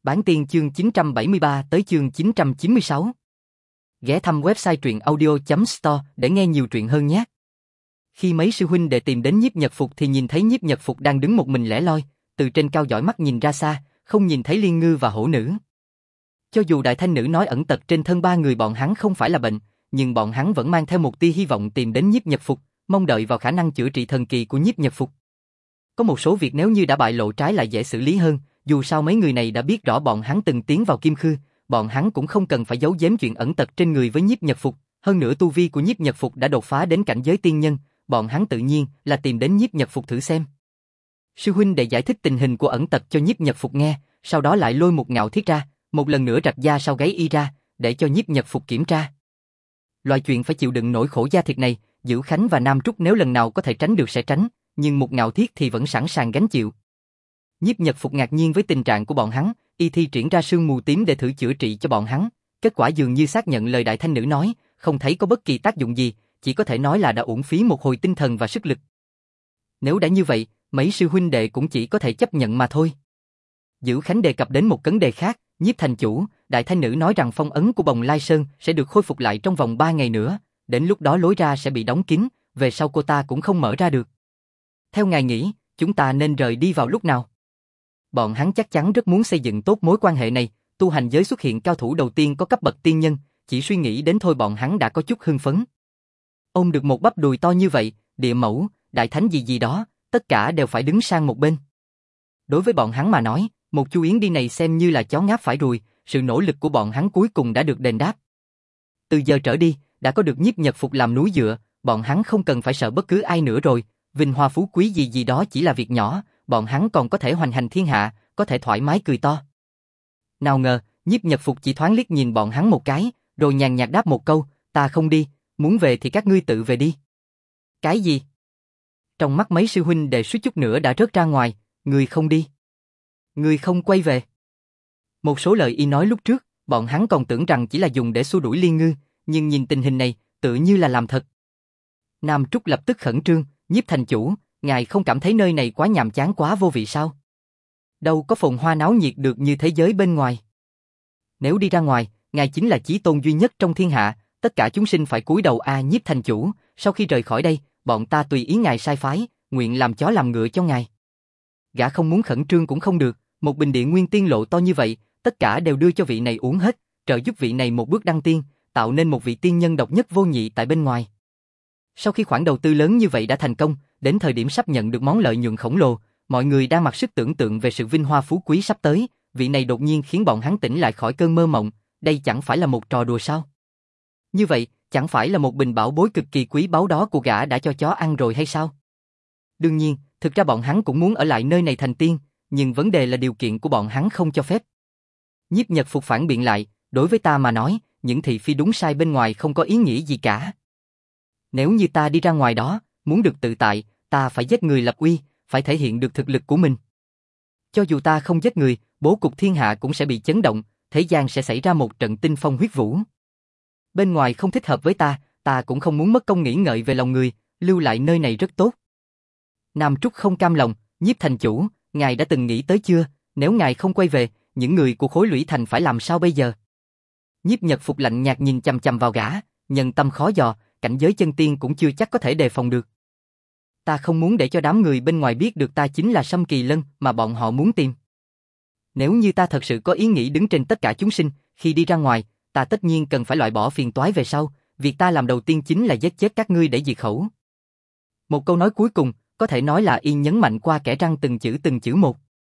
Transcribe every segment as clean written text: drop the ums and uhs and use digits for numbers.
Bản tiên chương 973 tới chương 996. Ghé thăm website truyệnaudio.store để nghe nhiều truyện hơn nhé. Khi mấy sư huynh đệ tìm đến Nhiếp Nhật Phục thì nhìn thấy Nhiếp Nhật Phục đang đứng một mình lẻ loi, từ trên cao dõi mắt nhìn ra xa, không nhìn thấy Liên Ngư và Hổ Nữ. Cho dù Đại Thanh Nữ nói ẩn tật trên thân ba người bọn hắn không phải là bệnh, nhưng bọn hắn vẫn mang theo một tia hy vọng tìm đến Nhiếp Nhật Phục, mong đợi vào khả năng chữa trị thần kỳ của Nhiếp Nhật Phục. Có một số việc nếu như đã bại lộ trái lại dễ xử lý hơn, dù sao mấy người này đã biết rõ bọn hắn từng tiến vào Kim Khư, bọn hắn cũng không cần phải giấu giếm chuyện ẩn tật trên người với Nhiếp Nhật Phục, hơn nữa tu vi của Nhiếp Nhật Phục đã đột phá đến cảnh giới tiên nhân, bọn hắn tự nhiên là tìm đến Nhiếp Nhật Phục thử xem. Sư huynh để giải thích tình hình của ẩn tật cho Nhiếp Nhật Phục nghe, sau đó lại lôi một ngạo thiết ra, một lần nữa rạch da sau gáy y ra, để cho Nhiếp Nhật Phục kiểm tra. Loại chuyện phải chịu đựng nỗi khổ da thịt này, Dữ Khánh và Nam Trúc nếu lần nào có thể tránh được sẽ tránh, nhưng một ngạo thiết thì vẫn sẵn sàng gánh chịu. Nhiếp Nhật Phục ngạc nhiên với tình trạng của bọn hắn, y thi triển ra sương mù tím để thử chữa trị cho bọn hắn, kết quả dường như xác nhận lời Đại Thanh Nữ nói, không thấy có bất kỳ tác dụng gì, chỉ có thể nói là đã uổng phí một hồi tinh thần và sức lực. Nếu đã như vậy, mấy sư huynh đệ cũng chỉ có thể chấp nhận mà thôi. Dữ Khánh đề cập đến một vấn đề khác, Nhiếp thành chủ, Đại Thanh Nữ nói rằng phong ấn của Bồng Lai Sơn sẽ được khôi phục lại trong vòng 3 ngày nữa, đến lúc đó lối ra sẽ bị đóng kín, về sau cô ta cũng không mở ra được. Theo ngài nghĩ, chúng ta nên rời đi vào lúc nào? Bọn hắn chắc chắn rất muốn xây dựng tốt mối quan hệ này, tu hành giới xuất hiện cao thủ đầu tiên có cấp bậc tiên nhân, chỉ suy nghĩ đến thôi bọn hắn đã có chút hưng phấn. Ôm được một bắp đùi to như vậy, địa mẫu, đại thánh gì gì đó, tất cả đều phải đứng sang một bên. Đối với bọn hắn mà nói, một chu yến đi này xem như là chó ngáp phải ruồi, sự nỗ lực của bọn hắn cuối cùng đã được đền đáp. Từ giờ trở đi, đã có được Nhiếp Nhật Phục làm núi dựa, bọn hắn không cần phải sợ bất cứ ai nữa rồi, vinh hoa phú quý gì gì đó chỉ là việc nhỏ, bọn hắn còn có thể hoành hành thiên hạ, có thể thoải mái cười to. Nào ngờ, Nhiếp Nhật Phục chỉ thoáng liếc nhìn bọn hắn một cái, rồi nhàn nhạt đáp một câu, ta không đi, muốn về thì các ngươi tự về đi. Cái gì? Trong mắt mấy sư huynh đệ suýt chút nữa đã rớt ra ngoài, ngươi không đi. Ngươi không quay về. Một số lời y nói lúc trước, bọn hắn còn tưởng rằng chỉ là dùng để xua đuổi Liên Ngư, nhưng nhìn tình hình này, tự như là làm thật. Nam Trúc lập tức khẩn trương, Nhiếp thành chủ, ngài không cảm thấy nơi này quá nhàm chán quá vô vị sao? Đâu có phồn hoa náo nhiệt được như thế giới bên ngoài. Nếu đi ra ngoài, ngài chính là chí tôn duy nhất trong thiên hạ, tất cả chúng sinh phải cúi đầu Nhiếp thành chủ, sau khi rời khỏi đây, bọn ta tùy ý ngài sai phái, nguyện làm chó làm ngựa cho ngài. Gã không muốn khẩn trương cũng không được, một bình địa nguyên tiên lộ to như vậy, tất cả đều đưa cho vị này uống hết, trợ giúp vị này một bước đăng tiên, tạo nên một vị tiên nhân độc nhất vô nhị tại bên ngoài. Sau khi khoản đầu tư lớn như vậy đã thành công, đến thời điểm sắp nhận được món lợi nhuận khổng lồ, mọi người đang mặc sức tưởng tượng về sự vinh hoa phú quý sắp tới, vị này đột nhiên khiến bọn hắn tỉnh lại khỏi cơn mơ mộng, đây chẳng phải là một trò đùa sao? Như vậy, chẳng phải là một bình bảo bối cực kỳ quý báu đó của gã đã cho chó ăn rồi hay sao? Đương nhiên, thực ra bọn hắn cũng muốn ở lại nơi này thành tiên, nhưng vấn đề là điều kiện của bọn hắn không cho phép. Nhiếp Nhật Phục phản biện lại, đối với ta mà nói, những thị phi đúng sai bên ngoài không có ý nghĩa gì cả. Nếu như ta đi ra ngoài đó, muốn được tự tại, ta phải giết người lập uy, phải thể hiện được thực lực của mình. Cho dù ta không giết người, bố cục thiên hạ cũng sẽ bị chấn động, thế gian sẽ xảy ra một trận tinh phong huyết vũ. Bên ngoài không thích hợp với ta cũng không muốn mất công nghĩ ngợi về lòng người, lưu lại nơi này rất tốt. Nam Trúc không cam lòng, Nhiếp thành chủ, ngài đã từng nghĩ tới chưa, nếu ngài không quay về, những người của khối lũy thành phải làm sao bây giờ? Nhiếp Nhật Phục lạnh nhạt nhìn chằm chằm vào gã, nhân tâm khó dò, cảnh giới chân tiên cũng chưa chắc có thể đề phòng được. Ta không muốn để cho đám người bên ngoài biết được ta chính là Sâm Kỳ Lân mà bọn họ muốn tìm. Nếu như ta thật sự có ý nghĩ đứng trên tất cả chúng sinh, khi đi ra ngoài, ta tất nhiên cần phải loại bỏ phiền toái về sau, việc ta làm đầu tiên chính là giết chết các ngươi để diệt khẩu. Một câu nói cuối cùng, có thể nói là y nhấn mạnh qua kẽ răng từng chữ một.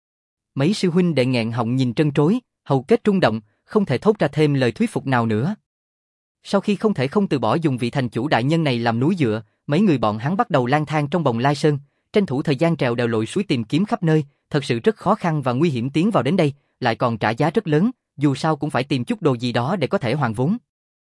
Mấy sư huynh đệ nghẹn họng nhìn trân trối, hầu kết rung động, không thể thốt ra thêm lời thuyết phục nào nữa. Sau khi không thể không từ bỏ dùng vị thành chủ đại nhân này làm núi dựa, mấy người bọn hắn bắt đầu lang thang trong Bồng Lai Sơn, tranh thủ thời gian trèo đèo lội suối tìm kiếm khắp nơi, thật sự rất khó khăn và nguy hiểm tiến vào đến đây, lại còn trả giá rất lớn, dù sao cũng phải tìm chút đồ gì đó để có thể hoàn vốn.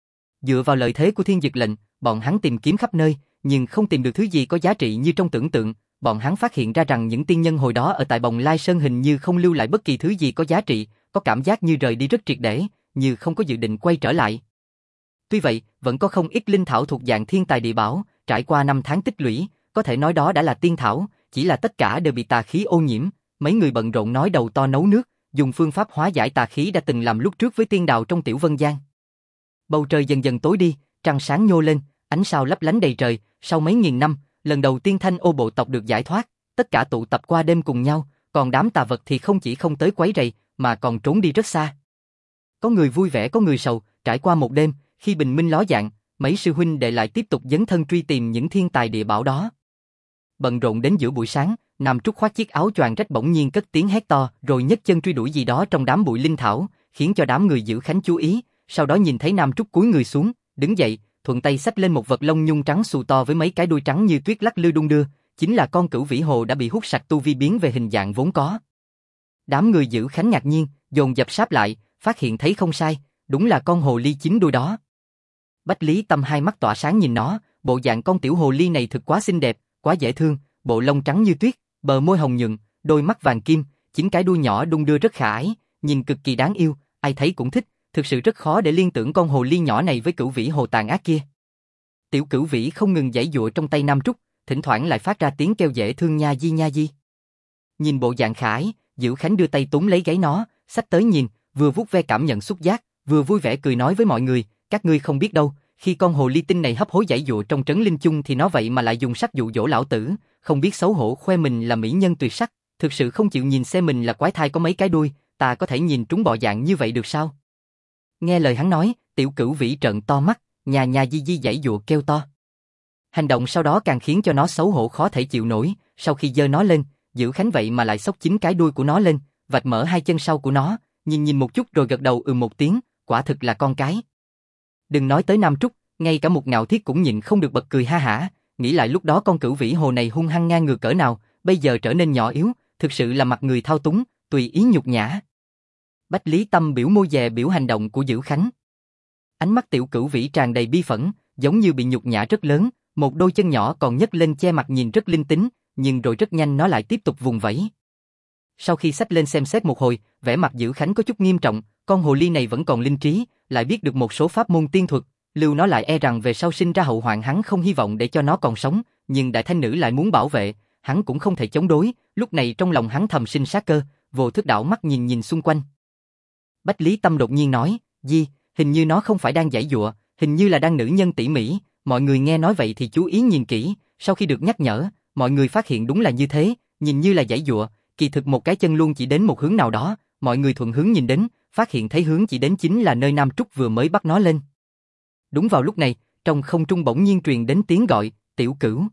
Dựa vào lợi thế của Thiên Dực lệnh, bọn hắn tìm kiếm khắp nơi, nhưng không tìm được thứ gì có giá trị như trong tưởng tượng. Bọn hắn phát hiện ra rằng những tiên nhân hồi đó ở tại Bồng Lai Sơn hình như không lưu lại bất kỳ thứ gì có giá trị, có cảm giác như rời đi rất triệt để, như không có dự định quay trở lại. Tuy vậy, vẫn có không ít linh thảo thuộc dạng thiên tài địa bảo, trải qua 5 tháng tích lũy, có thể nói đó đã là tiên thảo, chỉ là tất cả đều bị tà khí ô nhiễm. Mấy người bận rộn nói đầu to nấu nước, dùng phương pháp hóa giải tà khí đã từng làm lúc trước với tiên đạo trong Tiểu Vân Giang. Bầu trời dần dần tối đi, trăng sáng nhô lên, ánh sao lấp lánh đầy trời, sau mấy nghìn năm, lần đầu tiên Thanh Ô bộ tộc được giải thoát, tất cả tụ tập qua đêm cùng nhau, còn đám tà vật thì không chỉ không tới quấy rầy, mà còn trốn đi rất xa. Có người vui vẻ có người sầu, trải qua một đêm, khi bình minh ló dạng, mấy sư huynh đệ lại tiếp tục dấn thân truy tìm những thiên tài địa bảo đó. Bận rộn đến giữa buổi sáng, Nam Trúc khoác chiếc áo choàng rách bỗng nhiên cất tiếng hét to, rồi nhấc chân truy đuổi gì đó trong đám bụi linh thảo, khiến cho đám người giữ khánh chú ý, sau đó nhìn thấy Nam Trúc cúi người xuống, đứng dậy, thuận tay xách lên một vật lông nhung trắng xù to với mấy cái đuôi trắng như tuyết lắc lư đung đưa, chính là con cửu vĩ hồ đã bị hút sạch tu vi biến về hình dạng vốn có. Đám người giữ khánh ngạc nhiên, dồn dập sáp lại, phát hiện thấy không sai, đúng là con hồ ly chín đuôi đó. Bách Lý Tâm hai mắt tỏa sáng nhìn nó, bộ dạng con tiểu hồ ly này thực quá xinh đẹp, quá dễ thương, bộ lông trắng như tuyết, bờ môi hồng nhuận, đôi mắt vàng kim, chính cái đuôi nhỏ đung đưa rất khả ái, nhìn cực kỳ đáng yêu, ai thấy cũng thích, thực sự rất khó để liên tưởng con hồ ly nhỏ này với cửu vĩ hồ tàn ác kia. Tiểu cửu vĩ không ngừng giãy giụa trong tay Nam Trúc, thỉnh thoảng lại phát ra tiếng kêu dễ thương nha di nha di. Nhìn bộ dạng khả ái, Dữ Khánh đưa tay túm lấy gáy nó, xách tới nhìn, vừa vuốt ve cảm nhận xúc giác, vừa vui vẻ cười nói với mọi người, các ngươi không biết đâu, khi con hồ ly tinh này hấp hối giãy giụa trong trấn linh chung thì nó vậy mà lại dùng sắc dụ dỗ lão tử, không biết xấu hổ khoe mình là mỹ nhân tuyệt sắc, thực sự không chịu nhìn xem mình là quái thai có mấy cái đuôi, ta có thể nhìn trúng bộ dạng như vậy được sao? Nghe lời hắn nói, tiểu cửu vĩ trợn to mắt, nhà nhà di di giãy giụa kêu to. Hành động sau đó càng khiến cho nó xấu hổ khó thể chịu nổi, sau khi giơ nó lên, Dữ Khánh vậy mà lại xốc chính cái đuôi của nó lên, vạch mở hai chân sau của nó, nhìn một chút rồi gật đầu một tiếng, quả thực là con cái. Đừng nói tới Nam Trúc, ngay cả một Ngạo Thiết cũng nhịn không được bật cười ha hả, nghĩ lại lúc đó con cửu vĩ hồ này hung hăng ngang ngược cỡ nào, bây giờ trở nên nhỏ yếu, thực sự là mặt người thao túng, tùy ý nhục nhã. Bách Lý Tâm biểu môi dè biểu hành động của Dữ Khánh. Ánh mắt tiểu cửu vĩ tràn đầy bi phẫn, giống như bị nhục nhã rất lớn, một đôi chân nhỏ còn nhấc lên che mặt nhìn rất linh tính, nhưng rồi rất nhanh nó lại tiếp tục vùng vẫy. Sau khi xách lên xem xét một hồi, vẻ mặt Dữ Khánh có chút nghiêm trọng, con hồ ly này vẫn còn linh trí, lại biết được một số pháp môn tiên thuật, lưu nó lại e rằng về sau sinh ra hậu hoạn hắn không hy vọng để cho nó còn sống, nhưng đại thanh nữ lại muốn bảo vệ, hắn cũng không thể chống đối, lúc này trong lòng hắn thầm sinh sát cơ, vô thức đảo mắt nhìn xung quanh. Bách Lý Tâm đột nhiên nói, Di, hình như nó không phải đang giãy giụa, hình như là đang nữ nhân tỉ mỉ, mọi người nghe nói vậy thì chú ý nhìn kỹ, sau khi được nhắc nhở, mọi người phát hiện đúng là như thế, nhìn như là giãy giụa, kỳ thực một cái chân luôn chỉ đến một hướng nào đó, mọi người thuận hướng nhìn đến, phát hiện thấy hướng chỉ đến chính là nơi Nam Trúc vừa mới bắt nó lên. Đúng vào lúc này, trong không trung bỗng nhiên truyền đến tiếng gọi, tiểu cửu.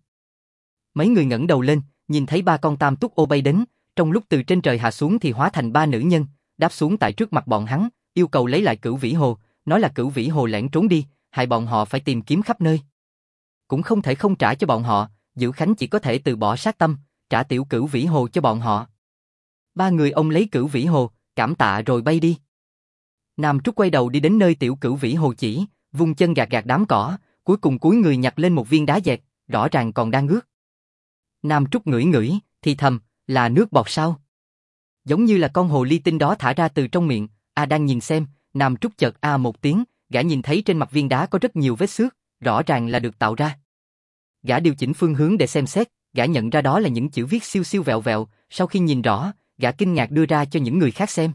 Mấy người ngẩng đầu lên, nhìn thấy ba con tam túc ô bay đến, trong lúc từ trên trời hạ xuống thì hóa thành ba nữ nhân, đáp xuống tại trước mặt bọn hắn, yêu cầu lấy lại cửu vĩ hồ, nói là cửu vĩ hồ lẻn trốn đi, hại bọn họ phải tìm kiếm khắp nơi. Cũng không thể không trả cho bọn họ, Dữ Khánh chỉ có thể từ bỏ sát tâm, trả tiểu cửu vĩ hồ cho bọn họ. Ba người ông lấy cửu vĩ hồ, cảm tạ rồi bay đi. Nam Trúc quay đầu đi đến nơi tiểu cửu vĩ hồ chỉ, vung chân gạt gạt đám cỏ, cuối cùng cúi người nhặt lên một viên đá dẹt, rõ ràng còn đang ướt. Nam Trúc ngửi ngửi, thì thầm, là nước bọt sao? Giống như là con hồ ly tinh đó thả ra từ trong miệng, đang nhìn xem, Nam Trúc chợt một tiếng, gã nhìn thấy trên mặt viên đá có rất nhiều vết xước, rõ ràng là được tạo ra. Gã điều chỉnh phương hướng để xem xét, gã nhận ra đó là những chữ viết siêu siêu vẹo vẹo, sau khi nhìn rõ, gã kinh ngạc đưa ra cho những người khác xem.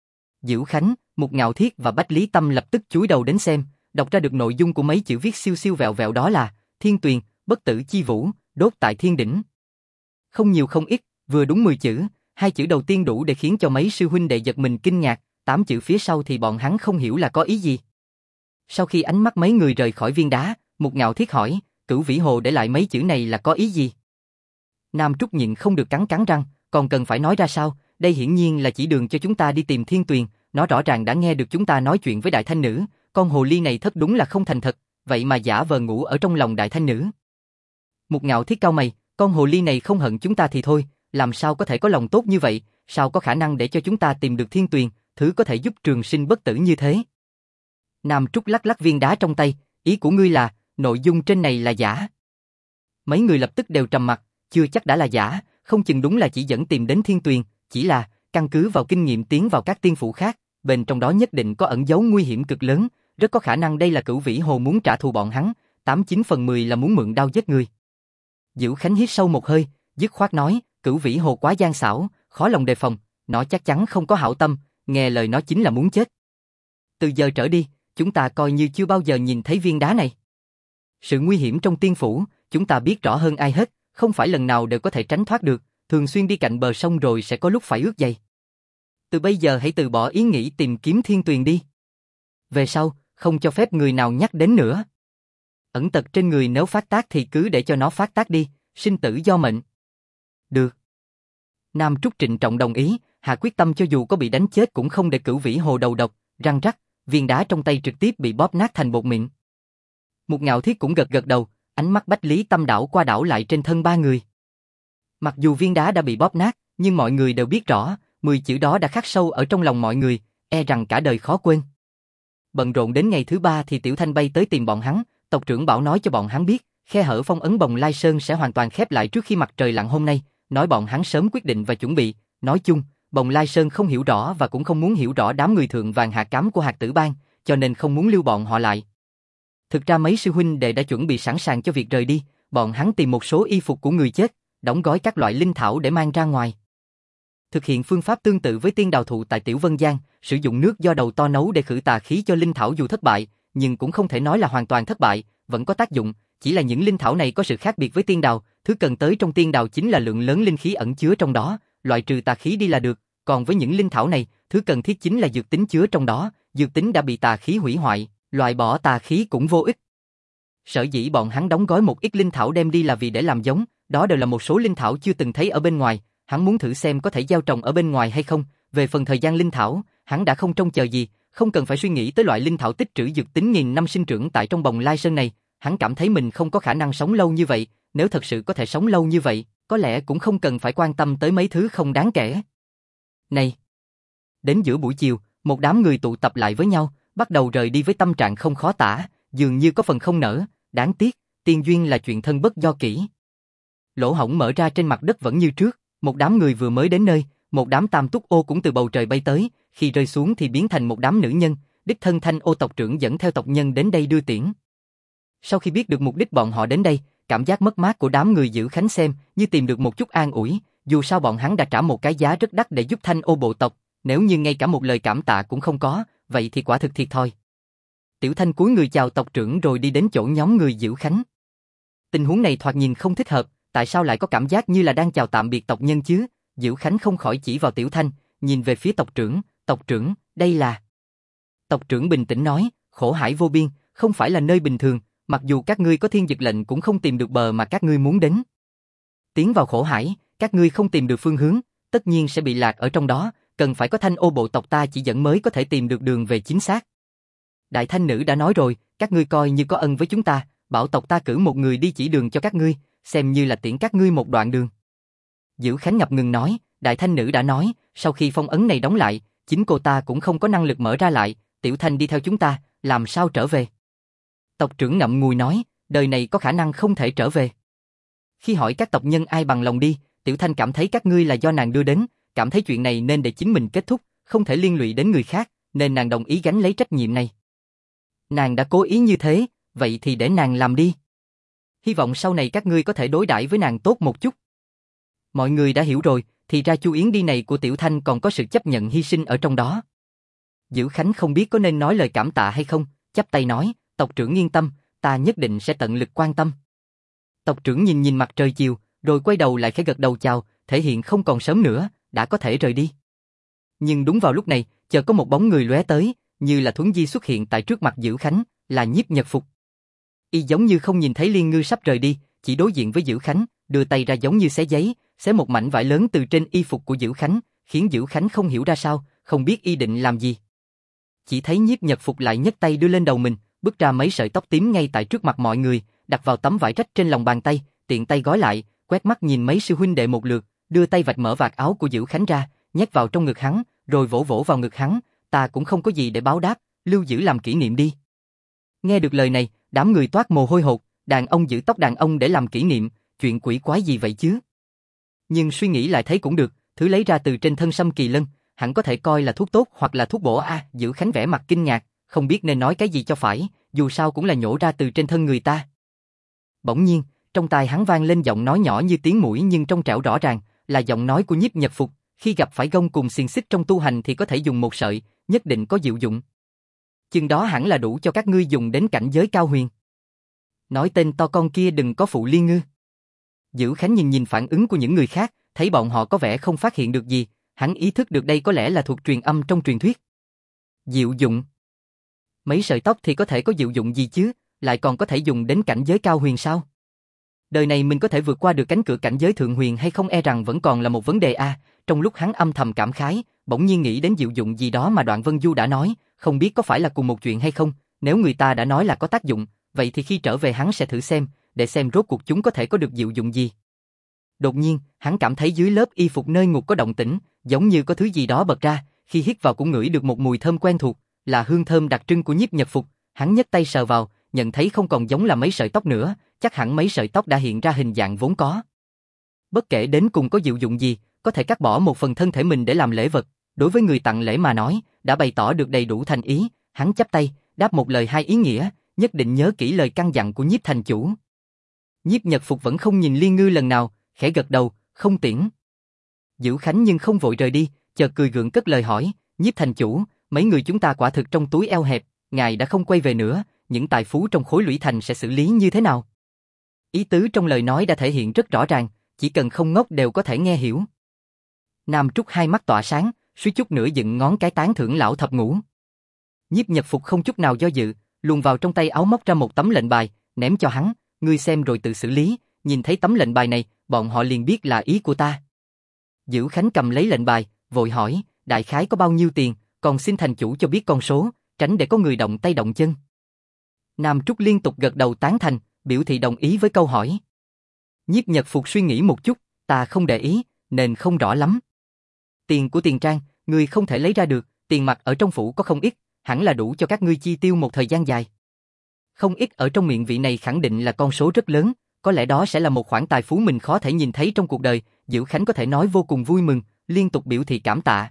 Dữ Khánh, một Ngạo Thiết và Bách Lý Tâm lập tức chúi đầu đến xem, đọc ra được nội dung của mấy chữ viết siêu siêu vẹo vẹo đó là Thiên Tuyền, bất tử chi vũ, đốt tại thiên đỉnh. Không nhiều không ít, vừa đúng 10 chữ, hai chữ đầu tiên đủ để khiến cho mấy sư huynh đệ giật mình kinh ngạc, 8 chữ phía sau thì bọn hắn không hiểu là có ý gì. Sau khi ánh mắt mấy người rời khỏi viên đá, một Ngạo Thiết hỏi, cửu vĩ hồ để lại mấy chữ này là có ý gì? Nam Trúc nhịn không được cắn răng, còn cần phải nói ra sao, đây hiển nhiên là chỉ đường cho chúng ta đi tìm Thiên Tuyền, nó rõ ràng đã nghe được chúng ta nói chuyện với đại thanh nữ, con hồ ly này thất đúng là không thành thật, vậy mà giả vờ ngủ ở trong lòng đại thanh nữ. Một Ngạo Thiết cau mày, con hồ ly này không hận chúng ta thì thôi, làm sao có thể có lòng tốt như vậy, sao có khả năng để cho chúng ta tìm được Thiên Tuyền, thứ có thể giúp trường sinh bất tử như thế? Nam Trúc lắc lắc viên đá trong tay, ý của ngươi là, nội dung trên này là giả. Mấy người lập tức đều trầm mặc, chưa chắc đã là giả, không chừng đúng là chỉ dẫn tìm đến Thiên Tuyền, chỉ là, căn cứ vào kinh nghiệm tiến vào các tiên phủ khác, bên trong đó nhất định có ẩn giấu nguy hiểm cực lớn, rất có khả năng đây là cửu vĩ hồ muốn trả thù bọn hắn, 89/10 là muốn mượn đao giết người. Dữ Khánh hít sâu một hơi, dứt khoát nói, cửu vĩ hồ quá gian xảo, khó lòng đề phòng, nó chắc chắn không có hảo tâm, nghe lời nó chính là muốn chết. Từ giờ trở đi, chúng ta coi như chưa bao giờ nhìn thấy viên đá này. Sự nguy hiểm trong tiên phủ, chúng ta biết rõ hơn ai hết, không phải lần nào đều có thể tránh thoát được, thường xuyên đi cạnh bờ sông rồi sẽ có lúc phải ướt giày. Từ bây giờ hãy từ bỏ ý nghĩ tìm kiếm thiên tuyền đi. Về sau, không cho phép người nào nhắc đến nữa. Ẩn tật trên người nếu phát tác thì cứ để cho nó phát tác đi, sinh tử do mệnh. Được. Nam Trúc trịnh trọng đồng ý, hạ quyết tâm cho dù có bị đánh chết cũng không để Cửu Vĩ Hồ đầu độc, răng rắc, viên đá trong tay trực tiếp bị bóp nát thành bột mịn. Một Ngạo Thiết cũng gật gật đầu, ánh mắt Bách Lý Tâm đảo qua đảo lại trên thân ba người. Mặc dù viên đá đã bị bóp nát, nhưng mọi người đều biết rõ, 10 chữ đó đã khắc sâu ở trong lòng mọi người, e rằng cả đời khó quên. Bận rộn đến ngày thứ 3 thì Tiểu Thanh bay tới tìm bọn hắn, tộc trưởng bảo nói cho bọn hắn biết, khe hở phong ấn Bồng Lai Sơn sẽ hoàn toàn khép lại trước khi mặt trời lặn hôm nay, nói bọn hắn sớm quyết định và chuẩn bị. Nói chung, Bồng Lai Sơn không hiểu rõ và cũng không muốn hiểu rõ đám người thượng vàng hạ cám của Hạt Tử Bang, cho nên không muốn lưu bọn họ lại. Thực ra mấy sư huynh đệ đã chuẩn bị sẵn sàng cho việc rời đi, bọn hắn tìm một số y phục của người chết, đóng gói các loại linh thảo để mang ra ngoài. Thực hiện phương pháp tương tự với tiên đào thụ tại Tiểu Vân Giang, sử dụng nước do đầu to nấu để khử tà khí cho linh thảo dù thất bại, nhưng cũng không thể nói là hoàn toàn thất bại, vẫn có tác dụng, chỉ là những linh thảo này có sự khác biệt với tiên đào, thứ cần tới trong tiên đào chính là lượng lớn linh khí ẩn chứa trong đó, loại trừ tà khí đi là được, còn với những linh thảo này, thứ cần thiết chính là dược tính chứa trong đó, dược tính đã bị tà khí hủy hoại, loại bỏ tà khí cũng vô ích. Sở dĩ bọn hắn đóng gói một ít linh thảo đem đi là vì để làm giống, đó đều là một số linh thảo chưa từng thấy ở bên ngoài, hắn muốn thử xem có thể gieo trồng ở bên ngoài hay không. Về phần thời gian linh thảo, hắn đã không trông chờ gì, không cần phải suy nghĩ tới loại linh thảo tích trữ dược tính nghìn năm sinh trưởng tại trong Bồng Lai Sơn này, hắn cảm thấy mình không có khả năng sống lâu như vậy, nếu thật sự có thể sống lâu như vậy, có lẽ cũng không cần phải quan tâm tới mấy thứ không đáng kể. Này! Đến giữa buổi chiều, một đám người tụ tập lại với nhau, bắt đầu rời đi với tâm trạng không khó tả, dường như có phần không nỡ, đáng tiếc, tiên duyên là chuyện thân bất do kỷ. Lỗ hổng mở ra trên mặt đất vẫn như trước, một đám người vừa mới đến nơi, một đám tam túc ô cũng từ bầu trời bay tới, khi rơi xuống thì biến thành một đám nữ nhân, đích thân Thanh Ô tộc trưởng dẫn theo tộc nhân đến đây đưa tiễn. Sau khi biết được mục đích bọn họ đến đây, cảm giác mất mát của đám người giữ khánh xem như tìm được một chút an ủi, dù sao bọn hắn đã trả một cái giá rất đắt để giúp Thanh Ô bộ tộc, nếu như ngay cả một lời cảm tạ cũng không có, vậy thì quả thực thiệt thòi. Tiểu Thanh cúi người chào tộc trưởng rồi đi đến chỗ nhóm người giữ khánh. Tình huống này thoạt nhìn không thích hợp, tại sao lại có cảm giác như là đang chào tạm biệt tộc nhân chứ? Giữ Khánh không khỏi chỉ vào Tiểu Thanh, nhìn về phía tộc trưởng, đây là... Tộc trưởng bình tĩnh nói, khổ hải vô biên, không phải là nơi bình thường, mặc dù các ngươi có thiên dực lệnh cũng không tìm được bờ mà các ngươi muốn đến. Tiến vào khổ hải, các ngươi không tìm được phương hướng, tất nhiên sẽ bị lạc ở trong đó, cần phải có Thanh Ô bộ tộc ta chỉ dẫn mới có thể tìm được đường về chính xác. Đại Thanh Nữ đã nói rồi, các ngươi coi như có ân với chúng ta, bảo tộc ta cử một người đi chỉ đường cho các ngươi, xem như là tiễn các ngươi một đoạn đường. Giữ Khánh ngập ngừng nói, Đại Thanh Nữ đã nói, sau khi phong ấn này đóng lại, chính cô ta cũng không có năng lực mở ra lại, Tiểu Thanh đi theo chúng ta, làm sao trở về? Tộc trưởng ngậm ngùi nói, đời này có khả năng không thể trở về. Khi hỏi các tộc nhân ai bằng lòng đi, Tiểu Thanh cảm thấy các ngươi là do nàng đưa đến, cảm thấy chuyện này nên để chính mình kết thúc, không thể liên lụy đến người khác, nên nàng đồng ý gánh lấy trách nhiệm này. Nàng đã cố ý như thế, vậy thì để nàng làm đi. Hy vọng sau này các ngươi có thể đối đãi với nàng tốt một chút. Mọi người đã hiểu rồi, thì ra Chu Yến đi này của Tiểu Thanh còn có sự chấp nhận hy sinh ở trong đó. Giữ Khánh không biết có nên nói lời cảm tạ hay không, chắp tay nói, tộc trưởng yên tâm, ta nhất định sẽ tận lực quan tâm. Tộc trưởng nhìn mặt trời chiều, rồi quay đầu lại khẽ gật đầu chào, thể hiện không còn sớm nữa, đã có thể rời đi. Nhưng đúng vào lúc này, chợt có một bóng người lóe tới, như là thuấn di xuất hiện tại trước mặt Giữ Khánh, là Nhiếp Nhật Phục. Y giống như không nhìn thấy Liên Ngư sắp rời đi, chỉ đối diện với Giữ Khánh, đưa tay ra giống như xé giấy, xé một mảnh vải lớn từ trên y phục của Giữ Khánh, khiến Giữ Khánh không hiểu ra sao, không biết y định làm gì. Chỉ thấy Nhiếp Nhật Phục lại nhấc tay đưa lên đầu mình, bứt ra mấy sợi tóc tím ngay tại trước mặt mọi người, đặt vào tấm vải rách trên lòng bàn tay, tiện tay gói lại, quét mắt nhìn mấy sư huynh đệ một lượt, đưa tay vạch mở vạt áo của Giữ Khánh ra, nhét vào trong ngực hắn, rồi vỗ vỗ vào ngực hắn, ta cũng không có gì để báo đáp, lưu giữ làm kỷ niệm đi. Nghe được lời này, đám người toát mồ hôi hột, đàn ông giữ tóc đàn ông để làm kỷ niệm, chuyện quỷ quái gì vậy chứ? Nhưng suy nghĩ lại thấy cũng được, thứ lấy ra từ trên thân Sâm Kỳ Lân, hẳn có thể coi là thuốc tốt hoặc là thuốc bổ a. Giữ Khánh vẻ mặt kinh ngạc, không biết nên nói cái gì cho phải, dù sao cũng là nhổ ra từ trên thân người ta. Bỗng nhiên, trong tai hắn vang lên giọng nói nhỏ như tiếng muỗi nhưng trong trẻo rõ ràng, là giọng nói của Nhiếp Nhật Phục, Khi gặp phải gông cùng xiềng xích trong tu hành thì có thể dùng một sợi, nhất định có diệu dụng. Chừng đó hẳn là đủ cho các ngươi dùng đến cảnh giới cao huyền. Nói tên to con kia đừng có phụ Liên Ngư. Dữ Khánh nhìn nhìn phản ứng của những người khác, thấy bọn họ có vẻ không phát hiện được gì, hắn ý thức được đây có lẽ là thuộc truyền âm trong truyền thuyết. Diệu dụng. Mấy sợi tóc thì có thể có diệu dụng gì chứ, lại còn có thể dùng đến cảnh giới cao huyền sao? Đời này mình có thể vượt qua được cánh cửa cảnh giới thượng huyền hay không e rằng vẫn còn là một vấn đề a. Trong lúc hắn âm thầm cảm khái, bỗng nhiên nghĩ đến diệu dụng gì đó mà Đoạn Vân Du đã nói, không biết có phải là cùng một chuyện hay không, nếu người ta đã nói là có tác dụng, vậy thì khi trở về hắn sẽ thử xem, để xem rốt cuộc chúng có thể có được diệu dụng gì. Đột nhiên, hắn cảm thấy dưới lớp y phục nơi ngục có động tĩnh, giống như có thứ gì đó bật ra, khi hít vào cũng ngửi được một mùi thơm quen thuộc, là hương thơm đặc trưng của Nhiếp Nhật Phục, hắn nhấc tay sờ vào, nhận thấy không còn giống là mấy sợi tóc nữa, chắc hẳn mấy sợi tóc đã hiện ra hình dạng vốn có. Bất kể đến cùng có diệu dụng gì, có thể cắt bỏ một phần thân thể mình để làm lễ vật, đối với người tặng lễ mà nói, đã bày tỏ được đầy đủ thành ý, hắn chắp tay, đáp một lời hai ý nghĩa, nhất định nhớ kỹ lời căn dặn của Nhiếp thành chủ. Nhiếp Nhật Phục vẫn không nhìn Liên Ngư lần nào, khẽ gật đầu, không tiễn. Dữ Khánh nhưng không vội rời đi, chợt cười gượng cất lời hỏi, Nhiếp thành chủ, mấy người chúng ta quả thực trong túi eo hẹp, ngài đã không quay về nữa, những tài phú trong khối lũy thành sẽ xử lý như thế nào? Ý tứ trong lời nói đã thể hiện rất rõ ràng, chỉ cần không ngốc đều có thể nghe hiểu. Nam Trúc hai mắt tỏa sáng, suýt chút nữa dựng ngón cái tán thưởng lão thập ngũ. Nhiếp Nhật Phục không chút nào do dự, luồn vào trong tay áo móc ra một tấm lệnh bài, ném cho hắn, ngươi xem rồi tự xử lý, nhìn thấy tấm lệnh bài này, bọn họ liền biết là ý của ta. Dữ Khánh cầm lấy lệnh bài, vội hỏi, đại khái có bao nhiêu tiền, còn xin thành chủ cho biết con số, tránh để có người động tay động chân. Nam Trúc liên tục gật đầu tán thành, biểu thị đồng ý với câu hỏi. Nhiếp Nhật Phục suy nghĩ một chút, ta không để ý, nên không rõ lắm. Tiền của Tiền Trang, ngươi không thể lấy ra được, tiền mặt ở trong phủ có không ít, hẳn là đủ cho các ngươi chi tiêu một thời gian dài. Không ít ở trong miệng vị này khẳng định là con số rất lớn, có lẽ đó sẽ là một khoản tài phú mình khó thể nhìn thấy trong cuộc đời, Dữ Khánh có thể nói vô cùng vui mừng, liên tục biểu thị cảm tạ.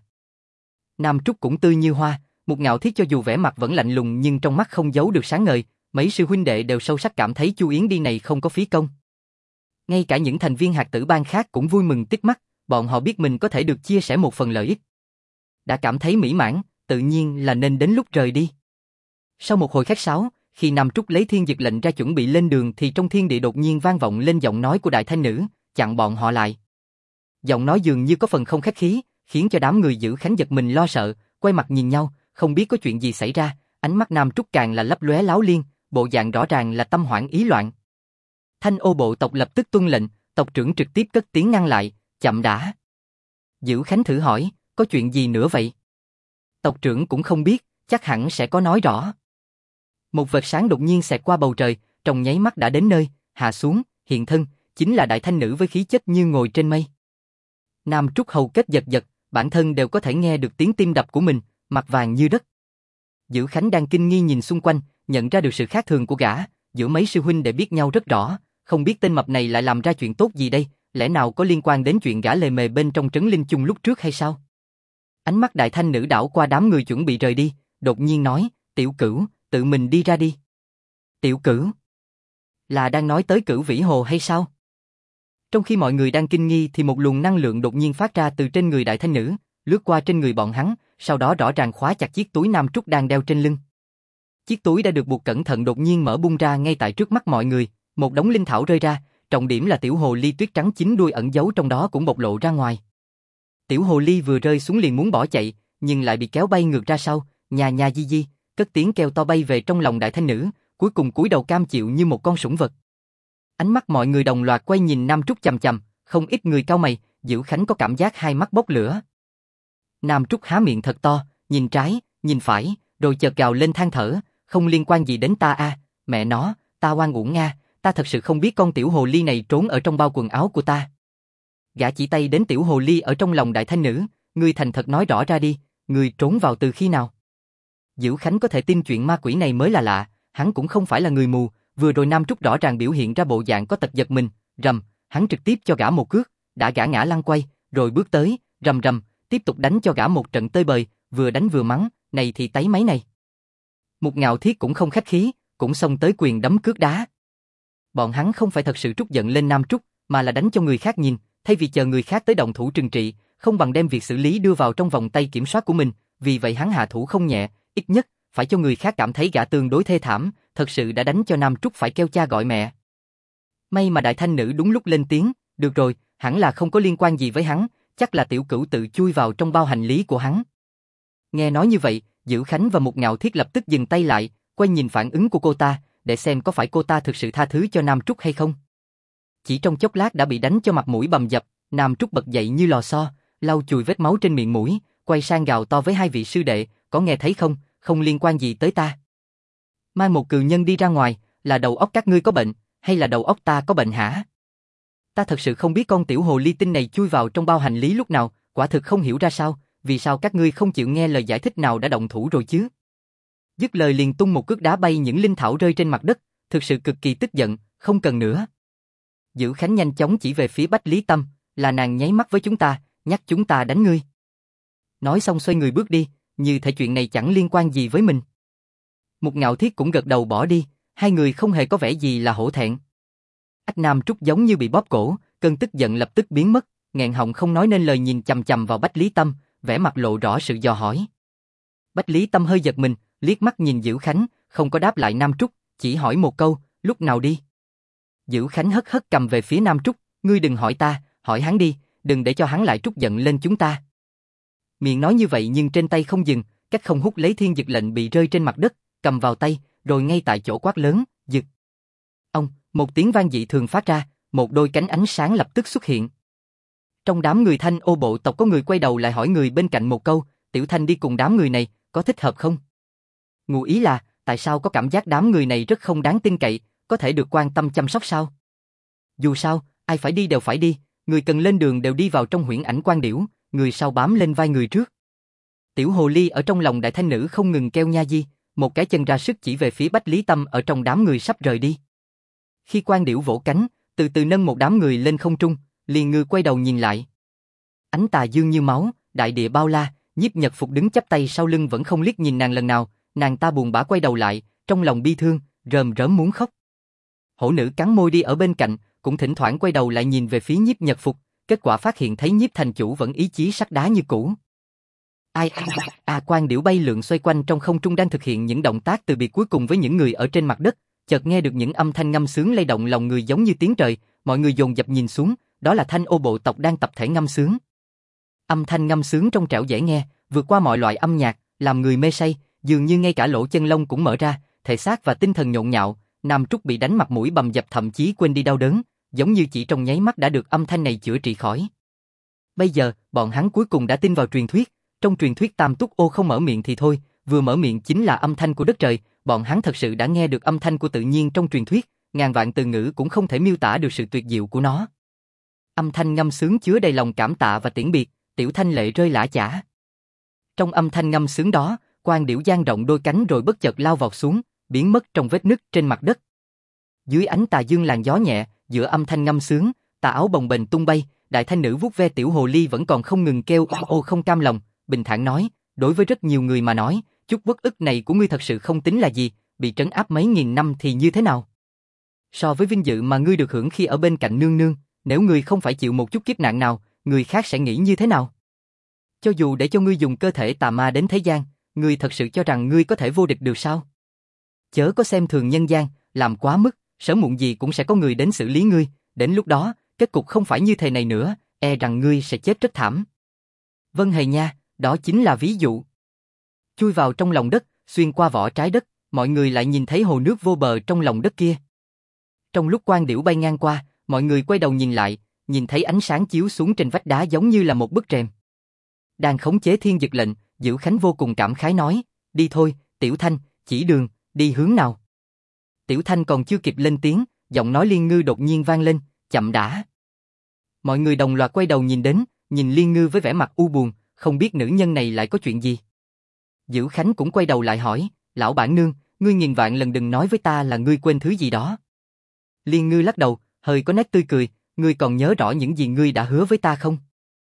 Nam Trúc cũng tươi như hoa, một ngạo thiết cho dù vẻ mặt vẫn lạnh lùng nhưng trong mắt không giấu được sáng ngời, mấy sư huynh đệ đều sâu sắc cảm thấy Chu Yến đi này không có phí công. Ngay cả những thành viên hạt tử bang khác cũng vui mừng tít mắt, bọn họ biết mình có thể được chia sẻ một phần lợi ích. Đã cảm thấy mỹ mãn, tự nhiên là nên đến lúc rời đi. Sau một hồi khách sáo, khi Nam Trúc lấy thiên dực lệnh ra chuẩn bị lên đường thì trong thiên địa đột nhiên vang vọng lên giọng nói của đại thanh nữ, chặn bọn họ lại. Giọng nói dường như có phần không khách khí, khiến cho đám người Dữ Khánh giật mình lo sợ, quay mặt nhìn nhau, không biết có chuyện gì xảy ra, ánh mắt Nam Trúc càng là lấp lóe láo liên, bộ dạng rõ ràng là tâm hoảng ý loạn. Thanh ô bộ tộc lập tức tuân lệnh, tộc trưởng trực tiếp cất tiếng ngăn lại, chậm đã. Dữ Khánh thử hỏi, có chuyện gì nữa vậy? Tộc trưởng cũng không biết, chắc hẳn sẽ có nói rõ. Một vệt sáng đột nhiên xẹt qua bầu trời, trong nháy mắt đã đến nơi, hạ xuống, hiện thân, chính là đại thanh nữ với khí chất như ngồi trên mây. Nam Trúc hầu kết giật giật, bản thân đều có thể nghe được tiếng tim đập của mình, mặt vàng như đất. Dữ Khánh đang kinh nghi nhìn xung quanh, nhận ra được sự khác thường của gã, giữa mấy sư huynh đệ biết nhau rất rõ, không biết tên mập này lại làm ra chuyện tốt gì đây, lẽ nào có liên quan đến chuyện gã lề mề bên trong trấn Linh Chung lúc trước hay sao? Ánh mắt đại thanh nữ đảo qua đám người chuẩn bị rời đi, đột nhiên nói, Tiểu Cửu, tự mình đi ra đi. Tiểu Cửu? Là đang nói tới Cửu Vĩ Hồ hay sao? Trong khi mọi người đang kinh nghi thì một luồng năng lượng đột nhiên phát ra từ trên người đại thanh nữ, lướt qua trên người bọn hắn, sau đó rõ ràng khóa chặt chiếc túi Nam Trúc đang đeo trên lưng. Chiếc túi đã được buộc cẩn thận đột nhiên mở bung ra ngay tại trước mắt mọi người, một đống linh thảo rơi ra, trọng điểm là tiểu hồ ly tuyết trắng chín đuôi ẩn giấu trong đó cũng bộc lộ ra ngoài. Tiểu hồ ly vừa rơi xuống liền muốn bỏ chạy, nhưng lại bị kéo bay ngược ra sau, nhà nhà di di, cất tiếng kêu to bay về trong lòng đại thanh nữ, cuối cùng cúi đầu cam chịu như một con sủng vật. Ánh mắt mọi người đồng loạt quay nhìn Nam Trúc chằm chằm, không ít người cau mày, Dữ Khánh có cảm giác hai mắt bốc lửa. Nam Trúc há miệng thật to, nhìn trái, nhìn phải, rồi chợt gào lên than thở, không liên quan gì đến ta a, mẹ nó, ta oan uổng nga, ta thật sự không biết con tiểu hồ ly này trốn ở trong bao quần áo của ta. Gã chỉ tay đến tiểu hồ ly ở trong lòng đại thanh nữ, ngươi thành thật nói rõ ra đi, ngươi trốn vào từ khi nào? Dữ Khánh có thể tin chuyện ma quỷ này mới là lạ, hắn cũng không phải là người mù, vừa rồi Nam Trúc rõ ràng biểu hiện ra bộ dạng có tật giật mình, rầm, hắn trực tiếp cho gã một cước, đã gã ngã lăn quay, rồi bước tới, rầm rầm, tiếp tục đánh cho gã một trận tơi bời, vừa đánh vừa mắng, này thì tấy máy này. Một Ngạo Thiết cũng không khách khí, cũng xông tới quyền đấm cước đá. Bọn hắn không phải thật sự trút giận lên Nam Trúc, mà là đánh cho người khác nhìn, thay vì chờ người khác tới động thủ trừng trị, không bằng đem việc xử lý đưa vào trong vòng tay kiểm soát của mình, vì vậy hắn hạ thủ không nhẹ, ít nhất phải cho người khác cảm thấy gã tương đối thê thảm, thật sự đã đánh cho Nam Trúc phải kêu cha gọi mẹ. May mà đại thanh nữ đúng lúc lên tiếng, được rồi, hẳn là không có liên quan gì với hắn, chắc là Tiểu Cửu tự chui vào trong bao hành lý của hắn. Nghe nói như vậy, Dữ Khánh và Mục Ngạo Thiết lập tức dừng tay lại, quay nhìn phản ứng của cô ta, để xem có phải cô ta thực sự tha thứ cho Nam Trúc hay không. Chỉ trong chốc lát đã bị đánh cho mặt mũi bầm dập, Nam Trúc bật dậy như lò xo, lau chùi vết máu trên miệng mũi, quay sang gào to với hai vị sư đệ, có nghe thấy không, không liên quan gì tới ta. Mai một cừu nhân đi ra ngoài, là đầu óc các ngươi có bệnh, hay là đầu óc ta có bệnh hả? Ta thật sự không biết con tiểu hồ ly tinh này chui vào trong bao hành lý lúc nào, quả thực không hiểu ra sao, vì sao các ngươi không chịu nghe lời giải thích nào đã động thủ rồi chứ? Dứt lời liền tung một cước đá bay những linh thảo rơi trên mặt đất, thực sự cực kỳ tức giận, không cần nữa. Dữ Khánh nhanh chóng chỉ về phía Bách Lý Tâm, là nàng nháy mắt với chúng ta, nhắc chúng ta đánh ngươi. Nói xong xoay người bước đi, như thể chuyện này chẳng liên quan gì với mình. Mục Ngạo Thiết cũng gật đầu bỏ đi, hai người không hề có vẻ gì là hổ thẹn. Ách Nam Trúc giống như bị bóp cổ, cơn tức giận lập tức biến mất, nghẹn họng không nói nên lời nhìn chằm chằm vào Bách Lý Tâm, vẻ mặt lộ rõ sự dò hỏi. Bách Lý Tâm hơi giật mình, liếc mắt nhìn Dữ Khánh, không có đáp lại Nam Trúc, chỉ hỏi một câu, lúc nào đi? Dữ Khánh hất hất cầm về phía Nam Trúc, ngươi đừng hỏi ta, hỏi hắn đi, đừng để cho hắn lại trút giận lên chúng ta. Miệng nói như vậy nhưng trên tay không dừng, cách không hút lấy thiên dực lệnh bị rơi trên mặt đất, cầm vào tay, rồi ngay tại chỗ quát lớn, dực. Ông, một tiếng vang dị thường phát ra, một đôi cánh ánh sáng lập tức xuất hiện. Trong đám người Thanh Ô bộ tộc có người quay đầu lại hỏi người bên cạnh một câu, Tiểu Thanh đi cùng đám người này, có thích hợp không? Ngụ ý là, tại sao có cảm giác đám người này rất không đáng tin cậy, có thể được quan tâm chăm sóc sao? Dù sao, ai phải đi đều phải đi, người cần lên đường đều đi vào trong huyễn ảnh quan điểu, người sau bám lên vai người trước. Tiểu hồ ly ở trong lòng đại thanh nữ không ngừng kêu nha di, một cái chân ra sức chỉ về phía Bách Lý Tâm ở trong đám người sắp rời đi. Khi quan điểu vỗ cánh, từ từ nâng một đám người lên không trung, liền ngư quay đầu nhìn lại. Ánh tà dương như máu, đại địa bao la, Nhiếp Nhật Phục đứng chắp tay sau lưng vẫn không liếc nhìn nàng lần nào, nàng ta buồn bã quay đầu lại, trong lòng bi thương, rờm rớm muốn khóc. Hổ nữ cắn môi đi ở bên cạnh, cũng thỉnh thoảng quay đầu lại nhìn về phía Nhiếp Nhật Phục, kết quả phát hiện thấy Nhiếp thành chủ vẫn ý chí sắt đá như cũ. Quan điểu bay lượn xoay quanh trong không trung đang thực hiện những động tác từ biệt cuối cùng với những người ở trên mặt đất, chợt nghe được những âm thanh ngâm sướng lay động lòng người giống như tiếng trời, mọi người dồn dập nhìn xuống, đó là Thanh Ô bộ tộc đang tập thể ngâm sướng. Âm thanh ngâm sướng trong trẻo dễ nghe, vượt qua mọi loại âm nhạc, làm người mê say, dường như ngay cả lỗ chân lông cũng mở ra, thể xác và tinh thần nhộn nhạo. Nam Trúc bị đánh mặt mũi bầm dập thậm chí quên đi đau đớn, giống như chỉ trong nháy mắt đã được âm thanh này chữa trị khỏi. Bây giờ, bọn hắn cuối cùng đã tin vào truyền thuyết, trong truyền thuyết Tam Túc Ô không mở miệng thì thôi, vừa mở miệng chính là âm thanh của đất trời, bọn hắn thật sự đã nghe được âm thanh của tự nhiên trong truyền thuyết, ngàn vạn từ ngữ cũng không thể miêu tả được sự tuyệt diệu của nó. Âm thanh ngâm sướng chứa đầy lòng cảm tạ và tiễn biệt, Tiểu Thanh lệ rơi lã chã. Trong âm thanh ngâm sướng đó, quan điểu dang rộng đôi cánh rồi bất chợt lao vọt xuống, biến mất trong vết nứt trên mặt đất. Dưới ánh tà dương làn gió nhẹ, giữa âm thanh ngâm sướng, tà áo bồng bềnh tung bay, đại thanh nữ vuốt ve tiểu hồ ly vẫn còn không ngừng kêu ô không cam lòng, bình thản nói, đối với rất nhiều người mà nói, chút uất ức này của ngươi thật sự không tính là gì, bị trấn áp mấy nghìn năm thì như thế nào? So với vinh dự mà ngươi được hưởng khi ở bên cạnh nương nương, nếu ngươi không phải chịu một chút kiếp nạn nào, người khác sẽ nghĩ như thế nào? Cho dù để cho ngươi dùng cơ thể tà ma đến thế gian, ngươi thật sự cho rằng ngươi có thể vô địch được sao? Chớ có xem thường nhân gian, làm quá mức, sớm muộn gì cũng sẽ có người đến xử lý ngươi, đến lúc đó, kết cục không phải như thế này nữa, e rằng ngươi sẽ chết rất thảm. Vân Hề nha, đó chính là ví dụ. Chui vào trong lòng đất, xuyên qua vỏ trái đất, mọi người lại nhìn thấy hồ nước vô bờ trong lòng đất kia. Trong lúc quan điểu bay ngang qua, mọi người quay đầu nhìn lại, nhìn thấy ánh sáng chiếu xuống trên vách đá giống như là một bức rèm. Đang khống chế thiên dực lệnh, Dữ Khánh vô cùng cảm khái nói, đi thôi, Tiểu Thanh, chỉ đường, đi hướng nào. Tiểu Thanh còn chưa kịp lên tiếng, giọng nói Liên Ngư đột nhiên vang lên, chậm đã. Mọi người đồng loạt quay đầu nhìn đến, nhìn Liên Ngư với vẻ mặt u buồn, không biết nữ nhân này lại có chuyện gì. Dữ Khánh cũng quay đầu lại hỏi, lão bản nương, ngươi nghìn vạn lần đừng nói với ta là ngươi quên thứ gì đó. Liên Ngư lắc đầu, hơi có nét tươi cười, ngươi còn nhớ rõ những gì ngươi đã hứa với ta không?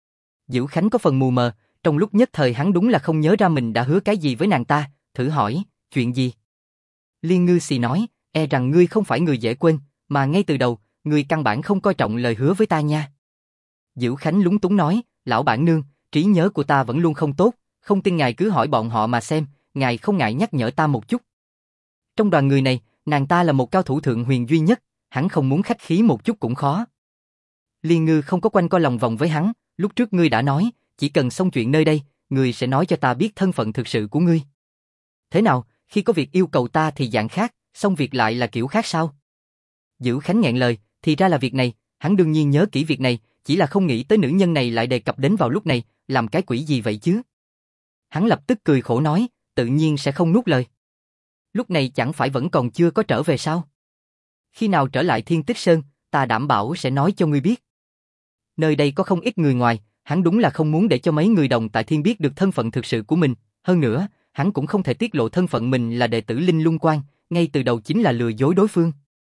Dữ Khánh có phần mù mờ, trong lúc nhất thời hắn đúng là không nhớ ra mình đã hứa cái gì với nàng ta, thử hỏi, chuyện gì? Liên Ngư xì nói, e rằng ngươi không phải người dễ quên, mà ngay từ đầu, ngươi căn bản không coi trọng lời hứa với ta nha. Dữ Khánh lúng túng nói, lão bản nương, trí nhớ của ta vẫn luôn không tốt, không tin ngài cứ hỏi bọn họ mà xem, ngài không ngại nhắc nhở ta một chút. Trong đoàn người này, nàng ta là một cao thủ thượng huyền duy nhất, hắn không muốn khách khí một chút cũng khó. Liên Ngư không có quanh co lòng vòng với hắn, lúc trước ngươi đã nói, chỉ cần xong chuyện nơi đây, ngươi sẽ nói cho ta biết thân phận thực sự của ngươi. Thế nào, khi có việc yêu cầu ta thì dạng khác, xong việc lại là kiểu khác sao? Dữ Khánh nghẹn lời, thì ra là việc này, hắn đương nhiên nhớ kỹ việc này, chỉ là không nghĩ tới nữ nhân này lại đề cập đến vào lúc này, làm cái quỷ gì vậy chứ? Hắn lập tức cười khổ nói, tự nhiên sẽ không nuốt lời. Lúc này chẳng phải vẫn còn chưa có trở về sao? Khi nào trở lại Thiên Tích Sơn, ta đảm bảo sẽ nói cho ngươi biết. Nơi đây có không ít người ngoài, hắn đúng là không muốn để cho mấy người đồng tại Thiên biết được thân phận thực sự của mình, hơn nữa, hắn cũng không thể tiết lộ thân phận mình là đệ tử Linh Lung Quan, ngay từ đầu chính là lừa dối đối phương.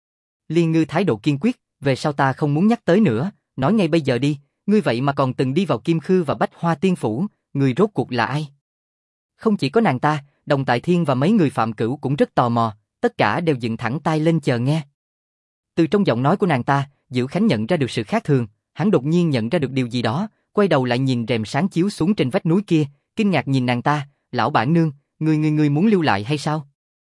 Liên Ngư thái độ kiên quyết, về sau ta không muốn nhắc tới nữa, nói ngay bây giờ đi, ngươi vậy mà còn từng đi vào Kim Khư và Bách Hoa Tiên Phủ, người rốt cuộc là ai? Không chỉ có nàng ta, Đồng Tại Thiên và mấy người Phạm Cửu cũng rất tò mò, tất cả đều dựng thẳng tai lên chờ nghe. Từ trong giọng nói của nàng ta, Dữ Khánh nhận ra được sự khác thường, hắn đột nhiên nhận ra được điều gì đó, quay đầu lại nhìn rèm sáng chiếu xuống trên vách núi kia, kinh ngạc nhìn nàng ta, lão bản nương, ngươi muốn lưu lại hay sao?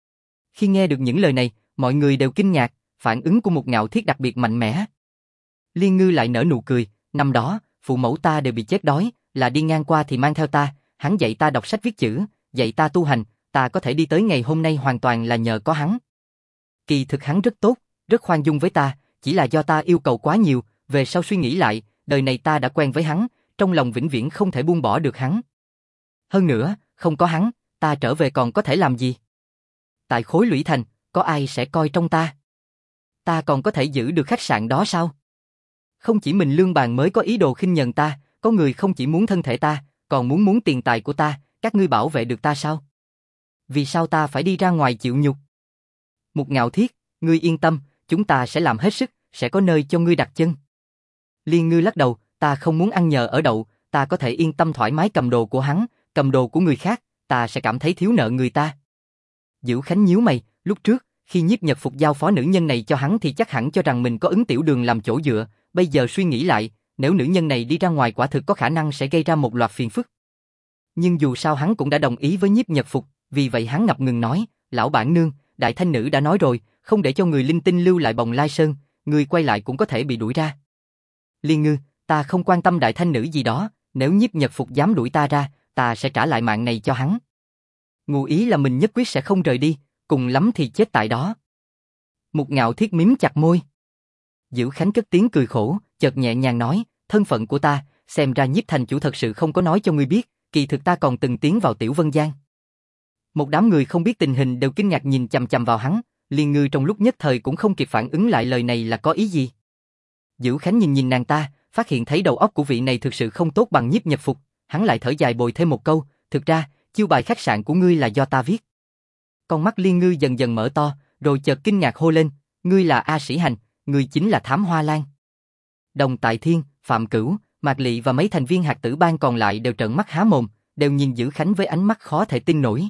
Khi nghe được những lời này, mọi người đều kinh ngạc, phản ứng của một Ngạo Thiết đặc biệt mạnh mẽ. Liên Ngư lại nở nụ cười, năm đó, phụ mẫu ta đều bị chết đói, là đi ngang qua thì mang theo ta, hắn dạy ta đọc sách viết chữ, dạy ta tu hành, ta có thể đi tới ngày hôm nay hoàn toàn là nhờ có hắn. Kỳ thực hắn rất tốt, rất khoan dung với ta, chỉ là do ta yêu cầu quá nhiều, về sau suy nghĩ lại, đời này ta đã quen với hắn, trong lòng vĩnh viễn không thể buông bỏ được hắn. Hơn nữa, không có hắn, ta trở về còn có thể làm gì? Tại Khối Lũy Thành, có ai sẽ coi trong ta? Ta còn có thể giữ được khách sạn đó sao? Không chỉ mình Lương Bàn mới có ý đồ khinh nhờn ta, có người không chỉ muốn thân thể ta, còn muốn tiền tài của ta, các ngươi bảo vệ được ta sao? Vì sao ta phải đi ra ngoài chịu nhục? Một Ngạo Thiết, ngươi yên tâm, chúng ta sẽ làm hết sức, sẽ có nơi cho ngươi đặt chân. Liên Ngư lắc đầu, ta không muốn ăn nhờ ở đậu, ta có thể yên tâm thoải mái cầm đồ của hắn, cầm đồ của người khác, ta sẽ cảm thấy thiếu nợ người ta. Dữ Khánh nhíu mày, lúc trước, khi Nhiếp Nhật Phục giao phó nữ nhân này cho hắn thì chắc hẳn cho rằng mình có Ứng Tiểu Đường làm chỗ dựa, bây giờ suy nghĩ lại, nếu nữ nhân này đi ra ngoài quả thực có khả năng sẽ gây ra một loạt phiền phức. Nhưng dù sao hắn cũng đã đồng ý với Nhiếp Nhật Phục, vì vậy hắn ngập ngừng nói, lão bản nương, Đại Thanh Nữ đã nói rồi, không để cho người linh tinh lưu lại Bồng Lai Sơn, người quay lại cũng có thể bị đuổi ra. Liên Ngư, ta không quan tâm Đại Thanh Nữ gì đó, nếu Nhiếp Nhật Phục dám đuổi ta ra, ta sẽ trả lại mạng này cho hắn. Ngụ ý là mình nhất quyết sẽ không rời đi, cùng lắm thì chết tại đó. Một Ngạo Thiết mím chặt môi. Dữ Khánh cất tiếng cười khổ, chợt nhẹ nhàng nói, thân phận của ta, xem ra Nhiếp thành chủ thật sự không có nói cho ngươi biết, kỳ thực ta còn từng tiến vào Tiểu Vân Giang. Một đám người không biết tình hình đều kinh ngạc nhìn chằm chằm vào hắn, Liên Ngư trong lúc nhất thời cũng không kịp phản ứng lại lời này là có ý gì. Dữ Khánh nhìn nàng ta, phát hiện thấy đầu óc của vị này thực sự không tốt bằng Nhiếp Nhật Phục, hắn lại thở dài bồi thêm một câu, thực ra, chiêu bài khách sạn của ngươi là do ta viết. Con mắt Liên Ngư dần dần mở to, rồi chợt kinh ngạc hô lên, ngươi là A Sĩ Hành, ngươi chính là Thám Hoa Lan. Đồng Tại Thiên, Phạm Cửu, Mạc Lị và mấy thành viên hạt tử bang còn lại đều trợn mắt há mồm, đều nhìn Dữ Khánh với ánh mắt khó thể tin nổi.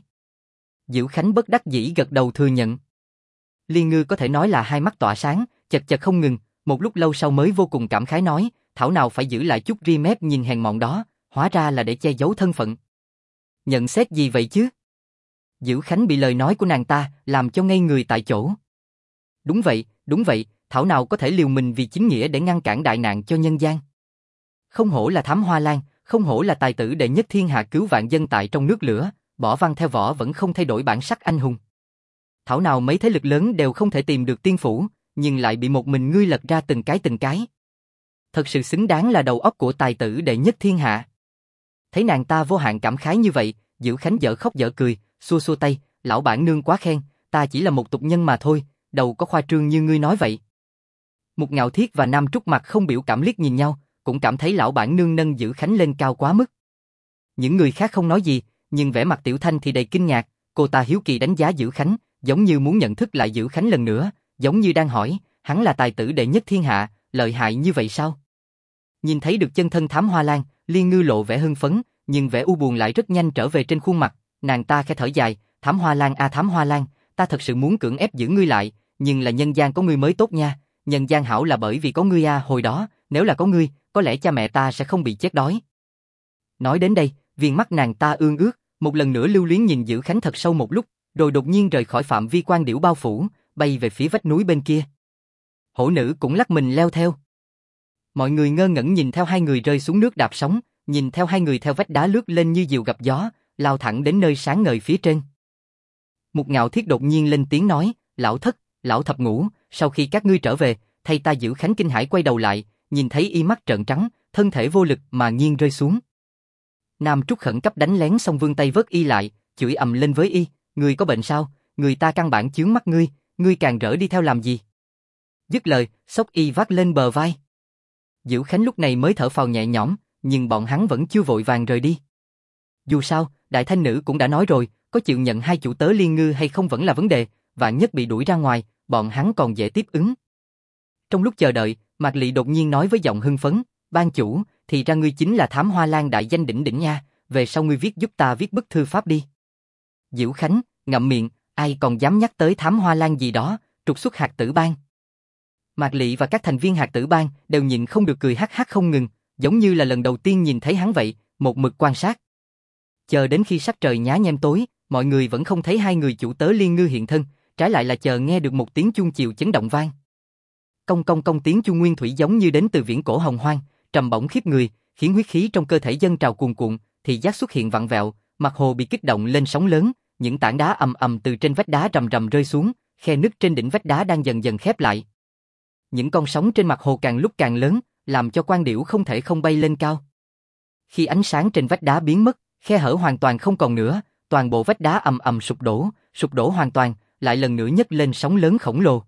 Dữ Khánh bất đắc dĩ gật đầu thừa nhận. Liên Ngư có thể nói là hai mắt tỏa sáng, chật chật không ngừng, một lúc lâu sau mới vô cùng cảm khái nói, thảo nào phải giữ lại chút ri mép nhìn hèn mọn đó, hóa ra là để che giấu thân phận. Nhận xét gì vậy chứ? Dữ Khánh bị lời nói của nàng ta làm cho ngây người tại chỗ. Đúng vậy, thảo nào có thể liều mình vì chính nghĩa để ngăn cản đại nạn cho nhân gian. Không hổ là Thám Hoa Lan, không hổ là tài tử đệ nhất thiên hạ cứu vạn dân tại trong nước lửa, bỏ văn theo võ vẫn không thay đổi bản sắc anh hùng. Thảo nào mấy thế lực lớn đều không thể tìm được tiên phủ, nhưng lại bị một mình ngươi lật ra từng cái. Thật sự xứng đáng là đầu óc của tài tử đệ nhất thiên hạ. Thấy nàng ta vô hạn cảm khái như vậy, Dữ Khánh dở khóc dở cười, xua xua tay, lão bản nương quá khen, ta chỉ là một tục nhân mà thôi, đâu có khoa trương như ngươi nói vậy. Một Ngạo Thiết và Nam Trúc mặt không biểu cảm liếc nhìn nhau, cũng cảm thấy lão bản nương nâng Dữ Khánh lên cao quá mức. Những người khác không nói gì, nhưng vẻ mặt Tiểu Thanh thì đầy kinh ngạc, cô ta hiếu kỳ đánh giá Dữ Khánh, giống như muốn nhận thức lại Dữ Khánh lần nữa, giống như đang hỏi, hắn là tài tử đệ nhất thiên hạ, lợi hại như vậy sao? Nhìn thấy được chân thân Thám Hoa Lan, Liên Ngư lộ vẻ hưng phấn, nhưng vẻ u buồn lại rất nhanh trở về trên khuôn mặt, nàng ta khẽ thở dài, Thám Hoa Lan à Thám Hoa Lan, ta thật sự muốn cưỡng ép giữ ngươi lại, nhưng là nhân gian có ngươi mới tốt nha, nhân gian hảo là bởi vì có ngươi à, hồi đó, nếu là có ngươi, có lẽ cha mẹ ta sẽ không bị chết đói. Nói đến đây, viền mắt nàng ta ương ướt, một lần nữa lưu luyến nhìn Dữ Khánh thật sâu một lúc, rồi đột nhiên rời khỏi phạm vi quan điểu bao phủ, bay về phía vách núi bên kia. Hổ nữ cũng lắc mình leo theo. Mọi người ngơ ngẩn nhìn theo hai người rơi xuống nước đạp sóng, nhìn theo hai người theo vách đá lướt lên như diều gặp gió, lao thẳng đến nơi sáng ngời phía trên. Một Ngạo Thiết đột nhiên lên tiếng nói, lão thất, lão thập ngũ, sau khi các ngươi trở về, thầy ta Dữ Khánh kinh hãi quay đầu lại, nhìn thấy y mắt trợn trắng, thân thể vô lực mà nghiêng rơi xuống. Nam Trúc khẩn cấp đánh lén xong vươn tay vớt y lại, chửi ầm lên với y, ngươi có bệnh sao, người ta căn bản chướng mắt ngươi càng rỡ đi theo làm gì. Dứt lời, xốc y vác lên bờ vai. Dữ Khánh lúc này mới thở phào nhẹ nhõm, nhưng bọn hắn vẫn chưa vội vàng rời đi. Dù sao, đại thanh nữ cũng đã nói rồi, có chịu nhận hai chủ tớ Liên Ngư hay không vẫn là vấn đề, vạn nhất bị đuổi ra ngoài, bọn hắn còn dễ tiếp ứng. Trong lúc chờ đợi, Mạc Lị đột nhiên nói với giọng hưng phấn, ban chủ, thì ra ngươi chính là Thám Hoa Lan đại danh đỉnh đỉnh nha, về sau ngươi viết giúp ta viết bức thư pháp đi. Dữ Khánh, ngậm miệng, ai còn dám nhắc tới Thám Hoa Lan gì đó, trục xuất Hạt Tử Bang. Mạc Lị và các thành viên Hạt Tử Bang đều nhịn không được cười hắc hắc không ngừng, giống như là lần đầu tiên nhìn thấy hắn vậy, một mực quan sát. Chờ đến khi sắc trời nhá nhem tối, mọi người vẫn không thấy hai người chủ tớ Liên Ngư hiện thân, trái lại là chờ nghe được một tiếng chuông chiều chấn động vang. Cong cong cong, tiếng chuông nguyên thủy giống như đến từ viễn cổ hồng hoang, trầm bổng khiếp người, khiến huyết khí trong cơ thể dâng trào cuồn cuộn, thì giác xuất hiện vặn vẹo, mặt hồ bị kích động lên sóng lớn, những tảng đá ầm ầm từ trên vách đá rầm rầm rơi xuống, khe nứt trên đỉnh vách đá đang dần dần khép lại. Những con sóng trên mặt hồ càng lúc càng lớn, làm cho quan điểu không thể không bay lên cao. Khi ánh sáng trên vách đá biến mất, khe hở hoàn toàn không còn nữa, toàn bộ vách đá ầm ầm sụp đổ hoàn toàn, lại lần nữa nhấc lên sóng lớn khổng lồ.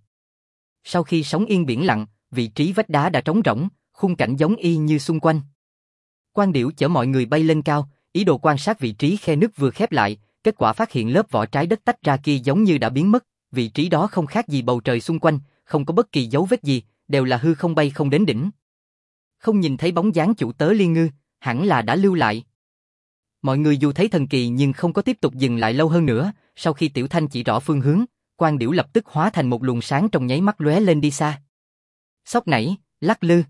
Sau khi sóng yên biển lặng, vị trí vách đá đã trống rỗng, khung cảnh giống y như xung quanh. Quan điểu chở mọi người bay lên cao, ý đồ quan sát vị trí khe nứt vừa khép lại, kết quả phát hiện lớp vỏ trái đất tách ra kia giống như đã biến mất, vị trí đó không khác gì bầu trời xung quanh, không có bất kỳ dấu vết gì, đều là hư không bay không đến đỉnh. Không nhìn thấy bóng dáng chủ tớ Liên Ngư, hẳn là đã lưu lại. Mọi người dù thấy thần kỳ nhưng không có tiếp tục dừng lại lâu hơn nữa, sau khi Tiểu Thanh chỉ rõ phương hướng, quan điểu lập tức hóa thành một luồng sáng trong nháy mắt lóe lên đi xa. Sóc nảy, lắc lư.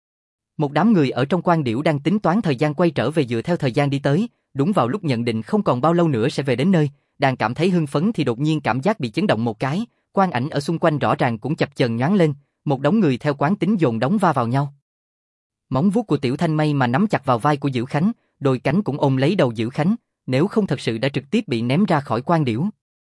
Một đám người ở trong quan điểu đang tính toán thời gian quay trở về dựa theo thời gian đi tới, đúng vào lúc nhận định không còn bao lâu nữa sẽ về đến nơi, đang cảm thấy hưng phấn thì đột nhiên cảm giác bị chấn động một cái, quang ảnh ở xung quanh rõ ràng cũng chập chờn nhoáng lên, một đống người theo quán tính dồn đống va vào nhau. Móng vuốt của Tiểu Thanh may mà nắm chặt vào vai của Dữ Khánh, đôi cánh cũng ôm lấy đầu Dữ Khánh, nếu không thật sự đã trực tiếp bị ném ra khỏi quan điểu.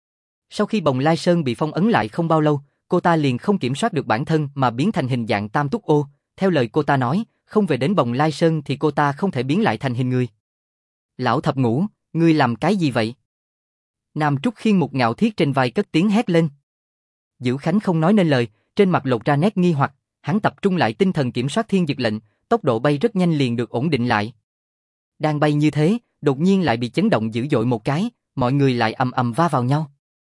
Sau khi Bồng Lai Sơn bị phong ấn lại không bao lâu, cô ta liền không kiểm soát được bản thân mà biến thành hình dạng tam túc ô, theo lời cô ta nói, không về đến Bồng Lai Sơn thì cô ta không thể biến lại thành hình người. Lão thập ngũ, ngươi làm cái gì vậy? Nam Trúc khiêng một Ngạo Thiết trên vai cất tiếng hét lên. Dữ Khánh không nói nên lời, trên mặt lộ ra nét nghi hoặc, hắn tập trung lại tinh thần kiểm soát thiên dực lệnh, tốc độ bay rất nhanh liền được ổn định lại. Đang bay như thế, đột nhiên lại bị chấn động dữ dội một cái, mọi người lại ầm ầm va vào nhau.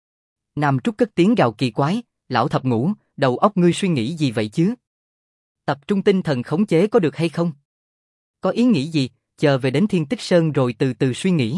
Nam Trúc cất tiếng gào kỳ quái, lão thập ngũ, đầu óc ngươi suy nghĩ gì vậy chứ? Tập trung tinh thần khống chế có được hay không? Có ý nghĩ gì, chờ về đến Thiên Tích Sơn rồi từ từ suy nghĩ.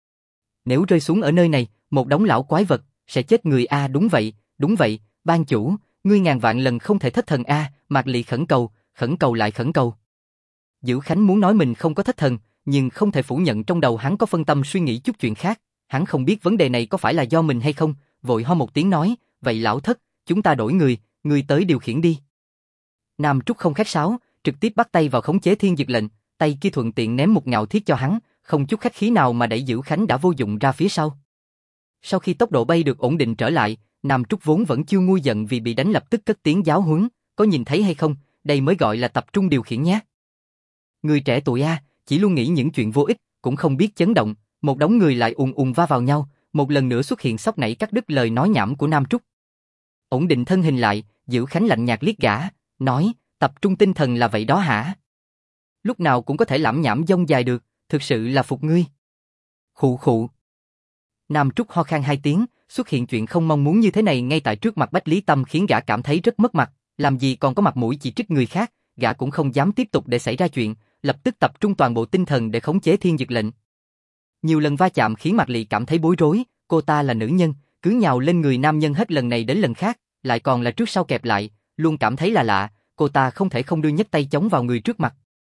Nếu rơi xuống ở nơi này, một đống lão quái vật, sẽ chết người a. Đúng vậy, ban chủ, ngươi ngàn vạn lần không thể thất thần a. Mạc Lị khẩn cầu lại khẩn cầu. Dữ Khánh muốn nói mình không có thất thần, nhưng không thể phủ nhận trong đầu hắn có phân tâm suy nghĩ chút chuyện khác, hắn không biết vấn đề này có phải là do mình hay không, vội ho một tiếng nói, vậy lão thất, chúng ta đổi người tới điều khiển đi. Nam Trúc không khách sáo, trực tiếp bắt tay vào khống chế thiên dực lệnh, tay kia thuận tiện ném một Ngạo Thiết cho hắn, không chút khách khí nào mà đẩy Dữ Khánh đã vô dụng ra phía sau. Sau khi tốc độ bay được ổn định trở lại, Nam Trúc vốn vẫn chưa nguôi giận vì bị đánh lập tức cất tiếng giáo huấn, có nhìn thấy hay không, đây mới gọi là tập trung điều khiển nhé. Người trẻ tuổi a, chỉ luôn nghĩ những chuyện vô ích, cũng không biết chấn động, một đống người lại ùn va vào nhau, một lần nữa xuất hiện sóc nảy cắt đứt lời nói nhảm của Nam Trúc. Ổn định thân hình lại, Dữ Khánh lạnh nhạt liếc gã, nói, tập trung tinh thần là vậy đó hả? Lúc nào cũng có thể lẩm nhẩm dông dài được, thực sự là phục ngươi. Khụ khụ. Nam Trúc ho khan hai tiếng, xuất hiện chuyện không mong muốn như thế này ngay tại trước mặt Bách Lý Tâm khiến gã cảm thấy rất mất mặt, làm gì còn có mặt mũi chỉ trích người khác, gã cũng không dám tiếp tục để xảy ra chuyện, lập tức tập trung toàn bộ tinh thần để khống chế thiên dực lệnh. Nhiều lần va chạm khiến Mạc Lị cảm thấy bối rối, cô ta là nữ nhân, cứ nhào lên người nam nhân hết lần này đến lần khác, lại còn là trước sau kẹp lại, luôn cảm thấy là lạ, cô ta không thể không đưa nhấc tay chống vào người trước mặt.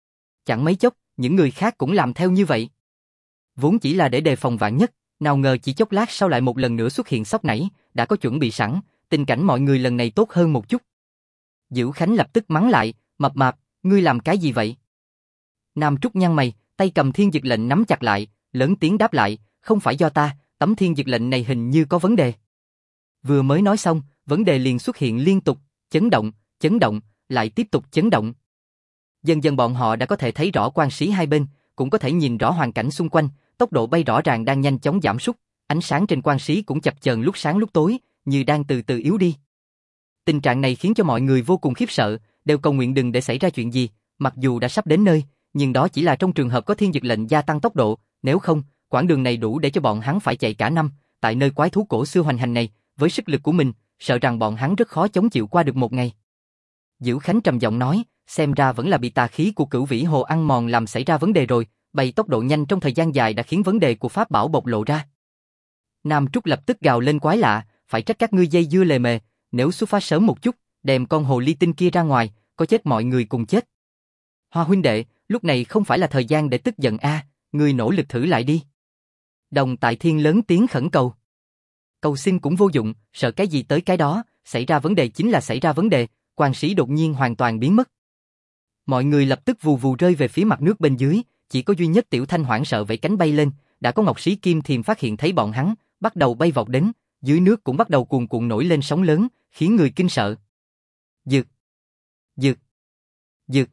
Chẳng mấy chốc, những người khác cũng làm theo như vậy. Vốn chỉ là để đề phòng vạn nhất, nào ngờ chỉ chốc lát sau lại một lần nữa xuất hiện sóc nảy, đã có chuẩn bị sẵn, tình cảnh mọi người lần này tốt hơn một chút. Dữ Khánh lập tức mắng lại, mập mạp, ngươi làm cái gì vậy? Nam Trúc nhăn mày, tay cầm thiên dực lệnh nắm chặt lại, lớn tiếng đáp lại, không phải do ta, tấm thiên dực lệnh này hình như có vấn đề. Vừa mới nói xong, vấn đề liền xuất hiện liên tục, chấn động, lại tiếp tục chấn động. Dần dần bọn họ đã có thể thấy rõ quan sĩ hai bên, cũng có thể nhìn rõ hoàn cảnh xung quanh, tốc độ bay rõ ràng đang nhanh chóng giảm sút, ánh sáng trên quan sĩ cũng chập chờn lúc sáng lúc tối, như đang từ từ yếu đi. Tình trạng này khiến cho mọi người vô cùng khiếp sợ, đều cầu nguyện đừng để xảy ra chuyện gì, mặc dù đã sắp đến nơi, nhưng đó chỉ là trong trường hợp có thiên dực lệnh gia tăng tốc độ, nếu không, quãng đường này đủ để cho bọn hắn phải chạy cả năm, tại nơi quái thú cổ xưa hoành hành này, với sức lực của mình, sợ rằng bọn hắn rất khó chống chịu qua được một ngày. Dữ Khánh trầm giọng nói, xem ra vẫn là bị tà khí của Cửu Vĩ Hồ ăn mòn làm xảy ra vấn đề rồi, bay tốc độ nhanh trong thời gian dài đã khiến vấn đề của pháp bảo bộc lộ ra. Nam Trúc lập tức gào lên quái lạ, phải trách các ngươi dây dưa lề mề, nếu xuất phát sớm một chút, đem con hồ ly tinh kia ra ngoài, có chết mọi người cùng chết. Hoa huynh đệ, lúc này không phải là thời gian để tức giận a, ngươi nỗ lực thử lại đi. Đồng Tại Thiên lớn tiếng khẩn cầu. Cầu xin cũng vô dụng, sợ cái gì tới cái đó, xảy ra vấn đề chính là xảy ra vấn đề, quan sĩ đột nhiên hoàn toàn biến mất. Mọi người lập tức vù vù rơi về phía mặt nước bên dưới, chỉ có duy nhất Tiểu Thanh hoảng sợ vẫy cánh bay lên, đã có Ngọc Sĩ Kim Thiềm phát hiện thấy bọn hắn, bắt đầu bay vọt đến, dưới nước cũng bắt đầu cuồn cuộn nổi lên sóng lớn, khiến người kinh sợ. Dực, dực, dực,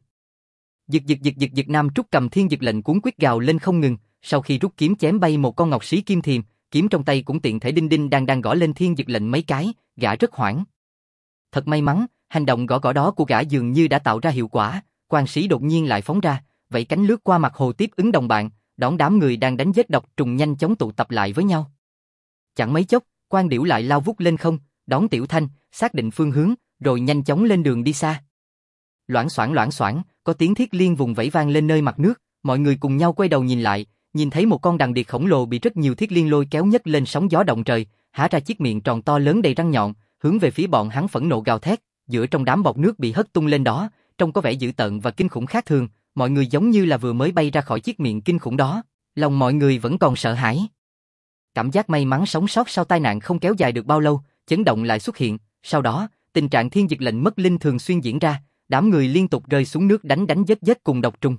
dực Nam Trúc cầm thiên dực lệnh cuốn quyết gào lên không ngừng, sau khi rút kiếm chém bay một con Ngọc Sĩ Kim Thiềm, kiếm trong tay cũng tiện thể đinh đinh đang gõ lên thiên dực lệnh mấy cái, gã rất hoảng. Thật may mắn, hành động gõ đó của gã dường như đã tạo ra hiệu quả, quan sĩ đột nhiên lại phóng ra, vẫy cánh lướt qua mặt hồ tiếp ứng đồng bạn, đón đám người đang đánh giết độc trùng nhanh chóng tụ tập lại với nhau. Chẳng mấy chốc, quan điểu lại lao vút lên không, đón Tiểu Thanh, xác định phương hướng, rồi nhanh chóng lên đường đi xa. Loảng xoảng, có tiếng thiết liên vùng vẫy vang lên nơi mặt nước, mọi người cùng nhau quay đầu nhìn lại, nhìn thấy một con đằng điệp khổng lồ bị rất nhiều thiết liên lôi kéo nhấc lên sóng gió động trời, há ra chiếc miệng tròn to lớn đầy răng nhọn, hướng về phía bọn hắn phẫn nộ gào thét, giữa trong đám bọt nước bị hất tung lên đó, trông có vẻ dữ tợn và kinh khủng khác thường, mọi người giống như là vừa mới bay ra khỏi chiếc miệng kinh khủng đó, lòng mọi người vẫn còn sợ hãi. Cảm giác may mắn sống sót sau tai nạn không kéo dài được bao lâu, chấn động lại xuất hiện, sau đó, tình trạng thiên dực lệnh mất linh thường xuyên diễn ra, đám người liên tục rơi xuống nước đánh giết cùng độc trùng.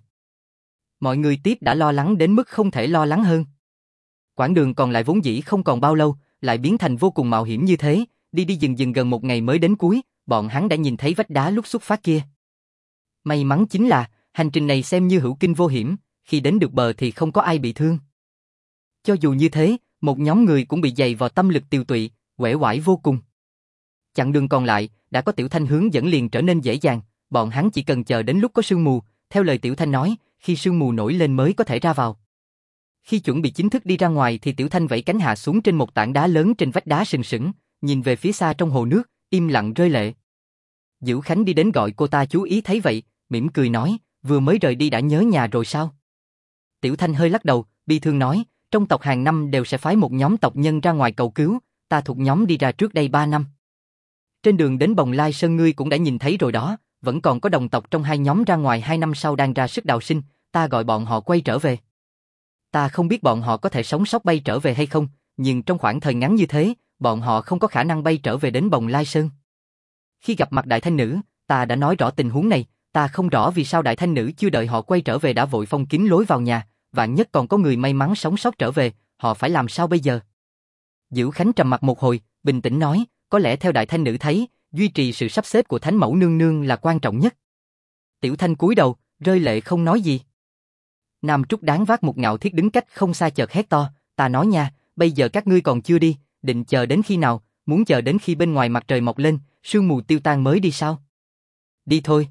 Mọi người tiếp đã lo lắng đến mức không thể lo lắng hơn. Quãng đường còn lại vốn dĩ không còn bao lâu, lại biến thành vô cùng mạo hiểm như thế, đi dừng gần một ngày mới đến cuối, bọn hắn đã nhìn thấy vách đá lúc xuất phát kia. May mắn chính là, hành trình này xem như hữu kinh vô hiểm, khi đến được bờ thì không có ai bị thương. Cho dù như thế, một nhóm người cũng bị dày vào tâm lực tiều tụy, uể oải vô cùng. Chặng đường còn lại, đã có Tiểu Thanh hướng dẫn liền trở nên dễ dàng, bọn hắn chỉ cần chờ đến lúc có sương mù, theo lời Tiểu Thanh nói, khi sương mù nổi lên mới có thể ra vào. Khi chuẩn bị chính thức đi ra ngoài thì Tiểu Thanh vẫy cánh hạ xuống trên một tảng đá lớn trên vách đá sừng sững, nhìn về phía xa trong hồ nước, im lặng rơi lệ. Dữ Khánh đi đến gọi cô ta chú ý thấy vậy, mỉm cười nói, vừa mới rời đi đã nhớ nhà rồi sao? Tiểu Thanh hơi lắc đầu, bi thương nói, trong tộc hàng năm đều sẽ phái một nhóm tộc nhân ra ngoài cầu cứu, ta thuộc nhóm đi ra trước đây 3 năm. Trên đường đến Bồng Lai Sơn ngươi cũng đã nhìn thấy rồi đó, vẫn còn có đồng tộc trong hai nhóm ra ngoài 2 năm sau đang ra sức đào sinh, ta gọi bọn họ quay trở về. Ta không biết bọn họ có thể sống sót bay trở về hay không, nhưng trong khoảng thời ngắn như thế, bọn họ không có khả năng bay trở về đến Bồng Lai Sơn. Khi gặp mặt Đại Thanh Nữ, ta đã nói rõ tình huống này, ta không rõ vì sao Đại Thanh Nữ chưa đợi họ quay trở về đã vội phong kín lối vào nhà, vạn nhất còn có người may mắn sống sót trở về, họ phải làm sao bây giờ? Dữ Khánh trầm mặt một hồi, bình tĩnh nói, có lẽ theo Đại Thanh Nữ thấy, duy trì sự sắp xếp của Thánh Mẫu Nương Nương là quan trọng nhất. Tiểu Thanh cúi đầu, rơi lệ không nói gì. Nam Trúc đáng vác một ngạo thiết đứng cách không xa chợt hét to, ta nói nha, bây giờ các ngươi còn chưa đi, định chờ đến khi nào, muốn chờ đến khi bên ngoài mặt trời mọc lên, sương mù tiêu tan mới đi sao? Đi thôi.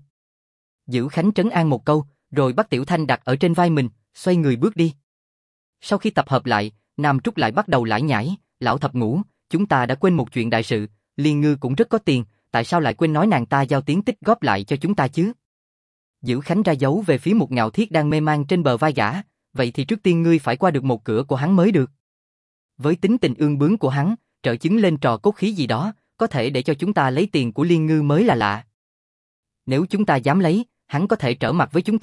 Dữ Khánh trấn an một câu, rồi bắt Tiểu Thanh đặt ở trên vai mình, xoay người bước đi. Sau khi tập hợp lại, Nam Trúc lại bắt đầu lải nhải, lão thập ngũ, chúng ta đã quên một chuyện đại sự, Liên Ngư cũng rất có tiền, tại sao lại quên nói nàng ta giao tiếng tích góp lại cho chúng ta chứ? Dữ Khánh ra dấu về phía một ngạo thiết đang mê man trên bờ vai gã, vậy thì trước tiên ngươi phải qua được một cửa của hắn mới được. Với tính tình ương bướng của hắn, trợ chứng lên trò cốt khí gì đó, có thể để cho chúng ta lấy tiền của Liên Ngư mới là lạ. Nếu chúng ta dám lấy, hắn có thể trở mặt với chúng ta,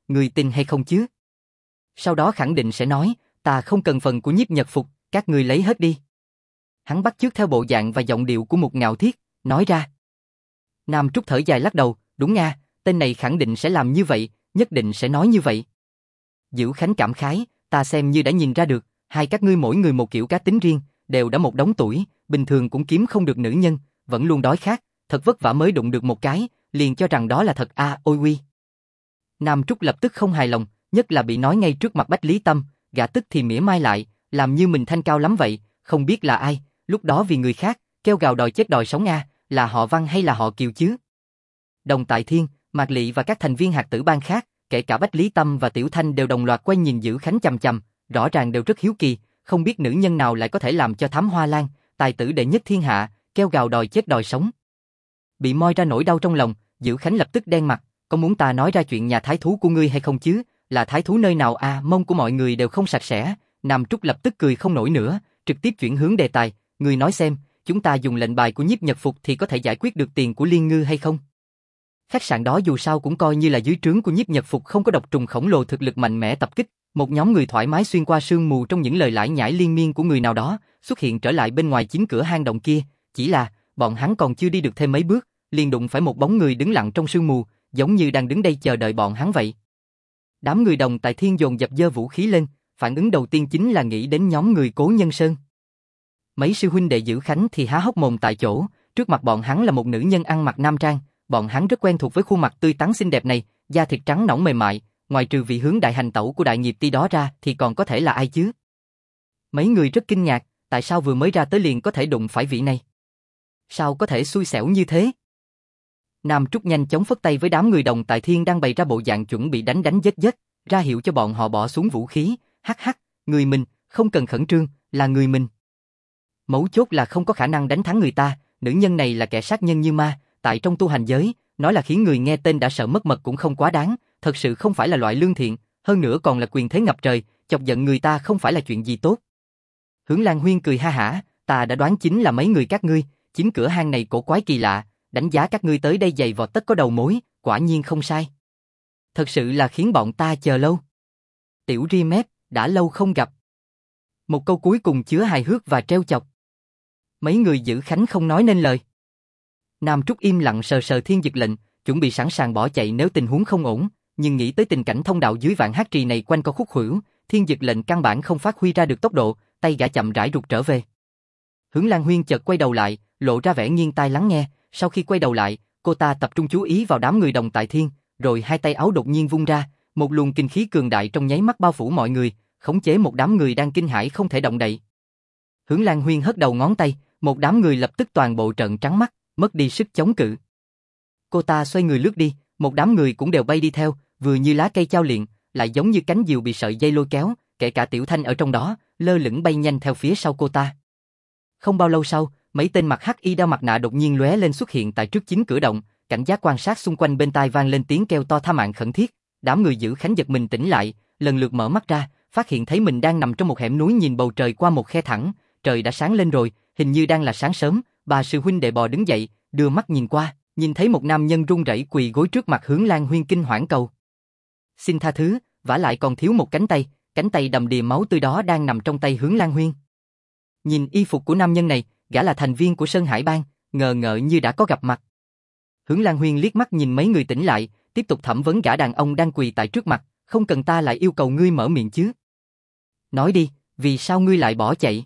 ngươi tin hay không chứ? Sau đó khẳng định sẽ nói, ta không cần phần của Nhiếp Nhật Phục, các ngươi lấy hết đi. Hắn bắt chước theo bộ dạng và giọng điệu của một ngạo thiết, nói ra. Nam Trúc thở dài lắc đầu, đúng nga, tên này khẳng định sẽ làm như vậy, nhất định sẽ nói như vậy. Dữ Khánh cảm khái, ta xem như đã nhìn ra được, hai các ngươi mỗi người một kiểu cá tính riêng, đều đã một đống tuổi, bình thường cũng kiếm không được nữ nhân, vẫn luôn đói khát, thật vất vả mới đụng được một cái, liền cho rằng đó là thật ôi uy. Nam Trúc lập tức không hài lòng, nhất là bị nói ngay trước mặt Bách Lý Tâm, gã tức thì mỉa mai lại, làm như mình thanh cao lắm vậy, không biết là ai, lúc đó vì người khác, kêu gào đòi chết đòi sống là họ Văn hay là họ Kiều chứ? Đồng Tại Thiên, Mạc Lị và các thành viên hạt tử bang khác, kể cả Bách Lý Tâm và Tiểu Thanh đều đồng loạt quay nhìn Dữ Khánh chằm chằm, rõ ràng đều rất hiếu kỳ, không biết nữ nhân nào lại có thể làm cho Thám Hoa Lan, tài tử đệ nhất thiên hạ, kêu gào đòi chết đòi sống. Bị moi ra nỗi đau trong lòng, Dữ Khánh lập tức đen mặt, có muốn ta nói ra chuyện nhà thái thú của ngươi hay không chứ? Là thái thú nơi nào mông của mọi người đều không sạch sẽ. Nam Trúc lập tức cười không nổi nữa, trực tiếp chuyển hướng đề tài, ngươi nói xem, chúng ta dùng lệnh bài của Nhiếp Nhật Phục thì có thể giải quyết được tiền của Liên Ngư hay không? Khách sạn đó dù sao cũng coi như là dưới trướng của Nhiếp Nhật Phục, không có độc trùng khổng lồ thực lực mạnh mẽ tập kích, một nhóm người thoải mái xuyên qua sương mù trong những lời lải nhải liên miên của người nào đó, xuất hiện trở lại bên ngoài chính cửa hang động kia, chỉ là bọn hắn còn chưa đi được thêm mấy bước, liền đụng phải một bóng người đứng lặng trong sương mù, giống như đang đứng đây chờ đợi bọn hắn vậy. Đám người Đồng Tại Thiên dồn dập giơ vũ khí lên, phản ứng đầu tiên chính là nghĩ đến nhóm người Cố Nhân Sơn. Mấy sư huynh đệ Dữ Khánh thì há hốc mồm tại chỗ, trước mặt bọn hắn là một nữ nhân ăn mặc nam trang, bọn hắn rất quen thuộc với khuôn mặt tươi tắn xinh đẹp này, da thịt trắng nõn mềm mại, ngoài trừ vị hướng đại hành tẩu của đại nghiệp ti đó ra thì còn có thể là ai chứ? Mấy người rất kinh ngạc, tại sao vừa mới ra tới liền có thể đụng phải vị này? Sao có thể xui xẻo như thế? Nam Trúc nhanh chóng phất tay với đám người Đồng Tại Thiên đang bày ra bộ dạng chuẩn bị đánh giết, ra hiệu cho bọn họ bỏ xuống vũ khí, hắc, người mình, không cần khẩn trương, là người mình. Mấu chốt là không có khả năng đánh thắng người ta, nữ nhân này là kẻ sát nhân như ma, tại trong tu hành giới, nói là khiến người nghe tên đã sợ mất mật cũng không quá đáng, thật sự không phải là loại lương thiện, hơn nữa còn là quyền thế ngập trời, chọc giận người ta không phải là chuyện gì tốt. Hướng Lan Huyên cười ha hả, ta đã đoán chính là mấy người các ngươi, chính cửa hang này cổ quái kỳ lạ, đánh giá các ngươi tới đây giày vò tất có đầu mối, quả nhiên không sai. Thật sự là khiến bọn ta chờ lâu. Tiểu Ri Mép, đã lâu không gặp. Một câu cuối cùng chứa hài hước và trêu chọc. Mấy người Dữ Khánh không nói nên lời. Nam Trúc im lặng sờ sờ thiên dực lệnh, chuẩn bị sẵn sàng bỏ chạy nếu tình huống không ổn, nhưng nghĩ tới tình cảnh thông đạo dưới Vạn Hát Trì này quanh co khúc khuỷu, thiên dực lệnh căn bản không phát huy ra được tốc độ, tay gã chậm rãi rụt trở về. Hướng Lan Huyên chợt quay đầu lại, lộ ra vẻ nghiêng tai lắng nghe, sau khi quay đầu lại, cô ta tập trung chú ý vào đám người Đồng Tại Thiên, rồi hai tay áo đột nhiên vung ra, một luồng kinh khí cường đại trong nháy mắt bao phủ mọi người, khống chế một đám người đang kinh hãi không thể động đậy. Hướng Lan Huyên hất đầu ngón tay, một đám người lập tức toàn bộ trợn trắng mắt, mất đi sức chống cự. Cô ta xoay người lướt đi, một đám người cũng đều bay đi theo, vừa như lá cây chao liệng, lại giống như cánh diều bị sợi dây lôi kéo, kể cả Tiểu Thanh ở trong đó, lơ lửng bay nhanh theo phía sau cô ta. Không bao lâu sau, mấy tên mặc hắc y đeo mặt nạ đột nhiên lóe lên xuất hiện tại trước chính cửa động, cảnh giác quan sát xung quanh, bên tai vang lên tiếng kêu to tha mạng khẩn thiết. Đám người Dữ Khánh giật mình tỉnh lại, lần lượt mở mắt ra, phát hiện thấy mình đang nằm trong một hẻm núi, nhìn bầu trời qua một khe thẳng, trời đã sáng lên rồi, hình như đang là sáng sớm. Bà sư huynh đệ bò đứng dậy, đưa mắt nhìn qua, nhìn thấy một nam nhân run rẩy quỳ gối trước mặt Hướng Lan Huyên kinh hoảng cầu: "Xin tha thứ, vả lại còn thiếu một cánh tay đầm đìa máu tươi đó đang nằm trong tay Hướng Lan Huyên." Nhìn y phục của nam nhân này, gã là thành viên của Sơn Hải Bang, ngờ ngợ như đã có gặp mặt. Hướng Lan Huyên liếc mắt nhìn mấy người tỉnh lại, tiếp tục thẩm vấn gã đàn ông đang quỳ tại trước mặt, "Không cần ta lại yêu cầu ngươi mở miệng chứ. Nói đi, vì sao ngươi lại bỏ chạy?"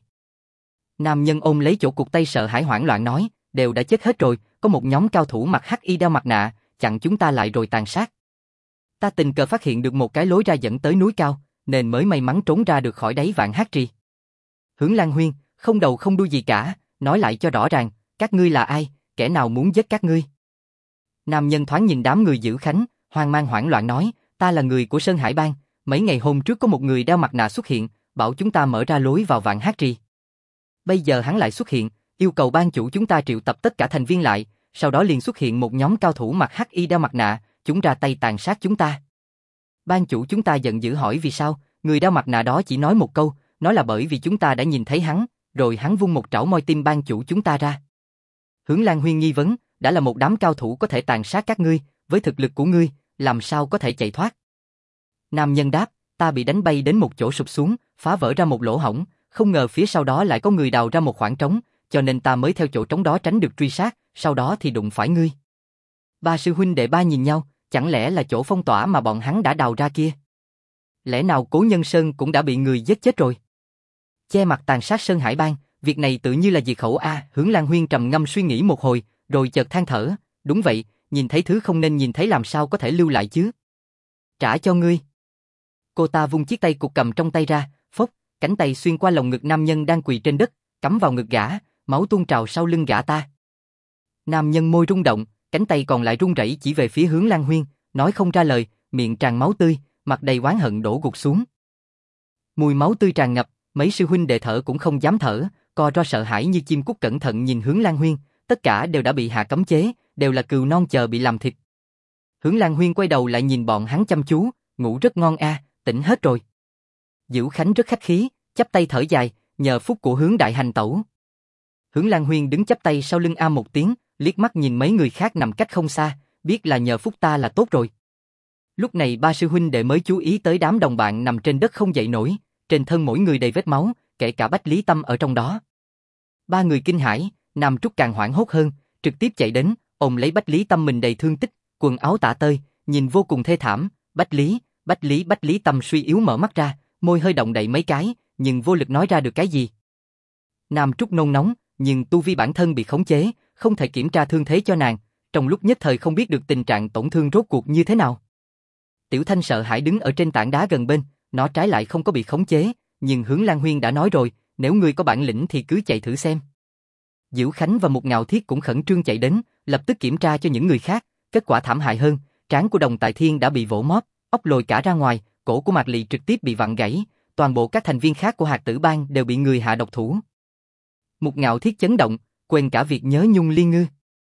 Nam nhân ôm lấy chỗ cụt tay sợ hãi hoảng loạn nói: "Đều đã chết hết rồi, có một nhóm cao thủ mặc hắc y đeo mặt nạ, chặn chúng ta lại rồi tàn sát. Ta tình cờ phát hiện được một cái lối ra dẫn tới núi cao, nên mới may mắn trốn ra được khỏi đáy Vạn Hát Trì." Hướng Lan Huyên, không đầu không đuôi gì cả, nói lại cho rõ ràng, các ngươi là ai, kẻ nào muốn giết các ngươi? Nam nhân thoáng nhìn đám người Dữ Khánh, hoang mang hoảng loạn nói: "Ta là người của Sơn Hải Bang, mấy ngày hôm trước có một người đeo mặt nạ xuất hiện, bảo chúng ta mở ra lối vào Vạn Hát Trì. Bây giờ hắn lại xuất hiện, yêu cầu ban chủ chúng ta triệu tập tất cả thành viên lại, sau đó liền xuất hiện một nhóm cao thủ mặc hắc y đeo mặt nạ, chúng ra tay tàn sát chúng ta." Ban chủ chúng ta giận dữ hỏi vì sao, người đeo mặt nạ đó chỉ nói một câu, nói là bởi vì chúng ta đã nhìn thấy hắn, rồi hắn vung một trảo moi tim ban chủ chúng ta ra. Hướng Lan Huyên nghi vấn, đã là một đám cao thủ có thể tàn sát các ngươi, với thực lực của ngươi, làm sao có thể chạy thoát? Nam nhân đáp, ta bị đánh bay đến một chỗ sụp xuống, phá vỡ ra một lỗ hổng, không ngờ phía sau đó lại có người đào ra một khoảng trống, cho nên ta mới theo chỗ trống đó tránh được truy sát, sau đó thì đụng phải ngươi. Ba sư huynh đệ ba nhìn nhau, chẳng lẽ là chỗ phong tỏa mà bọn hắn đã đào ra kia? Lẽ nào Cố Nhân Sơn cũng đã bị người giết chết rồi? Che mặt tàn sát Sơn Hải Bang, việc này tự như là diệt khẩu a. Hướng Lan Huyên trầm ngâm suy nghĩ một hồi, rồi chợt than thở, đúng vậy, nhìn thấy thứ không nên nhìn thấy làm sao có thể lưu lại chứ? Trả cho ngươi. Cô ta vung chiếc tay cục cầm trong tay ra, phốc, cánh tay xuyên qua lồng ngực nam nhân đang quỳ trên đất, cắm vào ngực gã, máu tuôn trào sau lưng gã ta. Nam nhân môi rung động, cánh tay còn lại run rẩy chỉ về phía Hướng Lan Huyên, nói không ra lời, miệng tràn máu tươi, mặt đầy oán hận đổ gục xuống. Mùi máu tươi tràn ngập, mấy sư huynh đệ thở cũng không dám thở, co ro sợ hãi như chim cút cẩn thận nhìn Hướng Lan Huyên, tất cả đều đã bị hạ cấm chế, đều là cừu non chờ bị làm thịt. Hướng Lan Huyên quay đầu lại nhìn bọn hắn chăm chú, ngủ rất ngon a, tỉnh hết rồi. Dữu Khánh rất khách khí, chắp tay thở dài, nhờ phúc của Hướng đại hành tẩu. Hướng Lan Huyên đứng chắp tay sau lưng a một tiếng, liếc mắt nhìn mấy người khác nằm cách không xa, biết là nhờ phúc ta là tốt rồi. Lúc này ba sư huynh đệ mới chú ý tới đám đồng bạn nằm trên đất không dậy nổi, trên thân mỗi người đầy vết máu, kể cả Bách Lý Tâm ở trong đó. Ba người kinh hãi, Nam Trúc càng hoảng hốt hơn, trực tiếp chạy đến, ôm lấy Bách Lý Tâm mình đầy thương tích, quần áo tả tơi, nhìn vô cùng thê thảm. Bách Lý Tâm suy yếu mở mắt ra, môi hơi động đậy mấy cái, nhưng vô lực nói ra được cái gì. Nam Trúc nôn nóng, nhưng tu vi bản thân bị khống chế, không thể kiểm tra thương thế cho nàng, trong lúc nhất thời không biết được tình trạng tổn thương rốt cuộc như thế nào. Tiểu Thanh sợ hãi đứng ở trên tảng đá gần bên, nó trái lại không có bị khống chế, nhưng Hướng Lan Huyên đã nói rồi, nếu ngươi có bản lĩnh thì cứ chạy thử xem. Dữu Khánh và Mục Ngạo Thiết cũng khẩn trương chạy đến, lập tức kiểm tra cho những người khác, kết quả thảm hại hơn, trán của Đồng Tại Thiên đã bị vỗ móp, óc lồi cả ra ngoài, cổ của Mạc Lị trực tiếp bị vặn gãy, toàn bộ các thành viên khác của Hạt Tử Bang đều bị người hạ độc thủ. Mục Ngạo Thiết chấn động, quên cả việc nhớ Nhung Liên Ngư.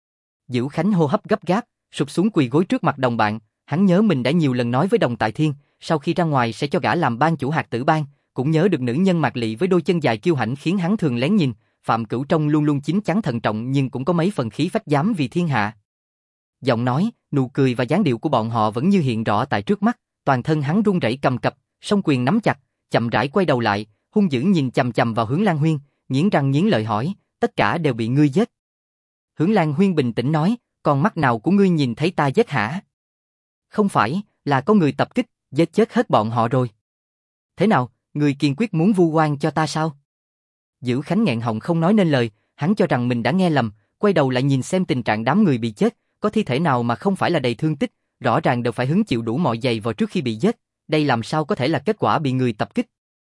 Dữu Khánh hô hấp gấp gáp, sụp xuống quỳ gối trước mặt đồng bạn, hắn nhớ mình đã nhiều lần nói với Đồng Tại Thiên, sau khi ra ngoài sẽ cho gã làm ban chủ Hạt Tử Bang, cũng nhớ được nữ nhân Mạc Lị với đôi chân dài kiêu hãnh khiến hắn thường lén nhìn, Phạm Cửu Trong luôn luôn chín chắn thận trọng nhưng cũng có mấy phần khí phách dám vì thiên hạ. Giọng nói, nụ cười và dáng điệu của bọn họ vẫn như hiện rõ tại trước mắt, toàn thân hắn run rẩy cầm cập, song quyền nắm chặt, chậm rãi quay đầu lại, hung dữ nhìn chằm chằm vào Hướng Lan Huyên, nghiến răng nghiến lợi hỏi, tất cả đều bị ngươi giết. Hướng Lan Huyên bình tĩnh nói, còn mắt nào của ngươi nhìn thấy ta giết hả? Không phải, là có người tập kích, giết chết hết bọn họ rồi. Thế nào, ngươi kiên quyết muốn vu oan cho ta sao? Dữu Khánh nghẹn họng không nói nên lời, hắn cho rằng mình đã nghe lầm, quay đầu lại nhìn xem tình trạng đám người bị chết, có thi thể nào mà không phải là đầy thương tích, rõ ràng đều phải hứng chịu đủ mọi giày vò trước khi bị giết, đây làm sao có thể là kết quả bị người tập kích.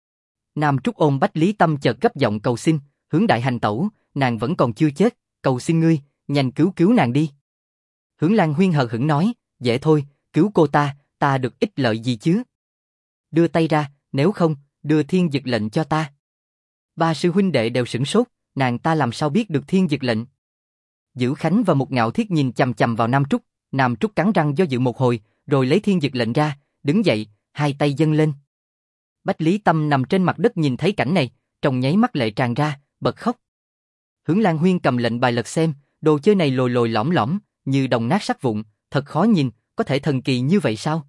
Nam Trúc ôm Bách Lý Tâm chợt gấp giọng cầu xin, Hướng đại hành tẩu, nàng vẫn còn chưa chết, cầu xin ngươi, nhanh cứu nàng đi. Hướng Lan Huyên hờ hững nói, dễ thôi, cứu cô ta được ích lợi gì chứ? Đưa tay ra, nếu không, đưa thiên dực lệnh cho ta. Ba sư huynh đệ đều sửng sốt, nàng ta làm sao biết được thiên dực lệnh? Dữu Khánh và Mục Ngạo Thiết nhìn chằm chằm vào Nam Trúc cắn răng do dự một hồi, rồi lấy thiên dực lệnh ra, đứng dậy, hai tay dâng lên. Bách Lý Tâm nằm trên mặt đất nhìn thấy cảnh này, trong nháy mắt lệ tràn ra, bật khóc. Hướng Lan Huyên cầm lệnh bài lật xem, đồ chơi này lồi lồi lõm lõm, như đồng nát sắt vụn, thật khó nhìn, có thể thần kỳ như vậy sao?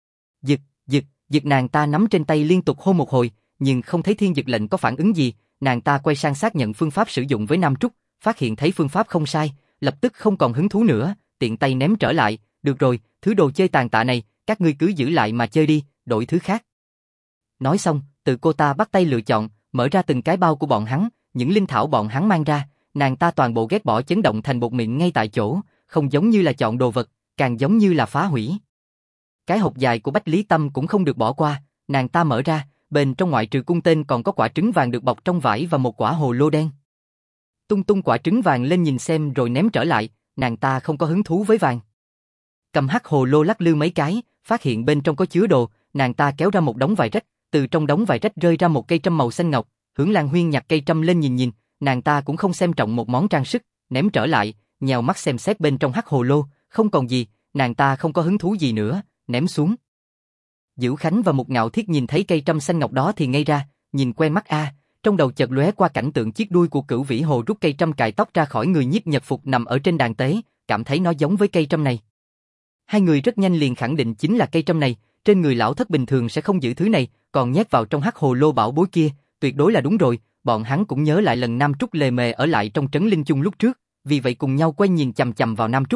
Giật nàng ta nắm trên tay liên tục hô một hồi, nhưng không thấy thiên dực lệnh có phản ứng gì, nàng ta quay sang xác nhận phương pháp sử dụng với Nam Trúc, phát hiện thấy phương pháp không sai, lập tức không còn hứng thú nữa, tiện tay ném trở lại, được rồi, thứ đồ chơi tàn tạ này, các ngươi cứ giữ lại mà chơi đi, đổi thứ khác. Nói xong, từ cô ta bắt tay lựa chọn, mở ra từng cái bao của bọn hắn, những linh thảo bọn hắn mang ra, nàng ta toàn bộ ghét bỏ chấn động thành bột mịn ngay tại chỗ, không giống như là chọn đồ vật, càng giống như là phá hủy. Cái hộp dài của Bách Lý Tâm cũng không được bỏ qua, nàng ta mở ra, bên trong ngoại trừ cung tên còn có quả trứng vàng được bọc trong vải và một quả hồ lô đen. Tung quả trứng vàng lên nhìn xem rồi ném trở lại, nàng ta không có hứng thú với vàng. Cầm hắc hồ lô lắc lư mấy cái, phát hiện bên trong có chứa đồ, nàng ta kéo ra một đống vải rách, từ trong đống vải rách rơi ra một cây trâm màu xanh ngọc, Hướng Lan Huyên nhặt cây trâm lên nhìn, nàng ta cũng không xem trọng một món trang sức, ném trở lại, nhèo mắt xem xét bên trong hắc hồ lô, không còn gì, nàng ta không có hứng thú gì nữa, ném xuống. Dữu Khánh và Mục Ngạo Thiết nhìn thấy cây trâm xanh ngọc đó thì ngây ra, nhìn quen mắt a, trong đầu chợt lóe qua cảnh tượng chiếc đuôi của Cửu Vĩ Hồ rút cây trâm cài tóc ra khỏi người Nhiếp Nhật Phục nằm ở trên đàn tế, cảm thấy nó giống với cây trâm này. Hai người rất nhanh liền khẳng định chính là cây trâm này, trên người lão thất bình thường sẽ không giữ thứ này, còn nhét vào trong hắc hồ lô bảo bối kia, tuyệt đối là đúng rồi, bọn hắn cũng nhớ lại lần Nam Trúc lề mề ở lại trong trấn Linh Chung lúc trước, vì vậy cùng nhau quay nhìn chằm chằm vào Nam Trúc.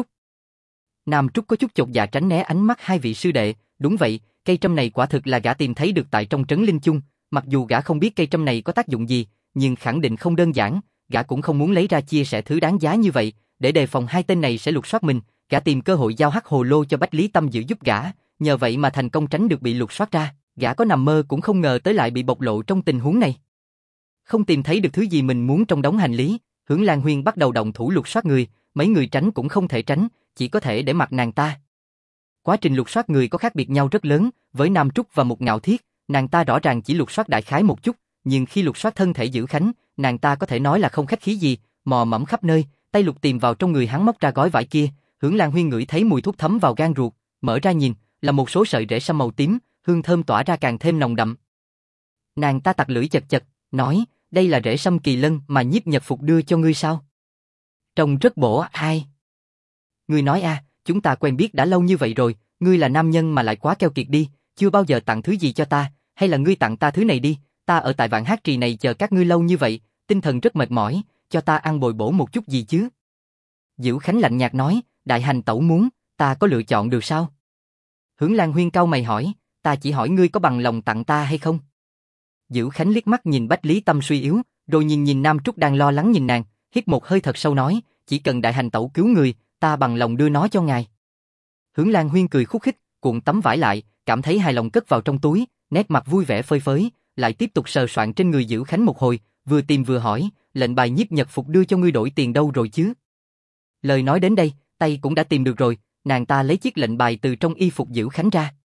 Nam Trúc có chút chột dạ tránh né ánh mắt hai vị sư đệ, đúng vậy, cây trâm này quả thực là gã tìm thấy được tại trong trấn Linh Chung, mặc dù gã không biết cây trâm này có tác dụng gì, nhưng khẳng định không đơn giản, gã cũng không muốn lấy ra chia sẻ thứ đáng giá như vậy, để đề phòng hai tên này sẽ lục soát mình, gã tìm cơ hội giao hắc hồ lô cho Bách Lý Tâm giữ giúp gã, nhờ vậy mà thành công tránh được bị lục soát ra, gã có nằm mơ cũng không ngờ tới lại bị bộc lộ trong tình huống này. Không tìm thấy được thứ gì mình muốn trong đống hành lý, Hướng Lan Huyên bắt đầu động thủ lục soát người, mấy người tránh cũng không thể tránh, chỉ có thể để mặc nàng ta. Quá trình lục soát người có khác biệt nhau rất lớn, với Nam Trúc và Mục Ngạo Thiết, nàng ta rõ ràng chỉ lục soát đại khái một chút, nhưng khi lục soát thân thể Dữ Khánh, nàng ta có thể nói là không khách khí gì, mò mẫm khắp nơi, tay lục tìm vào trong người hắn móc ra gói vải kia, Hướng Lan Huyên ngửi thấy mùi thuốc thấm vào gan ruột, mở ra nhìn, là một số sợi rễ sâm màu tím, hương thơm tỏa ra càng thêm nồng đậm. Nàng ta tặc lưỡi chật chật, nói, đây là rễ sâm kỳ lân mà Nhiếp Nhật Phục đưa cho ngươi sao? Trông rất bổ ai? Ngươi nói chúng ta quen biết đã lâu như vậy rồi, ngươi là nam nhân mà lại quá keo kiệt đi, chưa bao giờ tặng thứ gì cho ta, hay là ngươi tặng ta thứ này đi, ta ở tại Vạn Hát Trì này chờ các ngươi lâu như vậy, tinh thần rất mệt mỏi, cho ta ăn bồi bổ một chút gì chứ. Dữ Khánh lạnh nhạt nói, đại hành tẩu muốn, ta có lựa chọn được sao? Hướng Lan Huyên cau mày hỏi, ta chỉ hỏi ngươi có bằng lòng tặng ta hay không? Dữ Khánh liếc mắt nhìn Bách Lý Tâm suy yếu, rồi nhìn Nam Trúc đang lo lắng nhìn nàng, hít một hơi thật sâu nói, chỉ cần đại hành tẩu cứu người, ta bằng lòng đưa nó cho ngài. Hướng Lan Huyên cười khúc khích, cuộn tấm vải lại, cảm thấy hài lòng cất vào trong túi, nét mặt vui vẻ phơi phới, lại tiếp tục sờ soạn trên người Dữ Khánh một hồi, vừa tìm vừa hỏi, lệnh bài Nhiếp Nhật Phục đưa cho ngươi đổi tiền đâu rồi chứ? Lời nói đến đây, tay cũng đã tìm được rồi, nàng ta lấy chiếc lệnh bài từ trong y phục Dữ Khánh ra.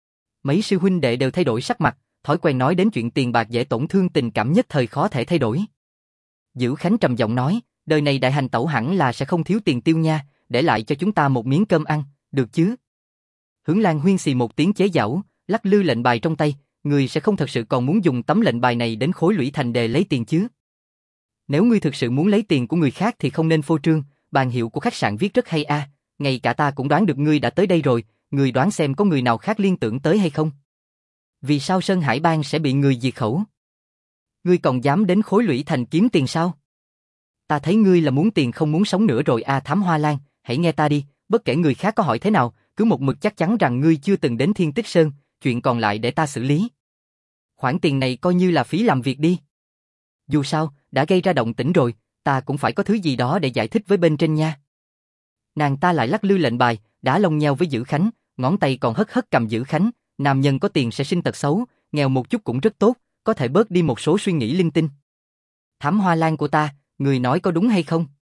Mấy sư huynh đệ đều thay đổi sắc mặt, thói quen nói đến chuyện tiền bạc dễ tổn thương tình cảm nhất thời khó thể thay đổi. Dữ Khánh trầm giọng nói, đời này đại hành tẩu hẳn là sẽ không thiếu tiền tiêu nha, để lại cho chúng ta một miếng cơm ăn, được chứ? Hướng Lan Huyên xì một tiếng chế giễu, lắc lư lệnh bài trong tay, người sẽ không thật sự còn muốn dùng tấm lệnh bài này đến Khối Lũy Thành để lấy tiền chứ? Nếu ngươi thực sự muốn lấy tiền của người khác thì không nên phô trương, bảng hiệu của khách sạn viết rất hay ngay cả ta cũng đoán được ngươi đã tới đây rồi, ngươi đoán xem có người nào khác liên tưởng tới hay không? Vì sao Sơn Hải Bang sẽ bị người diệt khẩu? Ngươi còn dám đến Khối Lũy Thành kiếm tiền sao? Ta thấy ngươi là muốn tiền không muốn sống nữa rồi Thám Hoa Lan, hãy nghe ta đi, bất kể người khác có hỏi thế nào, cứ một mực chắc chắn rằng ngươi chưa từng đến Thiên Tích Sơn, chuyện còn lại để ta xử lý. Khoản tiền này coi như là phí làm việc đi. Dù sao, đã gây ra động tĩnh rồi, ta cũng phải có thứ gì đó để giải thích với bên trên nha. Nàng ta lại lắc lư lệnh bài, đá lông nheo với Dữ Khánh, ngón tay còn hất hất cầm Dữ Khánh, nam nhân có tiền sẽ sinh tật xấu, nghèo một chút cũng rất tốt, có thể bớt đi một số suy nghĩ linh tinh. Thám Hoa Lan của ta, người nói có đúng hay không?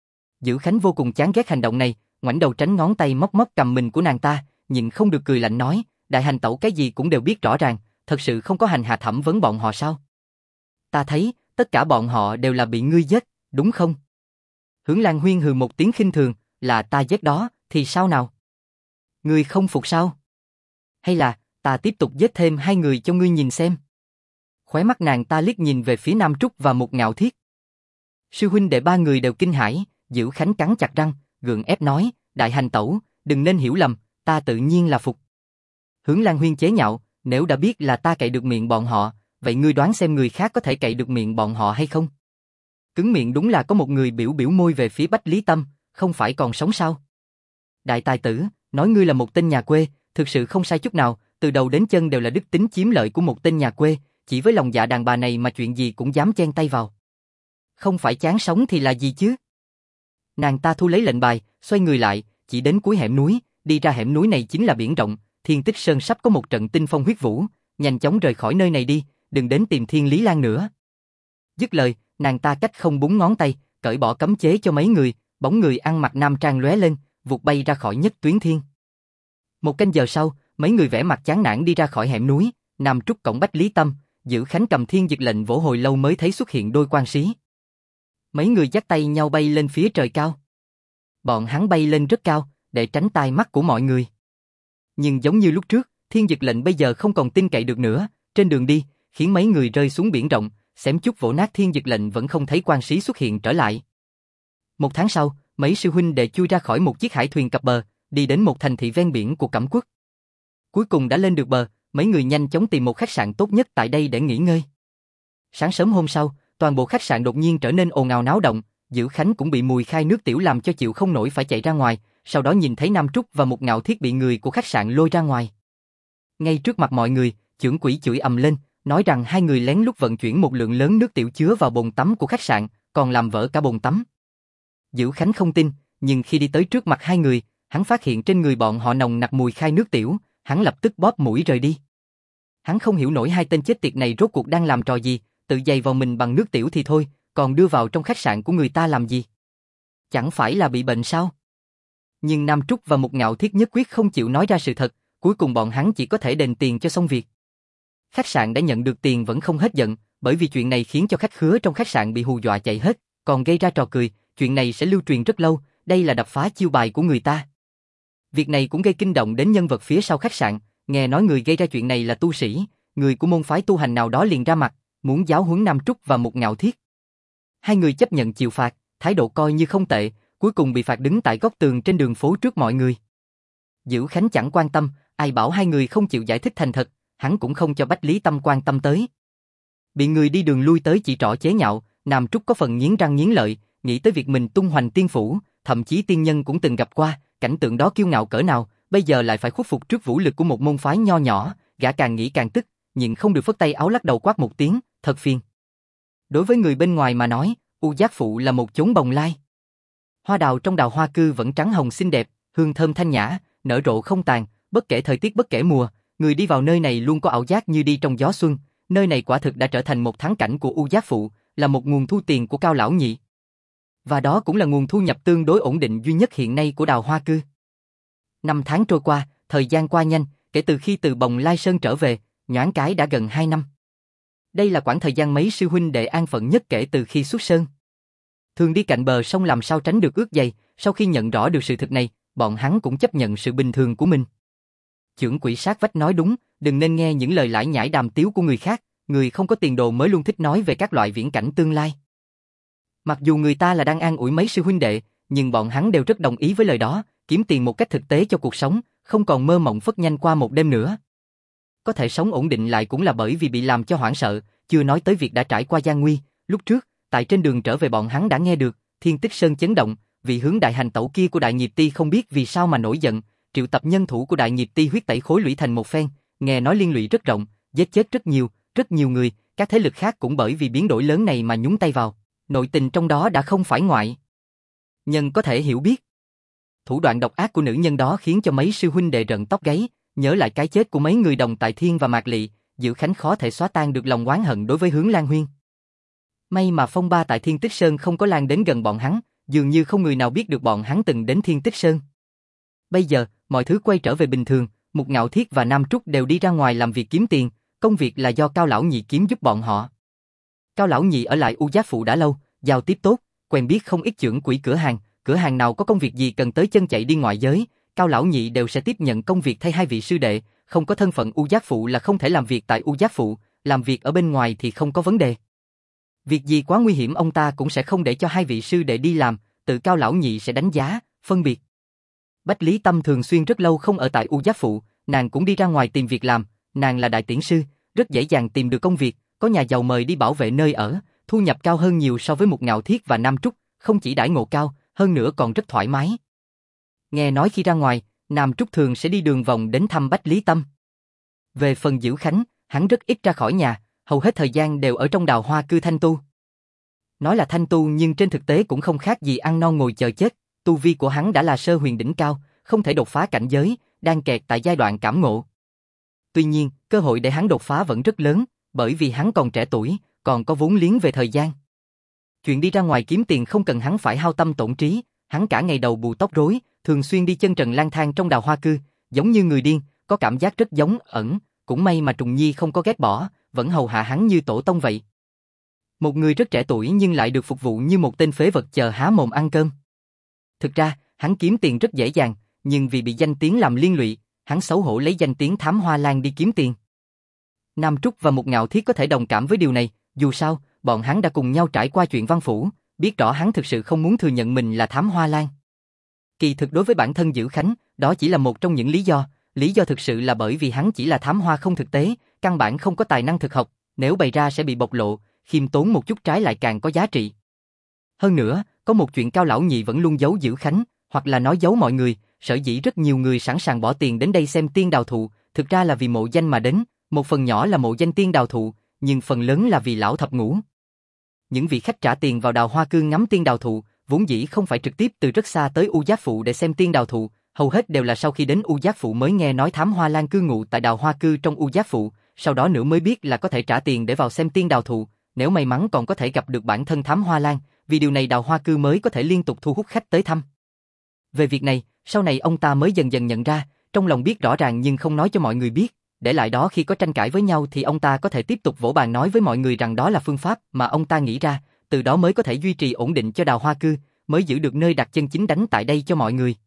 Dữ Khánh vô cùng chán ghét hành động này, ngoảnh đầu tránh ngón tay móc móc cầm mình của nàng ta, nhịn không được cười lạnh nói, đại hành tẩu cái gì cũng đều biết rõ ràng, thật sự không có hành hạ thẩm vấn bọn họ sao? Ta thấy, tất cả bọn họ đều là bị ngươi giết, đúng không? Hướng Lan Huyên hừ một tiếng khinh thường, là ta giết đó, thì sao nào? Ngươi không phục sao? Hay là, ta tiếp tục giết thêm hai người cho ngươi nhìn xem? Khóe mắt nàng ta liếc nhìn về phía Nam Trúc và Mục Ngạo Thiết. Sư huynh đệ ba người đều kinh hãi, Dữ Khánh cắn chặt răng, gượng ép nói, đại hành tẩu, đừng nên hiểu lầm, ta tự nhiên là phục. Hướng Lan Huyên chế nhạo, nếu đã biết là ta cậy được miệng bọn họ, vậy ngươi đoán xem người khác có thể cậy được miệng bọn họ hay không? Cứng miệng đúng là có một người biểu biểu môi về phía Bách Lý Tâm, không phải còn sống sao? Đại tài tử, nói ngươi là một tên nhà quê, thực sự không sai chút nào, từ đầu đến chân đều là đức tính chiếm lợi của một tên nhà quê, chỉ với lòng dạ đàn bà này mà chuyện gì cũng dám chen tay vào. Không phải chán sống thì là gì chứ? Nàng ta thu lấy lệnh bài, xoay người lại, chỉ đến cuối hẻm núi, đi ra hẻm núi này chính là biển rộng, Thiên Tích Sơn sắp có một trận tinh phong huyết vũ, nhanh chóng rời khỏi nơi này đi, đừng đến tìm Thiên Lý Lan nữa. Dứt lời, nàng ta cách không búng ngón tay, cởi bỏ cấm chế cho mấy người, bóng người ăn mặc nam trang lóe lên, vụt bay ra khỏi Nhất Tuyến Thiên. Một canh giờ sau, mấy người vẻ mặt chán nản đi ra khỏi hẻm núi, Nam Trúc cổng Bách Lý Tâm, Dữ Khánh cầm thiên dực lệnh vỗ hồi lâu mới thấy xuất hiện đôi quan sĩ. Mấy người dắt tay nhau bay lên phía trời cao. Bọn hắn bay lên rất cao, để tránh tai mắt của mọi người. Nhưng giống như lúc trước, thiên dực lệnh bây giờ không còn tin cậy được nữa, trên đường đi, khiến mấy người rơi xuống biển rộng, xém chút vỗ nát thiên dực lệnh vẫn không thấy quan sĩ xuất hiện trở lại. Một tháng sau, mấy sư huynh đệ chui ra khỏi một chiếc hải thuyền cập bờ, đi đến một thành thị ven biển của Cẩm Quốc. Cuối cùng đã lên được bờ, mấy người nhanh chóng tìm một khách sạn tốt nhất tại đây để nghỉ ngơi. Sáng sớm hôm sau, toàn bộ khách sạn đột nhiên trở nên ồn ào náo động, Dữ Khánh cũng bị mùi khai nước tiểu làm cho chịu không nổi phải chạy ra ngoài, sau đó nhìn thấy Nam Trúc và Mục Ngạo Thiết bị người của khách sạn lôi ra ngoài. Ngay trước mặt mọi người, trưởng quỹ chửi ầm lên, nói rằng hai người lén lút vận chuyển một lượng lớn nước tiểu chứa vào bồn tắm của khách sạn, còn làm vỡ cả bồn tắm. Dữ Khánh không tin, nhưng khi đi tới trước mặt hai người, hắn phát hiện trên người bọn họ nồng nặc mùi khai nước tiểu, hắn lập tức bóp mũi rời đi. Hắn không hiểu nổi hai tên chết tiệt này rốt cuộc đang làm trò gì, tự giày vào mình bằng nước tiểu thì thôi, còn đưa vào trong khách sạn của người ta làm gì? Chẳng phải là bị bệnh sao? Nhưng Nam Trúc và Mục Ngạo Thiết nhất quyết không chịu nói ra sự thật, cuối cùng bọn hắn chỉ có thể đền tiền cho xong việc. Khách sạn đã nhận được tiền vẫn không hết giận, bởi vì chuyện này khiến cho khách khứa trong khách sạn bị hù dọa chạy hết, còn gây ra trò cười, chuyện này sẽ lưu truyền rất lâu, đây là đập phá chiêu bài của người ta. Việc này cũng gây kinh động đến nhân vật phía sau khách sạn, nghe nói người gây ra chuyện này là tu sĩ, người của môn phái tu hành nào đó liền ra mặt, muốn giáo huấn Nam Trúc và Mục Ngạo Thiết. Hai người chấp nhận chịu phạt, thái độ coi như không tệ, cuối cùng bị phạt đứng tại góc tường trên đường phố trước mọi người. Dữ Khánh chẳng quan tâm, ai bảo hai người không chịu giải thích thành thật, hắn cũng không cho Bách Lý Tâm quan tâm tới. Bị người đi đường lui tới chỉ trỏ chế nhạo, Nam Trúc có phần nghiến răng nghiến lợi, nghĩ tới việc mình tung hoành tiên phủ, thậm chí tiên nhân cũng từng gặp qua, cảnh tượng đó kiêu ngạo cỡ nào, bây giờ lại phải khuất phục trước vũ lực của một môn phái nho nhỏ, gã càng nghĩ càng tức, nhưng không được phất tay áo lắc đầu quát một tiếng, thật phiền. Đối với người bên ngoài mà nói, U Giác Phụ là một chốn bồng lai. Hoa đào trong đào hoa cư vẫn trắng hồng xinh đẹp, hương thơm thanh nhã, nở rộ không tàn, bất kể thời tiết bất kể mùa, người đi vào nơi này luôn có ảo giác như đi trong gió xuân, nơi này quả thực đã trở thành một thắng cảnh của U Giác Phụ, là một nguồn thu tiền của Cao lão nhị. Và đó cũng là nguồn thu nhập tương đối ổn định duy nhất hiện nay của đào hoa cư. 5 tháng trôi qua, thời gian qua nhanh, kể từ khi từ Bồng Lai Sơn trở về, nhoáng cái đã gần 2 năm. Đây là khoảng thời gian mấy sư huynh đệ an phận nhất kể từ khi xuất sơn. Thường đi cạnh bờ sông làm sao tránh được ướt giày, sau khi nhận rõ được sự thực này, bọn hắn cũng chấp nhận sự bình thường của mình. Chưởng quỷ sát vách nói đúng, đừng nên nghe những lời lải nhải đàm tiếu của người khác, người không có tiền đồ mới luôn thích nói về các loại viễn cảnh tương lai. Mặc dù người ta là đang an ủi mấy sư huynh đệ, nhưng bọn hắn đều rất đồng ý với lời đó, kiếm tiền một cách thực tế cho cuộc sống, không còn mơ mộng phất nhanh qua một đêm nữa. Có thể sống ổn định lại cũng là bởi vì bị làm cho hoảng sợ, chưa nói tới việc đã trải qua gian nguy. Lúc trước, tại trên đường trở về bọn hắn đã nghe được, Thiên Tích Sơn chấn động, vị hướng đại hành tẩu kia của Đại Nghiệp Ti không biết vì sao mà nổi giận, triệu tập nhân thủ của Đại Nghiệp Ti huyết tẩy khối lũy thành một phen, nghe nói liên lụy rất rộng, giết chết rất nhiều người, các thế lực khác cũng bởi vì biến đổi lớn này mà nhúng tay vào, nội tình trong đó đã không phải ngoại nhân có thể hiểu biết. Thủ đoạn độc ác của nữ nhân đó khiến cho mấy sư huynh đệ rợn tóc gáy, nhớ lại cái chết của mấy người đồng tại Thiên và Mạc Lị, Dữ Khánh khó thể xóa tan được lòng oán hận đối với Hướng Lan Huyên. May mà phong ba tại Thiên Tích Sơn không có lan đến gần bọn hắn, dường như không người nào biết được bọn hắn từng đến Thiên Tích Sơn. Bây giờ, mọi thứ quay trở về bình thường, Mục Ngạo Thiết và Nam Trúc đều đi ra ngoài làm việc kiếm tiền, công việc là do Cao lão nhị kiếm giúp bọn họ. Cao lão nhị ở lại U Giác Phụ đã lâu, giao tiếp tốt, quen biết không ít chưởng quỹ cửa hàng nào có công việc gì cần tới chân chạy đi ngoại giới, Cao lão nhị đều sẽ tiếp nhận công việc thay hai vị sư đệ, không có thân phận U Giác Phụ là không thể làm việc tại U Giác Phụ, làm việc ở bên ngoài thì không có vấn đề. Việc gì quá nguy hiểm ông ta cũng sẽ không để cho hai vị sư đệ đi làm, tự Cao lão nhị sẽ đánh giá, phân biệt. Bách Lý Tâm thường xuyên rất lâu không ở tại U Giác Phụ, nàng cũng đi ra ngoài tìm việc làm, nàng là đại tiễn sư, rất dễ dàng tìm được công việc, có nhà giàu mời đi bảo vệ nơi ở, thu nhập cao hơn nhiều so với Mục Ngạo Thiết và Nam Trúc, không chỉ đãi ngộ cao, hơn nữa còn rất thoải mái. Nghe nói khi ra ngoài, Nam Trúc thường sẽ đi đường vòng đến thăm Bách Lý Tâm. Về phần Dữ Khánh, hắn rất ít ra khỏi nhà, hầu hết thời gian đều ở trong đào hoa cư thanh tu. Nói là thanh tu nhưng trên thực tế cũng không khác gì ăn no ngồi chờ chết, tu vi của hắn đã là sơ huyền đỉnh cao, không thể đột phá cảnh giới, đang kẹt tại giai đoạn cảm ngộ. Tuy nhiên, cơ hội để hắn đột phá vẫn rất lớn, bởi vì hắn còn trẻ tuổi, còn có vốn liếng về thời gian. Chuyện đi ra ngoài kiếm tiền không cần hắn phải hao tâm tổn trí, hắn cả ngày đầu bù tóc rối, thường xuyên đi chân trần lang thang trong đào hoa cư, giống như người điên, có cảm giác rất giống ẩn, cũng may mà Trùng Nhi không có ghét bỏ, vẫn hầu hạ hắn như tổ tông vậy. Một người rất trẻ tuổi nhưng lại được phục vụ như một tên phế vật chờ há mồm ăn cơm. Thực ra, hắn kiếm tiền rất dễ dàng, nhưng vì bị danh tiếng làm liên lụy, hắn xấu hổ lấy danh tiếng thám hoa lan đi kiếm tiền. Nam Trúc và Mục Ngạo Thiết có thể đồng cảm với điều này, dù sao, bọn hắn đã cùng nhau trải qua chuyện Văn Phủ, biết rõ hắn thực sự không muốn thừa nhận mình là thám hoa lan. Kỳ thực đối với bản thân Dữ Khánh, đó chỉ là một trong những lý do, Lý do thực sự là bởi vì hắn chỉ là thám hoa không thực tế, căn bản không có tài năng thực học, nếu bày ra sẽ bị bộc lộ, khiêm tốn một chút trái lại càng có giá trị. Hơn nữa, có một chuyện Cao lão nhị vẫn luôn giấu giữ Khánh, hoặc là nói giấu mọi người, sở dĩ rất nhiều người sẵn sàng bỏ tiền đến đây xem tiên đào thụ, thực ra là vì mộ danh mà đến, một phần nhỏ là mộ danh tiên đào thụ, nhưng phần lớn là vì lão thập ngũ. Những vị khách trả tiền vào Đào Hoa Cương ngắm tiên đào thụ, vốn dĩ không phải trực tiếp từ rất xa tới U Giác Phụ để xem tiên đào thụ, hầu hết đều là sau khi đến U Giác Phụ mới nghe nói Thám Hoa Lan cư ngụ tại Đào Hoa Cư trong U Giác Phụ, sau đó nữa mới biết là có thể trả tiền để vào xem tiên đào thụ, nếu may mắn còn có thể gặp được bản thân Thám Hoa Lan, vì điều này Đào Hoa Cư mới có thể liên tục thu hút khách tới thăm. Về việc này, sau này ông ta mới dần dần nhận ra, trong lòng biết rõ ràng nhưng không nói cho mọi người biết, để lại đó khi có tranh cãi với nhau thì ông ta có thể tiếp tục vỗ bàn nói với mọi người rằng đó là phương pháp mà ông ta nghĩ ra, từ đó mới có thể duy trì ổn định cho Đào Hoa Cư, mới giữ được nơi đặt chân chính đánh tại đây cho mọi người.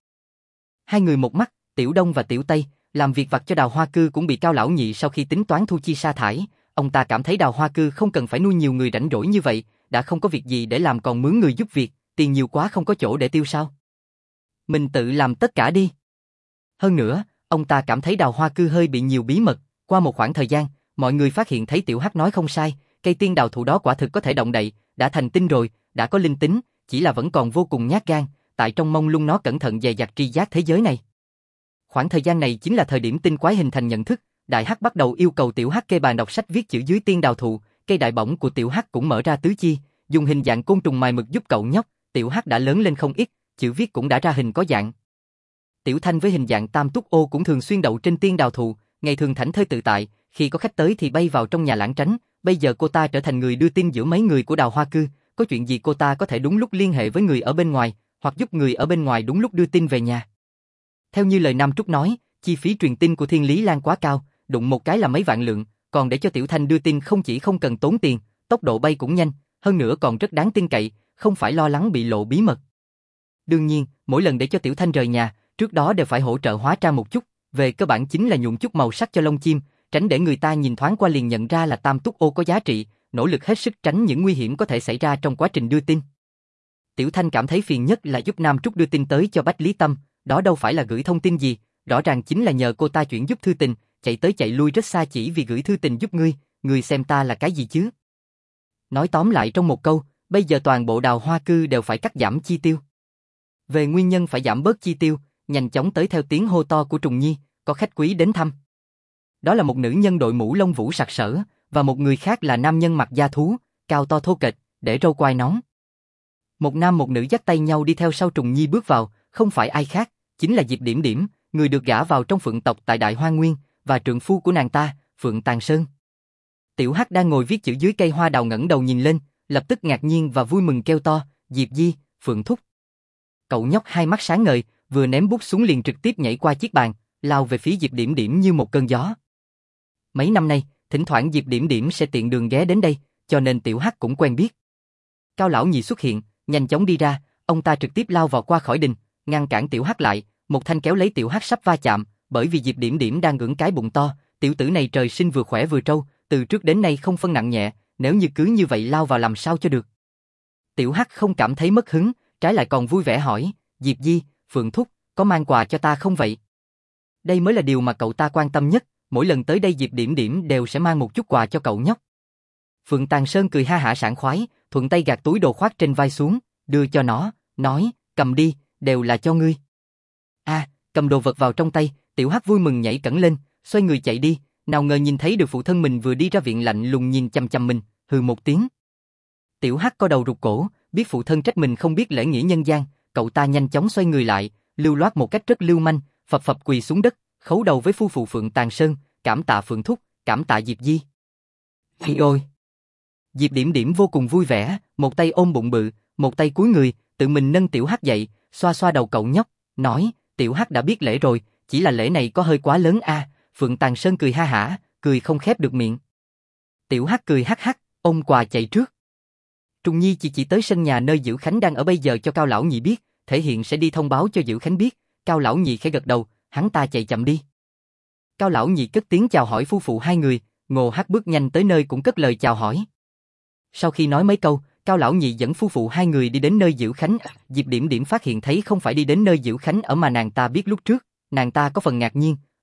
Hai người một mắt, Tiểu Đông và Tiểu Tây, làm việc vặt cho Đào Hoa Cư cũng bị Cao lão nhị sau khi tính toán thu chi sa thải, ông ta cảm thấy Đào Hoa Cư không cần phải nuôi nhiều người rảnh rỗi như vậy, đã không có việc gì để làm còn mướn người giúp việc, tiền nhiều quá không có chỗ để tiêu sao? Mình tự làm tất cả đi. Hơn nữa, ông ta cảm thấy Đào Hoa Cư hơi bị nhiều bí mật, qua một khoảng thời gian, mọi người phát hiện thấy Tiểu Hắc nói không sai, cây tiên đào thụ đó quả thực có thể động đậy, đã thành tinh rồi, đã có linh tính, chỉ là vẫn còn vô cùng nhát gan, tại trong mông lung nó cẩn thận dè dặt tri giác thế giới này. Khoảng thời gian này chính là thời điểm tinh quái hình thành nhận thức, Đại Hắc bắt đầu yêu cầu Tiểu Hắc kê bàn đọc sách viết chữ dưới tiên đào thụ, cây đại bổng của Tiểu Hắc cũng mở ra tứ chi, dùng hình dạng côn trùng mài mực giúp cậu nhóc, Tiểu Hắc đã lớn lên không ít, chữ viết cũng đã ra hình có dạng. Tiểu Thanh với hình dạng tam túc ô cũng thường xuyên đậu trên tiên đào thụ, ngày thường thảnh thơi tự tại, khi có khách tới thì bay vào trong nhà lãng tránh, bây giờ cô ta trở thành người đưa tin giữa mấy người của Đào Hoa Cư, có chuyện gì cô ta có thể đúng lúc liên hệ với người ở bên ngoài, hoặc giúp người ở bên ngoài đúng lúc đưa tin về nhà. Theo như lời Nam Trúc nói, chi phí truyền tin của Thiên Lý Lan quá cao, đụng một cái là mấy vạn lượng, còn để cho Tiểu Thanh đưa tin không chỉ không cần tốn tiền, tốc độ bay cũng nhanh, hơn nữa còn rất đáng tin cậy, không phải lo lắng bị lộ bí mật. Đương nhiên, mỗi lần để cho Tiểu Thanh rời nhà, trước đó đều phải hỗ trợ hóa trang một chút, về cơ bản chính là nhuộm chút màu sắc cho lông chim, tránh để người ta nhìn thoáng qua liền nhận ra là tam túc ô có giá trị, nỗ lực hết sức tránh những nguy hiểm có thể xảy ra trong quá trình đưa tin. Tiểu Thanh cảm thấy phiền nhất là giúp Nam Trúc đưa tin tới cho Bách Lý Tâm, đó đâu phải là gửi thông tin gì, rõ ràng chính là nhờ cô ta chuyển giúp thư tình, chạy tới chạy lui rất xa chỉ vì gửi thư tình giúp ngươi xem ta là cái gì chứ? Nói tóm lại trong một câu, bây giờ toàn bộ Đào Hoa Cư đều phải cắt giảm chi tiêu. Về nguyên nhân phải giảm bớt chi tiêu, nhanh chóng tới theo tiếng hô to của Trùng Nhi, có khách quý đến thăm. Đó là một nữ nhân đội mũ lông vũ sặc sỡ, và một người khác là nam nhân mặc da thú, cao to thô kệch, để râu quai nón. Một nam một nữ dắt tay nhau đi theo sau Trùng Nhi bước vào, không phải ai khác, chính là Diệp Điểm Điểm, người được gả vào trong Phượng tộc tại Đại Hoa Nguyên, và trượng phu của nàng ta, Phượng Tàn Sơn. Tiểu Hắc đang ngồi viết chữ dưới cây hoa đào ngẩng đầu nhìn lên, lập tức ngạc nhiên và vui mừng kêu to, Diệp Di, Phượng Thúc. Cậu nhóc hai mắt sáng ngời, vừa ném bút xuống liền trực tiếp nhảy qua chiếc bàn, lao về phía Diệp Điểm Điểm như một cơn gió. Mấy năm nay, thỉnh thoảng Diệp Điểm Điểm sẽ tiện đường ghé đến đây, cho nên Tiểu Hắc cũng quen biết. Cao lão nhị xuất hiện, nhanh chóng đi ra, ông ta trực tiếp lao vào qua khỏi đình, ngăn cản Tiểu Hắc lại, một thanh kéo lấy Tiểu Hắc sắp va chạm, bởi vì Diệp Điểm Điểm đang ưỡn cái bụng to, tiểu tử này trời sinh vừa khỏe vừa trâu, từ trước đến nay không phân nặng nhẹ, nếu như cứ như vậy lao vào làm sao cho được. Tiểu Hắc không cảm thấy mất hứng, trái lại còn vui vẻ hỏi, Diệp Di, Phượng Thúc, có mang quà cho ta không vậy? Đây mới là điều mà cậu ta quan tâm nhất, mỗi lần tới đây Diệp Điểm Điểm đều sẽ mang một chút quà cho cậu nhóc. Phượng Tàn Sơn cười ha hả sảng khoái, thuận tay gạt túi đồ khoác trên vai xuống, đưa cho nó, nói, cầm đi, đều là cho ngươi. Cầm đồ vật vào trong tay, Tiểu Hắc vui mừng nhảy cẫng lên, xoay người chạy đi, nào ngờ nhìn thấy được phụ thân mình vừa đi ra viện lạnh lùng nhìn chằm chằm mình, hừ một tiếng. Tiểu Hắc co đầu rụt cổ, biết phụ thân trách mình không biết lễ nghĩa nhân gian, cậu ta nhanh chóng xoay người lại, lưu loát một cách rất lưu manh, phập phập quỳ xuống đất, khấu đầu với phu phụ Phượng Tàn Sơn, cảm tạ Phượng Thúc, cảm tạ Diệp Di. Hi ôi! Diệp Điểm Điểm vô cùng vui vẻ, một tay ôm bụng bự, một tay cúi người, tự mình nâng Tiểu Hắc dậy, xoa xoa đầu cậu nhóc, nói, Tiểu Hắc đã biết lễ rồi, chỉ là lễ này có hơi quá lớn a. Phượng Tàn Sơn cười ha hả, cười không khép được miệng. Tiểu Hắc cười hắc hắc, ôm quà chạy trước. Trùng Nhi chỉ tới sân nhà nơi Dữ Khánh đang ở bây giờ cho Cao lão nhị biết, thể hiện sẽ đi thông báo cho Dữ Khánh biết. Cao lão nhị khẽ gật đầu, hắn ta chạy chậm đi. Cao lão nhị cất tiếng chào hỏi phu phụ hai người, Ngô Hắc bước nhanh tới nơi cũng cất lời chào hỏi. Sau khi nói mấy câu, Cao lão nhị dẫn phu phụ hai người đi đến nơi Dữ Khánh. Diệp Điểm Điểm phát hiện thấy không phải đi đến nơi Dữ Khánh ở mà nàng ta biết lúc trước, nàng ta có phần ngạc nhiên,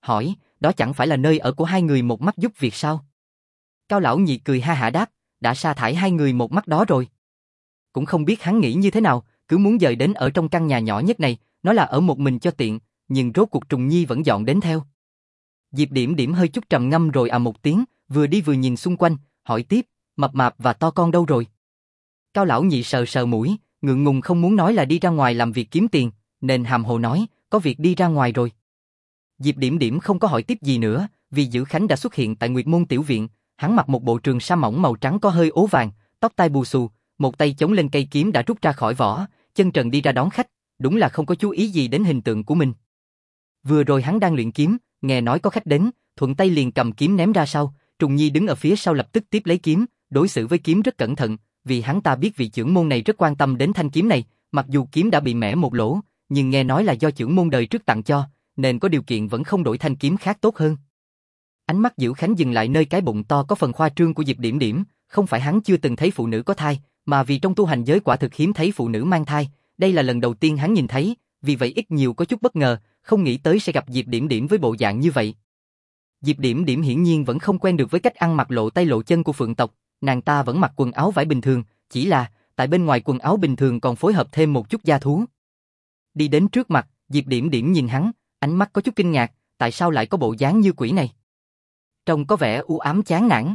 hỏi, đó chẳng phải là nơi ở của hai người một mắt giúp việc sao? Cao lão nhị cười ha hả đáp, đã sa thải hai người một mắt đó rồi. Cũng không biết hắn nghĩ như thế nào, cứ muốn dời đến ở trong căn nhà nhỏ nhất này, nói là ở một mình cho tiện, nhưng rốt cuộc Trùng Nhi vẫn dọn đến theo. Diệp Điểm Điểm hơi chút trầm ngâm rồi một tiếng, vừa đi vừa nhìn xung quanh, hỏi tiếp, mập mạp và to con đâu rồi? Cao lão nhị sờ sờ mũi, ngượng ngùng không muốn nói là đi ra ngoài làm việc kiếm tiền, nên hàm hồ nói, có việc đi ra ngoài rồi. Diệp Điểm Điểm không có hỏi tiếp gì nữa, vì Dữ Khánh đã xuất hiện tại Nguyệt Môn tiểu viện, hắn mặc một bộ trường sa mỏng màu trắng có hơi ố vàng, tóc tai bù xù, một tay chống lên cây kiếm đã rút ra khỏi vỏ, chân trần đi ra đón khách, đúng là không có chú ý gì đến hình tượng của mình. Vừa rồi hắn đang luyện kiếm, nghe nói có khách đến, thuận tay liền cầm kiếm ném ra sau, Trùng Nhi đứng ở phía sau lập tức tiếp lấy kiếm, đối xử với kiếm rất cẩn thận, vì hắn ta biết vị trưởng môn này rất quan tâm đến thanh kiếm này, mặc dù kiếm đã bị mẻ một lỗ, nhưng nghe nói là do trưởng môn đời trước tặng cho, nên có điều kiện vẫn không đổi thanh kiếm khác tốt hơn. Ánh mắt Dữ Khánh dừng lại nơi cái bụng to có phần khoa trương của Diệp Điểm Điểm, không phải hắn chưa từng thấy phụ nữ có thai, mà vì trong tu hành giới quả thực hiếm thấy phụ nữ mang thai, đây là lần đầu tiên hắn nhìn thấy, vì vậy ít nhiều có chút bất ngờ, không nghĩ tới sẽ gặp Diệp Điểm Điểm với bộ dạng như vậy. Diệp Điểm Điểm hiển nhiên vẫn không quen được với cách ăn mặc lộ tay lộ chân của Phượng tộc, nàng ta vẫn mặc quần áo vải bình thường, chỉ là tại bên ngoài quần áo bình thường còn phối hợp thêm một chút da thú. Đi đến trước mặt, Diệp Điểm Điểm nhìn hắn, ánh mắt có chút kinh ngạc, tại sao lại có bộ dáng như quỷ này? Trông có vẻ u ám chán nản.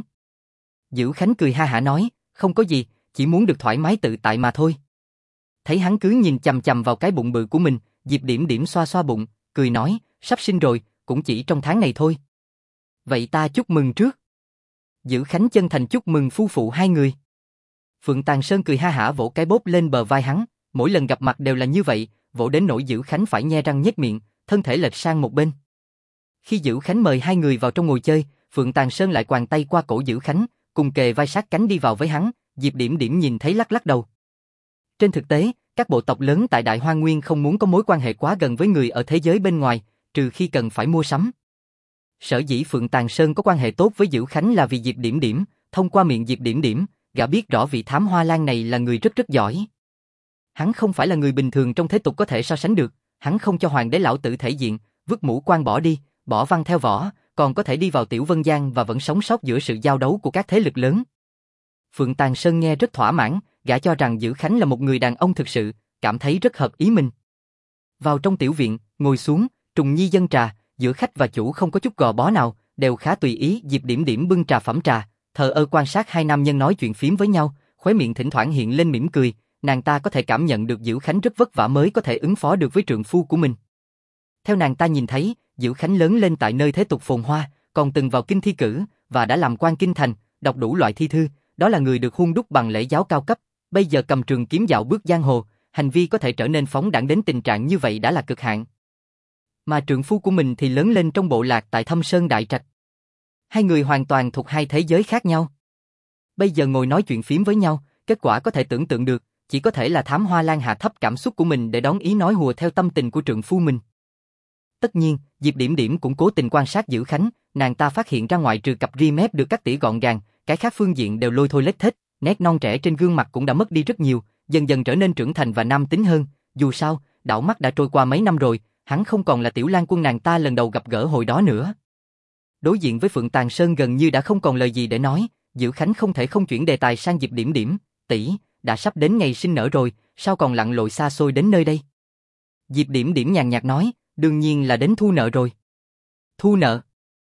Dữ Khánh cười ha hả nói, không có gì, chỉ muốn được thoải mái tự tại mà thôi. Thấy hắn cứ nhìn chằm chằm vào cái bụng bự của mình, Diệp Điểm Điểm xoa xoa bụng, cười nói, sắp sinh rồi, cũng chỉ trong tháng này thôi. Vậy ta chúc mừng trước. Dữ Khánh chân thành chúc mừng phu phụ hai người. Phượng Tàng Sơn cười ha hả vỗ cái bóp lên bờ vai hắn, mỗi lần gặp mặt đều là như vậy, vỗ đến nỗi Dữ Khánh phải nhe răng nhếch miệng, thân thể lệch sang một bên. Khi Dữ Khánh mời hai người vào trong ngồi chơi, Phượng Tàng Sơn lại quàng tay qua cổ Dữ Khánh, cùng kề vai sát cánh đi vào với hắn, Diệp Điểm Điểm nhìn thấy lắc lắc đầu. Trên thực tế, các bộ tộc lớn tại Đại Hoang Nguyên không muốn có mối quan hệ quá gần với người ở thế giới bên ngoài, trừ khi cần phải mua sắm. Sở dĩ Phượng Tàng Sơn có quan hệ tốt với Dữ Khánh là vì Diệp Điểm Điểm, thông qua miệng Diệp Điểm Điểm, gã biết rõ vị thám hoa lan này là người rất giỏi. Hắn không phải là người bình thường trong thế tục có thể so sánh được, hắn không cho hoàng đế lão tử thể diện, vứt mũ quan bỏ đi, bỏ văn theo võ, còn có thể đi vào Tiểu Vân Giang và vẫn sống sót giữa sự giao đấu của các thế lực lớn. Phượng Tàng Sơn nghe rất thỏa mãn, gã cho rằng Dữ Khánh là một người đàn ông thực sự, cảm thấy rất hợp ý mình. Vào trong tiểu viện, ngồi xuống, Trùng Nhi dâng trà, giữa khách và chủ không có chút gò bó nào, đều khá tùy ý. Diệp Điểm Điểm bưng trà phẩm trà, thờ ơ quan sát hai nam nhân nói chuyện phím với nhau, khóe miệng thỉnh thoảng hiện lên mỉm cười, nàng ta có thể cảm nhận được Dữ Khánh rất vất vả mới có thể ứng phó được với trượng phu của mình. Theo nàng ta nhìn thấy, Dữ Khánh lớn lên tại nơi thế tục phồn hoa, còn từng vào kinh thi cử, và đã làm quan kinh thành, đọc đủ loại thi thư, đó là người được hun đúc bằng lễ giáo cao cấp, bây giờ cầm trường kiếm dạo bước giang hồ, hành vi có thể trở nên phóng đãng đến tình trạng như vậy đã là cực hạn. Mà trượng phu của mình thì lớn lên trong bộ lạc tại Thâm Sơn Đại Trạch. Hai người hoàn toàn thuộc hai thế giới khác nhau. Bây giờ ngồi nói chuyện phím với nhau, kết quả có thể tưởng tượng được, chỉ có thể là thám hoa lan hạ thấp cảm xúc của mình để đón ý nói hùa theo tâm tình của trượng phu mình. Tất nhiên, Diệp Điểm Điểm cũng cố tình quan sát Dữ Khánh, nàng ta phát hiện ra ngoại trừ cặp ria mép được cắt tỉa gọn gàng, cái khác phương diện đều lôi thôi lết thết, nét non trẻ trên gương mặt cũng đã mất đi rất nhiều, dần dần trở nên trưởng thành và nam tính hơn. Dù sao, đảo mắt đã trôi qua mấy năm rồi, hắn không còn là Tiểu Lan Quân nàng ta lần đầu gặp gỡ hồi đó nữa. Đối diện với Phượng Tàng Sơn gần như đã không còn lời gì để nói, Dữ Khánh không thể không chuyển đề tài sang Diệp Điểm Điểm, tỷ, đã sắp đến ngày sinh nở rồi, sao còn lặn lội xa xôi đến nơi đây? Diệp Điểm Điểm nhàn nhạt nói, đương nhiên là đến thu nợ rồi. Thu nợ?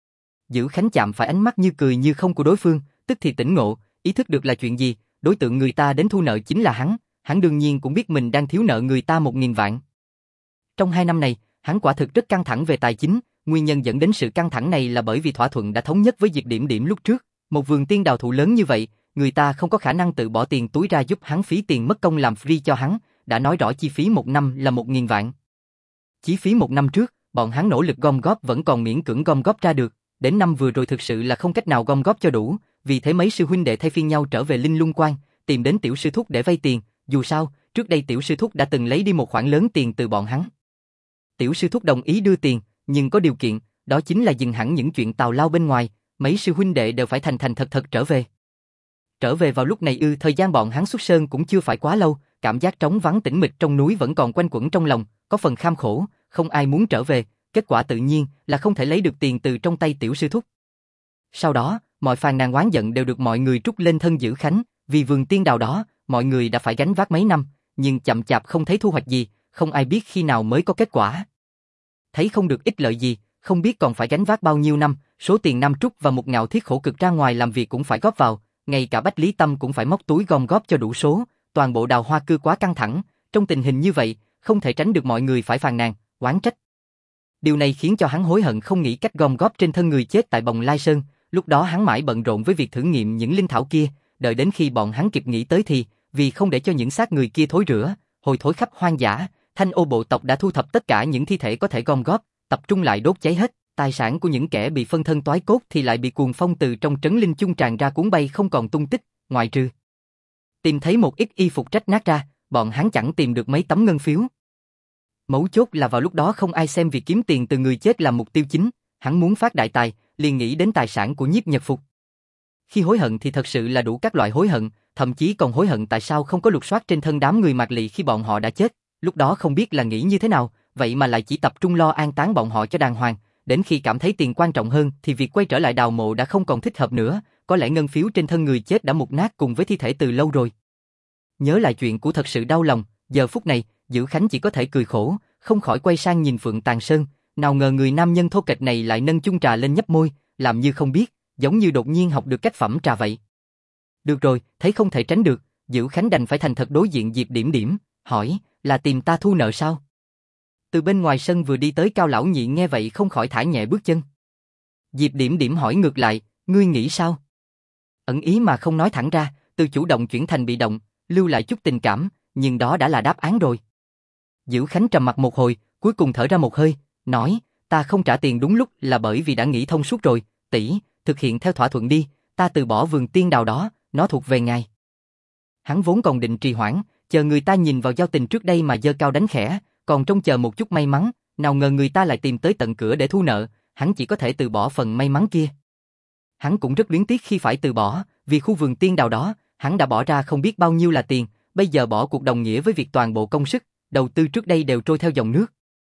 Dữ Khánh chạm phải ánh mắt như cười như không của đối phương, tức thì tỉnh ngộ, ý thức được là chuyện gì, đối tượng người ta đến thu nợ chính là hắn đương nhiên cũng biết mình đang thiếu nợ người ta 1.000 vạn. Trong 2 năm này, hắn quả thực rất căng thẳng về tài chính, nguyên nhân dẫn đến sự căng thẳng này là bởi vì thỏa thuận đã thống nhất với Diệp Điểm Điểm lúc trước, một vườn tiên đào thụ lớn như vậy, người ta không có khả năng tự bỏ tiền túi ra giúp hắn phí tiền mất công làm free cho hắn, đã nói rõ chi phí 1 năm là 1.000 vạn. Chi phí 1 năm trước, bọn hắn nỗ lực gom góp vẫn còn miễn cưỡng gom góp ra được, đến năm vừa rồi thực sự là không cách nào gom góp cho đủ, vì thế mấy sư huynh đệ thay phiên nhau trở về Linh Lung Quan, tìm đến tiểu sư thúc để vay tiền, dù sao, trước đây tiểu sư thúc đã từng lấy đi một khoản lớn tiền từ bọn hắn. Tiểu sư thúc đồng ý đưa tiền, nhưng có điều kiện, đó chính là dừng hẳn những chuyện tào lao bên ngoài, mấy sư huynh đệ đều phải thành thành thật thật trở về. Trở về vào lúc này thời gian bọn hắn xuất sơn cũng chưa phải quá lâu, cảm giác trống vắng tĩnh mịch trong núi vẫn còn quanh quẩn trong lòng, có phần kham khổ, không ai muốn trở về, kết quả tự nhiên là không thể lấy được tiền từ trong tay tiểu sư thúc. Sau đó, mọi phàn nàn oán giận đều được mọi người trút lên thân Dữ Khánh, vì vườn tiên đào đó, mọi người đã phải gánh vác mấy năm, nhưng chậm chạp không thấy thu hoạch gì, không ai biết khi nào mới có kết quả. Thấy không được ích lợi gì, không biết còn phải gánh vác bao nhiêu năm, số tiền Nam Trúc và Mục Ngạo Thiết khổ cực ra ngoài làm việc cũng phải góp vào, ngay cả Bách Lý Tâm cũng phải móc túi gom góp cho đủ số, toàn bộ Đào Hoa Cư quá căng thẳng, trong tình hình như vậy, không thể tránh được mọi người phải phàn nàn, oán trách. Điều này khiến cho hắn hối hận không nghĩ cách gom góp trên thân người chết tại Bồng Lai Sơn, lúc đó hắn mãi bận rộn với việc thử nghiệm những linh thảo kia, đợi đến khi bọn hắn kịp nghĩ tới thì, vì không để cho những xác người kia thối rữa, hôi thối khắp hoang dã, Thanh Ô bộ tộc đã thu thập tất cả những thi thể có thể gom góp, tập trung lại đốt cháy hết, tài sản của những kẻ bị phân thân toái cốt thì lại bị cuồng phong từ trong trấn linh chung tràn ra cuốn bay không còn tung tích, ngoại trừ tìm thấy một ít y phục rách nát ra, bọn hắn chẳng tìm được mấy tấm ngân phiếu. Mấu chốt là vào lúc đó không ai xem việc kiếm tiền từ người chết làm mục tiêu chính, hắn muốn phát đại tài, liền nghĩ đến tài sản của Nhiếp Nhật Phục. Khi hối hận thì thật sự là đủ các loại hối hận, thậm chí còn hối hận tại sao không có lục soát trên thân đám người Mạc Lị khi bọn họ đã chết, lúc đó không biết là nghĩ như thế nào, vậy mà lại chỉ tập trung lo an táng bọn họ cho đàng hoàng, đến khi cảm thấy tiền quan trọng hơn thì việc quay trở lại đào mộ đã không còn thích hợp nữa, có lẽ ngân phiếu trên thân người chết đã mục nát cùng với thi thể từ lâu rồi. Nhớ lại chuyện của thật sự đau lòng, giờ phút này, Dữ Khánh chỉ có thể cười khổ, không khỏi quay sang nhìn Phượng Tàn Sơn, nào ngờ người nam nhân thô kệch này lại nâng chung trà lên nhấp môi, làm như không biết, giống như đột nhiên học được cách phẩm trà vậy. Được rồi, thấy không thể tránh được, Dữ Khánh đành phải thành thật đối diện Diệp Điểm Điểm, hỏi, là tìm ta thu nợ sao? Từ bên ngoài sân vừa đi tới Cao lão nhị nghe vậy không khỏi thả nhẹ bước chân. Diệp Điểm Điểm hỏi ngược lại, ngươi nghĩ sao? Ẩn ý mà không nói thẳng ra, từ chủ động chuyển thành bị động, lưu lại chút tình cảm, nhưng đó đã là đáp án rồi. Dữ Khánh trầm mặt một hồi, cuối cùng thở ra một hơi, nói, ta không trả tiền đúng lúc là bởi vì đã nghĩ thông suốt rồi, tỷ, thực hiện theo thỏa thuận đi, ta từ bỏ vườn tiên đào đó, nó thuộc về ngài. Hắn vốn còn định trì hoãn, chờ người ta nhìn vào giao tình trước đây mà giơ cao đánh khẽ, còn trông chờ một chút may mắn, nào ngờ người ta lại tìm tới tận cửa để thu nợ, hắn chỉ có thể từ bỏ phần may mắn kia. Hắn cũng rất luyến tiếc khi phải từ bỏ, vì khu vườn tiên đào đó, hắn đã bỏ ra không biết bao nhiêu là tiền, bây giờ bỏ cuộc đồng nghĩa với việc toàn bộ công sức, đầu tư trước đây đều trôi theo dòng nước.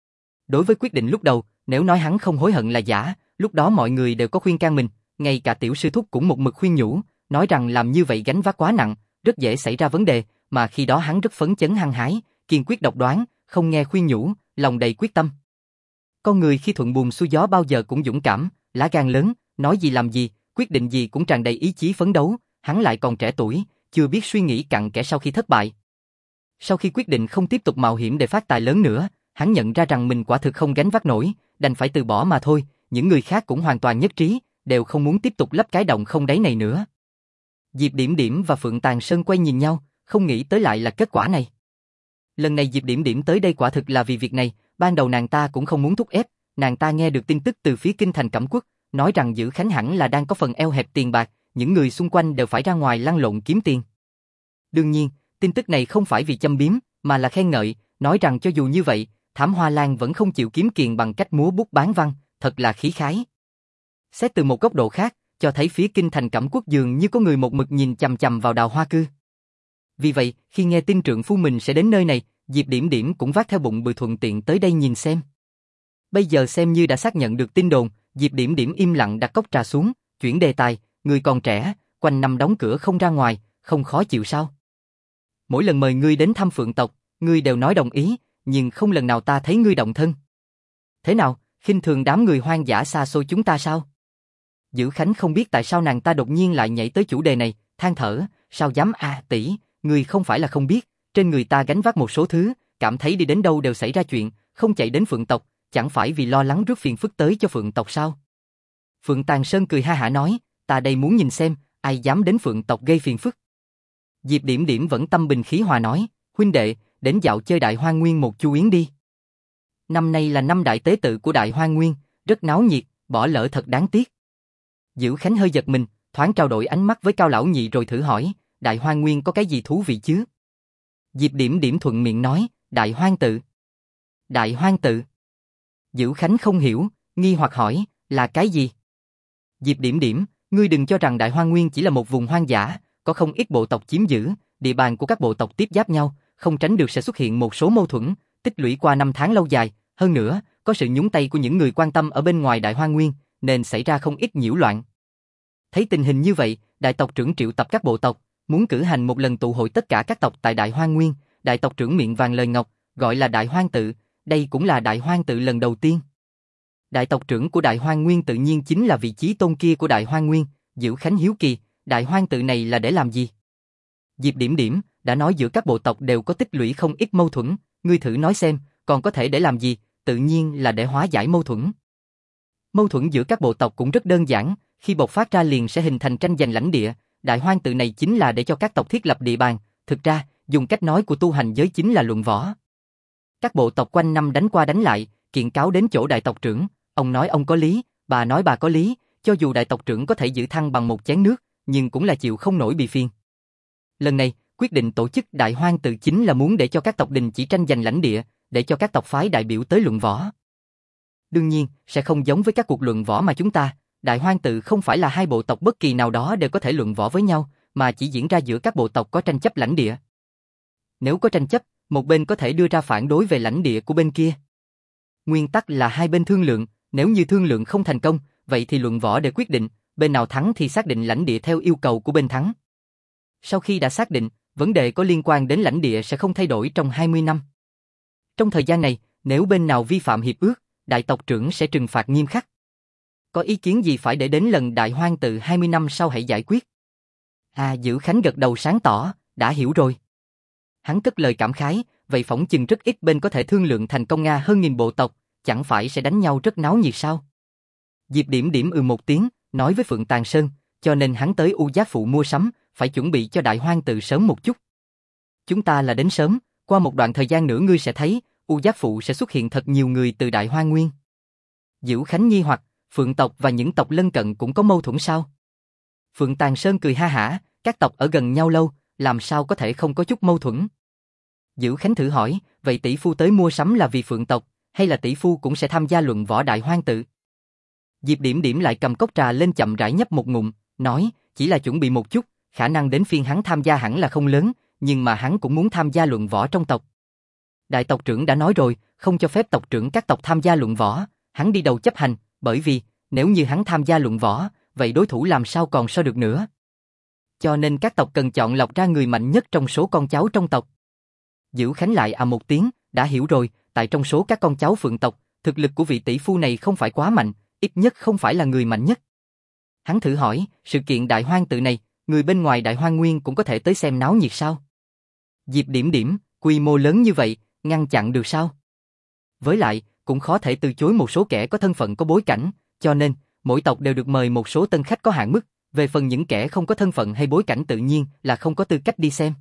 Đối với quyết định lúc đầu, nếu nói hắn không hối hận là giả, lúc đó mọi người đều có khuyên can mình, ngay cả tiểu sư thúc cũng một mực khuyên nhủ, nói rằng làm như vậy gánh vác quá nặng, rất dễ xảy ra vấn đề, mà khi đó hắn rất phấn chấn hăng hái, kiên quyết độc đoán, không nghe khuyên nhủ, lòng đầy quyết tâm. Con người khi thuận buồm xuôi gió bao giờ cũng dũng cảm, lá gan lớn, nói gì làm gì, quyết định gì cũng tràn đầy ý chí phấn đấu, hắn lại còn trẻ tuổi, chưa biết suy nghĩ cặn kẽ sau khi thất bại. Sau khi quyết định không tiếp tục mạo hiểm để phát tài lớn nữa, hắn nhận ra rằng mình quả thực không gánh vác nổi, đành phải từ bỏ mà thôi, những người khác cũng hoàn toàn nhất trí, đều không muốn tiếp tục lấp cái động không đáy này nữa. Diệp Điểm Điểm và Phượng Tàn Sơn quay nhìn nhau, không nghĩ tới lại là kết quả này. Lần này Diệp Điểm Điểm tới đây quả thực là vì việc này, ban đầu nàng ta cũng không muốn thúc ép, nàng ta nghe được tin tức từ phía kinh thành Cẩm Quốc, nói rằng Dữ Khánh hẳn là đang có phần eo hẹp tiền bạc, những người xung quanh đều phải ra ngoài lăn lộn kiếm tiền. Đương nhiên, tin tức này không phải vì châm biếm, mà là khen ngợi, nói rằng cho dù như vậy, Thảm Hoa Lan vẫn không chịu kiếm tiền bằng cách múa bút bán văn, thật là khí khái. Xét từ một góc độ khác, cho thấy phía kinh thành Cẩm Quốc dường như có người một mực nhìn chằm chằm vào Đào Hoa Cư. Vì vậy, khi nghe tin trượng phu mình sẽ đến nơi này, Diệp Điểm Điểm cũng vác theo bụng bự thuận tiện tới đây nhìn xem. Bây giờ xem như đã xác nhận được tin đồn, Diệp Điểm Điểm im lặng đặt cốc trà xuống, chuyển đề tài, người còn trẻ, quanh năm đóng cửa không ra ngoài, không khó chịu sao? Mỗi lần mời ngươi đến thăm Phượng tộc, ngươi đều nói đồng ý, nhưng không lần nào ta thấy ngươi động thân. Thế nào, khinh thường đám người hoang dã xa xôi chúng ta sao? Dữ Khánh không biết tại sao nàng ta đột nhiên lại nhảy tới chủ đề này, than thở, sao dám tỷ, ngươi không phải là không biết, trên người ta gánh vác một số thứ, cảm thấy đi đến đâu đều xảy ra chuyện, không chạy đến Phượng tộc, chẳng phải vì lo lắng rước phiền phức tới cho Phượng tộc sao? Phượng Tàn Sơn cười ha hả nói, ta đây muốn nhìn xem, ai dám đến Phượng tộc gây phiền phức. Diệp Điểm Điểm vẫn tâm bình khí hòa nói, huynh đệ, đến dạo chơi Đại Hoang Nguyên một chu yến đi. Năm nay là năm đại tế tự của Đại Hoang Nguyên, rất náo nhiệt, bỏ lỡ thật đáng tiếc. Dữ Khánh hơi giật mình, thoáng trao đổi ánh mắt với Cao lão nhị rồi thử hỏi, Đại Hoang Nguyên có cái gì thú vị chứ? Diệp Điểm Điểm thuận miệng nói, Đại Hoang tự. Đại Hoang tự. Dữ Khánh không hiểu, nghi hoặc hỏi, là cái gì? Diệp Điểm Điểm, ngươi đừng cho rằng Đại Hoang Nguyên chỉ là một vùng hoang dã, có không ít bộ tộc chiếm giữ, địa bàn của các bộ tộc tiếp giáp nhau, không tránh được sẽ xuất hiện một số mâu thuẫn, tích lũy qua năm tháng lâu dài, hơn nữa, có sự nhúng tay của những người quan tâm ở bên ngoài Đại Hoang Nguyên, nên xảy ra không ít nhiễu loạn. Thấy tình hình như vậy, đại tộc trưởng triệu tập các bộ tộc, muốn cử hành một lần tụ hội tất cả các tộc tại Đại Hoang Nguyên. Đại tộc trưởng miệng vàng lời ngọc, gọi là Đại Hoang tự, đây cũng là Đại Hoang tự lần đầu tiên. Đại tộc trưởng của Đại Hoang Nguyên tự nhiên chính là vị chí tôn kia của Đại Hoang Nguyên. Dữ Khánh hiếu kỳ, Đại Hoang tự này là để làm gì? Diệp Điểm Điểm đã nói giữa các bộ tộc đều có tích lũy không ít mâu thuẫn, ngươi thử nói xem, còn có thể để làm gì? Tự nhiên là để hóa giải mâu thuẫn. Mâu thuẫn giữa các bộ tộc cũng rất đơn giản, khi bộc phát ra liền sẽ hình thành tranh giành lãnh địa. Đại Hoang tự này chính là để cho các tộc thiết lập địa bàn, thực ra, dùng cách nói của tu hành giới chính là luận võ. Các bộ tộc quanh năm đánh qua đánh lại, kiện cáo đến chỗ đại tộc trưởng, ông nói ông có lý, bà nói bà có lý, cho dù đại tộc trưởng có thể giữ thăng bằng một chén nước, nhưng cũng là chịu không nổi bị phiền. Lần này, quyết định tổ chức Đại Hoang tự chính là muốn để cho các tộc đình chỉ tranh giành lãnh địa, để cho các tộc phái đại biểu tới luận võ. Đương nhiên, sẽ không giống với các cuộc luận võ mà chúng ta, Đại Hoang tự không phải là hai bộ tộc bất kỳ nào đó đều có thể luận võ với nhau, mà chỉ diễn ra giữa các bộ tộc có tranh chấp lãnh địa. Nếu có tranh chấp, một bên có thể đưa ra phản đối về lãnh địa của bên kia. Nguyên tắc là hai bên thương lượng, nếu như thương lượng không thành công, vậy thì luận võ để quyết định, bên nào thắng thì xác định lãnh địa theo yêu cầu của bên thắng. Sau khi đã xác định, vấn đề có liên quan đến lãnh địa sẽ không thay đổi trong 20 năm. Trong thời gian này, nếu bên nào vi phạm hiệp ước, đại tộc trưởng sẽ trừng phạt nghiêm khắc. Có ý kiến gì phải để đến lần Đại Hoang tự 20 năm sau hãy giải quyết. Dữ Khánh gật đầu sáng tỏ, đã hiểu rồi. Hắn cất lời cảm khái, vậy phỏng chừng rất ít bên có thể thương lượng thành công Nga hơn nghìn bộ tộc, chẳng phải sẽ đánh nhau rất náo nhiệt sao? Diệp Điểm Điểm một tiếng, nói với Phượng Tàng Sơn, cho nên hắn tới U Giác Phụ mua sắm, phải chuẩn bị cho Đại Hoang tự sớm một chút. Chúng ta là đến sớm, qua một đoạn thời gian nữa ngươi sẽ thấy, U Giác Phụ sẽ xuất hiện thật nhiều người từ Đại Hoang Nguyên. Dữ Khánh nghi hoặc, Phượng tộc và những tộc lân cận cũng có mâu thuẫn sao? Phượng Tàng Sơn cười ha hả, các tộc ở gần nhau lâu, làm sao có thể không có chút mâu thuẫn? Dữ Khánh thử hỏi, vậy tỷ phu tới mua sắm là vì Phượng tộc, hay là tỷ phu cũng sẽ tham gia luận võ Đại Hoang tự? Diệp Điểm Điểm lại cầm cốc trà lên chậm rãi nhấp một ngụm, nói, chỉ là chuẩn bị một chút, khả năng đến phiên hắn tham gia hẳn là không lớn, nhưng mà hắn cũng muốn tham gia luận võ trong tộc. Đại tộc trưởng đã nói rồi, không cho phép tộc trưởng các tộc tham gia luận võ, hắn đi đầu chấp hành, bởi vì, nếu như hắn tham gia luận võ, vậy đối thủ làm sao còn so được nữa. Cho nên các tộc cần chọn lọc ra người mạnh nhất trong số con cháu trong tộc. Dữ Khánh lại một tiếng, đã hiểu rồi, tại trong số các con cháu Phượng tộc, thực lực của vị tỷ phu này không phải quá mạnh, ít nhất không phải là người mạnh nhất. Hắn thử hỏi, sự kiện Đại Hoang tự này, người bên ngoài Đại Hoang Nguyên cũng có thể tới xem náo nhiệt sao? Diệp Điểm Điểm, quy mô lớn như vậy, ngăn chặn được sao? Với lại, cũng khó thể từ chối một số kẻ có thân phận có bối cảnh, cho nên, mỗi tộc đều được mời một số tân khách có hạn mức, về phần những kẻ không có thân phận hay bối cảnh tự nhiên là không có tư cách đi xem.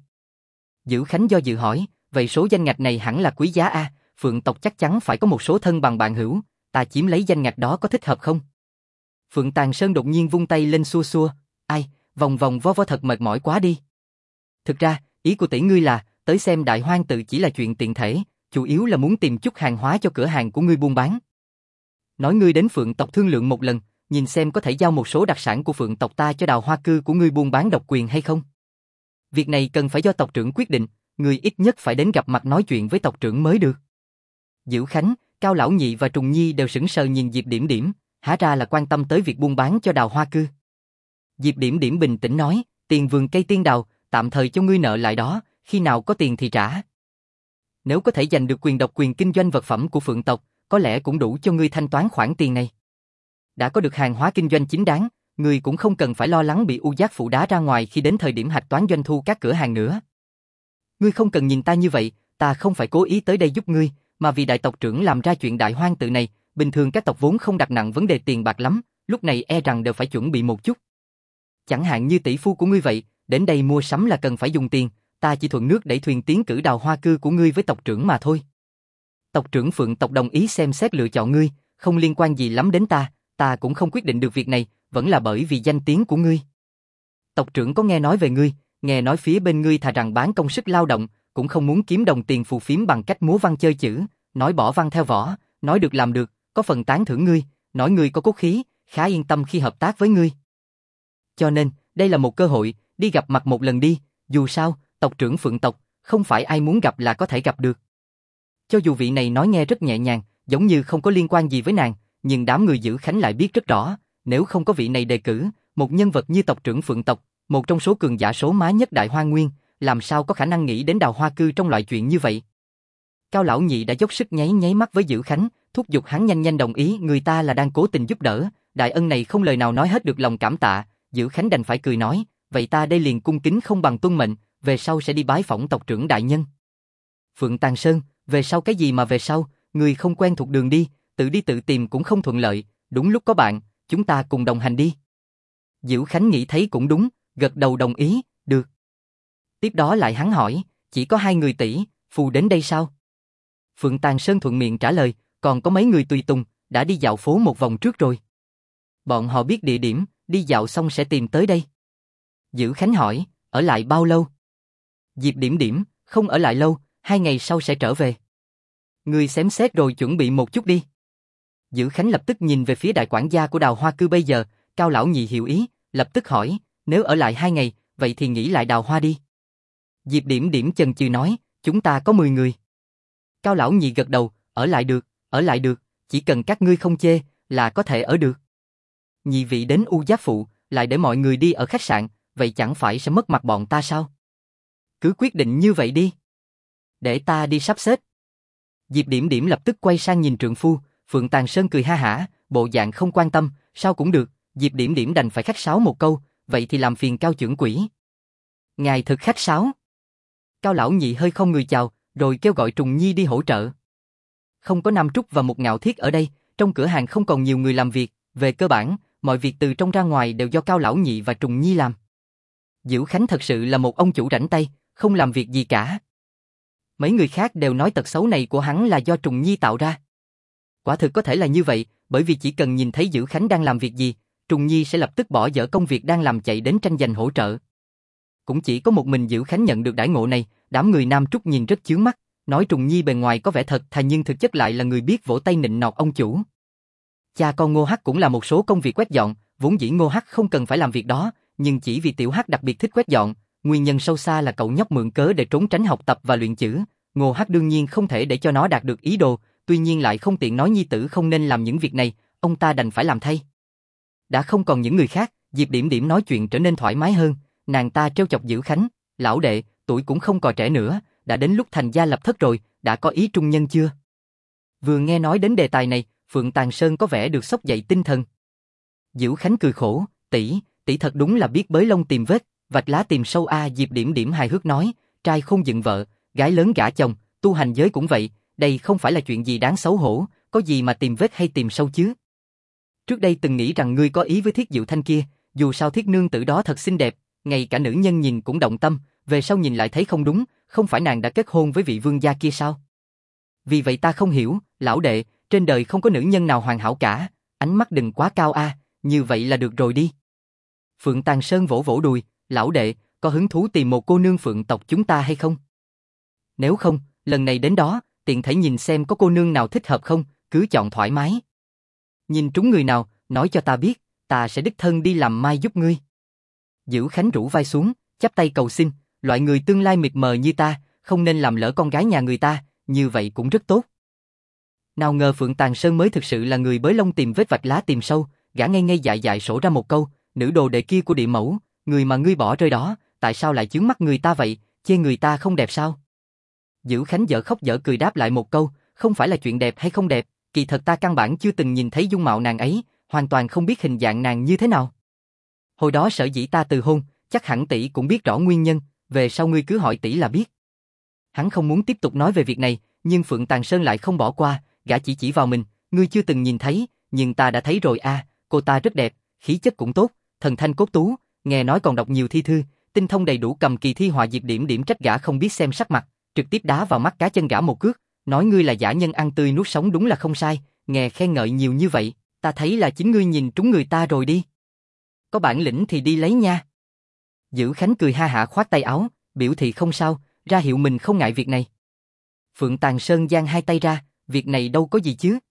Dữ Khánh do dự hỏi, vậy số danh ngạch này hẳn là quý giá a, Phượng tộc chắc chắn phải có một số thân bằng bạn hữu, ta chiếm lấy danh ngạch đó có thích hợp không? Phượng Tàng Sơn đột nhiên vung tay lên xua xua, vòng vòng vo vo thật mệt mỏi quá đi. Thực ra, ý của tỷ ngươi là, tới xem Đại Hoang tự chỉ là chuyện tiện thể, chủ yếu là muốn tìm chút hàng hóa cho cửa hàng của ngươi buôn bán. Nói ngươi đến Phượng tộc thương lượng một lần, nhìn xem có thể giao một số đặc sản của Phượng tộc ta cho Đào Hoa cư của ngươi buôn bán độc quyền hay không. Việc này cần phải do tộc trưởng quyết định, ngươi ít nhất phải đến gặp mặt nói chuyện với tộc trưởng mới được. Dữ Khánh, Cao Lão Nhị và Trùng Nhi đều sững sờ nhìn Diệp Điểm Điểm, há ra là quan tâm tới việc buôn bán cho Đào Hoa cư. Diệp Điểm Điểm bình tĩnh nói, tiền vườn cây tiên đào, tạm thời cho ngươi nợ lại đó, khi nào có tiền thì trả. Nếu có thể giành được quyền độc quyền kinh doanh vật phẩm của Phượng tộc, có lẽ cũng đủ cho ngươi thanh toán khoản tiền này. Đã có được hàng hóa kinh doanh chính đáng, ngươi cũng không cần phải lo lắng bị U Giác Phụ đá ra ngoài khi đến thời điểm hạch toán doanh thu các cửa hàng nữa. Ngươi không cần nhìn ta như vậy, ta không phải cố ý tới đây giúp ngươi, mà vì đại tộc trưởng làm ra chuyện Đại Hoang tự này, bình thường các tộc vốn không đặt nặng vấn đề tiền bạc lắm, lúc này e rằng đều phải chuẩn bị một chút. Chẳng hạn như tỷ phu của ngươi vậy, đến đây mua sắm là cần phải dùng tiền, ta chỉ thuận nước đẩy thuyền tiến cử Đào Hoa cư của ngươi với tộc trưởng mà thôi. Tộc trưởng Phượng tộc đồng ý xem xét lựa chọn ngươi, không liên quan gì lắm đến ta cũng không quyết định được việc này, vẫn là bởi vì danh tiếng của ngươi. Tộc trưởng có nghe nói về ngươi, nghe nói phía bên ngươi thà rằng bán công sức lao động, cũng không muốn kiếm đồng tiền phù phiếm bằng cách múa văn chơi chữ, nói bỏ văn theo võ, nói được làm được, có phần tán thưởng ngươi, nói ngươi có cốt khí, khá yên tâm khi hợp tác với ngươi. Cho nên, đây là một cơ hội, đi gặp mặt một lần đi, dù sao, tộc trưởng Phượng tộc, không phải ai muốn gặp là có thể gặp được. Cho dù vị này nói nghe rất nhẹ nhàng, giống như không có liên quan gì với nàng, nhưng đám người Dữ Khánh lại biết rất rõ, nếu không có vị này đề cử, một nhân vật như tộc trưởng Phượng tộc, một trong số cường giả số má nhất Đại Hoa Nguyên, làm sao có khả năng nghĩ đến Đào Hoa Cư trong loại chuyện như vậy. Cao lão nhị đã dốc sức nháy nháy mắt với Dữ Khánh, thúc giục hắn nhanh nhanh đồng ý, người ta là đang cố tình giúp đỡ, đại ân này không lời nào nói hết được lòng cảm tạ. Dữ Khánh đành phải cười nói, vậy ta đây liền cung kính không bằng tuân mệnh, về sau sẽ đi bái phỏng tộc trưởng đại nhân. Phượng Tàng Sơn, về sau cái gì mà về sau, người không quen thuộc đường đi tự tìm cũng không thuận lợi, đúng lúc có bạn, chúng ta cùng đồng hành đi. Dữ Khánh nghĩ thấy cũng đúng, gật đầu đồng ý, được. Tiếp đó lại hắn hỏi, chỉ có 2 người tỷ, phù đến đây sao? Phượng Tàng Sơn thuận miệng trả lời, còn có mấy người tùy tùng, đã đi dạo phố một vòng trước rồi. Bọn họ biết địa điểm, đi dạo xong sẽ tìm tới đây. Dữ Khánh hỏi, ở lại bao lâu? Diệp Điểm Điểm, không ở lại lâu, 2 ngày sau sẽ trở về. Ngươi xem xét rồi chuẩn bị một chút đi. Dữ Khánh lập tức nhìn về phía đại quản gia của Đào Hoa Cư bây giờ, Cao lão nhị hiểu ý, lập tức hỏi, nếu ở lại 2 ngày, vậy thì nghỉ lại Đào Hoa đi. Diệp Điểm Điểm chần chừ nói, chúng ta có 10 người. Cao lão nhị gật đầu, ở lại được, chỉ cần các ngươi không chê, là có thể ở được. Nhị vị đến U Giác Phụ, lại để mọi người đi ở khách sạn, vậy chẳng phải sẽ mất mặt bọn ta sao? Cứ quyết định như vậy đi. Để ta đi sắp xếp. Diệp Điểm Điểm lập tức quay sang nhìn trượng phu, Phượng Tàng Sơn cười ha hả, bộ dạng không quan tâm, sao cũng được, Diệp Điểm Điểm đành phải khách sáo một câu, vậy thì làm phiền Cao trưởng quỹ. Ngài thực khách sáo. Cao lão nhị hơi không người chào, rồi kêu gọi Trùng Nhi đi hỗ trợ. Không có Nam Trúc và một Ngạo Thiết ở đây, trong cửa hàng không còn nhiều người làm việc, về cơ bản, mọi việc từ trong ra ngoài đều do Cao lão nhị và Trùng Nhi làm. Dữ Khánh thật sự là một ông chủ rảnh tay, không làm việc gì cả. Mấy người khác đều nói tật xấu này của hắn là do Trùng Nhi tạo ra. Quả thực có thể là như vậy, bởi vì chỉ cần nhìn thấy Dữ Khánh đang làm việc gì, Trùng Nhi sẽ lập tức bỏ dở công việc đang làm chạy đến tranh giành hỗ trợ. Cũng chỉ có một mình Dữ Khánh nhận được đãi ngộ này, đám người Nam Trúc nhìn rất chướng mắt, nói Trùng Nhi bề ngoài có vẻ thật thà nhưng thực chất lại là người biết vỗ tay nịnh nọt ông chủ. Cha con Ngô Hắc cũng là một số công việc quét dọn, vốn dĩ Ngô Hắc không cần phải làm việc đó, nhưng chỉ vì Tiểu Hắc đặc biệt thích quét dọn, nguyên nhân sâu xa là cậu nhóc mượn cớ để trốn tránh học tập và luyện chữ. Ngô Hắc đương nhiên không thể để cho nó đạt được ý đồ, tuy nhiên lại không tiện nói nhi tử không nên làm những việc này, ông ta đành phải làm thay. Đã không còn những người khác, Diệp Điểm Điểm nói chuyện trở nên thoải mái hơn, nàng ta trêu chọc Dữ Khánh, lão đệ, tuổi cũng không còn trẻ nữa, đã đến lúc thành gia lập thất rồi, đã có ý trung nhân chưa? Vừa nghe nói đến đề tài này, Phượng Tàng Sơn có vẻ được xốc dậy tinh thần. Dữ Khánh cười khổ, tỷ thật đúng là biết bới lông tìm vết, vạch lá tìm sâu a. Diệp Điểm Điểm hài hước nói, trai không dựng vợ, gái lớn gả chồng, tu hành giới cũng vậy, đây không phải là chuyện gì đáng xấu hổ, có gì mà tìm vết hay tìm sâu chứ. Trước đây từng nghĩ rằng ngươi có ý với Thiết Diệu Thanh kia, dù sao Thiết nương tử đó thật xinh đẹp, ngay cả nữ nhân nhìn cũng động tâm, về sau nhìn lại thấy không đúng, không phải nàng đã kết hôn với vị vương gia kia sao? Vì vậy ta không hiểu, lão đệ, trên đời không có nữ nhân nào hoàn hảo cả, ánh mắt đừng quá cao a, như vậy là được rồi đi. Phượng Tàng Sơn vỗ vỗ đùi, lão đệ, có hứng thú tìm một cô nương Phượng tộc chúng ta hay không? Nếu không, lần này đến đó, tiện thể nhìn xem có cô nương nào thích hợp không, cứ chọn thoải mái. Nhìn trúng người nào, nói cho ta biết, ta sẽ đích thân đi làm mai giúp ngươi. Dữ Khánh rũ vai xuống, chắp tay cầu xin, loại người tương lai mịt mờ như ta, không nên làm lỡ con gái nhà người ta, như vậy cũng rất tốt. Nào ngờ Phượng Tàng Sơn mới thực sự là người bới lông tìm vết vạch lá tìm sâu, gã ngây ngây dại dại sổ ra một câu, nữ đồ đệ kia của địa mẫu, người mà ngươi bỏ rơi đó, tại sao lại chướng mắt người ta vậy, chê người ta không đẹp sao? Dữ Khánh dở khóc dở cười đáp lại một câu, không phải là chuyện đẹp hay không đẹp, kỳ thật ta căn bản chưa từng nhìn thấy dung mạo nàng ấy, hoàn toàn không biết hình dạng nàng như thế nào. Hồi đó sở dĩ ta từ hôn, chắc hẳn tỷ cũng biết rõ nguyên nhân, về sau ngươi cứ hỏi tỷ là biết. Hắn không muốn tiếp tục nói về việc này, nhưng Phượng Tàng Sơn lại không bỏ qua, gã chỉ vào mình, ngươi chưa từng nhìn thấy, nhưng ta đã thấy rồi a, cô ta rất đẹp, khí chất cũng tốt, thần thanh cốt tú, nghe nói còn đọc nhiều thi thư, tinh thông đầy đủ cầm kỳ thi họa. Diệp Điểm Điểm trách gã không biết xem sắc mặt, trực tiếp đá vào mắt cá chân gã một cước, nói ngươi là giả nhân ăn tươi nuốt sống đúng là không sai, nghe khen ngợi nhiều như vậy, ta thấy là chính ngươi nhìn trúng người ta rồi đi. Có bản lĩnh thì đi lấy nha. Dữ Khánh cười ha hả khoát tay áo, biểu thị không sao, ra hiệu mình không ngại việc này. Phượng Tàng Sơn giang hai tay ra, việc này đâu có gì chứ.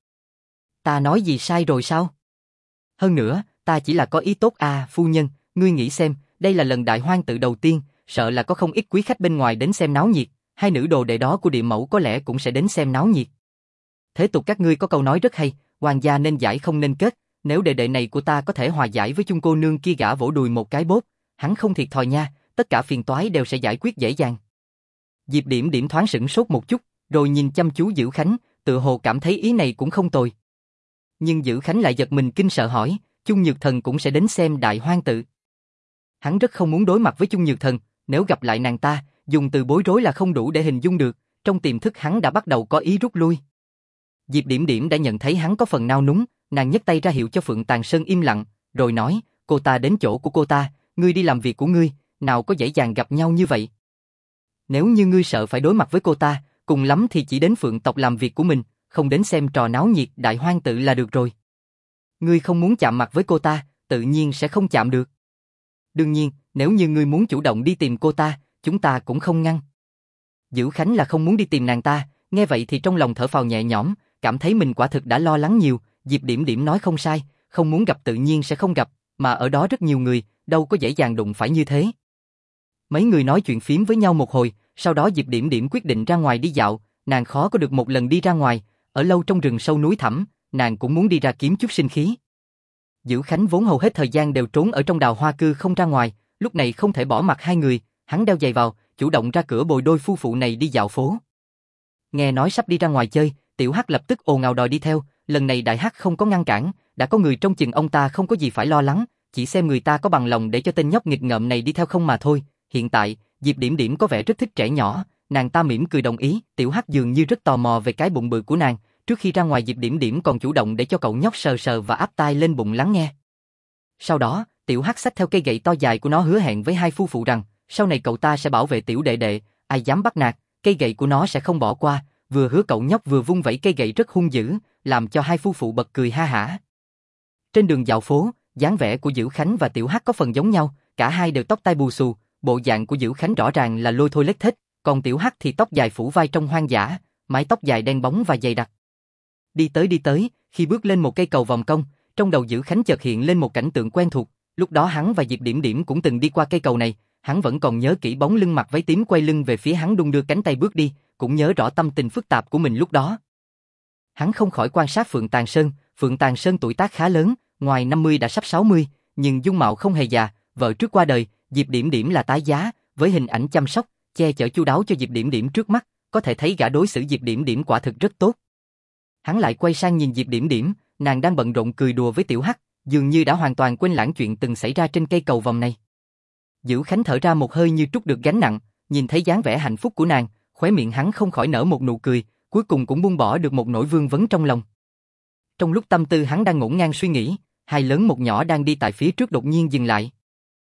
Ta nói gì sai rồi sao? Hơn nữa, ta chỉ là có ý tốt à, phu nhân, ngươi nghĩ xem, đây là lần đại hoang tự đầu tiên, sợ là có không ít quý khách bên ngoài đến xem náo nhiệt, hai nữ đồ đệ đó của địa mẫu có lẽ cũng sẽ đến xem náo nhiệt. thế tục các ngươi có câu nói rất hay, hoàng gia nên giải không nên kết, nếu đệ đệ này của ta có thể hòa giải với chung cô nương kia gã vỗ đùi một cái bốp, hắn không thiệt thòi nha, tất cả phiền toái đều sẽ giải quyết dễ dàng. Diệp Điểm Điểm thoáng sửng sốt một chút, rồi nhìn chăm chú Dữ Khánh, tự hồ cảm thấy ý này cũng không tồi. Nhưng Dữ Khánh lại giật mình kinh sợ hỏi, Chung Nhược Thần cũng sẽ đến xem Đại Hoang Tự. Hắn rất không muốn đối mặt với Chung Nhược Thần, nếu gặp lại nàng ta, dùng từ bối rối là không đủ để hình dung được, trong tiềm thức hắn đã bắt đầu có ý rút lui. Diệp Điểm Điểm đã nhận thấy hắn có phần nao núng, nàng nhấc tay ra hiệu cho Phượng Tàn Sơn im lặng, rồi nói, cô ta đến chỗ của cô ta, ngươi đi làm việc của ngươi, nào có dễ dàng gặp nhau như vậy. Nếu như ngươi sợ phải đối mặt với cô ta, cùng lắm thì chỉ đến Phượng tộc làm việc của mình, không đến xem trò náo nhiệt Đại Hoang Tự là được rồi. Ngươi không muốn chạm mặt với cô ta, tự nhiên sẽ không chạm được. Đương nhiên, nếu như ngươi muốn chủ động đi tìm cô ta, chúng ta cũng không ngăn. Dữ Khánh là không muốn đi tìm nàng ta, nghe vậy thì trong lòng thở phào nhẹ nhõm, cảm thấy mình quả thực đã lo lắng nhiều, Diệp Điểm Điểm nói không sai, không muốn gặp tự nhiên sẽ không gặp, mà ở đó rất nhiều người, đâu có dễ dàng đụng phải như thế. Mấy người nói chuyện phím với nhau một hồi, sau đó Diệp Điểm Điểm quyết định ra ngoài đi dạo, nàng khó có được một lần đi ra ngoài, ở lâu trong rừng sâu núi thẳm, nàng cũng muốn đi ra kiếm chút sinh khí. Dữ Khánh vốn hầu hết thời gian đều trốn ở trong đào hoa cư không ra ngoài, lúc này không thể bỏ mặc hai người, hắn đeo giày vào, chủ động ra cửa bồi đôi phu phụ này đi dạo phố. Nghe nói sắp đi ra ngoài chơi, Tiểu Hắc lập tức ồn ào đòi đi theo, lần này Đại Hắc không có ngăn cản, đã có người trông chừng ông ta không có gì phải lo lắng, chỉ xem người ta có bằng lòng để cho tên nhóc nghịch ngợm này đi theo không mà thôi. Hiện tại, Diệp Điểm Điểm có vẻ rất thích trẻ nhỏ, nàng ta mỉm cười đồng ý, Tiểu Hắc dường như rất tò mò về cái bụng bự của nàng, trước khi ra ngoài Diệp Điểm Điểm còn chủ động để cho cậu nhóc sờ sờ và áp tai lên bụng lắng nghe. Sau đó, Tiểu Hắc xách theo cây gậy to dài của nó hứa hẹn với hai phu phụ rằng, sau này cậu ta sẽ bảo vệ tiểu đệ đệ, ai dám bắt nạt, cây gậy của nó sẽ không bỏ qua, vừa hứa cậu nhóc vừa vung vẩy cây gậy rất hung dữ, làm cho hai phu phụ bật cười ha hả. Trên đường dạo phố, dáng vẻ của Dữ Khánh và Tiểu Hắc có phần giống nhau, cả hai đều tóc tai bù xù, bộ dạng của Dữ Khánh rõ ràng là lôi thôi lết thết, còn Tiểu Hắc thì tóc dài phủ vai trong hoang dã, mái tóc dài đen bóng và dày đặc. Đi tới, khi bước lên một cây cầu vòng cong, trong đầu Dữ Khánh chợt hiện lên một cảnh tượng quen thuộc, lúc đó hắn và Diệp Điểm Điểm cũng từng đi qua cây cầu này, hắn vẫn còn nhớ kỹ bóng lưng mặc váy tím quay lưng về phía hắn đung đưa cánh tay bước đi, cũng nhớ rõ tâm tình phức tạp của mình lúc đó. Hắn không khỏi quan sát Phượng Tàn Sơn tuổi tác khá lớn, ngoài 50 đã sắp 60, nhưng dung mạo không hề già, vợ trước qua đời, Diệp Điểm Điểm là tái giá, với hình ảnh chăm sóc, che chở chu đáo cho Diệp Điểm Điểm trước mắt, có thể thấy gã đối xử Diệp Điểm Điểm quả thực rất tốt. Hắn lại quay sang nhìn Diệp Điểm Điểm, nàng đang bận rộn cười đùa với Tiểu Hắc, dường như đã hoàn toàn quên lãng chuyện từng xảy ra trên cây cầu vòng này. Dữ Khánh thở ra một hơi như trút được gánh nặng, nhìn thấy dáng vẻ hạnh phúc của nàng, khóe miệng hắn không khỏi nở một nụ cười, cuối cùng cũng buông bỏ được một nỗi vương vấn trong lòng. Trong lúc tâm tư hắn đang ngổn ngang suy nghĩ, hai lớn một nhỏ đang đi tại phía trước đột nhiên dừng lại.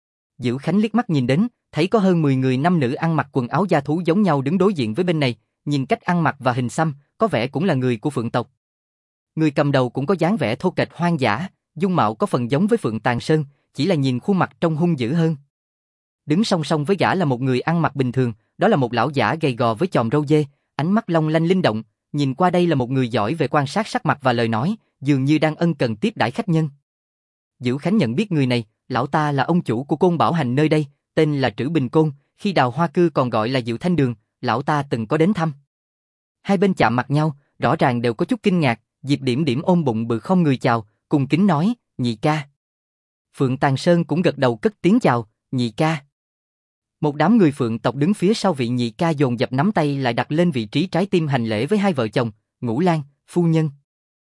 Dữ Khánh liếc mắt nhìn đến, thấy có hơn 10 người nam nữ ăn mặc quần áo da thú giống nhau đứng đối diện với bên này, nhìn cách ăn mặc và hình xăm, có vẻ cũng là người của Phượng tộc. Người cầm đầu cũng có dáng vẻ thô kệch hoang dã, dung mạo có phần giống với Phượng Tàn Sơn, chỉ là nhìn khuôn mặt trông hung dữ hơn. Đứng song song với gã là một người ăn mặc bình thường, đó là một lão giả gầy gò với chòm râu dê, ánh mắt long lanh linh động, nhìn qua đây là một người giỏi về quan sát sắc mặt và lời nói, dường như đang ân cần tiếp đãi khách nhân. Dữ Khánh nhận biết người này, lão ta là ông chủ của Côn Bảo Hành nơi đây, tên là Trữ Bình Côn, khi đào hoa cư còn gọi là Diệu Thanh Đường, lão ta từng có đến thăm. Hai bên chạm mặt nhau, rõ ràng đều có chút kinh ngạc, Diệp Điểm Điểm ôm bụng bự không người chào, cung kính nói, nhị ca. Phượng Tàn Sơn cũng gật đầu cất tiếng chào, nhị ca. Một đám người Phượng tộc đứng phía sau vị nhị ca dồn dập nắm tay lại đặt lên vị trí trái tim hành lễ với hai vợ chồng, Ngũ Lang, phu nhân.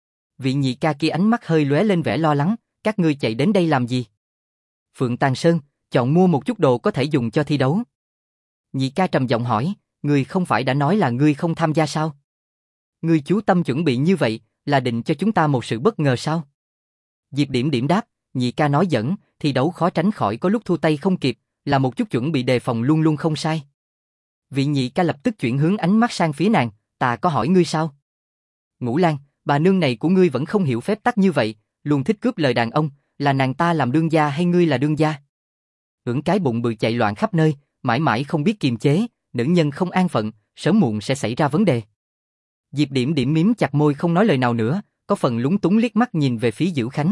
Vị nhị ca kia ánh mắt hơi lóe lên vẻ lo lắng, các ngươi chạy đến đây làm gì? Phượng Tàn Sơn, chọn mua một chút đồ có thể dùng cho thi đấu. Nhị ca trầm giọng hỏi, ngươi không phải đã nói là ngươi không tham gia sao? Ngươi chú tâm chuẩn bị như vậy, là định cho chúng ta một sự bất ngờ sao? Diệp Điểm Điểm đáp, nhị ca nói dẫn, thi đấu khó tránh khỏi có lúc thua tay không kịp, là một chút chuẩn bị đề phòng luôn luôn không sai. Vị nhị ca lập tức chuyển hướng ánh mắt sang phía nàng, ta có hỏi ngươi sao? Ngũ Lang, bà nương này của ngươi vẫn không hiểu phép tắc như vậy, luôn thích cướp lời đàn ông, là nàng ta làm đương gia hay ngươi là đương gia? Ưỡn cái bụng bự chạy loạn khắp nơi, mãi mãi không biết kiềm chế, nữ nhân không an phận, sớm muộn sẽ xảy ra vấn đề. Diệp Điểm Điểm mím chặt môi không nói lời nào nữa, có phần lúng túng liếc mắt nhìn về phía Dữ Khánh.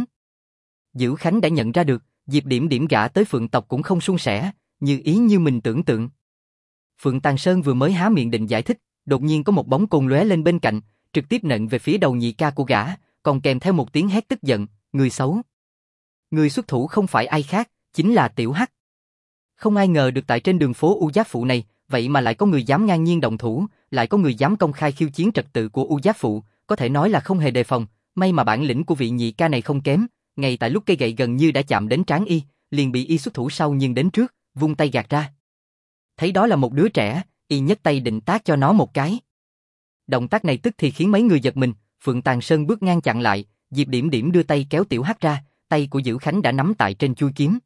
Dữ Khánh đã nhận ra được, Diệp Điểm Điểm gả tới Phượng tộc cũng không suôn sẻ, như ý như mình tưởng tượng. Phượng Tàn Sơn vừa mới há miệng định giải thích, đột nhiên có một bóng côn lóe lên bên cạnh, trực tiếp nện về phía đầu nhị ca của gã, còn kèm theo một tiếng hét tức giận, người xấu. Người xuất thủ không phải ai khác, chính là Tiểu Hắc. Không ai ngờ được tại trên đường phố U Giáp Phụ này, vậy mà lại có người dám ngang nhiên động thủ, lại có người dám công khai khiêu chiến trật tự của U Giáp Phụ, có thể nói là không hề đề phòng, may mà bản lĩnh của vị nhị ca này không kém, ngay tại lúc cây gậy gần như đã chạm đến trán y, liền bị y xuất thủ sau nhưng đến trước, vung tay gạt ra. Thấy đó là một đứa trẻ, y nhấc tay định tát cho nó một cái. Động tác này tức thì khiến mấy người giật mình, Phượng Tàng Sơn bước ngang chặn lại, Diệp Điểm Điểm đưa tay kéo Tiểu Hắc ra, tay của Dữ Khánh đã nắm tại trên chuôi kiếm.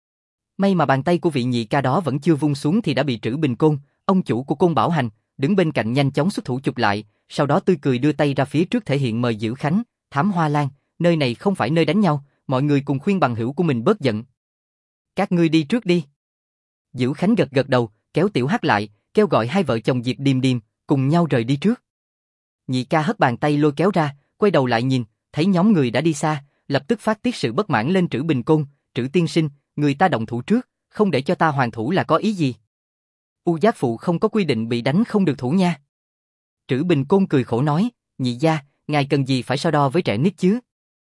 May mà bàn tay của vị nhị ca đó vẫn chưa vung xuống thì đã bị Trữ Bình Côn, ông chủ của Côn Bảo Hành, đứng bên cạnh nhanh chóng xuất thủ chụp lại, sau đó tươi cười đưa tay ra phía trước thể hiện mời Dữ Khánh, Thám Hoa Lan, nơi này không phải nơi đánh nhau, mọi người cùng khuyên bằng hữu của mình bớt giận. Các ngươi đi trước đi. Dữ Khánh gật gật đầu, kéo Tiểu Hắc lại, kêu gọi hai vợ chồng Diệp Điềm Điềm, cùng nhau rời đi trước. Nhị ca hất bàn tay lôi kéo ra, quay đầu lại nhìn, thấy nhóm người đã đi xa, lập tức phát tiết sự bất mãn lên Trữ Bình Côn, Trữ tiên sinh, người ta động thủ trước, không để cho ta hoàn thủ là có ý gì? U Giáp Phụ không có quy định bị đánh không được thủ nha. Trữ Bình Côn cười khổ nói, nhị gia, ngài cần gì phải so đo với trẻ nít chứ?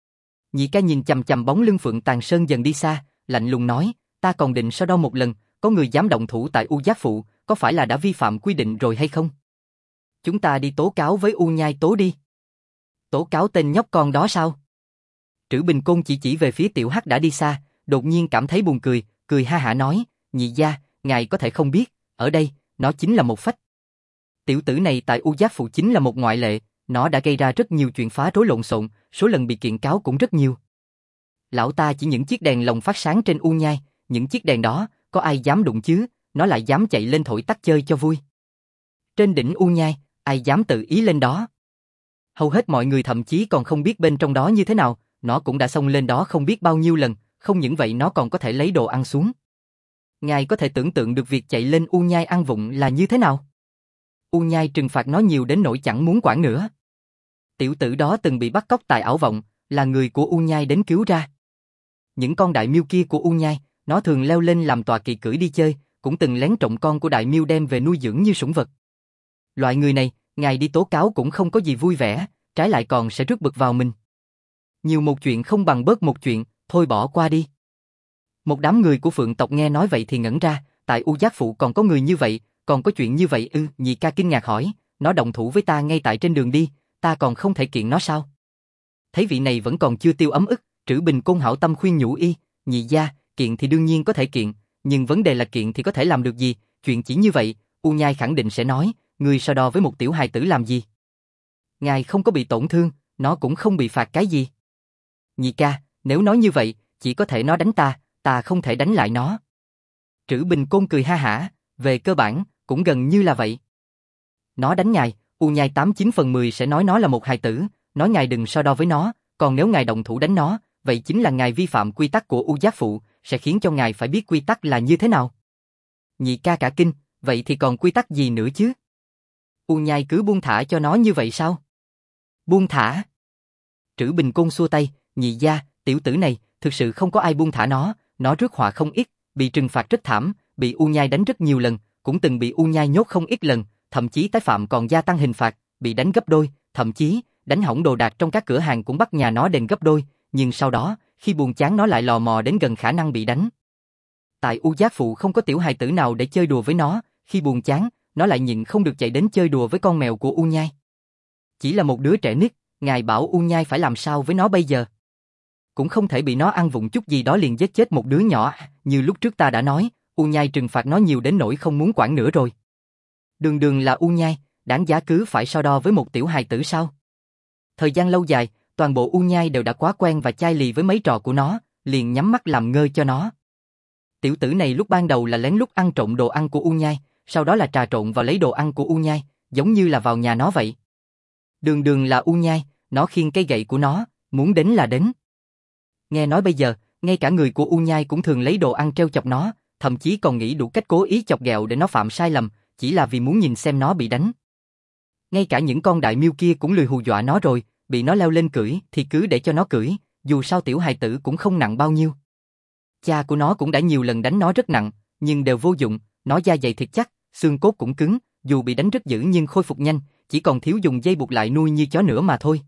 Nhị ca nhìn chằm chằm bóng lưng Phượng Tàng Sơn dần đi xa, lạnh lùng nói, ta còn định so đo một lần, có người dám động thủ tại U Giáp Phụ, có phải là đã vi phạm quy định rồi hay không? Chúng ta đi tố cáo với U Nhai Tố đi. Tố cáo tên nhóc con đó sao? Trữ Bình Côn chỉ về phía Tiểu Hắc đã đi xa, đột nhiên cảm thấy buồn cười, cười ha hả nói, nhị gia, ngài có thể không biết, ở đây, nó chính là một phách. Tiểu tử này tại U Giáp Phụ chính là một ngoại lệ, nó đã gây ra rất nhiều chuyện phá rối lộn xộn, số lần bị kiện cáo cũng rất nhiều. Lão ta chỉ những chiếc đèn lồng phát sáng trên U Nhai, những chiếc đèn đó, có ai dám đụng chứ, nó lại dám chạy lên thổi tắt chơi cho vui. Trên đỉnh U Nhai, ai dám tự ý lên đó. Hầu hết mọi người thậm chí còn không biết bên trong đó như thế nào, nó cũng đã xông lên đó không biết bao nhiêu lần, không những vậy nó còn có thể lấy đồ ăn xuống. Ngài có thể tưởng tượng được việc chạy lên U Nhai ăn vụng là như thế nào? U Nhai trừng phạt nó nhiều đến nỗi chẳng muốn quản nữa. Tiểu tử đó từng bị bắt cóc tại ảo vọng, là người của U Nhai đến cứu ra. Những con đại miêu kia của U Nhai, nó thường leo lên làm tọa kỵ cưỡi đi chơi, cũng từng lén trộm con của đại miêu đem về nuôi dưỡng như sủng vật. Loại người này, ngài đi tố cáo cũng không có gì vui vẻ, trái lại còn sẽ rước bực vào mình. Nhiều một chuyện không bằng bớt một chuyện, thôi bỏ qua đi. Một đám người của Phượng tộc nghe nói vậy thì ngẩn ra, tại U Giáp Phụ còn có người như vậy, còn có chuyện như vậy ư? Nhị ca kinh ngạc hỏi, nó động thủ với ta ngay tại trên đường đi, ta còn không thể kiện nó sao? Thấy vị này vẫn còn chưa tiêu ấm ức, Trữ Bình Côn hảo tâm khuyên nhủ y, nhị gia, kiện thì đương nhiên có thể kiện, nhưng vấn đề là kiện thì có thể làm được gì, chuyện chỉ như vậy, U Nhai khẳng định sẽ nói, ngươi so đo với một tiểu hài tử làm gì? Ngài không có bị tổn thương, nó cũng không bị phạt cái gì. Nhị ca, nếu nói như vậy, chỉ có thể nó đánh ta, ta không thể đánh lại nó. Trữ Bình Côn cười ha hả, về cơ bản, cũng gần như là vậy. Nó đánh ngài, U Nhai 89/10 sẽ nói nó là một hài tử, nói ngài đừng so đo với nó, còn nếu ngài động thủ đánh nó, vậy chính là ngài vi phạm quy tắc của U Giáp Phụ, sẽ khiến cho ngài phải biết quy tắc là như thế nào. Nhị ca cả kinh, vậy thì còn quy tắc gì nữa chứ? U Nhai cứ buông thả cho nó như vậy sao? Buông thả? Trữ Bình Côn xua tay, nhị gia, tiểu tử này, thực sự không có ai buông thả nó rước họa không ít, bị trừng phạt rất thảm, bị U Nhai đánh rất nhiều lần, cũng từng bị U Nhai nhốt không ít lần, thậm chí tái phạm còn gia tăng hình phạt, bị đánh gấp đôi, thậm chí, đánh hỏng đồ đạc trong các cửa hàng cũng bắt nhà nó đền gấp đôi, nhưng sau đó, khi buồn chán nó lại lò mò đến gần khả năng bị đánh. Tại U Giáp Phụ không có tiểu hài tử nào để chơi đùa với nó, khi buồn chán, nó lại nhịn không được chạy đến chơi đùa với con mèo của U Nhai. Chỉ là một đứa trẻ nít, ngài bảo U Nhai phải làm sao với nó bây giờ? Cũng không thể bị nó ăn vụng chút gì đó liền giết chết một đứa nhỏ, như lúc trước ta đã nói, U Nhai trừng phạt nó nhiều đến nỗi không muốn quản nữa rồi. Đường đường là U Nhai, đáng giá cứ phải so đo với một tiểu hài tử sao? Thời gian lâu dài, toàn bộ U Nhai đều đã quá quen và chai lì với mấy trò của nó, liền nhắm mắt làm ngơ cho nó. Tiểu tử này lúc ban đầu là lén lút ăn trộm đồ ăn của U Nhai, sau đó là trà trộn vào lấy đồ ăn của U Nhai, giống như là vào nhà nó vậy. Đường đường là U Nhai, nó khiêng cây gậy của nó, muốn đến là đến. Nghe nói bây giờ, ngay cả người của U Nhai cũng thường lấy đồ ăn treo chọc nó, thậm chí còn nghĩ đủ cách cố ý chọc ghẹo để nó phạm sai lầm, chỉ là vì muốn nhìn xem nó bị đánh. Ngay cả những con đại miêu kia cũng lười hù dọa nó rồi, bị nó leo lên cưỡi thì cứ để cho nó cưỡi, dù sao tiểu hài tử cũng không nặng bao nhiêu. Cha của nó cũng đã nhiều lần đánh nó rất nặng, nhưng đều vô dụng, nó da dày thịt chắc, xương cốt cũng cứng, dù bị đánh rất dữ nhưng khôi phục nhanh, chỉ còn thiếu dùng dây buộc lại nuôi như chó nữa mà thôi.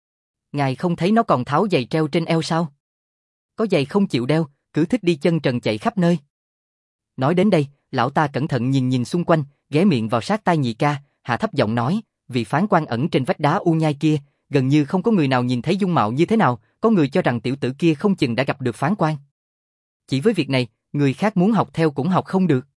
Ngài không thấy nó còn tháo giày treo trên eo sao? Có giày không chịu đeo, cứ thích đi chân trần chạy khắp nơi. Nói đến đây, lão ta cẩn thận nhìn nhìn xung quanh, ghé miệng vào sát tai nhị ca, hạ thấp giọng nói, vị phán quan ẩn trên vách đá u nhai kia, gần như không có người nào nhìn thấy dung mạo như thế nào, có người cho rằng tiểu tử kia không chừng đã gặp được phán quan. Chỉ với việc này, người khác muốn học theo cũng học không được.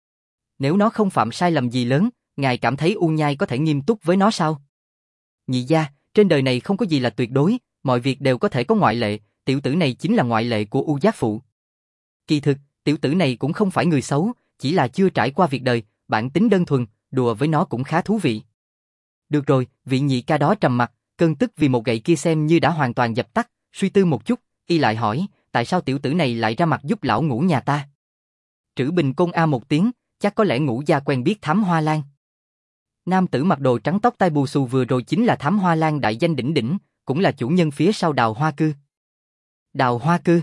Nếu nó không phạm sai lầm gì lớn, ngài cảm thấy u nhai có thể nghiêm túc với nó sao? Nhị gia, trên đời này không có gì là tuyệt đối, mọi việc đều có thể có ngoại lệ, tiểu tử này chính là ngoại lệ của U Giác Phụ. Kỳ thực, tiểu tử này cũng không phải người xấu, chỉ là chưa trải qua việc đời, bản tính đơn thuần, đùa với nó cũng khá thú vị. Được rồi, vị nhị ca đó trầm mặt, cơn tức vì một gậy kia xem như đã hoàn toàn dập tắt, suy tư một chút, y lại hỏi, tại sao tiểu tử này lại ra mặt giúp lão ngũ nhà ta? Trữ Bình Côn a một tiếng, chắc có lẽ ngũ gia quen biết Thám Hoa Lan. Nam tử mặc đồ trắng tóc tai bù xù vừa rồi chính là Thám Hoa Lan đại danh đỉnh đỉnh, cũng là chủ nhân phía sau Đào Hoa Cư. Đào Hoa Cư?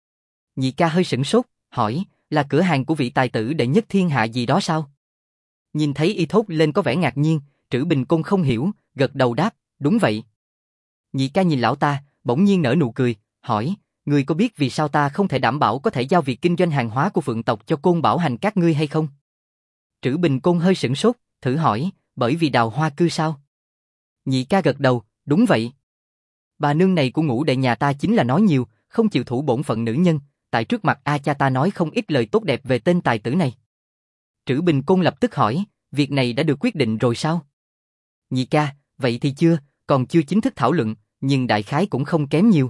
Nhị ca hơi sửng sốt, hỏi, là cửa hàng của vị tài tử đệ nhất thiên hạ gì đó sao? Nhìn thấy y thốt lên có vẻ ngạc nhiên, Trữ Bình Côn không hiểu, gật đầu đáp, đúng vậy. Nhị ca nhìn lão ta, bỗng nhiên nở nụ cười, hỏi, ngươi có biết vì sao ta không thể đảm bảo có thể giao việc kinh doanh hàng hóa của Phượng tộc cho Côn Bảo Hành các ngươi hay không? Trữ Bình Côn hơi sửng sốt, thử hỏi, bởi vì Đào Hoa Cư sao? Nhị ca gật đầu, đúng vậy. Bà nương này của ngũ đệ nhà ta chính là nói nhiều, không chịu thủ bổn phận nữ nhân, tại trước mặt A cha ta nói không ít lời tốt đẹp về tên tài tử này. Trữ Bình Côn lập tức hỏi, việc này đã được quyết định rồi sao? Nhị ca, vậy thì chưa, còn chưa chính thức thảo luận, nhưng đại khái cũng không kém nhiều.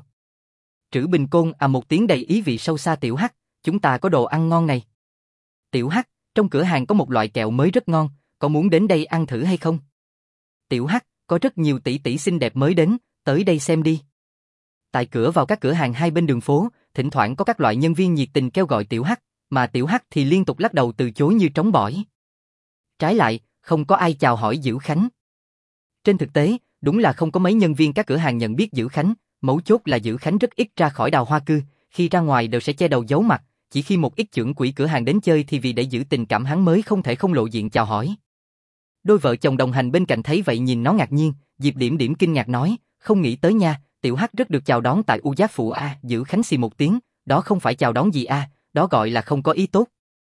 Trữ Bình Côn à một tiếng đầy ý vị sâu xa. Tiểu Hắc, chúng ta có đồ ăn ngon này. Tiểu Hắc, trong cửa hàng có một loại kẹo mới rất ngon, có muốn đến đây ăn thử hay không? Tiểu Hắc, có rất nhiều tỷ tỷ xinh đẹp mới đến, tới đây xem đi. Tại cửa vào các cửa hàng hai bên đường phố, thỉnh thoảng có các loại nhân viên nhiệt tình kêu gọi Tiểu Hắc, mà Tiểu Hắc thì liên tục lắc đầu từ chối như trống bỏi. Trái lại, không có ai chào hỏi Dữ Khánh. Trên thực tế, đúng là không có mấy nhân viên các cửa hàng nhận biết Dữ Khánh, mấu chốt là Dữ Khánh rất ít ra khỏi Đào Hoa Cư, khi ra ngoài đều sẽ che đầu giấu mặt, chỉ khi một ít trưởng quỹ cửa hàng đến chơi thì vì để giữ tình cảm hắn mới không thể không lộ diện chào hỏi. Đôi vợ chồng đồng hành bên cạnh thấy vậy nhìn nó ngạc nhiên, Diệp Điểm Điểm kinh ngạc nói, không nghĩ tới nha, Tiểu Hắc rất được chào đón tại U Giác Phụ a. Dữ Khánh xì một tiếng, đó không phải chào đón gì a, đó gọi là không có ý tốt.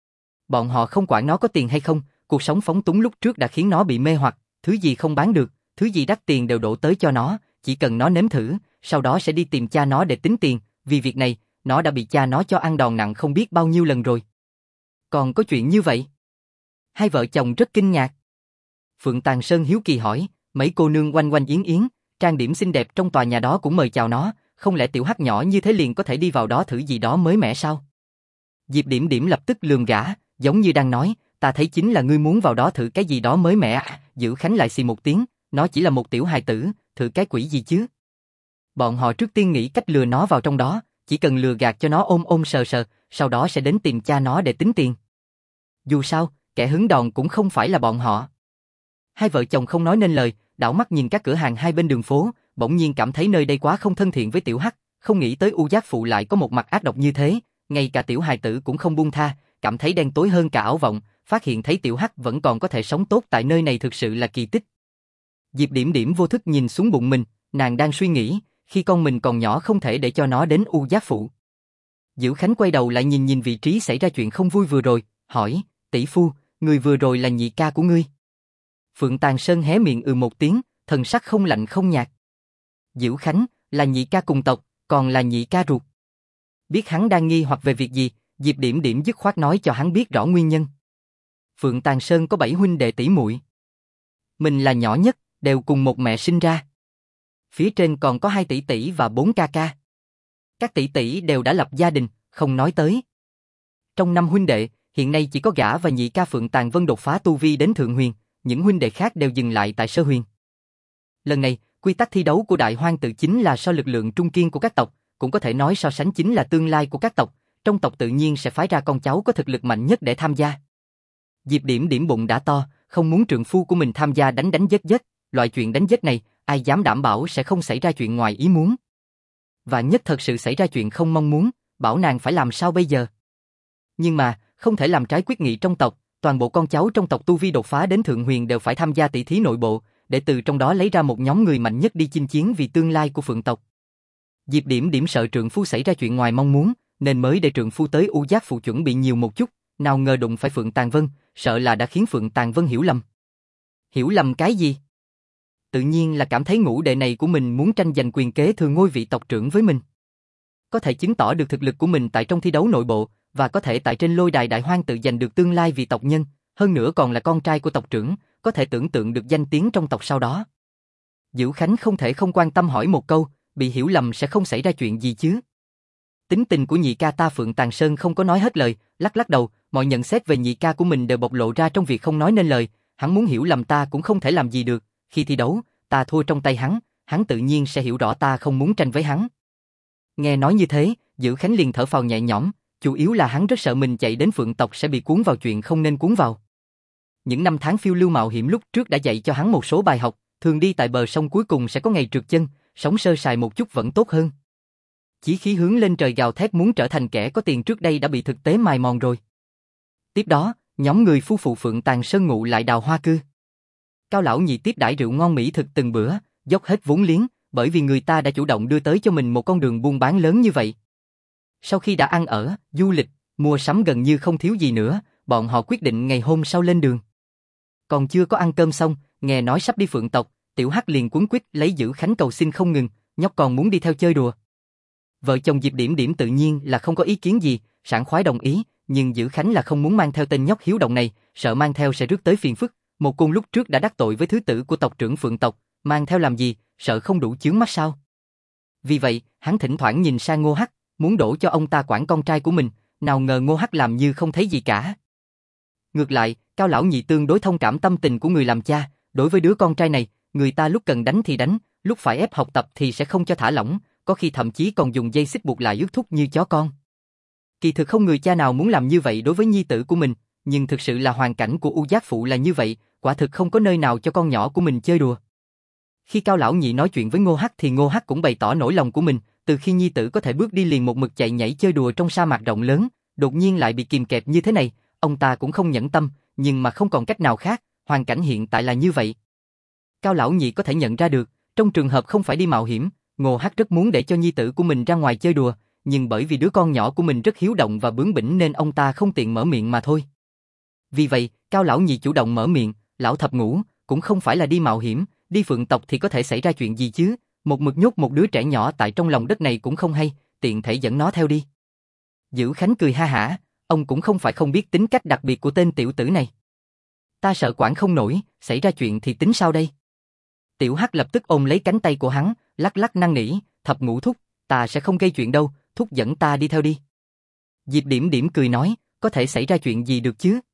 Bọn họ không quản nó có tiền hay không, cuộc sống phóng túng lúc trước đã khiến nó bị mê hoặc, thứ gì không bán được, thứ gì đắt tiền đều đổ tới cho nó, chỉ cần nó nếm thử, sau đó sẽ đi tìm cha nó để tính tiền, vì việc này, nó đã bị cha nó cho ăn đòn nặng không biết bao nhiêu lần rồi. Còn có chuyện như vậy? Hai vợ chồng rất kinh ngạc. Phượng Tàng Sơn hiếu kỳ hỏi, mấy cô nương oanh oanh yến yến, trang điểm xinh đẹp trong tòa nhà đó cũng mời chào nó, không lẽ Tiểu Hắc nhỏ như thế liền có thể đi vào đó thử gì đó mới mẻ sao? Diệp Điểm Điểm lập tức lườm gã, giống như đang nói, ta thấy chính là ngươi muốn vào đó thử cái gì đó mới mẻ à. Dữ Khánh lại xì một tiếng, nó chỉ là một tiểu hài tử, thử cái quỷ gì chứ? Bọn họ trước tiên nghĩ cách lừa nó vào trong đó, chỉ cần lừa gạt cho nó ôm ôm sờ sờ, sau đó sẽ đến tìm cha nó để tính tiền. Dù sao, kẻ hứng đòn cũng không phải là bọn họ. Hai vợ chồng không nói nên lời, đảo mắt nhìn các cửa hàng hai bên đường phố, bỗng nhiên cảm thấy nơi đây quá không thân thiện với Tiểu Hắc, không nghĩ tới U Giác Phụ lại có một mặt ác độc như thế, ngay cả tiểu hài tử cũng không buông tha, cảm thấy đen tối hơn cả ảo vọng, phát hiện thấy Tiểu Hắc vẫn còn có thể sống tốt tại nơi này thực sự là kỳ tích. Diệp Điểm Điểm vô thức nhìn xuống bụng mình, nàng đang suy nghĩ, khi con mình còn nhỏ không thể để cho nó đến U Giác Phụ. Dữ Khánh quay đầu lại nhìn nhìn vị trí xảy ra chuyện không vui vừa rồi, hỏi, tỷ phu, người vừa rồi là nhị ca của ngươi? Phượng Tàng Sơn hé miệng một tiếng, thần sắc không lạnh không nhạt. Dữ Khánh, là nhị ca cùng tộc, còn là nhị ca ruột. Biết hắn đang nghi hoặc về việc gì, Diệp Điểm Điểm dứt khoát nói cho hắn biết rõ nguyên nhân. Phượng Tàng Sơn có 7 huynh đệ tỷ muội. Mình là nhỏ nhất, đều cùng một mẹ sinh ra. Phía trên còn có 2 tỷ tỷ và 4 ca ca. Các tỷ tỷ đều đã lập gia đình, không nói tới. Trong 5 huynh đệ, hiện nay chỉ có gã và nhị ca Phượng Tàng Vân đột phá tu vi đến thượng huyền, những huynh đệ khác đều dừng lại tại sơ huyền. Lần này, quy tắc thi đấu của Đại Hoang Tự chính là so lực lượng trung kiên của các tộc, cũng có thể nói so sánh chính là tương lai của các tộc, trong tộc tự nhiên sẽ phái ra con cháu có thực lực mạnh nhất để tham gia. Diệp Điểm Điểm bụng đã to, không muốn trượng phu của mình tham gia đánh đánh giết giết, loại chuyện đánh giết này, ai dám đảm bảo sẽ không xảy ra chuyện ngoài ý muốn. Và nhất thật sự xảy ra chuyện không mong muốn, bảo nàng phải làm sao bây giờ? Nhưng mà, không thể làm trái quyết nghị trong tộc, toàn bộ con cháu trong tộc tu vi đột phá đến thượng huyền đều phải tham gia tỷ thí nội bộ, để từ trong đó lấy ra một nhóm người mạnh nhất đi chinh chiến vì tương lai của Phượng tộc. Diệp Điểm Điểm sợ trượng phu xảy ra chuyện ngoài mong muốn, nên mới để trượng phu tới U Giác Phụ chuẩn bị nhiều một chút, nào ngờ đụng phải Phượng Tàn Vân, sợ là đã khiến Phượng Tàn Vân hiểu lầm. Hiểu lầm cái gì? Tự nhiên là cảm thấy ngũ đệ này của mình muốn tranh giành quyền kế thừa ngôi vị tộc trưởng với mình. Có thể chứng tỏ được thực lực của mình tại trong thi đấu nội bộ, và có thể tại trên lôi đài đại hoang tự giành được tương lai vì tộc nhân, hơn nữa còn là con trai của tộc trưởng, có thể tưởng tượng được danh tiếng trong tộc sau đó. Dữ Khánh không thể không quan tâm hỏi một câu, bị hiểu lầm sẽ không xảy ra chuyện gì chứ? Tính tình của nhị ca ta Phượng Tàn Sơn không có nói hết lời, lắc lắc đầu, mọi nhận xét về nhị ca của mình đều bộc lộ ra trong việc không nói nên lời, hắn muốn hiểu lầm ta cũng không thể làm gì được, khi thi đấu, ta thua trong tay hắn tự nhiên sẽ hiểu rõ ta không muốn tranh với hắn. Nghe nói như thế, Dữ Khánh liền thở phào nhẹ nhõm, chủ yếu là hắn rất sợ mình chạy đến Phượng tộc sẽ bị cuốn vào chuyện không nên cuốn vào. Những năm tháng phiêu lưu mạo hiểm lúc trước đã dạy cho hắn một số bài học, thường đi tại bờ sông cuối cùng sẽ có ngày trượt chân, sống sơ sài một chút vẫn tốt hơn. Chí khí hướng lên trời gào thét muốn trở thành kẻ có tiền trước đây đã bị thực tế mài mòn rồi. Tiếp đó, nhóm người phu phụ Phượng Tàn Sơn ngụ lại Đào Hoa Cư. Cao lão nhị tiếp đãi rượu ngon mỹ thực từng bữa, dốc hết vốn liếng, bởi vì người ta đã chủ động đưa tới cho mình một con đường buôn bán lớn như vậy. Sau khi đã ăn ở, du lịch, mua sắm gần như không thiếu gì nữa, bọn họ quyết định ngày hôm sau lên đường. Còn chưa có ăn cơm xong, nghe nói sắp đi Phượng tộc, Tiểu Hắc liền cuống quýt lấy Dữ Khánh cầu xin không ngừng, nhóc còn muốn đi theo chơi đùa. Vợ chồng Diệp Điểm Điểm tự nhiên là không có ý kiến gì, sảng khoái đồng ý, nhưng Dữ Khánh là không muốn mang theo tên nhóc hiếu động này, sợ mang theo sẽ rước tới phiền phức. Một cung lúc trước đã đắc tội với thứ tử của tộc trưởng Phượng tộc, mang theo làm gì, sợ không đủ chướng mắt sao? Vì vậy, hắn thỉnh thoảng nhìn sang Ngô Hắc, muốn đổ cho ông ta quản con trai của mình, nào ngờ Ngô Hắc làm như không thấy gì cả. Ngược lại, Cao lão nhị tương đối thông cảm tâm tình của người làm cha, đối với đứa con trai này, người ta lúc cần đánh thì đánh, lúc phải ép học tập thì sẽ không cho thả lỏng, có khi thậm chí còn dùng dây xích buộc lại ước thúc như chó con. Kỳ thực không người cha nào muốn làm như vậy đối với nhi tử của mình, nhưng thực sự là hoàn cảnh của U Giác Phụ là như vậy, quả thực không có nơi nào cho con nhỏ của mình chơi đùa. Khi Cao lão nhị nói chuyện với Ngô Hắc thì Ngô Hắc cũng bày tỏ nỗi lòng của mình, từ khi nhi tử có thể bước đi liền một mực chạy nhảy chơi đùa trong sa mạc rộng lớn, đột nhiên lại bị kìm kẹp như thế này, ông ta cũng không nhẫn tâm, nhưng mà không còn cách nào khác, hoàn cảnh hiện tại là như vậy. Cao lão nhị có thể nhận ra được, trong trường hợp không phải đi mạo hiểm, Ngô Hắc rất muốn để cho nhi tử của mình ra ngoài chơi đùa, nhưng bởi vì đứa con nhỏ của mình rất hiếu động và bướng bỉnh nên ông ta không tiện mở miệng mà thôi. Vì vậy, Cao lão nhị chủ động mở miệng, lão thập ngũ, cũng không phải là đi mạo hiểm, đi Phượng tộc thì có thể xảy ra chuyện gì chứ, một mực nhốt một đứa trẻ nhỏ tại trong lòng đất này cũng không hay, tiện thể dẫn nó theo đi. Dữ Khánh cười ha hả, ông cũng không phải không biết tính cách đặc biệt của tên tiểu tử này. Ta sợ quản không nổi, xảy ra chuyện thì tính sao đây? Tiểu Hắc lập tức ôm lấy cánh tay của hắn, lắc lắc năn nỉ, thập ngũ thúc, ta sẽ không gây chuyện đâu, thúc dẫn ta đi theo đi. Diệp Điểm Điểm cười nói, có thể xảy ra chuyện gì được chứ?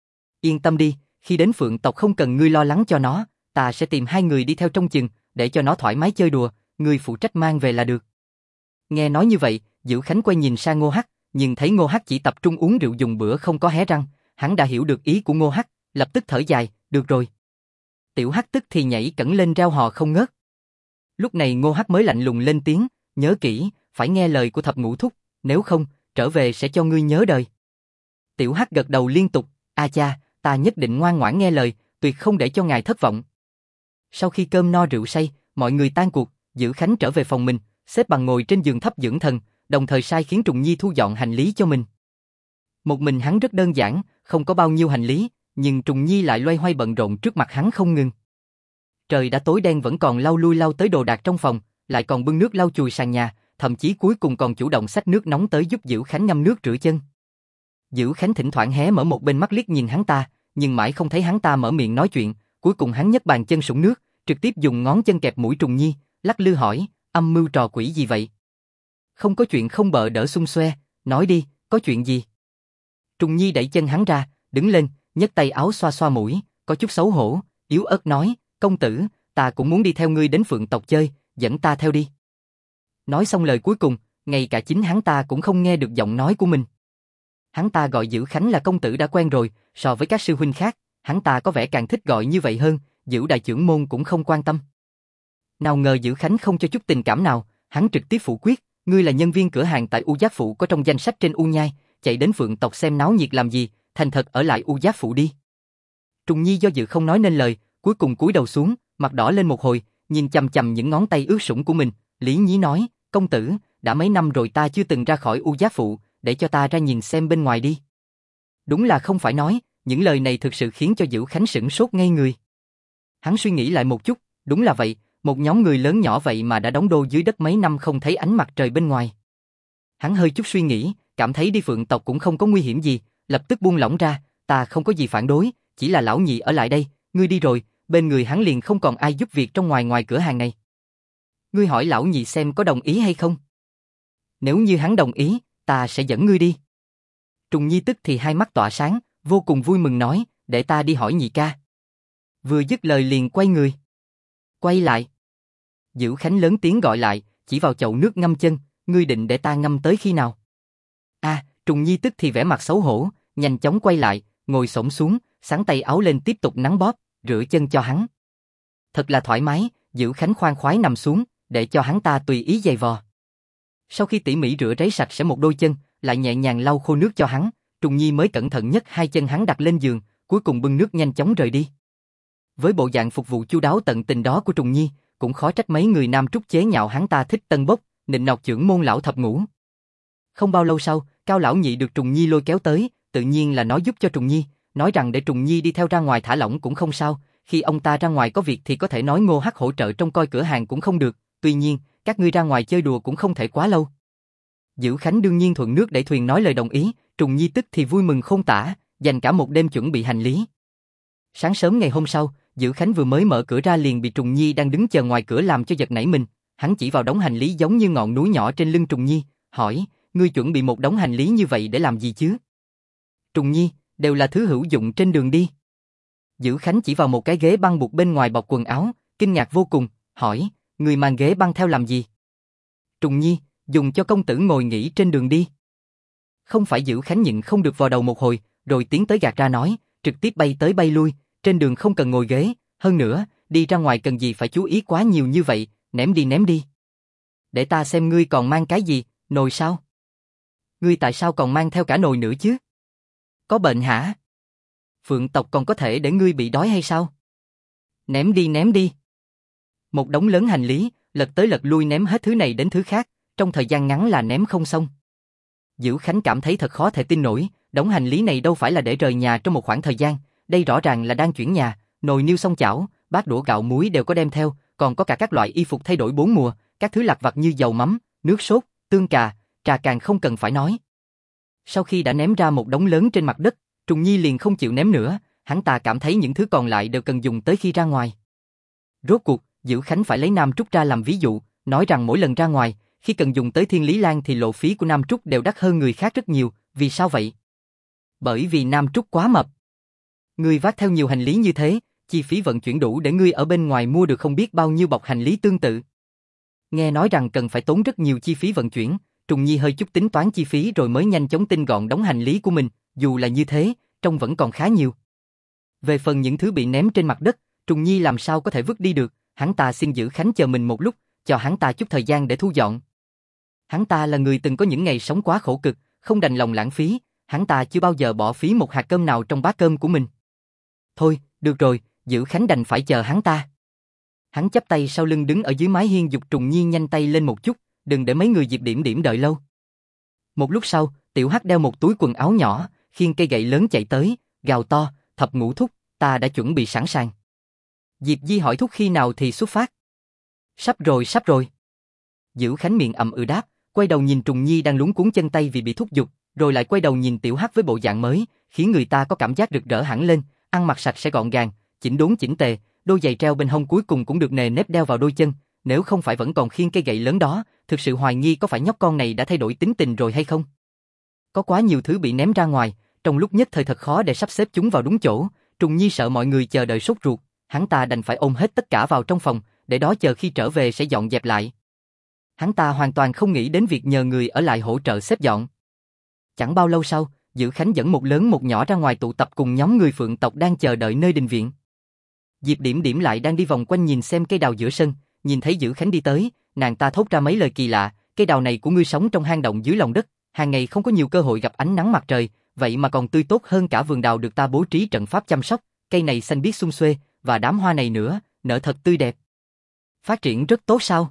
Yên tâm đi, khi đến Phượng tộc không cần ngươi lo lắng cho nó, ta sẽ tìm hai người đi theo trong chừng, để cho nó thoải mái chơi đùa, ngươi phụ trách mang về là được. Nghe nói như vậy, Dữ Khánh quay nhìn sang Ngô Hắc, nhưng thấy Ngô Hắc chỉ tập trung uống rượu dùng bữa không có hé răng, hắn đã hiểu được ý của Ngô Hắc, lập tức thở dài, được rồi. Tiểu Hắc tức thì nhảy cẫng lên reo hò không ngớt. Lúc này Ngô Hắc mới lạnh lùng lên tiếng, nhớ kỹ, phải nghe lời của thập ngũ thúc, nếu không, trở về sẽ cho ngươi nhớ đời. Tiểu Hắc gật đầu liên tục, a cha, ta nhất định ngoan ngoãn nghe lời, tuyệt không để cho ngài thất vọng. Sau khi cơm no rượu say, mọi người tan cuộc, Dữ Khánh trở về phòng mình, xếp bằng ngồi trên giường thấp dưỡng thần, đồng thời sai khiến Trùng Nhi thu dọn hành lý cho mình. Một mình hắn rất đơn giản, không có bao nhiêu hành lý, nhưng Trùng Nhi lại loay hoay bận rộn trước mặt hắn không ngừng. Trời đã tối đen vẫn còn lau lui lau tới đồ đạc trong phòng, lại còn bưng nước lau chùi sàn nhà, thậm chí cuối cùng còn chủ động xách nước nóng tới giúp Dữ Khánh ngâm nước rửa chân. Dữ Khánh thỉnh thoảng hé mở một bên mắt liếc nhìn hắn ta, nhưng mãi không thấy hắn ta mở miệng nói chuyện, cuối cùng hắn nhấc bàn chân sũng nước, trực tiếp dùng ngón chân kẹp mũi Trùng Nhi, lắc lư hỏi, âm mưu trò quỷ gì vậy? Không có chuyện không bợ đỡ xung xoe, nói đi, có chuyện gì? Trùng Nhi đẩy chân hắn ra, đứng lên, nhấc tay áo xoa xoa mũi, có chút xấu hổ, yếu ớt nói, công tử, ta cũng muốn đi theo ngươi đến Phượng tộc chơi, dẫn ta theo đi. Nói xong lời cuối cùng, ngay cả chính hắn ta cũng không nghe được giọng nói của mình. Hắn ta gọi Dữ Khánh là công tử đã quen rồi, so với các sư huynh khác, hắn ta có vẻ càng thích gọi như vậy hơn, Dữ đại trưởng môn cũng không quan tâm. Nào ngờ Dữ Khánh không cho chút tình cảm nào, hắn trực tiếp phủ quyết, ngươi là nhân viên cửa hàng tại U Giác Phụ có trong danh sách trên U Nhai, chạy đến Phượng tộc xem náo nhiệt làm gì, thành thật ở lại U Giác Phụ đi. Trùng Nhi do dự không nói nên lời, cuối cùng cúi đầu xuống, mặt đỏ lên một hồi, nhìn chằm chằm những ngón tay ướt sũng của mình, lý nhí nói, công tử, đã mấy năm rồi ta chưa từng ra khỏi U Giác Phụ, để cho ta ra nhìn xem bên ngoài đi. Đúng là không phải nói, những lời này thực sự khiến cho Dữ Khánh sửng sốt ngây người. Hắn suy nghĩ lại một chút, đúng là vậy, một nhóm người lớn nhỏ vậy mà đã đóng đô dưới đất mấy năm không thấy ánh mặt trời bên ngoài. Hắn hơi chút suy nghĩ, cảm thấy đi Phượng tộc cũng không có nguy hiểm gì, lập tức buông lỏng ra, ta không có gì phản đối, chỉ là lão nhị ở lại đây, ngươi đi rồi, bên người hắn liền không còn ai giúp việc trong ngoài cửa hàng này. Ngươi hỏi lão nhị xem có đồng ý hay không? Nếu như hắn đồng ý, ta sẽ dẫn ngươi đi. Trùng Nhi tức thì hai mắt tỏa sáng, vô cùng vui mừng nói, để ta đi hỏi nhị ca. Vừa dứt lời liền quay người. Quay lại. Dữ Khánh lớn tiếng gọi lại, chỉ vào chậu nước ngâm chân, ngươi định để ta ngâm tới khi nào? Trùng Nhi tức thì vẻ mặt xấu hổ, nhanh chóng quay lại, ngồi xổm xuống, xắn tay áo lên tiếp tục nắn bóp, rửa chân cho hắn. Thật là thoải mái, Dữ Khánh khoan khoái nằm xuống, để cho hắn ta tùy ý giày vò. Sau khi tỉ mỉ rửa ráy sạch sẽ một đôi chân, lại nhẹ nhàng lau khô nước cho hắn, Trùng Nhi mới cẩn thận nhất hai chân hắn đặt lên giường, cuối cùng bưng nước nhanh chóng rời đi. Với bộ dạng phục vụ chu đáo tận tình đó của Trùng Nhi, cũng khó trách mấy người Nam Trúc chế nhạo hắn ta thích tân bốc, nịnh nọt chưởng môn lão thập ngũ. Không bao lâu sau, Cao lão nhị được Trùng Nhi lôi kéo tới, tự nhiên là nói giúp cho Trùng Nhi, nói rằng để Trùng Nhi đi theo ra ngoài thả lỏng cũng không sao, khi ông ta ra ngoài có việc thì có thể nói Ngô Hắc hỗ trợ trông coi cửa hàng cũng không được, tuy nhiên, các ngươi ra ngoài chơi đùa cũng không thể quá lâu. Dữ Khánh đương nhiên thuận nước đẩy thuyền nói lời đồng ý, Trùng Nhi tức thì vui mừng khôn tả, dành cả một đêm chuẩn bị hành lý. Sáng sớm ngày hôm sau, Dữ Khánh vừa mới mở cửa ra liền bị Trùng Nhi đang đứng chờ ngoài cửa làm cho giật nảy mình, hắn chỉ vào đống hành lý giống như ngọn núi nhỏ trên lưng Trùng Nhi, hỏi, ngươi chuẩn bị một đống hành lý như vậy để làm gì chứ? Trùng Nhi, đều là thứ hữu dụng trên đường đi. Dữ Khánh chỉ vào một cái ghế băng buộc bên ngoài bọc quần áo, kinh ngạc vô cùng, hỏi, ngươi mang ghế băng theo làm gì? Trùng Nhi, dùng cho công tử ngồi nghỉ trên đường đi. Không phải. Dữ Khánh nhịn không được vào đầu một hồi, rồi tiến tới gạt ra nói, trực tiếp bay tới bay lui, trên đường không cần ngồi ghế, hơn nữa, đi ra ngoài cần gì phải chú ý quá nhiều như vậy, ném đi. Để ta xem ngươi còn mang cái gì, nồi sao? Ngươi tại sao còn mang theo cả nồi nữa chứ? Có bệnh hả? Phượng tộc còn có thể để ngươi bị đói hay sao? Ném đi. Một đống lớn hành lý, lật tới lật lui ném hết thứ này đến thứ khác, trong thời gian ngắn là ném không xong. Dữ Khánh cảm thấy thật khó thể tin nổi, đống hành lý này đâu phải là để rời nhà trong một khoảng thời gian, đây rõ ràng là đang chuyển nhà, nồi niêu xoong chảo, bát đũa gạo muối đều có đem theo, còn có cả các loại y phục thay đổi 4 mùa, các thứ lặt vặt như dầu mắm, nước sốt, tương cà, trà càng không cần phải nói. Sau khi đã ném ra một đống lớn trên mặt đất, Trùng Nhi liền không chịu ném nữa, hắn ta cảm thấy những thứ còn lại đều cần dùng tới khi ra ngoài. Rốt cuộc, Dữ Khánh phải lấy Nam Trúc ra làm ví dụ, nói rằng mỗi lần ra ngoài, khi cần dùng tới Thiên Lý Lan thì lộ phí của Nam Trúc đều đắt hơn người khác rất nhiều, vì sao vậy? Bởi vì Nam Trúc quá mập. Ngươi vác theo nhiều hành lý như thế, chi phí vận chuyển đủ để ngươi ở bên ngoài mua được không biết bao nhiêu bọc hành lý tương tự. Nghe nói rằng cần phải tốn rất nhiều chi phí vận chuyển, Trùng Nhi hơi chút tính toán chi phí rồi mới nhanh chóng tinh gọn đống hành lý của mình, dù là như thế, trông vẫn còn khá nhiều. Về phần những thứ bị ném trên mặt đất, Trùng Nhi làm sao có thể vứt đi được, hắn ta xin Dữ Khánh chờ mình một lúc, cho hắn ta chút thời gian để thu dọn. Hắn ta là người từng có những ngày sống quá khổ cực, không đành lòng lãng phí, hắn ta chưa bao giờ bỏ phí một hạt cơm nào trong bát cơm của mình. Thôi, được rồi, Dữ Khánh đành phải chờ hắn ta. Hắn chắp tay sau lưng đứng ở dưới mái hiên giục Trùng Nhi nhanh tay lên một chút, đừng để mấy người Diệp Điểm Điểm đợi lâu. Một lúc sau, Tiểu Hắc đeo một túi quần áo nhỏ, khiêng cây gậy lớn chạy tới, gào to, Thập Ngũ thúc, ta đã chuẩn bị sẵn sàng. Diệp Di hỏi thúc khi nào thì xuất phát. Sắp rồi. Dữ Khánh miệng ậm ừ đáp, quay đầu nhìn Trùng Nhi đang luống cuống chân tay vì bị thúc giục, rồi lại quay đầu nhìn Tiểu Hắc với bộ dạng mới, khiến người ta có cảm giác rực rỡ hẳn lên, ăn mặc sạch sẽ gọn gàng, chỉnh đốn chỉnh tề, đôi giày treo bên hông cuối cùng cũng được nề nếp đeo vào đôi chân, nếu không phải vẫn còn khiêng cây gậy lớn đó, thực sự hoài nghi có phải nhóc con này đã thay đổi tính tình rồi hay không. Có quá nhiều thứ bị ném ra ngoài, trong lúc nhất thời thật khó để sắp xếp chúng vào đúng chỗ, Trùng Nhi sợ mọi người chờ đợi sốt ruột, hắn ta đành phải ôm hết tất cả vào trong phòng, để đó chờ khi trở về sẽ dọn dẹp lại. Hắn ta hoàn toàn không nghĩ đến việc nhờ người ở lại hỗ trợ xếp dọn. Chẳng bao lâu sau, Dữ Khánh dẫn một lớn một nhỏ ra ngoài tụ tập cùng nhóm người Phượng tộc đang chờ đợi nơi đình viện. Diệp Điểm Điểm lại đang đi vòng quanh nhìn xem cây đào giữa sân, nhìn thấy Dữ Khánh đi tới, nàng ta thốt ra mấy lời kỳ lạ, cây đào này của ngươi sống trong hang động dưới lòng đất, hàng ngày không có nhiều cơ hội gặp ánh nắng mặt trời, vậy mà còn tươi tốt hơn cả vườn đào được ta bố trí trận pháp chăm sóc, cây này xanh biếc sum xuê, và đám hoa này nữa, nở thật tươi đẹp. Phát triển rất tốt sao?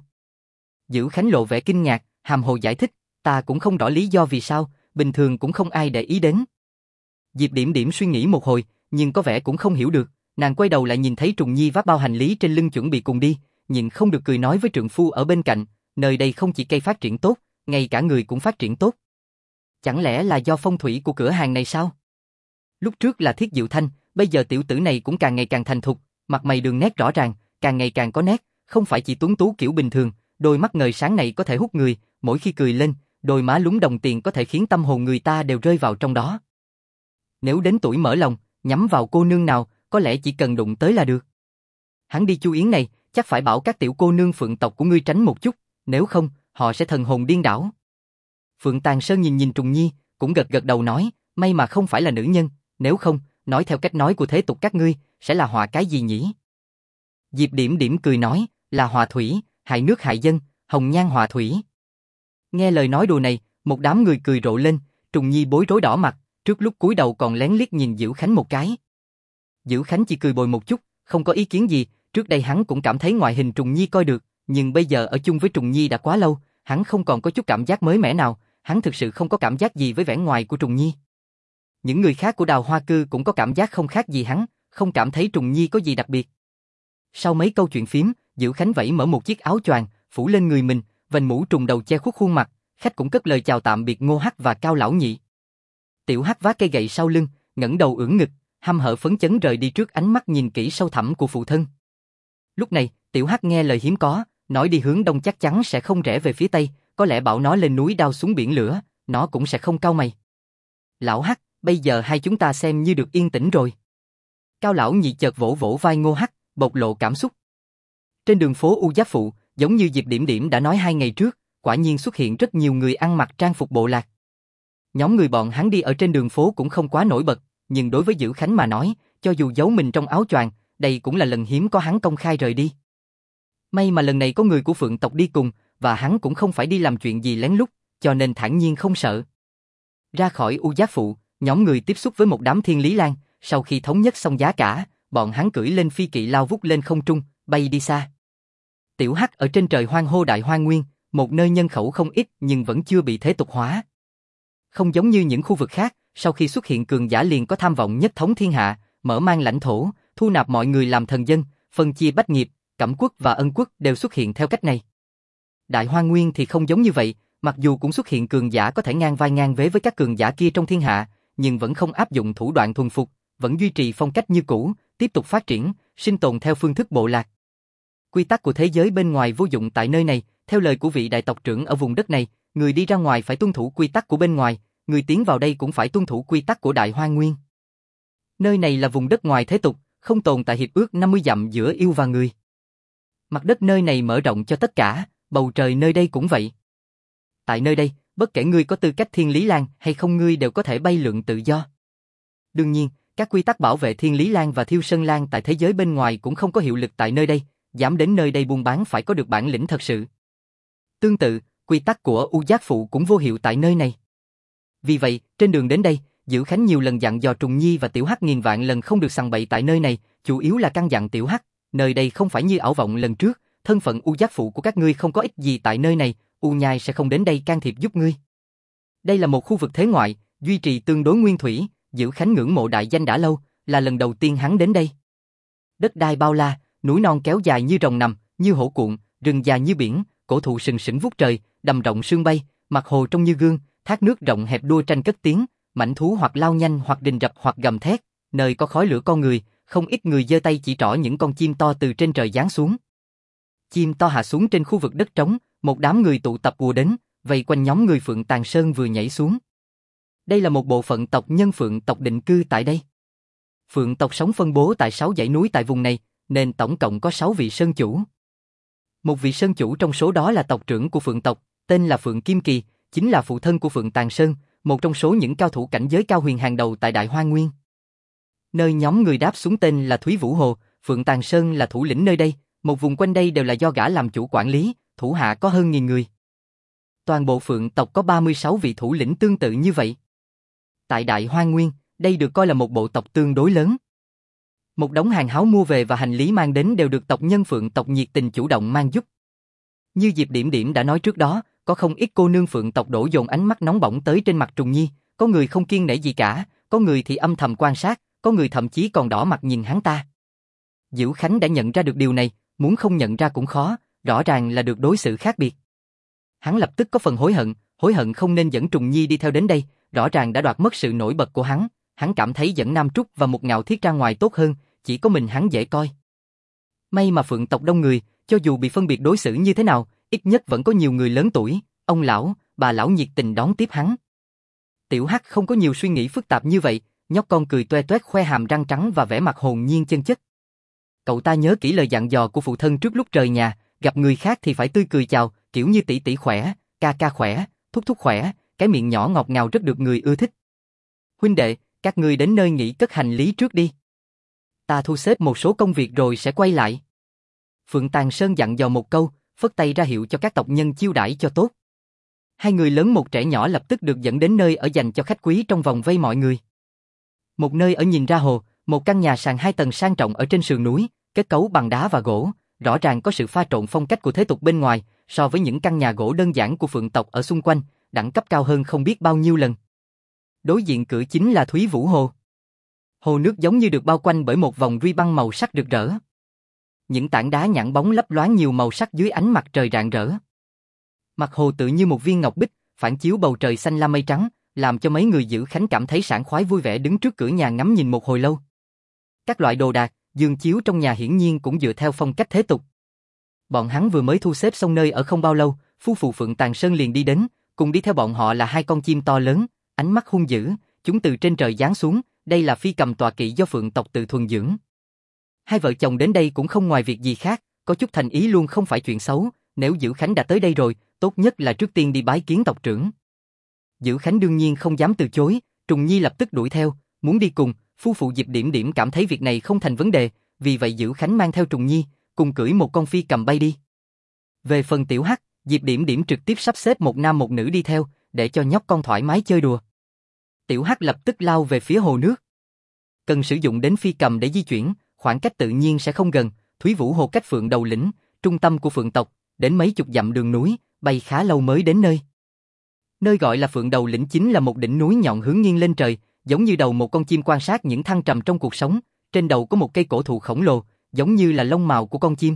Dữ Khánh lộ vẻ kinh ngạc, hàm hồ giải thích, ta cũng không rõ lý do vì sao, bình thường cũng không ai để ý đến. Diệp Điểm Điểm suy nghĩ một hồi, nhưng có vẻ cũng không hiểu được, nàng quay đầu lại nhìn thấy Trùng Nhi vác bao hành lý trên lưng chuẩn bị cùng đi, nhìn không được cười nói với trượng phu ở bên cạnh, nơi đây không chỉ cây phát triển tốt, ngay cả người cũng phát triển tốt. Chẳng lẽ là do phong thủy của cửa hàng này sao? Lúc trước là Thiết Diệu Thanh, bây giờ tiểu tử này cũng càng ngày càng thành thục, mặt mày đường nét rõ ràng, càng ngày càng có nét, không phải chỉ tuấn tú kiểu bình thường, đôi mắt ngời sáng này có thể hút người, mỗi khi cười lên, đôi má lúng đồng tiền có thể khiến tâm hồn người ta đều rơi vào trong đó. Nếu đến tuổi mở lòng, nhắm vào cô nương nào, có lẽ chỉ cần đụng tới là được. Hắn đi Chu Yến này, chắc phải bảo các tiểu cô nương Phượng tộc của ngươi tránh một chút, nếu không, họ sẽ thần hồn điên đảo. Phượng Tàng Sơn nhìn nhìn Trùng Nhi, cũng gật gật đầu nói, may mà không phải là nữ nhân, nếu không, nói theo cách nói của thế tục các ngươi, sẽ là họa cái gì nhỉ? Diệp Điểm Điểm cười nói, là họa thủy, hại nước hại dân, hồng nhan họa thủy. Nghe lời nói đùa này, một đám người cười rộ lên, Trùng Nhi bối rối đỏ mặt, trước lúc cúi đầu còn lén liếc nhìn Dữ Khánh một cái. Dữ Khánh chỉ cười bồi một chút, không có ý kiến gì, trước đây hắn cũng cảm thấy ngoại hình Trùng Nhi coi được, nhưng bây giờ ở chung với Trùng Nhi đã quá lâu, hắn không còn có chút cảm giác mới mẻ nào, hắn thực sự không có cảm giác gì với vẻ ngoài của Trùng Nhi. Những người khác của Đào Hoa Cư cũng có cảm giác không khác gì hắn, không cảm thấy Trùng Nhi có gì đặc biệt. Sau mấy câu chuyện phím, Dữ Khánh vẫy mở một chiếc áo choàng, phủ lên người mình, vành mũ trùng đầu che khuất khuôn mặt, khách cũng cất lời chào tạm biệt Ngô Hắc và Cao Lão Nhị. Tiểu Hắc vác cây gậy sau lưng, ngẩng đầu ưỡn ngực, hăm hở phấn chấn rời đi trước ánh mắt nhìn kỹ sâu thẳm của phụ thân. Lúc này, Tiểu Hắc nghe lời hiếm có, nói đi hướng đông chắc chắn sẽ không rẽ về phía tây, có lẽ bảo nó lên núi đao xuống biển lửa, nó cũng sẽ không cau mày. Lão Hắc, bây giờ hai chúng ta xem như được yên tĩnh rồi. Cao Lão Nhị chợt vỗ vỗ vai Ngô Hắc, bộc lộ cảm xúc. Trên đường phố U Giáp Phụ, giống như Diệp Điểm Điểm đã nói 2 ngày trước, quả nhiên xuất hiện rất nhiều người ăn mặc trang phục bộ lạc. Nhóm người bọn hắn đi ở trên đường phố cũng không quá nổi bật, nhưng đối với Dữ Khánh mà nói, cho dù giấu mình trong áo choàng, đây cũng là lần hiếm có hắn công khai rời đi. May mà lần này có người của Phượng tộc đi cùng, và hắn cũng không phải đi làm chuyện gì lén lút, cho nên thản nhiên không sợ. Ra khỏi U Giáp Phụ, nhóm người tiếp xúc với một đám Thiên Lý Lan, sau khi thống nhất xong giá cả, bọn hắn cưỡi lên phi kỵ lao vút lên không trung, bay đi xa. Tiểu Hắc ở trên trời hoang hô đại hoang nguyên, một nơi nhân khẩu không ít nhưng vẫn chưa bị thế tục hóa. Không giống như những khu vực khác, sau khi xuất hiện cường giả liền có tham vọng nhất thống thiên hạ, mở mang lãnh thổ, thu nạp mọi người làm thần dân, phân chia bách nghiệp, cẩm quốc và ân quốc đều xuất hiện theo cách này. Đại Hoang Nguyên thì không giống như vậy, mặc dù cũng xuất hiện cường giả có thể ngang vai ngang vế với các cường giả kia trong thiên hạ, nhưng vẫn không áp dụng thủ đoạn thuần phục, vẫn duy trì phong cách như cũ, tiếp tục phát triển, sinh tồn theo phương thức bộ lạc. Quy tắc của thế giới bên ngoài vô dụng tại nơi này, theo lời của vị đại tộc trưởng ở vùng đất này, người đi ra ngoài phải tuân thủ quy tắc của bên ngoài, người tiến vào đây cũng phải tuân thủ quy tắc của Đại Hoang Nguyên. Nơi này là vùng đất ngoài thế tục, không tồn tại hiệp ước 50 dặm giữa yêu và người. Mặt đất nơi này mở rộng cho tất cả, bầu trời nơi đây cũng vậy. Tại nơi đây, bất kể ngươi có tư cách Thiên Lý Lan hay không ngươi đều có thể bay lượn tự do. Đương nhiên, các quy tắc bảo vệ Thiên Lý Lan và Thiêu Sơn Lan tại thế giới bên ngoài cũng không có hiệu lực tại nơi đây, dám đến nơi đây buôn bán phải có được bản lĩnh thật sự. Tương tự, quy tắc của U Giác Phụ cũng vô hiệu tại nơi này. Vì vậy, trên đường đến đây, Dữ Khánh nhiều lần dặn dò Trùng Nhi và Tiểu Hắc nghìn vạn lần không được sằng bậy tại nơi này, chủ yếu là căn dặn Tiểu Hắc, nơi đây không phải như ảo vọng lần trước, thân phận U Giác Phụ của các ngươi không có ích gì tại nơi này, U Nhai sẽ không đến đây can thiệp giúp ngươi. Đây là một khu vực thế ngoại, duy trì tương đối nguyên thủy, Dữ Khánh ngưỡng mộ đại danh đã lâu, là lần đầu tiên hắn đến đây. Đất đai bao la, núi non kéo dài như rồng nằm, như hổ cuộn, rừng già như biển, cổ thụ sừng sững vút trời, đầm rộng sương bay, mặt hồ trông như gương, thác nước rộng hẹp đua tranh cất tiếng, mãnh thú hoặc lao nhanh hoặc rình rập hoặc gầm thét, nơi có khói lửa con người, không ít người giơ tay chỉ trỏ những con chim to từ trên trời giáng xuống. Chim to hạ xuống trên khu vực đất trống, một đám người tụ tập ùa đến, vây quanh nhóm người Phượng Tàng Sơn vừa nhảy xuống. Đây là một bộ phận tộc nhân Phượng tộc định cư tại đây. Phượng tộc sống phân bố tại 6 dãy núi tại vùng này, nên tổng cộng có 6 vị sơn chủ. Một vị sơn chủ trong số đó là tộc trưởng của Phượng tộc, tên là Phượng Kim Kỳ, chính là phụ thân của Phượng Tàng Sơn, một trong số những cao thủ cảnh giới cao huyền hàng đầu tại Đại Hoang Nguyên. Nơi nhóm người đáp xuống tên là Thúy Vũ Hồ, Phượng Tàng Sơn là thủ lĩnh nơi đây, một vùng quanh đây đều là do gã làm chủ quản lý, thủ hạ có hơn 1000 người. Toàn bộ Phượng tộc có 36 vị thủ lĩnh tương tự như vậy. Tại Đại Hoang Nguyên, đây được coi là một bộ tộc tương đối lớn. Một đống hàng háo mua về và hành lý mang đến đều được tộc nhân Phượng tộc nhiệt tình chủ động mang giúp. Như Diệp Điểm Điểm đã nói trước đó, có không ít cô nương Phượng tộc đổ dồn ánh mắt nóng bỏng tới trên mặt Trùng Nhi, có người không kiêng nể gì cả, có người thì âm thầm quan sát, có người thậm chí còn đỏ mặt nhìn hắn ta. Diễu Khánh đã nhận ra được điều này, muốn không nhận ra cũng khó, rõ ràng là được đối xử khác biệt. Hắn lập tức có phần hối hận không nên dẫn Trùng Nhi đi theo đến đây, rõ ràng đã đoạt mất sự nổi bật của hắn cảm thấy dẫn Nam Trúc và một Ngạo Thiết ra ngoài tốt hơn, chỉ có mình hắn dễ coi. May mà Phượng tộc đông người, cho dù bị phân biệt đối xử như thế nào, ít nhất vẫn có nhiều người lớn tuổi, ông lão, bà lão nhiệt tình đón tiếp hắn. Tiểu Hắc không có nhiều suy nghĩ phức tạp như vậy, nhóc con cười toe toét khoe hàm răng trắng và vẻ mặt hồn nhiên chân chất. Cậu ta nhớ kỹ lời dặn dò của phụ thân trước lúc rời nhà, gặp người khác thì phải tươi cười chào, kiểu như tỷ tỷ khỏe, ca ca khỏe, thúc thúc khỏe, cái miệng nhỏ ngọt ngào rất được người ưa thích. Huynh đệ, các ngươi đến nơi nghỉ cất hành lý trước đi. Ta thu xếp một số công việc rồi sẽ quay lại. Phượng Tàng Sơn dặn dò một câu, phất tay ra hiệu cho các tộc nhân chiêu đãi cho tốt. Hai người lớn một trẻ nhỏ lập tức được dẫn đến nơi ở dành cho khách quý trong vòng vây mọi người. Một nơi ở nhìn ra hồ, một căn nhà sàn 2 tầng sang trọng ở trên sườn núi, kết cấu bằng đá và gỗ, rõ ràng có sự pha trộn phong cách của thế tục bên ngoài, so với những căn nhà gỗ đơn giản của Phượng tộc ở xung quanh, đẳng cấp cao hơn không biết bao nhiêu lần. Đối diện cửa chính là Thúy Vũ Hồ. Hồ nước giống như được bao quanh bởi một vòng ruy băng màu sắc rực rỡ. Những tảng đá nhẵn bóng lấp loáng nhiều màu sắc dưới ánh mặt trời rạng rỡ. Mặt hồ tự như một viên ngọc bích, phản chiếu bầu trời xanh lam mây trắng, làm cho mấy người giữ khánh cảm thấy sảng khoái vui vẻ đứng trước cửa nhà ngắm nhìn một hồi lâu. Các loại đồ đạc, giường chiếu trong nhà hiển nhiên cũng dựa theo phong cách thế tục. Bọn hắn vừa mới thu xếp xong nơi ở không bao lâu, phu phụ Phượng Tàng Sơn liền đi đến, cùng đi theo bọn họ là 2 con chim to lớn, ánh mắt hung dữ, chúng từ trên trời giáng xuống, đây là phi cầm tọa kỵ do Phượng tộc tự thuần dưỡng. Hai vợ chồng đến đây cũng không ngoài việc gì khác, có chút thành ý luôn không phải chuyện xấu, nếu Dữ Khánh đã tới đây rồi, tốt nhất là trước tiên đi bái kiến tộc trưởng. Dữ Khánh đương nhiên không dám từ chối, Trùng Nhi lập tức đuổi theo, muốn đi cùng, phu phụ Diệp Điểm Điểm cảm thấy việc này không thành vấn đề, vì vậy Dữ Khánh mang theo Trùng Nhi, cùng cưỡi một con phi cầm bay đi. Về phần Tiểu Hắc, Diệp Điểm Điểm trực tiếp sắp xếp một nam một nữ đi theo, để cho nhóc con thoải mái chơi đùa. Tiểu Hắc lập tức lao về phía hồ nước. Cần sử dụng đến phi cầm để di chuyển, khoảng cách tự nhiên sẽ không gần, Thúy Vũ Hồ cách Phượng Đầu Lĩnh, trung tâm của Phượng tộc, đến mấy chục dặm đường núi, bay khá lâu mới đến nơi. Nơi gọi là Phượng Đầu Lĩnh chính là một đỉnh núi nhọn hướng nghiêng lên trời, giống như đầu một con chim quan sát những thăng trầm trong cuộc sống, trên đầu có một cây cổ thụ khổng lồ, giống như là lông mào của con chim.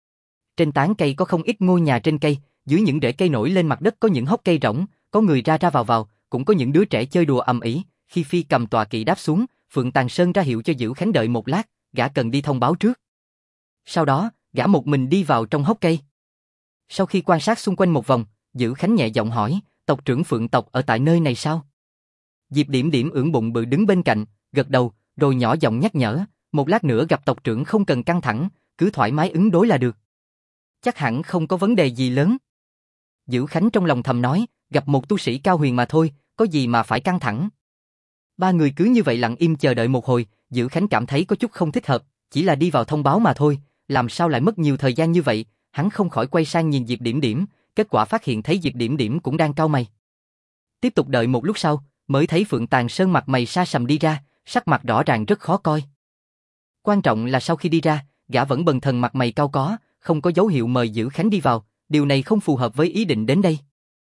Trên tán cây có không ít ngôi nhà trên cây, dưới những rễ cây nổi lên mặt đất có những hốc cây rỗng, có người ra ra vào, cũng có những đứa trẻ chơi đùa ầm ĩ. Khi phi cầm tọa kỵ đáp xuống, Phượng Tàng Sơn ra hiệu cho Dữ Khánh đợi một lát, gã cần đi thông báo trước. Sau đó, gã một mình đi vào trong hốc cây. Sau khi quan sát xung quanh một vòng, Dữ Khánh nhẹ giọng hỏi, tộc trưởng Phượng tộc ở tại nơi này sao? Diệp Điểm Điểm ưỡn bụng bự đứng bên cạnh, gật đầu, rồi nhỏ giọng nhắc nhở, một lát nữa gặp tộc trưởng không cần căng thẳng, cứ thoải mái ứng đối là được. Chắc hẳn không có vấn đề gì lớn. Dữ Khánh trong lòng thầm nói, gặp một tu sĩ cao huyền mà thôi, có gì mà phải căng thẳng. Ba người cứ như vậy lặng im chờ đợi một hồi, Dữ Khánh cảm thấy có chút không thích hợp, chỉ là đi vào thông báo mà thôi, làm sao lại mất nhiều thời gian như vậy, hắn không khỏi quay sang nhìn Diệp Điểm Điểm, kết quả phát hiện thấy Diệp Điểm Điểm cũng đang cau mày. Tiếp tục đợi một lúc sau, mới thấy Phượng Tàng Sơn mặt mày sa sầm đi ra, sắc mặt rõ ràng rất khó coi. Quan trọng là sau khi đi ra, gã vẫn bần thần mặt mày cau có, không có dấu hiệu mời Dữ Khánh đi vào, điều này không phù hợp với ý định đến đây.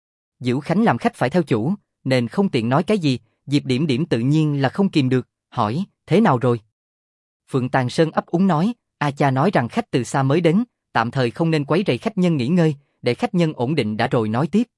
Dữ Khánh làm khách phải theo chủ, nên không tiện nói cái gì, Diệp Điểm Điểm tự nhiên là không kìm được, hỏi, thế nào rồi? Phượng Tàng Sơn ấp úng nói, A cha nói rằng khách từ xa mới đến, tạm thời không nên quấy rầy khách nhân nghỉ ngơi, để khách nhân ổn định đã rồi nói tiếp.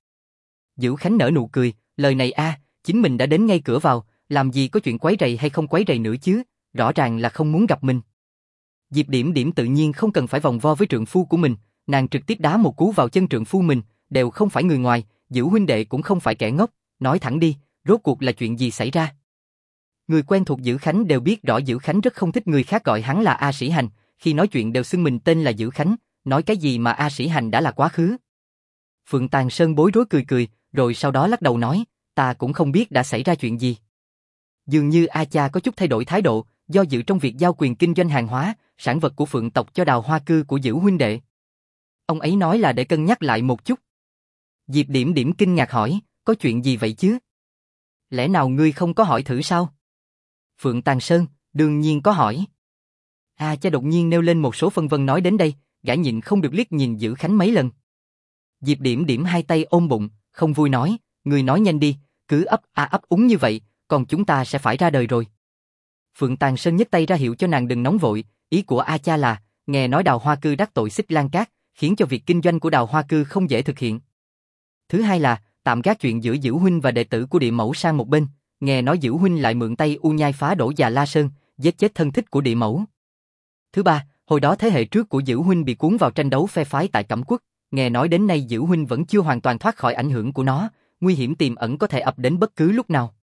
Dữ Khánh nở nụ cười, lời này chính mình đã đến ngay cửa vào, làm gì có chuyện quấy rầy hay không quấy rầy nữa chứ, rõ ràng là không muốn gặp mình. Diệp Điểm Điểm tự nhiên không cần phải vòng vo với trượng phu của mình, nàng trực tiếp đá một cú vào chân trượng phu mình, đều không phải người ngoài, Dữ huynh đệ cũng không phải kẻ ngốc, nói thẳng đi, rốt cuộc là chuyện gì xảy ra? Người quen thuộc Dữ Khánh đều biết rõ Dữ Khánh rất không thích người khác gọi hắn là A Sĩ Hành, khi nói chuyện đều xưng mình tên là Dữ Khánh, nói cái gì mà A Sĩ Hành đã là quá khứ. Phượng Tàng Sơn bối rối cười, rồi sau đó lắc đầu nói, ta cũng không biết đã xảy ra chuyện gì. Dường như A cha có chút thay đổi thái độ, do dự trong việc giao quyền kinh doanh hàng hóa, sản vật của Phượng tộc cho Đào Hoa Cư của Dữ huynh đệ. Ông ấy nói là để cân nhắc lại một chút. Diệp Điểm Điểm kinh ngạc hỏi, có chuyện gì vậy chứ? Lẽ nào ngươi không có hỏi thử sao? Phượng Tàng Sơn, đương nhiên có hỏi. A Cha đột nhiên nêu lên một số phân vân nói đến đây, gã nhịn không được liếc nhìn Dữ Khánh mấy lần. Diệp Điểm Điểm hai tay ôm bụng, không vui nói, người nói nhanh đi, cứ ấp úng như vậy, còn chúng ta sẽ phải ra đời rồi. Phượng Tàng Sơn nhấc tay ra hiệu cho nàng đừng nóng vội, ý của A Cha là, nghe nói Đào Hoa Cư đắc tội Xích Lan Cát, khiến cho việc kinh doanh của Đào Hoa Cư không dễ thực hiện. Thứ hai là, tạm gác chuyện giữa Dữ huynh và đệ tử của Địa Mẫu sang một bên, nghe nói Dữ huynh lại mượn tay U Nhai phá đổ Già La Sơn, giết chết thân thích của Địa Mẫu. Thứ ba, hồi đó thế hệ trước của Dữ huynh bị cuốn vào tranh đấu phe phái tại Cẩm Quốc, nghe nói đến nay Dữ huynh vẫn chưa hoàn toàn thoát khỏi ảnh hưởng của nó, nguy hiểm tiềm ẩn có thể ập đến bất cứ lúc nào.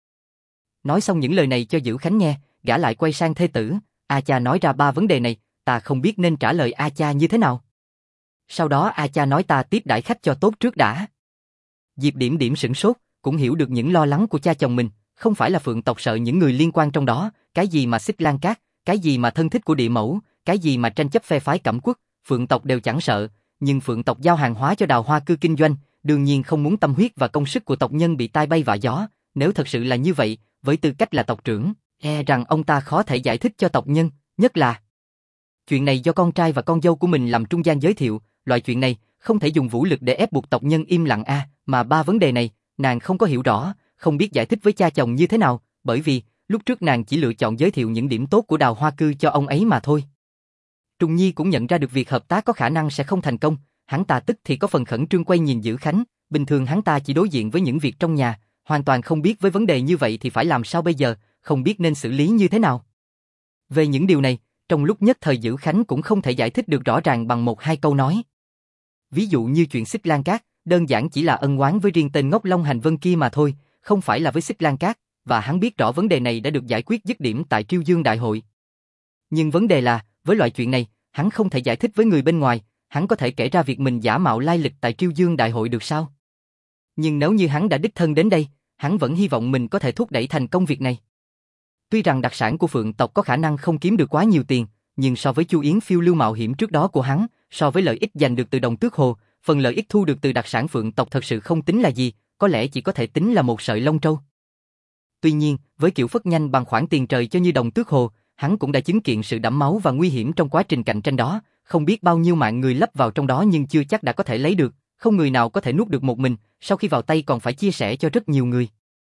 Nói xong những lời này cho Dữ Khánh nghe, gã lại quay sang thê tử, A Cha nói ra ba vấn đề này, ta không biết nên trả lời A Cha như thế nào. Sau đó A Cha nói ta tiếp đãi khách cho tốt trước đã. Diệp Điểm Điểm sửng sốt, cũng hiểu được những lo lắng của cha chồng mình, không phải là Phượng tộc sợ những người liên quan trong đó, cái gì mà Xích Lan Cát, cái gì mà thân thích của Địa Mẫu, cái gì mà tranh chấp phe phái Cẩm Quốc, Phượng tộc đều chẳng sợ, nhưng Phượng tộc giao hàng hóa cho Đào Hoa Cư kinh doanh, đương nhiên không muốn tâm huyết và công sức của tộc nhân bị tai bay vạ gió, nếu thật sự là như vậy, với tư cách là tộc trưởng, rằng ông ta khó thể giải thích cho tộc nhân, nhất là chuyện này do con trai và con dâu của mình làm trung gian giới thiệu, loại chuyện này không thể dùng vũ lực để ép buộc tộc nhân im lặng mà ba vấn đề này, nàng không có hiểu rõ, không biết giải thích với cha chồng như thế nào, bởi vì lúc trước nàng chỉ lựa chọn giới thiệu những điểm tốt của Đào Hoa Cư cho ông ấy mà thôi. Trùng Nhi cũng nhận ra được việc hợp tác có khả năng sẽ không thành công, hắn ta tức thì có phần khẩn trương quay nhìn Dữ Khánh, bình thường hắn ta chỉ đối diện với những việc trong nhà, hoàn toàn không biết với vấn đề như vậy thì phải làm sao bây giờ, không biết nên xử lý như thế nào. Về những điều này, trong lúc nhất thời Dữ Khánh cũng không thể giải thích được rõ ràng bằng một hai câu nói. Ví dụ như chuyện Xích Lan Cát, đơn giản chỉ là ân oán với riêng tên ngốc Long Hành Vân kia mà thôi, không phải là với Xích Lan Cát, và hắn biết rõ vấn đề này đã được giải quyết dứt điểm tại Triêu Dương Đại hội. Nhưng vấn đề là, với loại chuyện này, hắn không thể giải thích với người bên ngoài, hắn có thể kể ra việc mình giả mạo lai lịch tại Triêu Dương Đại hội được sao? Nhưng nếu như hắn đã đích thân đến đây, hắn vẫn hy vọng mình có thể thúc đẩy thành công việc này. Tuy rằng đặc sản của Phượng tộc có khả năng không kiếm được quá nhiều tiền, nhưng so với Chu Yến phiêu lưu mạo hiểm trước đó của hắn, so với lợi ích giành được từ Đồng Tước Hồ, phần lợi ích thu được từ đặc sản Phượng tộc thật sự không tính là gì, có lẽ chỉ có thể tính là một sợi lông trâu. Tuy nhiên, với kiểu phất nhanh bằng khoản tiền trời cho như Đồng Tước Hồ, hắn cũng đã chứng kiện sự đẫm máu và nguy hiểm trong quá trình cạnh tranh đó, không biết bao nhiêu mạng người lấp vào trong đó nhưng chưa chắc đã có thể lấy được, không người nào có thể nuốt được một mình, sau khi vào tay còn phải chia sẻ cho rất nhiều người.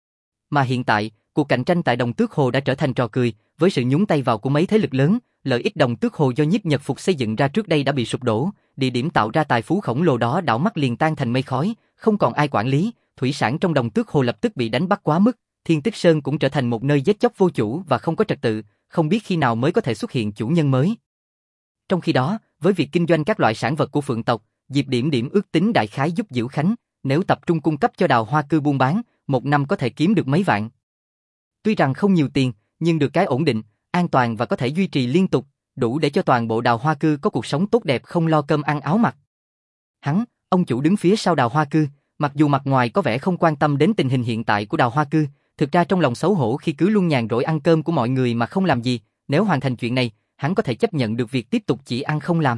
Mà hiện tại, cuộc cạnh tranh tại Đồng Tước Hồ đã trở thành trò cười, với sự nhúng tay vào của mấy thế lực lớn, lợi ích Đồng Tước Hồ do Nhiếp Nhật Phục xây dựng ra trước đây đã bị sụp đổ, địa điểm tạo ra tài phú khổng lồ đó đảo mắt liền tan thành mây khói, không còn ai quản lý, thủy sản trong Đồng Tước Hồ lập tức bị đánh bắt quá mức, Thiên Tích Sơn cũng trở thành một nơi giết chóc vô chủ và không có trật tự, không biết khi nào mới có thể xuất hiện chủ nhân mới. Trong khi đó, với việc kinh doanh các loại sản vật của Phượng tộc, Diệp Điểm Điểm ước tính đại khái giúp Dữ Khánh, nếu tập trung cung cấp cho Đào Hoa Cư buôn bán, một năm có thể kiếm được mấy vạn. Tuy rằng không nhiều tiền, nhưng được cái ổn định, an toàn và có thể duy trì liên tục, đủ để cho toàn bộ Đào Hoa Cư có cuộc sống tốt đẹp không lo cơm ăn áo mặc. Hắn, ông chủ đứng phía sau Đào Hoa Cư, mặc dù mặt ngoài có vẻ không quan tâm đến tình hình hiện tại của Đào Hoa Cư, thực ra trong lòng xấu hổ khi cứ luôn nhàn rỗi ăn cơm của mọi người mà không làm gì, nếu hoàn thành chuyện này, hắn có thể chấp nhận được việc tiếp tục chỉ ăn không làm.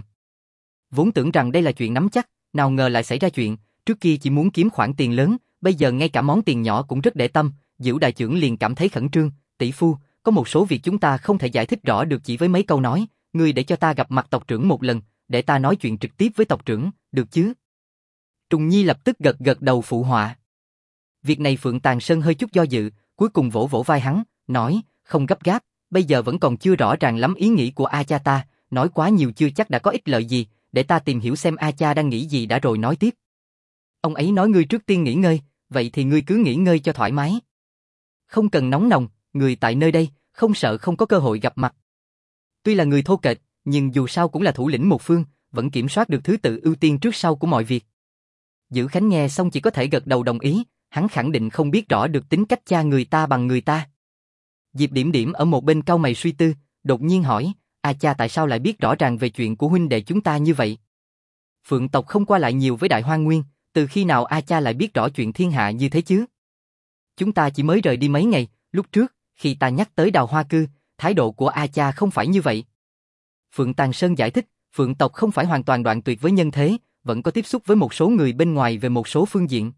Vốn tưởng rằng đây là chuyện nắm chắc, nào ngờ lại xảy ra chuyện, trước kia chỉ muốn kiếm khoản tiền lớn, bây giờ ngay cả món tiền nhỏ cũng rất để tâm, Dữ đại trưởng liền cảm thấy khẩn trương, tỷ phu, có một số việc chúng ta không thể giải thích rõ được chỉ với mấy câu nói, ngươi để cho ta gặp mặt tộc trưởng một lần, để ta nói chuyện trực tiếp với tộc trưởng, được chứ? Trùng Nhi lập tức gật gật đầu phụ họa. Việc này Phượng Tàng Sơn hơi chút do dự, cuối cùng vỗ vỗ vai hắn, nói, không gấp gáp, bây giờ vẫn còn chưa rõ ràng lắm ý nghĩ của A Cha ta, nói quá nhiều chưa chắc đã có ích lợi gì, để ta tìm hiểu xem A Cha đang nghĩ gì đã rồi nói tiếp. Ông ấy nói ngươi trước tiên nghỉ ngơi, vậy thì ngươi cứ nghỉ ngơi cho thoải mái. Không cần nóng nồng, người tại nơi đây, không sợ không có cơ hội gặp mặt. Tuy là người thô kệch, nhưng dù sao cũng là thủ lĩnh một phương, vẫn kiểm soát được thứ tự ưu tiên trước sau của mọi việc. Dữ Khánh nghe xong chỉ có thể gật đầu đồng ý, hắn khẳng định không biết rõ được tính cách cha người ta bằng người ta. Diệp Điểm Điểm ở một bên cau mày suy tư, đột nhiên hỏi, A Cha tại sao lại biết rõ ràng về chuyện của huynh đệ chúng ta như vậy? Phượng tộc không qua lại nhiều với Đại Hoang Nguyên, từ khi nào A Cha lại biết rõ chuyện thiên hạ như thế chứ? Chúng ta chỉ mới rời đi mấy ngày, lúc trước, khi ta nhắc tới Đào Hoa Cư, thái độ của A Cha không phải như vậy. Phượng Tàng Sơn giải thích, Phượng tộc không phải hoàn toàn đoạn tuyệt với nhân thế, vẫn có tiếp xúc với một số người bên ngoài về một số phương diện.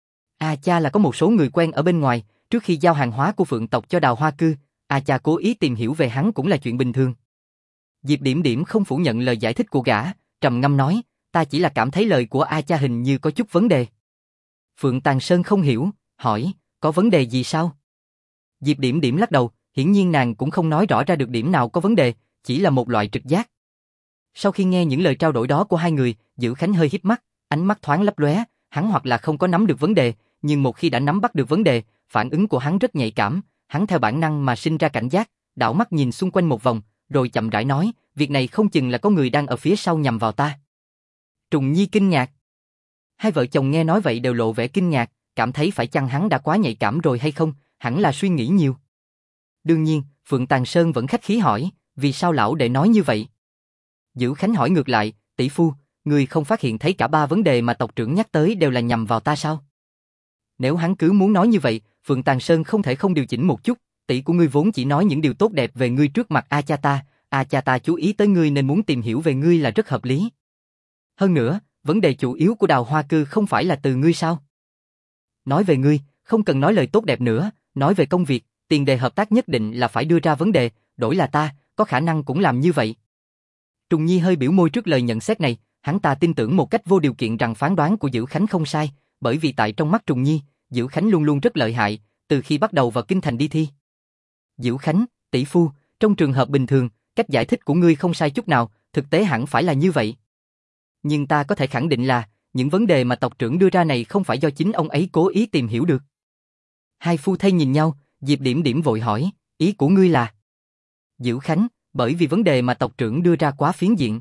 A Cha là có một số người quen ở bên ngoài, trước khi giao hàng hóa của Phượng tộc cho Đào Hoa Cư, A Cha cố ý tìm hiểu về hắn cũng là chuyện bình thường. Diệp Điểm Điểm không phủ nhận lời giải thích của gã, trầm ngâm nói, ta chỉ là cảm thấy lời của A Cha hình như có chút vấn đề. Phượng Tàng Sơn không hiểu, hỏi, có vấn đề gì sao? Diệp Điểm Điểm lắc đầu, hiển nhiên nàng cũng không nói rõ ra được điểm nào có vấn đề, chỉ là một loại trực giác. Sau khi nghe những lời trao đổi đó của hai người, Dữ Khánh hơi híp mắt, ánh mắt thoáng lấp lóe, hắn hoặc là không có nắm được vấn đề, nhưng một khi đã nắm bắt được vấn đề, phản ứng của hắn rất nhạy cảm, hắn theo bản năng mà sinh ra cảnh giác, đảo mắt nhìn xung quanh một vòng, rồi chậm rãi nói, việc này không chừng là có người đang ở phía sau nhằm vào ta. Trùng Nhi kinh ngạc. Hai vợ chồng nghe nói vậy đều lộ vẻ kinh ngạc, cảm thấy phải chăng hắn đã quá nhạy cảm rồi hay không, hẳn là suy nghĩ nhiều. Đương nhiên, Phượng Tàng Sơn vẫn khách khí hỏi, vì sao lão đệ nói như vậy? Dữ Khánh hỏi ngược lại, tỷ phu, ngươi không phát hiện thấy cả ba vấn đề mà tộc trưởng nhắc tới đều là nhằm vào ta sao? Nếu hắn cứ muốn nói như vậy, Phượng Tàng Sơn không thể không điều chỉnh một chút, tỷ của ngươi vốn chỉ nói những điều tốt đẹp về ngươi trước mặt A cha ta chú ý tới ngươi nên muốn tìm hiểu về ngươi là rất hợp lý. Hơn nữa, vấn đề chủ yếu của Đào Hoa Cư không phải là từ ngươi sao? Nói về ngươi, không cần nói lời tốt đẹp nữa, nói về công việc, tiền đề hợp tác nhất định là phải đưa ra vấn đề, đổi là ta, có khả năng cũng làm như vậy. Trùng Nhi hơi biểu môi trước lời nhận xét này, hắn ta tin tưởng một cách vô điều kiện rằng phán đoán của Dữ Khánh không sai, bởi vì tại trong mắt Trùng Nhi, Dữ Khánh luôn luôn rất lợi hại, từ khi bắt đầu vào kinh thành đi thi. Dữ Khánh, tỷ phu, trong trường hợp bình thường, cách giải thích của ngươi không sai chút nào, thực tế hẳn phải là như vậy. Nhưng ta có thể khẳng định là, những vấn đề mà tộc trưởng đưa ra này không phải do chính ông ấy cố ý tìm hiểu được. Hai phu thê nhìn nhau, Diệp Điểm Điểm vội hỏi, ý của ngươi là? Dữ Khánh, bởi vì vấn đề mà tộc trưởng đưa ra quá phiến diện.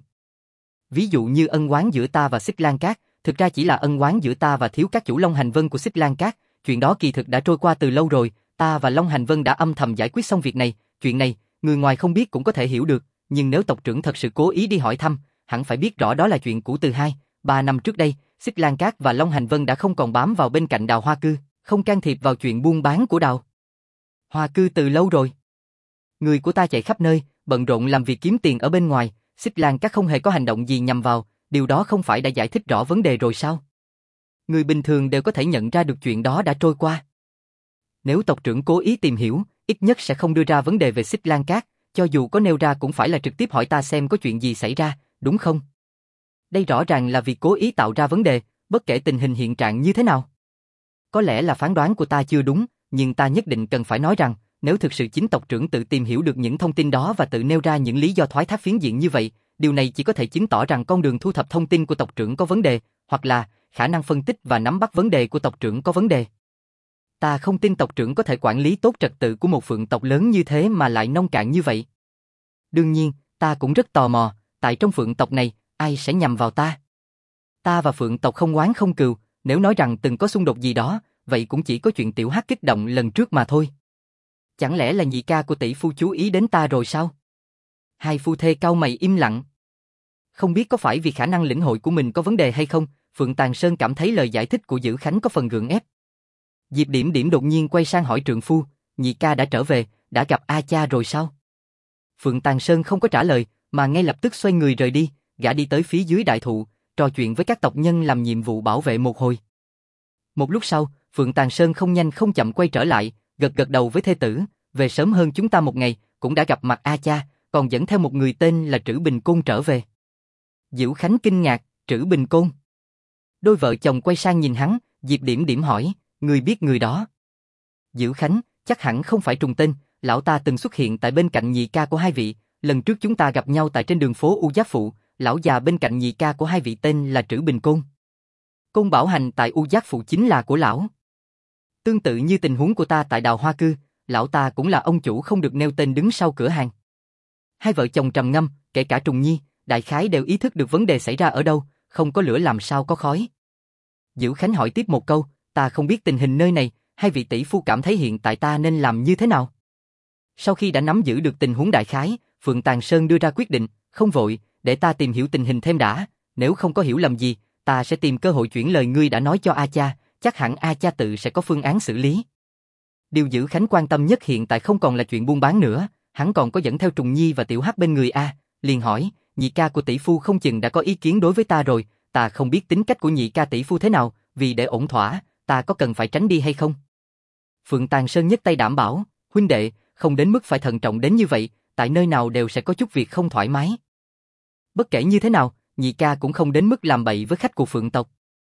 Ví dụ như ân oán giữa ta và Xích Lan Cát, thực ra chỉ là ân oán giữa ta và thiếu các chủ Long Hành Vân của Xích Lan Cát, chuyện đó kỳ thực đã trôi qua từ lâu rồi, ta và Long Hành Vân đã âm thầm giải quyết xong việc này, chuyện này, người ngoài không biết cũng có thể hiểu được, nhưng nếu tộc trưởng thật sự cố ý đi hỏi thăm, hẳn phải biết rõ đó là chuyện cũ từ 2-3 năm trước đây, Xích Lan Cát và Long Hành Vân đã không còn bám vào bên cạnh Đào Hoa Cư, không can thiệp vào chuyện buôn bán của Đào Hoa Cư từ lâu rồi. Người của ta chạy khắp nơi, bận rộn làm việc kiếm tiền ở bên ngoài, Xích Lan Cát không hề có hành động gì nhằm vào, điều đó không phải đã giải thích rõ vấn đề rồi sao? Người bình thường đều có thể nhận ra được chuyện đó đã trôi qua. Nếu tộc trưởng cố ý tìm hiểu, ít nhất sẽ không đưa ra vấn đề về Xích Lan Cát, cho dù có nêu ra cũng phải là trực tiếp hỏi ta xem có chuyện gì xảy ra, đúng không? Đây rõ ràng là việc cố ý tạo ra vấn đề, bất kể tình hình hiện trạng như thế nào. Có lẽ là phán đoán của ta chưa đúng, nhưng ta nhất định cần phải nói rằng, nếu thực sự chính tộc trưởng tự tìm hiểu được những thông tin đó và tự nêu ra những lý do thoái thác phiến diện như vậy, điều này chỉ có thể chứng tỏ rằng con đường thu thập thông tin của tộc trưởng có vấn đề, hoặc là khả năng phân tích và nắm bắt vấn đề của tộc trưởng có vấn đề. Ta không tin tộc trưởng có thể quản lý tốt trật tự của một phượng tộc lớn như thế mà lại nông cạn như vậy. Đương nhiên, ta cũng rất tò mò, tại trong phượng tộc này, ai sẽ nhằm vào ta? Ta và phượng tộc không oán không cừu, nếu nói rằng từng có xung đột gì đó, vậy cũng chỉ có chuyện tiểu hắc kích động lần trước mà thôi. Chẳng lẽ là nhị ca của tỷ phu chú ý đến ta rồi sao? Hai phu thê cau mày im lặng. Không biết có phải vì khả năng lĩnh hội của mình có vấn đề hay không, Phượng Tàng Sơn cảm thấy lời giải thích của Dữ Khánh có phần gượng ép. Diệp Điểm Điểm đột nhiên quay sang hỏi trượng phu, nhị ca đã trở về, đã gặp A Cha rồi sao? Phượng Tàng Sơn không có trả lời, mà ngay lập tức xoay người rời đi, gã đi tới phía dưới đại thụ, trò chuyện với các tộc nhân làm nhiệm vụ bảo vệ một hồi. Một lúc sau, Phượng Tàng Sơn không nhanh không chậm quay trở lại, gật gật đầu với thê tử, về sớm hơn chúng ta một ngày, cũng đã gặp mặt A Cha, còn dẫn theo một người tên là Trữ Bình Côn trở về. Dữ Khánh kinh ngạc, Trữ Bình Côn. Đôi vợ chồng quay sang nhìn hắn, Diệp Điểm Điểm hỏi, người biết người đó? Dữ Khánh, chắc hẳn không phải trùng tên, lão ta từng xuất hiện tại bên cạnh nhị ca của hai vị, lần trước chúng ta gặp nhau tại trên đường phố U Giác Phụ, lão già bên cạnh nhị ca của hai vị tên là Trữ Bình Côn. Côn bảo hành tại U Giác Phụ chính là của lão. Tương tự như tình huống của ta tại Đào Hoa Cư, lão ta cũng là ông chủ không được nêu tên đứng sau cửa hàng. Hai vợ chồng trầm ngâm, kể cả Trùng Nhi, đại khái đều ý thức được vấn đề xảy ra ở đâu, không có lửa làm sao có khói. Dữ Khánh hỏi tiếp một câu, ta không biết tình hình nơi này, hai vị tỷ phu cảm thấy hiện tại ta nên làm như thế nào? Sau khi đã nắm giữ được tình huống đại khái, Phượng Tàng Sơn đưa ra quyết định, không vội, để ta tìm hiểu tình hình thêm đã, nếu không có hiểu lầm gì, ta sẽ tìm cơ hội chuyển lời ngươi đã nói cho A Cha, chắc hẳn A Cha tự sẽ có phương án xử lý. Điều Dữ Khánh quan tâm nhất hiện tại không còn là chuyện buôn bán nữa, hắn còn có dẫn theo Trùng Nhi và Tiểu Hắc bên người A, liền hỏi, nhị ca của tỷ phu không chừng đã có ý kiến đối với ta rồi, ta không biết tính cách của nhị ca tỷ phu thế nào, vì để ổn thỏa, ta có cần phải tránh đi hay không? Phượng Tàng Sơn nhấc tay đảm bảo, huynh đệ, không đến mức phải thận trọng đến như vậy, tại nơi nào đều sẽ có chút việc không thoải mái. Bất kể như thế nào, nhị ca cũng không đến mức làm bậy với khách của Phượng tộc.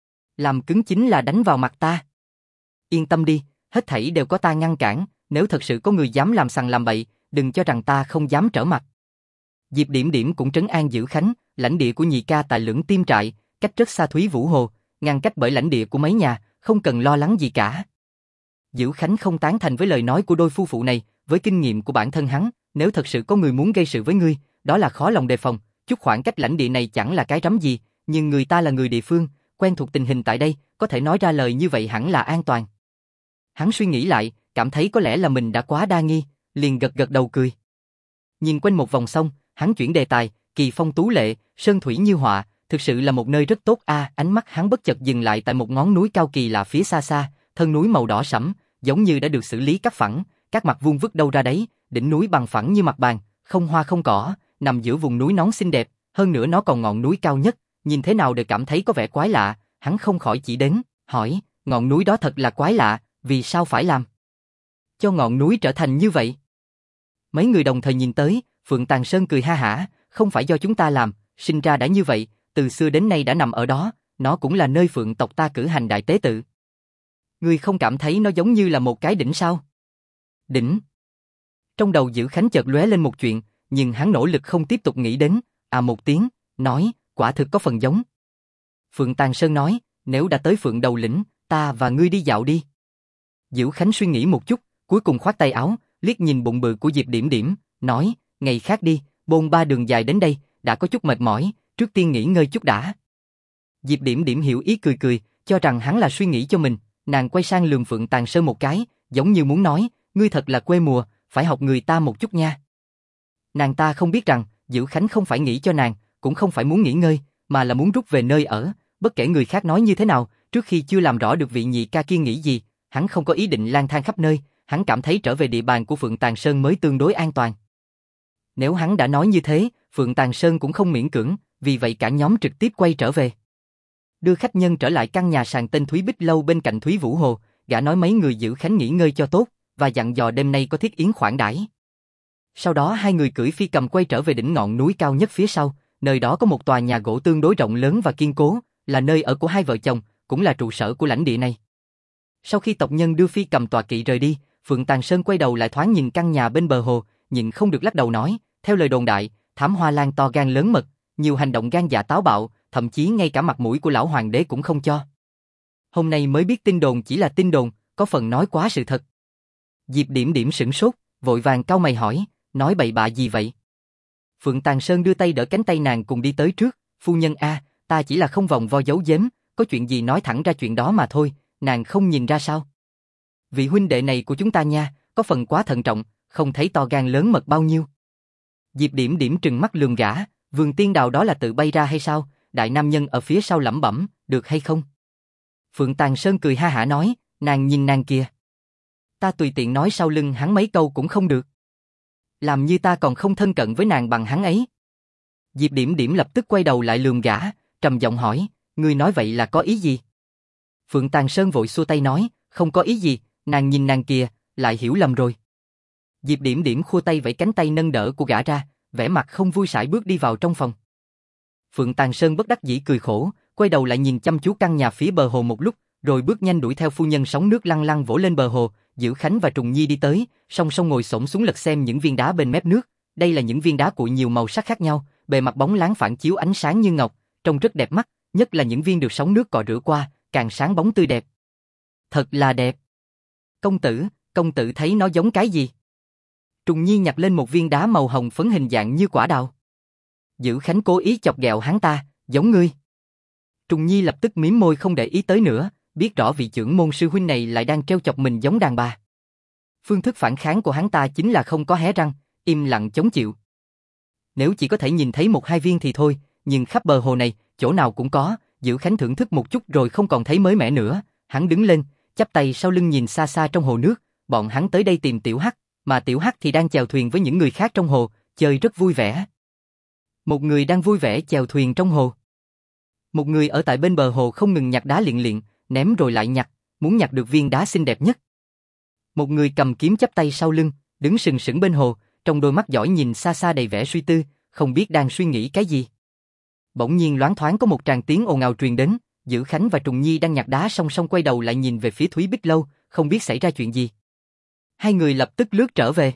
Làm cứng chính là đánh vào mặt ta. Yên tâm đi, hết thảy đều có ta ngăn cản, nếu thật sự có người dám làm sằng làm bậy, đừng cho rằng ta không dám trở mặt. Diệp Điểm Điểm cũng trấn an Dữ Khánh, lãnh địa của nhị ca tại Lưỡng Tiêm trại, cách rất xa Thúy Vũ Hồ, ngăn cách bởi lãnh địa của mấy nhà, không cần lo lắng gì cả. Dữ Khánh không tán thành với lời nói của đôi phu phụ này, với kinh nghiệm của bản thân hắn, nếu thật sự có người muốn gây sự với ngươi, đó là khó lòng đề phòng, chút khoảng cách lãnh địa này chẳng là cái rắm gì, nhưng người ta là người địa phương, quen thuộc tình hình tại đây, có thể nói ra lời như vậy hẳn là an toàn. Hắn suy nghĩ lại, cảm thấy có lẽ là mình đã quá đa nghi, liền gật gật đầu cười. Nhìn quanh một vòng xong, hắn chuyển đề tài, kỳ phong tú lệ, sơn thủy như họa, thực sự là một nơi rất tốt a. Ánh mắt hắn bất chợt dừng lại tại một ngón núi cao kỳ lạ phía xa xa, thân núi màu đỏ sẫm, giống như đã được xử lý cắt phẳng, các mặt vuông vức đâu ra đấy, đỉnh núi bằng phẳng như mặt bàn, không hoa không cỏ, nằm giữa vùng núi nón xinh đẹp, hơn nữa nó còn ngọn núi cao nhất, nhìn thế nào đều cảm thấy có vẻ quái lạ, hắn không khỏi chỉ đến, hỏi, ngọn núi đó thật là quái lạ, vì sao phải làm cho ngọn núi trở thành như vậy? Mấy người đồng thời nhìn tới, Phượng Tàng Sơn cười ha hả, không phải do chúng ta làm, sinh ra đã như vậy, từ xưa đến nay đã nằm ở đó, nó cũng là nơi Phượng tộc ta cử hành đại tế tự. Ngươi không cảm thấy nó giống như là một cái đỉnh sao? Đỉnh. Trong đầu Dữ Khánh chợt lóe lên một chuyện, nhưng hắn nỗ lực không tiếp tục nghĩ đến, một tiếng, nói, quả thực có phần giống. Phượng Tàng Sơn nói, nếu đã tới Phượng Đầu Lĩnh, ta và ngươi đi dạo đi. Dữ Khánh suy nghĩ một chút, cuối cùng khoát tay áo, liếc nhìn bụng bự của Diệp Điểm Điểm, nói, ngày khác đi, bôn ba đường dài đến đây, đã có chút mệt mỏi, trước tiên nghỉ ngơi chút đã. Diệp Điểm Điểm hiểu ý cười cười, cho rằng hắn là suy nghĩ cho mình, nàng quay sang lườm Phượng Tàng Sơn một cái, giống như muốn nói, ngươi thật là quê mùa, phải học người ta một chút nha. Nàng ta không biết rằng, Dữ Khánh không phải nghĩ cho nàng, cũng không phải muốn nghỉ ngơi, mà là muốn rút về nơi ở, bất kể người khác nói như thế nào, trước khi chưa làm rõ được vị nhị ca kia nghĩ gì, hắn không có ý định lang thang khắp nơi, hắn cảm thấy trở về địa bàn của Phượng Tàng Sơn mới tương đối an toàn. Nếu hắn đã nói như thế, Phượng Tàng Sơn cũng không miễn cưỡng, vì vậy cả nhóm trực tiếp quay trở về. Đưa khách nhân trở lại căn nhà sàn tên Thúy Bích Lâu bên cạnh Thúy Vũ Hồ, gã nói mấy người Dữ Khánh nghỉ ngơi cho tốt, và dặn dò đêm nay có thiết yến khoản đãi. Sau đó hai người cưỡi phi cầm quay trở về đỉnh ngọn núi cao nhất phía sau, nơi đó có một tòa nhà gỗ tương đối rộng lớn và kiên cố, là nơi ở của hai vợ chồng, cũng là trụ sở của lãnh địa này. Sau khi tộc nhân đưa phi cầm tọa kỵ rời đi, Phượng Tàng Sơn quay đầu lại thoáng nhìn căn nhà bên bờ hồ, nhịn không được lắc đầu nói, theo lời đồn đại, Thám Hoa Lan to gan lớn mật, nhiều hành động gan dạ táo bạo, thậm chí ngay cả mặt mũi của lão hoàng đế cũng không cho. Hôm nay mới biết tin đồn chỉ là tin đồn, có phần nói quá sự thật. Diệp Điểm Điểm sửng sốt, vội vàng cau mày hỏi, nói bậy bạ gì vậy? Phượng Tàng Sơn đưa tay đỡ cánh tay nàng cùng đi tới trước, phu nhân a, ta chỉ là không vòng vo giấu giếm, có chuyện gì nói thẳng ra chuyện đó mà thôi, nàng không nhìn ra sao? Vị huynh đệ này của chúng ta nha, có phần quá thận trọng, không thấy to gan lớn mật bao nhiêu. Diệp Điểm Điểm trừng mắt lườm gã, Vườn Tiên Đào đó là tự bay ra hay sao? Đại nam nhân ở phía sau lẩm bẩm, được hay không? Phượng Tàng Sơn cười ha hả nói, nàng nhìn nàng kìa. Ta tùy tiện nói sau lưng hắn mấy câu cũng không được. Làm như ta còn không thân cận với nàng bằng hắn ấy. Diệp Điểm Điểm lập tức quay đầu lại lườm gã, trầm giọng hỏi, ngươi nói vậy là có ý gì? Phượng Tàng Sơn vội xua tay nói, không có ý gì, nàng nhìn nàng kìa, lại hiểu lầm rồi. Diệp Điểm Điểm khua tay vẫy cánh tay nâng đỡ của gã ra, vẻ mặt không vui sải bước đi vào trong phòng. Phượng Tàng Sơn bất đắc dĩ cười khổ, quay đầu lại nhìn chăm chú căn nhà phía bờ hồ một lúc, rồi bước nhanh đuổi theo phu nhân sóng nước lăn lăn vỗ lên bờ hồ. Dữ Khánh và Trùng Nhi đi tới, song song ngồi xổm xuống lật xem những viên đá bên mép nước. Đây là những viên đá cuội nhiều màu sắc khác nhau, bề mặt bóng láng phản chiếu ánh sáng như ngọc, trông rất đẹp mắt, nhất là những viên được sóng nước cọ rửa qua, càng sáng bóng tươi đẹp. Thật là đẹp. Công tử thấy nó giống cái gì? Trùng Nhi nhặt lên một viên đá màu hồng phấn hình dạng như quả đào. Dữ Khánh cố ý chọc ghẹo hắn ta, giống ngươi. Trùng Nhi lập tức mím môi không để ý tới nữa, biết rõ vị trưởng môn sư huynh này lại đang trêu chọc mình giống đàn bà. Phương thức phản kháng của hắn ta chính là không có hé răng, im lặng chống chịu. Nếu chỉ có thể nhìn thấy một hai viên thì thôi, nhưng khắp bờ hồ này, chỗ nào cũng có. Dữ Khánh thưởng thức một chút rồi không còn thấy mới mẻ nữa, hắn đứng lên, chắp tay sau lưng nhìn xa xa trong hồ nước, bọn hắn tới đây tìm Tiểu Hắc, mà Tiểu Hắc thì đang chèo thuyền với những người khác trong hồ, chơi rất vui vẻ. Một người đang vui vẻ chèo thuyền trong hồ. Một người ở tại bên bờ hồ không ngừng nhặt đá liệng liệng, ném rồi lại nhặt, muốn nhặt được viên đá xinh đẹp nhất. Một người cầm kiếm chắp tay sau lưng, đứng sừng sững bên hồ, trong đôi mắt giỏi nhìn xa xa đầy vẻ suy tư, không biết đang suy nghĩ cái gì. Bỗng nhiên loáng thoáng có một tràng tiếng ồn ào truyền đến, Dữ Khánh và Trùng Nhi đang nhặt đá song song quay đầu lại nhìn về phía Thúy Bích Lâu, không biết xảy ra chuyện gì. Hai người lập tức lướt trở về.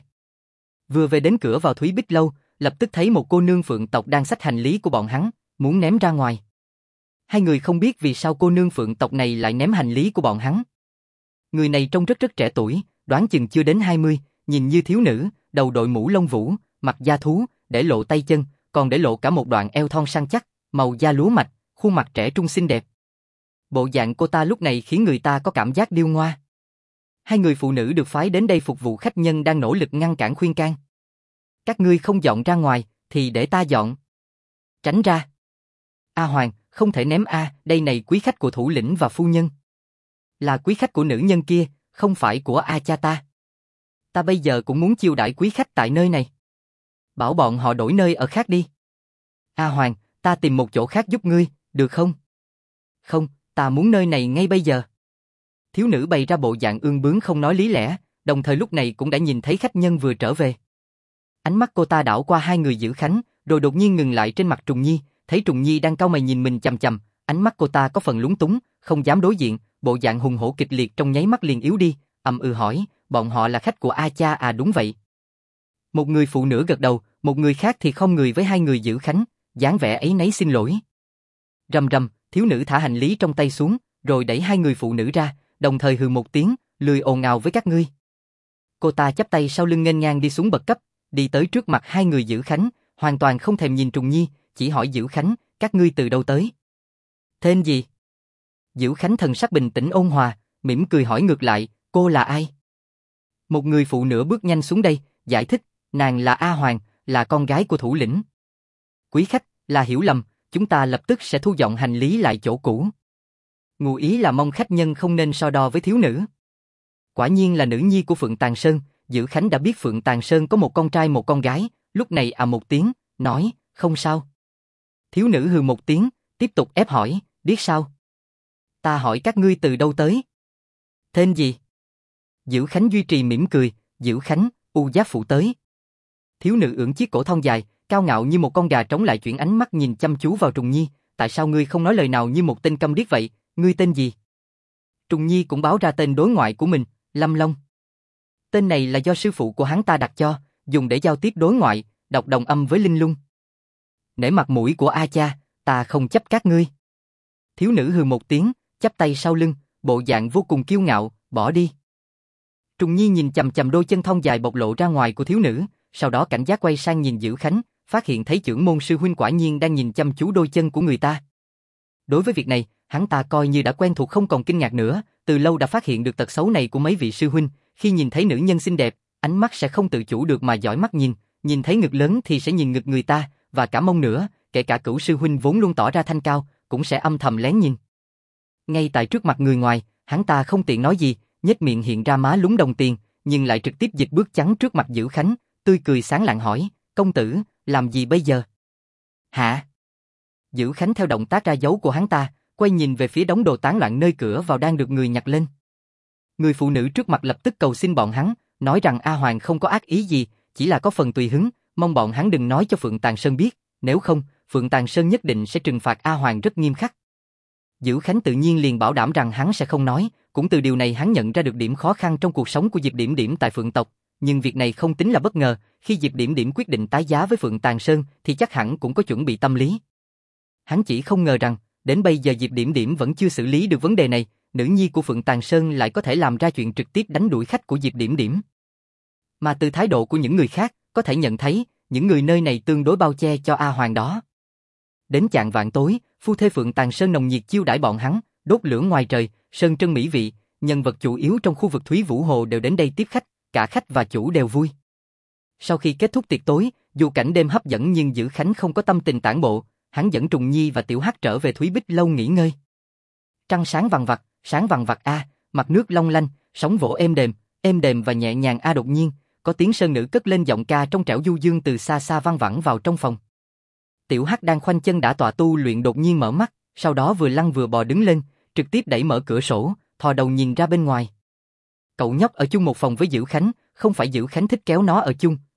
Vừa về đến cửa vào Thúy Bích Lâu, lập tức thấy một cô nương Phượng tộc đang xách hành lý của bọn hắn, muốn ném ra ngoài. Hai người không biết vì sao cô nương Phượng tộc này lại ném hành lý của bọn hắn. Người này trông rất trẻ tuổi, đoán chừng chưa đến 20, nhìn như thiếu nữ, đầu đội mũ lông vũ, mặt da thú, để lộ tay chân, còn để lộ cả một đoạn eo thon săn chắc, màu da lúa mạch, khuôn mặt trẻ trung xinh đẹp. Bộ dạng cô ta lúc này khiến người ta có cảm giác điêu ngoa. Hai người phụ nữ được phái đến đây phục vụ khách nhân đang nỗ lực ngăn cản khuyên can. Các ngươi không dọn ra ngoài, thì để ta dọn. Tránh ra. A Hoàng, không thể ném đây này quý khách của thủ lĩnh và phu nhân. Là quý khách của nữ nhân kia, không phải của A cha ta. Ta bây giờ cũng muốn chiêu đãi quý khách tại nơi này. Bảo bọn họ đổi nơi ở khác đi. A Hoàng, ta tìm một chỗ khác giúp ngươi, được không? Không, ta muốn nơi này ngay bây giờ. Thiếu nữ bày ra bộ dạng ương bướng không nói lý lẽ, đồng thời lúc này cũng đã nhìn thấy khách nhân vừa trở về. Ánh mắt cô ta đảo qua hai người Dữ Khánh, rồi đột nhiên ngừng lại trên mặt Trùng Nhi, thấy Trùng Nhi đang cau mày nhìn mình chằm chằm, ánh mắt cô ta có phần lúng túng, không dám đối diện, bộ dạng hùng hổ kịch liệt trong nháy mắt liền yếu đi, hỏi, bọn họ là khách của A cha à? Đúng vậy. Một người phụ nữ gật đầu, một người khác thì không người với hai người Dữ Khánh, dáng vẻ ấy nấy xin lỗi. Rầm rầm, thiếu nữ thả hành lý trong tay xuống, rồi đẩy hai người phụ nữ ra, đồng thời hừ một tiếng, lười ồn ào với các ngươi. Cô ta chắp tay sau lưng nghênh ngang đi xuống bậc cấp, đi tới trước mặt hai người Dữ Khánh, hoàn toàn không thèm nhìn Trùng Nhi, chỉ hỏi Dữ Khánh, các ngươi từ đâu tới? Tên gì? Dữ Khánh thần sắc bình tĩnh ôn hòa, mỉm cười hỏi ngược lại, cô là ai? Một người phụ nữ bước nhanh xuống đây, giải thích, nàng là A Hoàng, là con gái của thủ lĩnh. Quý khách, là hiểu lầm, chúng ta lập tức sẽ thu dọn hành lý lại chỗ cũ. Ngụ ý là mong khách nhân không nên so đo với thiếu nữ. Quả nhiên là nữ nhi của Phượng Tàng Sơn, Dữ Khánh đã biết Phượng Tàng Sơn có một con trai một con gái, lúc này một tiếng, nói, không sao. Thiếu nữ hừ một tiếng, tiếp tục ép hỏi, biết sao? Ta hỏi các ngươi từ đâu tới? Tên gì? Dữ Khánh duy trì mỉm cười, Dữ Khánh, U Giáp Phủ tới. Thiếu nữ ưỡn chiếc cổ thon dài, cao ngạo như một con gà trống lại chuyển ánh mắt nhìn chăm chú vào Trùng Nhi, tại sao ngươi không nói lời nào như một tên câm điếc vậy, ngươi tên gì? Trùng Nhi cũng báo ra tên đối ngoại của mình, Lâm Long. Tên này là do sư phụ của hắn ta đặt cho, dùng để giao tiếp đối ngoại, đọc đồng âm với linh lung. Nể mặt mũi của A cha, ta không chấp các ngươi. Thiếu nữ hừ một tiếng, chắp tay sau lưng, bộ dạng vô cùng kiêu ngạo, bỏ đi. Trùng Nhi nhìn chằm chằm đôi chân thon dài bộc lộ ra ngoài của thiếu nữ, sau đó cảnh giác quay sang nhìn Dữ Khánh, phát hiện thấy chưởng môn sư huynh quả nhiên đang nhìn chăm chú đôi chân của người ta. Đối với việc này, hắn ta coi như đã quen thuộc không còn kinh ngạc nữa, từ lâu đã phát hiện được tật xấu này của mấy vị sư huynh, khi nhìn thấy nữ nhân xinh đẹp, ánh mắt sẽ không tự chủ được mà dõi mắt nhìn thấy ngực lớn thì sẽ nhìn ngực người ta, và cả mông nữa, kể cả Cửu sư huynh vốn luôn tỏ ra thanh cao, cũng sẽ âm thầm lén nhìn. Ngay tại trước mặt người ngoài, hắn ta không tiện nói gì, nhếch miệng hiện ra má lúm đồng tiền, nhưng lại trực tiếp dịch bước chắn trước mặt Dữ Khánh, tươi cười sáng lạng hỏi, công tử, làm gì bây giờ? Hả? Dữ Khánh theo động tác ra dấu của hắn ta, quay nhìn về phía đống đồ tán loạn nơi cửa vào đang được người nhặt lên. Người phụ nữ trước mặt lập tức cầu xin bọn hắn, nói rằng A Hoàng không có ác ý gì, chỉ là có phần tùy hứng, mong bọn hắn đừng nói cho Phượng Tàng Sơn biết, nếu không, Phượng Tàng Sơn nhất định sẽ trừng phạt A Hoàng rất nghiêm khắc. Dữ Khánh tự nhiên liền bảo đảm rằng hắn sẽ không nói, cũng từ điều này hắn nhận ra được điểm khó khăn trong cuộc sống của Diệp Điểm Điểm tại Phượng tộc, nhưng việc này không tính là bất ngờ, khi Diệp Điểm Điểm quyết định tái giá với Phượng Tàng Sơn thì chắc hẳn cũng có chuẩn bị tâm lý. Hắn chỉ không ngờ rằng, đến bây giờ Diệp Điểm Điểm vẫn chưa xử lý được vấn đề này, nữ nhi của Phượng Tàng Sơn lại có thể làm ra chuyện trực tiếp đánh đuổi khách của Diệp Điểm Điểm. Mà từ thái độ của những người khác, có thể nhận thấy, những người nơi này tương đối bao che cho A Hoàng đó. Đến chạng vạng tối, phu thê Phượng Tàng Sơn nồng nhiệt chiêu đãi bọn hắn, đốt lửa ngoài trời, sơn trân mỹ vị, nhân vật chủ yếu trong khu vực Thúy Vũ Hồ đều đến đây tiếp khách, cả khách và chủ đều vui. Sau khi kết thúc tiệc tối, dù cảnh đêm hấp dẫn nhưng Dữ Khánh không có tâm tình tản bộ, hắn dẫn Trùng Nhi và Tiểu Hắc trở về Thúy Bích Lâu nghỉ ngơi. Trăng sáng vằng vặc mặt nước long lanh, sóng vỗ êm đềm và nhẹ nhàng đột nhiên, có tiếng sơn nữ cất lên giọng ca trong trẻo du dương từ xa xa vang vẳng vào trong phòng. Tiểu Hắc đang khoanh chân đã tọa tu luyện đột nhiên mở mắt, sau đó vừa lăn vừa bò đứng lên, trực tiếp đẩy mở cửa sổ, thò đầu nhìn ra bên ngoài. Cậu nhóc ở chung một phòng với Dữ Khánh, không phải Dữ Khánh thích kéo nó ở chung,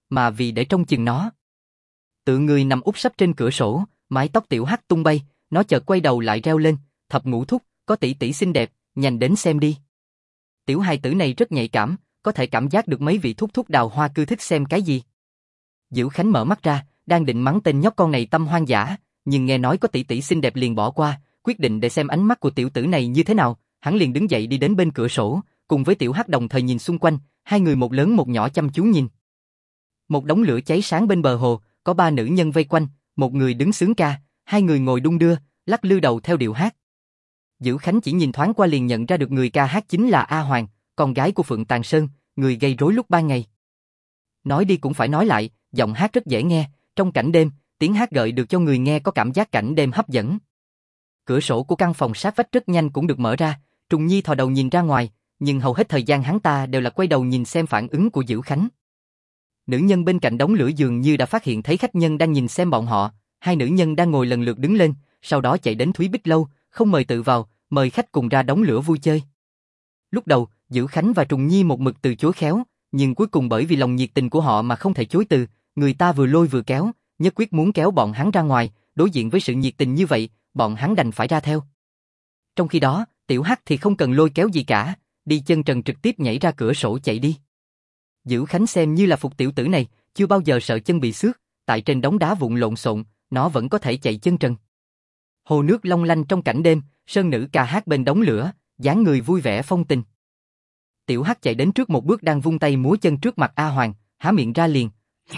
mà vì để trông chừng nó. Tự người nằm úp sấp trên cửa sổ, mái tóc Tiểu Hắc tung bay, nó chợt quay đầu lại reo lên, thập ngũ thúc, có tỷ tỷ xinh đẹp, nhanh đến xem đi. Tiểu hài tử này rất nhạy cảm, có thể cảm giác được mấy vị thúc thúc đào hoa cư thích xem cái gì. Dữ Khánh mở mắt ra, đang định mắng tên nhóc con này tâm hoang dã, nhưng nghe nói có tỷ tỷ xinh đẹp liền bỏ qua, quyết định để xem ánh mắt của tiểu tử này như thế nào, hắn liền đứng dậy đi đến bên cửa sổ, cùng với Tiểu Hắc đồng thời nhìn xung quanh, hai người một lớn một nhỏ chăm chú nhìn. Một đống lửa cháy sáng bên bờ hồ, có ba nữ nhân vây quanh, một người đứng xướng ca, hai người ngồi đung đưa, lắc lư đầu theo điệu hát. Dữ Khánh chỉ nhìn thoáng qua liền nhận ra được người ca hát chính là A Hoàng, con gái của Phượng Tàng Sơn, người gây rối lúc ban ngày. Nói đi cũng phải nói lại, giọng hát rất dễ nghe, trong cảnh đêm, tiếng hát gợi được cho người nghe có cảm giác cảnh đêm hấp dẫn. Cửa sổ của căn phòng sát vách rất nhanh cũng được mở ra, Trùng Nhi thò đầu nhìn ra ngoài, nhưng hầu hết thời gian hắn ta đều là quay đầu nhìn xem phản ứng của Dữ Khánh. Nữ nhân bên cạnh đống lửa dường như đã phát hiện thấy khách nhân đang nhìn xem bọn họ, hai nữ nhân đang ngồi lần lượt đứng lên, sau đó chạy đến Thúy Bích Lâu, không mời tự vào, mời khách cùng ra đống lửa vui chơi. Lúc đầu, Dữ Khánh và Trùng Nhi một mực từ chối khéo, nhưng cuối cùng bởi vì lòng nhiệt tình của họ mà không thể chối từ, người ta vừa lôi vừa kéo, nhất quyết muốn kéo bọn hắn ra ngoài, đối diện với sự nhiệt tình như vậy, bọn hắn đành phải ra theo. Trong khi đó, Tiểu Hắc thì không cần lôi kéo gì cả, đi chân trần trực tiếp nhảy ra cửa sổ chạy đi. Dữ Khánh xem như là phục tiểu tử này, chưa bao giờ sợ chân bị xước, tại trên đống đá vụn lộn xộn, nó vẫn có thể chạy chân trần. Hồ nước long lanh trong cảnh đêm, sơn nữ ca hát bên đống lửa, dáng người vui vẻ phong tình. Tiểu Hắc chạy đến trước một bước đang vung tay múa chân trước mặt A Hoàng, há miệng ra liền.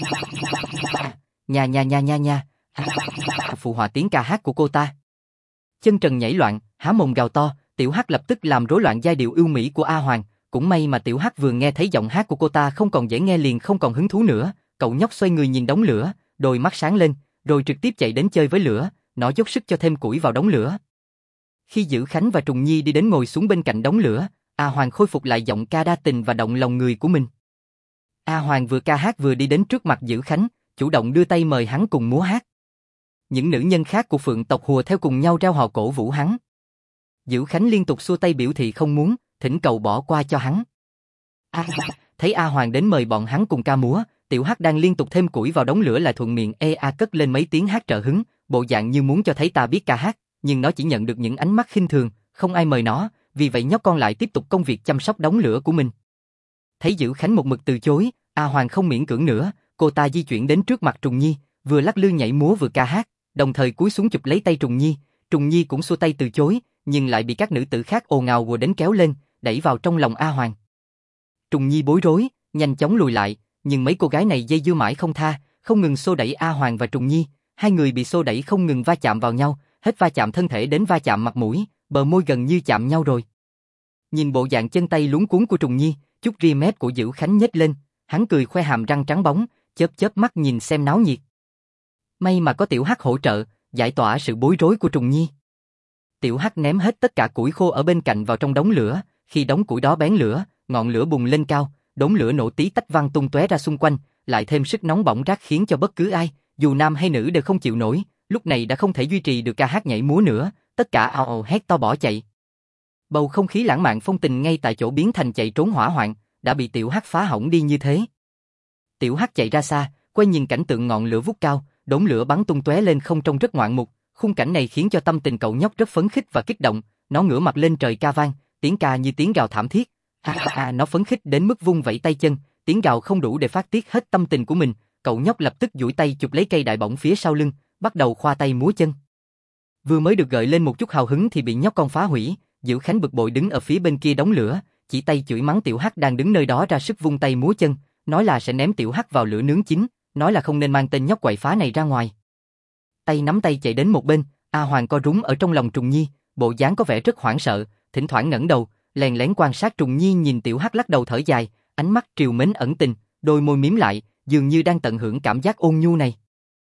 Nha nha nha nha nha. Phụ họa tiếng ca hát của cô ta. Chân trần nhảy loạn, há mồm gào to, Tiểu Hắc lập tức làm rối loạn giai điệu ưu mỹ của A Hoàng, cũng may mà Tiểu Hắc vừa nghe thấy giọng hát của cô ta không còn dễ nghe liền không còn hứng thú nữa, cậu nhóc xoay người nhìn đống lửa, đôi mắt sáng lên, rồi trực tiếp chạy đến chơi với lửa, nó dốc sức cho thêm củi vào đống lửa. Khi Dữ Khánh và Trùng Nhi đi đến ngồi xuống bên cạnh đống lửa, A Hoàng khôi phục lại giọng ca đa tình và động lòng người của mình. A Hoàng vừa ca hát vừa đi đến trước mặt Dữ Khánh, chủ động đưa tay mời hắn cùng múa hát. Những nữ nhân khác của Phượng tộc hùa theo cùng nhau reo hò cổ vũ hắn. Dữ Khánh liên tục xua tay biểu thị không muốn, thỉnh cầu bỏ qua cho hắn. Thấy A Hoàng đến mời bọn hắn cùng ca múa, Tiểu Hắc đang liên tục thêm củi vào đống lửa lại thuận miệng cất lên mấy tiếng hát trợ hứng, bộ dạng như muốn cho thấy ta biết ca hát, nhưng nó chỉ nhận được những ánh mắt khinh thường, không ai mời nó, vì vậy nhóc con lại tiếp tục công việc chăm sóc đống lửa của mình. Thấy Dữ Khánh một mực từ chối, A Hoàng không miễn cưỡng nữa, cô ta di chuyển đến trước mặt Trùng Nhi, vừa lắc lư nhảy múa vừa ca hát, đồng thời cúi xuống chụp lấy tay Trùng Nhi cũng xua tay từ chối, nhưng lại bị các nữ tử khác ồn ào ùa đến kéo lên, đẩy vào trong lòng A Hoàng. Trùng Nhi bối rối, nhanh chóng lùi lại, nhưng mấy cô gái này dây dưa mãi không tha, không ngừng xô đẩy A Hoàng và Trùng Nhi, hai người bị xô đẩy không ngừng va chạm vào nhau, hết va chạm thân thể đến va chạm mặt mũi, bờ môi gần như chạm nhau rồi. Nhìn bộ dạng chân tay luống cuống của Trùng Nhi, chút ria mép của Dữ Khánh nhếch lên, hắn cười khoe hàm răng trắng bóng, chớp chớp mắt nhìn xem náo nhiệt. May mà có Tiểu Hắc hỗ trợ, giải tỏa sự bối rối của Trùng Nhi. Tiểu Hắc ném hết tất cả củi khô ở bên cạnh vào trong đống lửa, khi đống củi đó bén lửa, ngọn lửa bùng lên cao, đống lửa nổ tí tách văng tung tóe ra xung quanh, lại thêm sức nóng bỏng rát khiến cho bất cứ ai, dù nam hay nữ đều không chịu nổi, lúc này đã không thể duy trì được ca hát nhảy múa nữa, tất cả ào ào hét to bỏ chạy. Bầu không khí lãng mạn phong tình ngay tại chỗ biến thành chạy trốn hỏa hoạn, đã bị Tiểu Hắc phá hỏng đi như thế. Tiểu Hắc chạy ra xa, quay nhìn cảnh tượng ngọn lửa vút cao, đống lửa bắn tung tóe lên không trông rất ngoạn mục, khung cảnh này khiến cho tâm tình cậu nhóc rất phấn khích và kích động, nó ngửa mặt lên trời ca vang, tiếng ca như tiếng gào thảm thiết. Nó phấn khích đến mức vung vẩy tay chân, tiếng gào không đủ để phát tiết hết tâm tình của mình, cậu nhóc lập tức duỗi tay chụp lấy cây đại bổng phía sau lưng, bắt đầu khoa tay múa chân. Vừa mới được gợi lên một chút hào hứng thì bị nhóc con phá hủy, Dữ Khánh bực bội đứng ở phía bên kia đống lửa, chỉ tay chửi mắng Tiểu Hắc đang đứng nơi đó ra sức vung tay múa chân, nói là sẽ ném Tiểu Hắc vào lửa nướng chín, nói là không nên mang tên nhóc quậy phá này ra ngoài. Tay nắm tay chạy đến một bên, A Hoàng co rúm ở trong lòng Trùng Nhi, bộ dáng có vẻ rất hoảng sợ, thỉnh thoảng ngẩng đầu, lén lén quan sát Trùng Nhi nhìn Tiểu Hắc lắc đầu thở dài, ánh mắt trìu mến ẩn tình, đôi môi mím lại, dường như đang tận hưởng cảm giác ôn nhu này.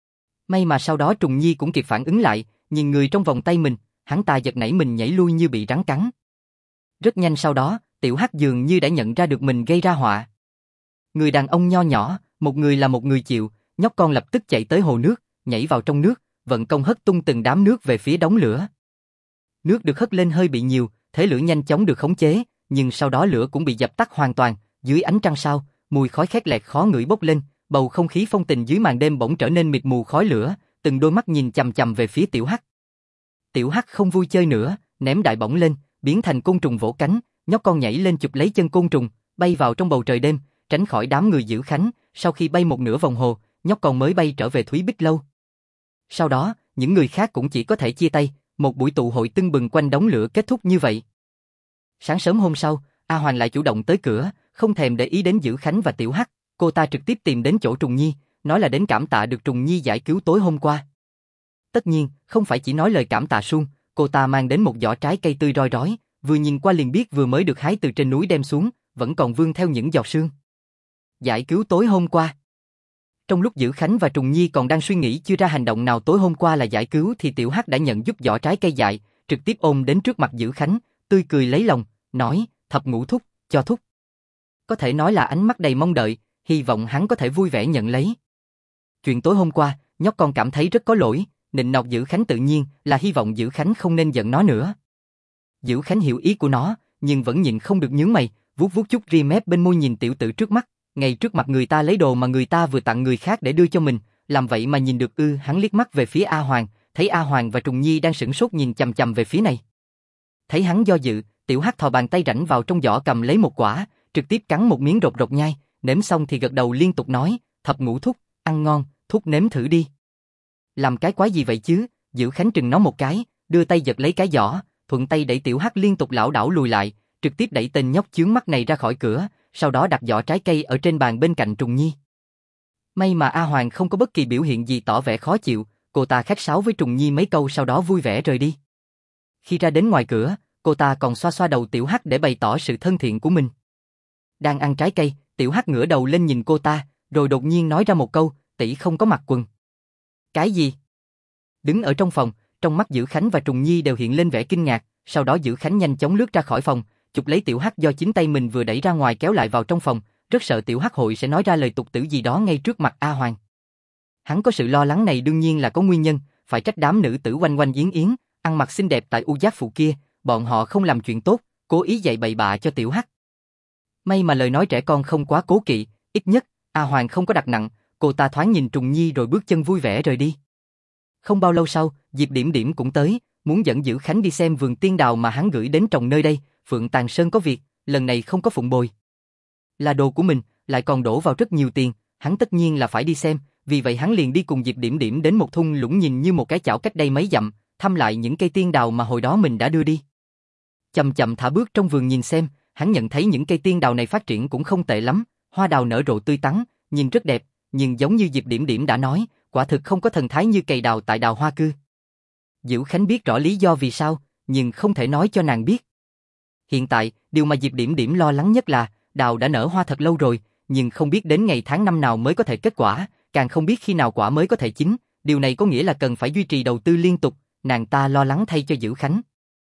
May mà sau đó Trùng Nhi cũng kịp phản ứng lại, nhìn người trong vòng tay mình, hắn ta giật nảy mình nhảy lui như bị rắn cắn. Rất nhanh sau đó, Tiểu Hắc dường như đã nhận ra được mình gây ra họa. Người đàn ông nho nhỏ, một người là một người chịu, nhóc con lập tức chạy tới hồ nước, nhảy vào trong nước, vận công hất tung từng đám nước về phía đống lửa. Nước được hất lên hơi bị nhiều, thế lửa nhanh chóng được khống chế, nhưng sau đó lửa cũng bị dập tắt hoàn toàn, dưới ánh trăng sao, mùi khói khét lẹt khó ngửi bốc lên, bầu không khí phong tình dưới màn đêm bỗng trở nên mịt mù khói lửa, từng đôi mắt nhìn chằm chằm về phía Tiểu Hắc. Tiểu Hắc không vui chơi nữa, ném đại bổng lên, biến thành côn trùng vỗ cánh, nhóc con nhảy lên chụp lấy chân côn trùng, bay vào trong bầu trời đêm, tránh khỏi đám người giữ khánh, sau khi bay một nửa vòng hồ, nhóc con mới bay trở về Thúy Bích Lâu. Sau đó, những người khác cũng chỉ có thể chia tay, một buổi tụ hội tưng bừng quanh đống lửa kết thúc như vậy. Sáng sớm hôm sau, A Hoàng lại chủ động tới cửa, không thèm để ý đến Dữ Khánh và Tiểu Hắc, cô ta trực tiếp tìm đến chỗ Trùng Nhi, nói là đến cảm tạ được Trùng Nhi giải cứu tối hôm qua. Tất nhiên, không phải chỉ nói lời cảm tạ suông, cô ta mang đến một giỏ trái cây tươi roi rói, vừa nhìn qua liền biết vừa mới được hái từ trên núi đem xuống, vẫn còn vương theo những giọt sương. Giải cứu tối hôm qua. Trong lúc Dữ Khánh và Trùng Nhi còn đang suy nghĩ chưa ra hành động nào tối hôm qua là giải cứu thì Tiểu Hắc đã nhận giúp giỏ trái cây dại, trực tiếp ôm đến trước mặt Dữ Khánh, tươi cười lấy lòng, nói, Thập Ngũ thúc, cho thúc. Có thể nói là ánh mắt đầy mong đợi, hy vọng hắn có thể vui vẻ nhận lấy. Chuyện tối hôm qua, nhóc con cảm thấy rất có lỗi, nịnh nọt Dữ Khánh tự nhiên là hy vọng Dữ Khánh không nên giận nó nữa. Dữ Khánh hiểu ý của nó, nhưng vẫn nhịn không được nhướng mày, vuốt vuốt chút ria mép bên môi nhìn tiểu tử trước mắt, ngay trước mặt người ta lấy đồ mà người ta vừa tặng người khác để đưa cho mình, làm vậy mà nhìn được ư? Hắn liếc mắt về phía A Hoàng, thấy A Hoàng và Trùng Nhi đang sửng sốt nhìn chằm chằm về phía này. Thấy hắn do dự, Tiểu Hắc thò bàn tay rảnh vào trong giỏ cầm lấy một quả, trực tiếp cắn một miếng rột rột nhai, nếm xong thì gật đầu liên tục nói, Thập Ngũ thúc, ăn ngon, thúc nếm thử đi. Làm cái quái gì vậy chứ? Dữ Khánh trừng nó một cái, đưa tay giật lấy cái giỏ, thuận tay đẩy Tiểu Hắc liên tục lảo đảo lùi lại, trực tiếp đẩy tên nhóc chướng mắt này ra khỏi cửa, sau đó đặt giỏ trái cây ở trên bàn bên cạnh Trùng Nhi. May mà A Hoàng không có bất kỳ biểu hiện gì tỏ vẻ khó chịu, cô ta khách sáo với Trùng Nhi mấy câu sau đó vui vẻ rời đi. Khi ra đến ngoài cửa, cô ta còn xoa xoa đầu Tiểu Hắc để bày tỏ sự thân thiện của mình. Đang ăn trái cây, Tiểu Hắc ngửa đầu lên nhìn cô ta, rồi đột nhiên nói ra một câu, tỷ không có mặc quần. Cái gì? Đứng ở trong phòng, trong mắt Dữ Khánh và Trùng Nhi đều hiện lên vẻ kinh ngạc, sau đó Dữ Khánh nhanh chóng lướt ra khỏi phòng, chụp lấy Tiểu Hắc do chính tay mình vừa đẩy ra ngoài kéo lại vào trong phòng, rất sợ Tiểu Hắc hội sẽ nói ra lời tục tử gì đó ngay trước mặt A Hoàng. Hắn có sự lo lắng này đương nhiên là có nguyên nhân, phải trách đám nữ tử oanh oanh yến yến, ăn mặc xinh đẹp tại U Giác Phụ kia, bọn họ không làm chuyện tốt, cố ý dạy bậy bạ cho Tiểu Hắc. May mà lời nói trẻ con không quá cố kỵ, ít nhất A Hoàng không có đặt nặng, cô ta thoáng nhìn Trùng Nhi rồi bước chân vui vẻ rời đi. Không bao lâu sau, Diệp Điểm Điểm cũng tới, muốn dẫn Dữ Khánh đi xem vườn tiên đào mà hắn gửi đến trồng nơi đây. Phượng Tàng Sơn có việc, lần này không có phụng bồi. Là đồ của mình, lại còn đổ vào rất nhiều tiền, hắn tất nhiên là phải đi xem, vì vậy hắn liền đi cùng Diệp Điểm Điểm đến một thung lũng nhìn như một cái chảo cách đây mấy dặm, thăm lại những cây tiên đào mà hồi đó mình đã đưa đi. Chậm chậm thả bước trong vườn nhìn xem, hắn nhận thấy những cây tiên đào này phát triển cũng không tệ lắm, hoa đào nở rộ tươi tắn, nhìn rất đẹp, nhưng giống như Diệp Điểm Điểm đã nói, quả thực không có thần thái như cày đào tại Đào Hoa Cư. Dữ Khánh biết rõ lý do vì sao, nhưng không thể nói cho nàng biết. Hiện tại, điều mà Diệp Điểm Điểm lo lắng nhất là, đào đã nở hoa thật lâu rồi, nhưng không biết đến ngày tháng năm nào mới có thể kết quả, càng không biết khi nào quả mới có thể chín, điều này có nghĩa là cần phải duy trì đầu tư liên tục, nàng ta lo lắng thay cho Dữ Khánh.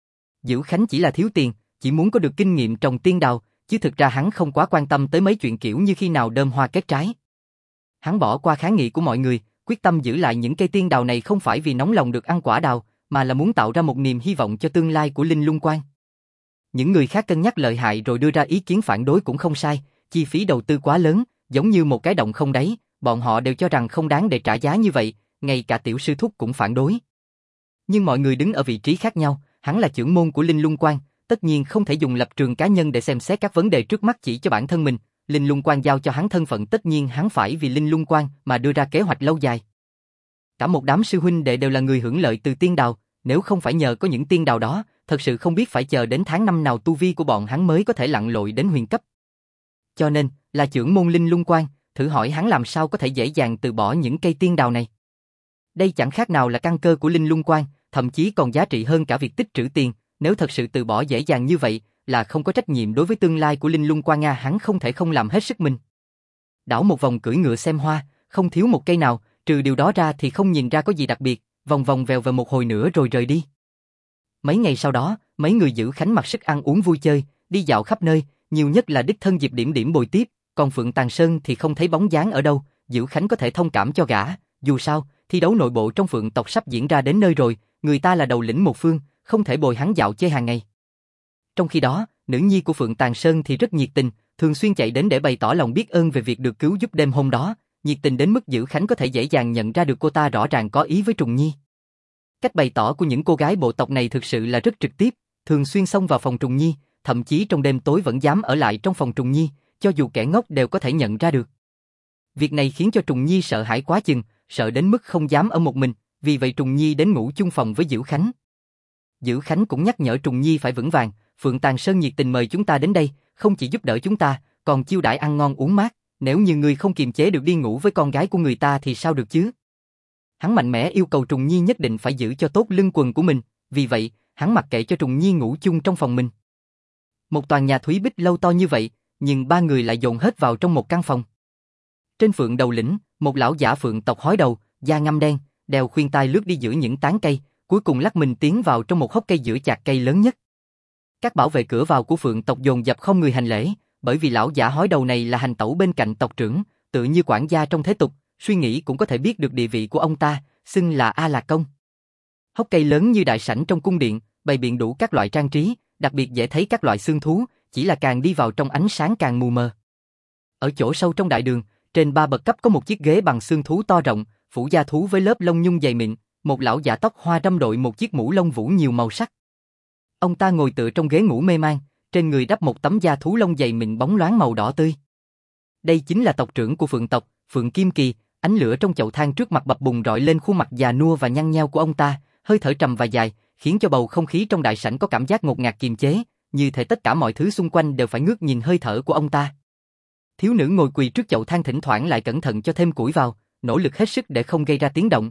Dữ Khánh chỉ là thiếu tiền, chỉ muốn có được kinh nghiệm trồng tiên đào, chứ thực ra hắn không quá quan tâm tới mấy chuyện kiểu như khi nào đơm hoa kết trái. Hắn bỏ qua kháng nghị của mọi người, quyết tâm giữ lại những cây tiên đào này không phải vì nóng lòng được ăn quả đào, mà là muốn tạo ra một niềm hy vọng cho tương lai của Linh Lung Quan. Những người khác cân nhắc lợi hại rồi đưa ra ý kiến phản đối cũng không sai, chi phí đầu tư quá lớn, giống như một cái động không đáy, bọn họ đều cho rằng không đáng để trả giá như vậy, ngay cả tiểu sư thúc cũng phản đối. Nhưng mọi người đứng ở vị trí khác nhau, hắn là trưởng môn của Linh Lung Quan, tất nhiên không thể dùng lập trường cá nhân để xem xét các vấn đề trước mắt chỉ cho bản thân mình, Linh Lung Quan giao cho hắn thân phận tất nhiên hắn phải vì Linh Lung Quan mà đưa ra kế hoạch lâu dài. Cả một đám sư huynh đệ đều là người hưởng lợi từ tiên đào, nếu không phải nhờ có những tiên đào đó, thật sự không biết phải chờ đến tháng năm nào tu vi của bọn hắn mới có thể lặn lội đến huyền cấp. Cho nên, là trưởng môn Linh Lung Quan, thử hỏi hắn làm sao có thể dễ dàng từ bỏ những cây tiên đào này. Đây chẳng khác nào là căn cơ của Linh Lung Quan, thậm chí còn giá trị hơn cả việc tích trữ tiền, nếu thật sự từ bỏ dễ dàng như vậy, là không có trách nhiệm đối với tương lai của Linh Lung Quan Nga, hắn không thể không làm hết sức mình. Đảo một vòng cưỡi ngựa xem hoa, không thiếu một cây nào, trừ điều đó ra thì không nhìn ra có gì đặc biệt, vòng vòng vèo về một hồi nữa rồi rời đi. Mấy ngày sau đó, mấy người Dữ Khánh mặc sức ăn uống vui chơi, đi dạo khắp nơi, nhiều nhất là đích thân Diệp Điểm Điểm bồi tiếp, còn Phượng Tàng Sơn thì không thấy bóng dáng ở đâu, Dữ Khánh có thể thông cảm cho gã, dù sao, thi đấu nội bộ trong Phượng tộc sắp diễn ra đến nơi rồi, người ta là đầu lĩnh một phương, không thể bồi hắn dạo chơi hàng ngày. Trong khi đó, nữ nhi của Phượng Tàng Sơn thì rất nhiệt tình, thường xuyên chạy đến để bày tỏ lòng biết ơn về việc được cứu giúp đêm hôm đó, nhiệt tình đến mức Dữ Khánh có thể dễ dàng nhận ra được cô ta rõ ràng có ý với Trùng Nhi. Cách bày tỏ của những cô gái bộ tộc này thực sự là rất trực tiếp, thường xuyên xông vào phòng Trùng Nhi, thậm chí trong đêm tối vẫn dám ở lại trong phòng Trùng Nhi, cho dù kẻ ngốc đều có thể nhận ra được. Việc này khiến cho Trùng Nhi sợ hãi quá chừng, sợ đến mức không dám ở một mình, vì vậy Trùng Nhi đến ngủ chung phòng với Dữ Khánh. Dữ Khánh cũng nhắc nhở Trùng Nhi phải vững vàng, Phượng Tàng Sơn nhiệt tình mời chúng ta đến đây, không chỉ giúp đỡ chúng ta, còn chiêu đãi ăn ngon uống mát, nếu như ngươi không kiềm chế được đi ngủ với con gái của người ta thì sao được chứ? Hắn mạnh mẽ yêu cầu Trùng Nhi nhất định phải giữ cho tốt lưng quần của mình, vì vậy, hắn mặc kệ cho Trùng Nhi ngủ chung trong phòng mình. Một tòa nhà Thúy Bích lâu to như vậy, nhưng ba người lại dồn hết vào trong một căn phòng. Trên Phượng Đầu Lĩnh, một lão giả Phượng tộc hói đầu, da ngăm đen, đeo khuyên tai lướt đi giữa những tán cây, cuối cùng lắc mình tiến vào trong một hốc cây giữa chạc cây lớn nhất. Các bảo vệ cửa vào của Phượng tộc dồn dập không người hành lễ, bởi vì lão giả hói đầu này là hành tẩu bên cạnh tộc trưởng, tự như quản gia trong thế tục, suy nghĩ cũng có thể biết được địa vị của ông ta, xưng là A Lạc Công. Hốc cây lớn như đại sảnh trong cung điện, bày biện đủ các loại trang trí, đặc biệt dễ thấy các loại xương thú, chỉ là càng đi vào trong ánh sáng càng mù mờ. Ở chỗ sâu trong đại đường, trên 3 bậc cấp có một chiếc ghế bằng xương thú to rộng, phủ da thú với lớp lông nhung dày mịn, một lão giả tóc hoa râm đội một chiếc mũ lông vũ nhiều màu sắc. Ông ta ngồi tựa trong ghế ngủ mê man, trên người đắp một tấm da thú lông dày mịn bóng loáng màu đỏ tươi. Đây chính là tộc trưởng của Phượng tộc, Phượng Kim Kỳ. Ánh lửa trong chậu than trước mặt bập bùng rọi lên khuôn mặt già nua và nhăn nheo của ông ta, hơi thở trầm và dài, khiến cho bầu không khí trong đại sảnh có cảm giác ngột ngạt kiềm chế, như thể tất cả mọi thứ xung quanh đều phải ngước nhìn hơi thở của ông ta. Thiếu nữ ngồi quỳ trước chậu than thỉnh thoảng lại cẩn thận cho thêm củi vào, nỗ lực hết sức để không gây ra tiếng động.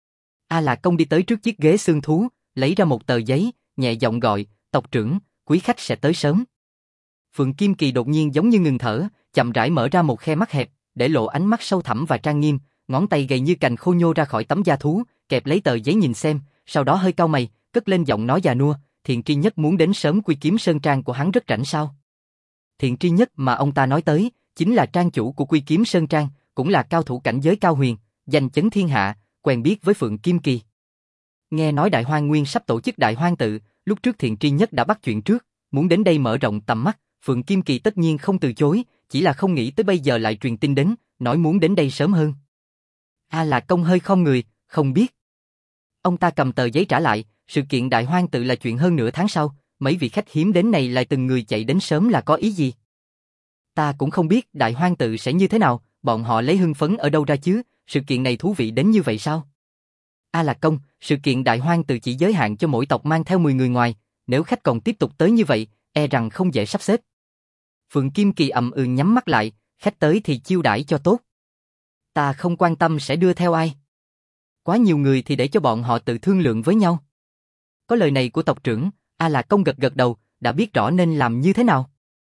A Lạc Công đi tới trước chiếc ghế xương thú, lấy ra một tờ giấy, nhẹ giọng gọi, tộc trưởng, quý khách sẽ tới sớm. Phượng Kim Kỳ đột nhiên giống như ngừng thở, chậm rãi mở ra một khe mắt hẹp, để lộ ánh mắt sâu thẳm và trang nghiêm, ngón tay gầy như cành khô nhô ra khỏi tấm da thú, kẹp lấy tờ giấy nhìn xem, sau đó hơi cau mày, cất lên giọng nói già nua, Thiện Tri Nhất muốn đến sớm Quy Kiếm Sơn trang của hắn rất rảnh sao? Thiện Tri Nhất mà ông ta nói tới, chính là trang chủ của Quy Kiếm Sơn trang, cũng là cao thủ cảnh giới cao huyền, danh chấn thiên hạ, quen biết với Phượng Kim Kỳ. Nghe nói Đại Hoang Nguyên sắp tổ chức Đại Hoang tự, lúc trước Thiện Tri Nhất đã bắt chuyện trước, muốn đến đây mở rộng tầm mắt, Phượng Kim Kỳ tất nhiên không từ chối, chỉ là không nghĩ tới bây giờ lại truyền tin đến, nói muốn đến đây sớm hơn. A Lạc Công hơi khom người, không biết. Ông ta cầm tờ giấy trả lại, sự kiện Đại Hoang tự là chuyện hơn nửa tháng sau, mấy vị khách hiếm đến này lại từng người chạy đến sớm là có ý gì? Ta cũng không biết Đại Hoang tự sẽ như thế nào, bọn họ lấy hưng phấn ở đâu ra chứ, sự kiện này thú vị đến như vậy sao? A Lạc Công, sự kiện Đại Hoang tự chỉ giới hạn cho mỗi tộc mang theo 10 người ngoài, nếu khách còn tiếp tục tới như vậy, e rằng không dễ sắp xếp. Phượng Kim Kỳ ậm ừ nhắm mắt lại, khách tới thì chiêu đãi cho tốt. Ta không quan tâm sẽ đưa theo ai. Quá nhiều người thì để cho bọn họ tự thương lượng với nhau. Có lời này của tộc trưởng, A Lạc Công gật gật đầu, đã biết rõ nên làm như thế nào.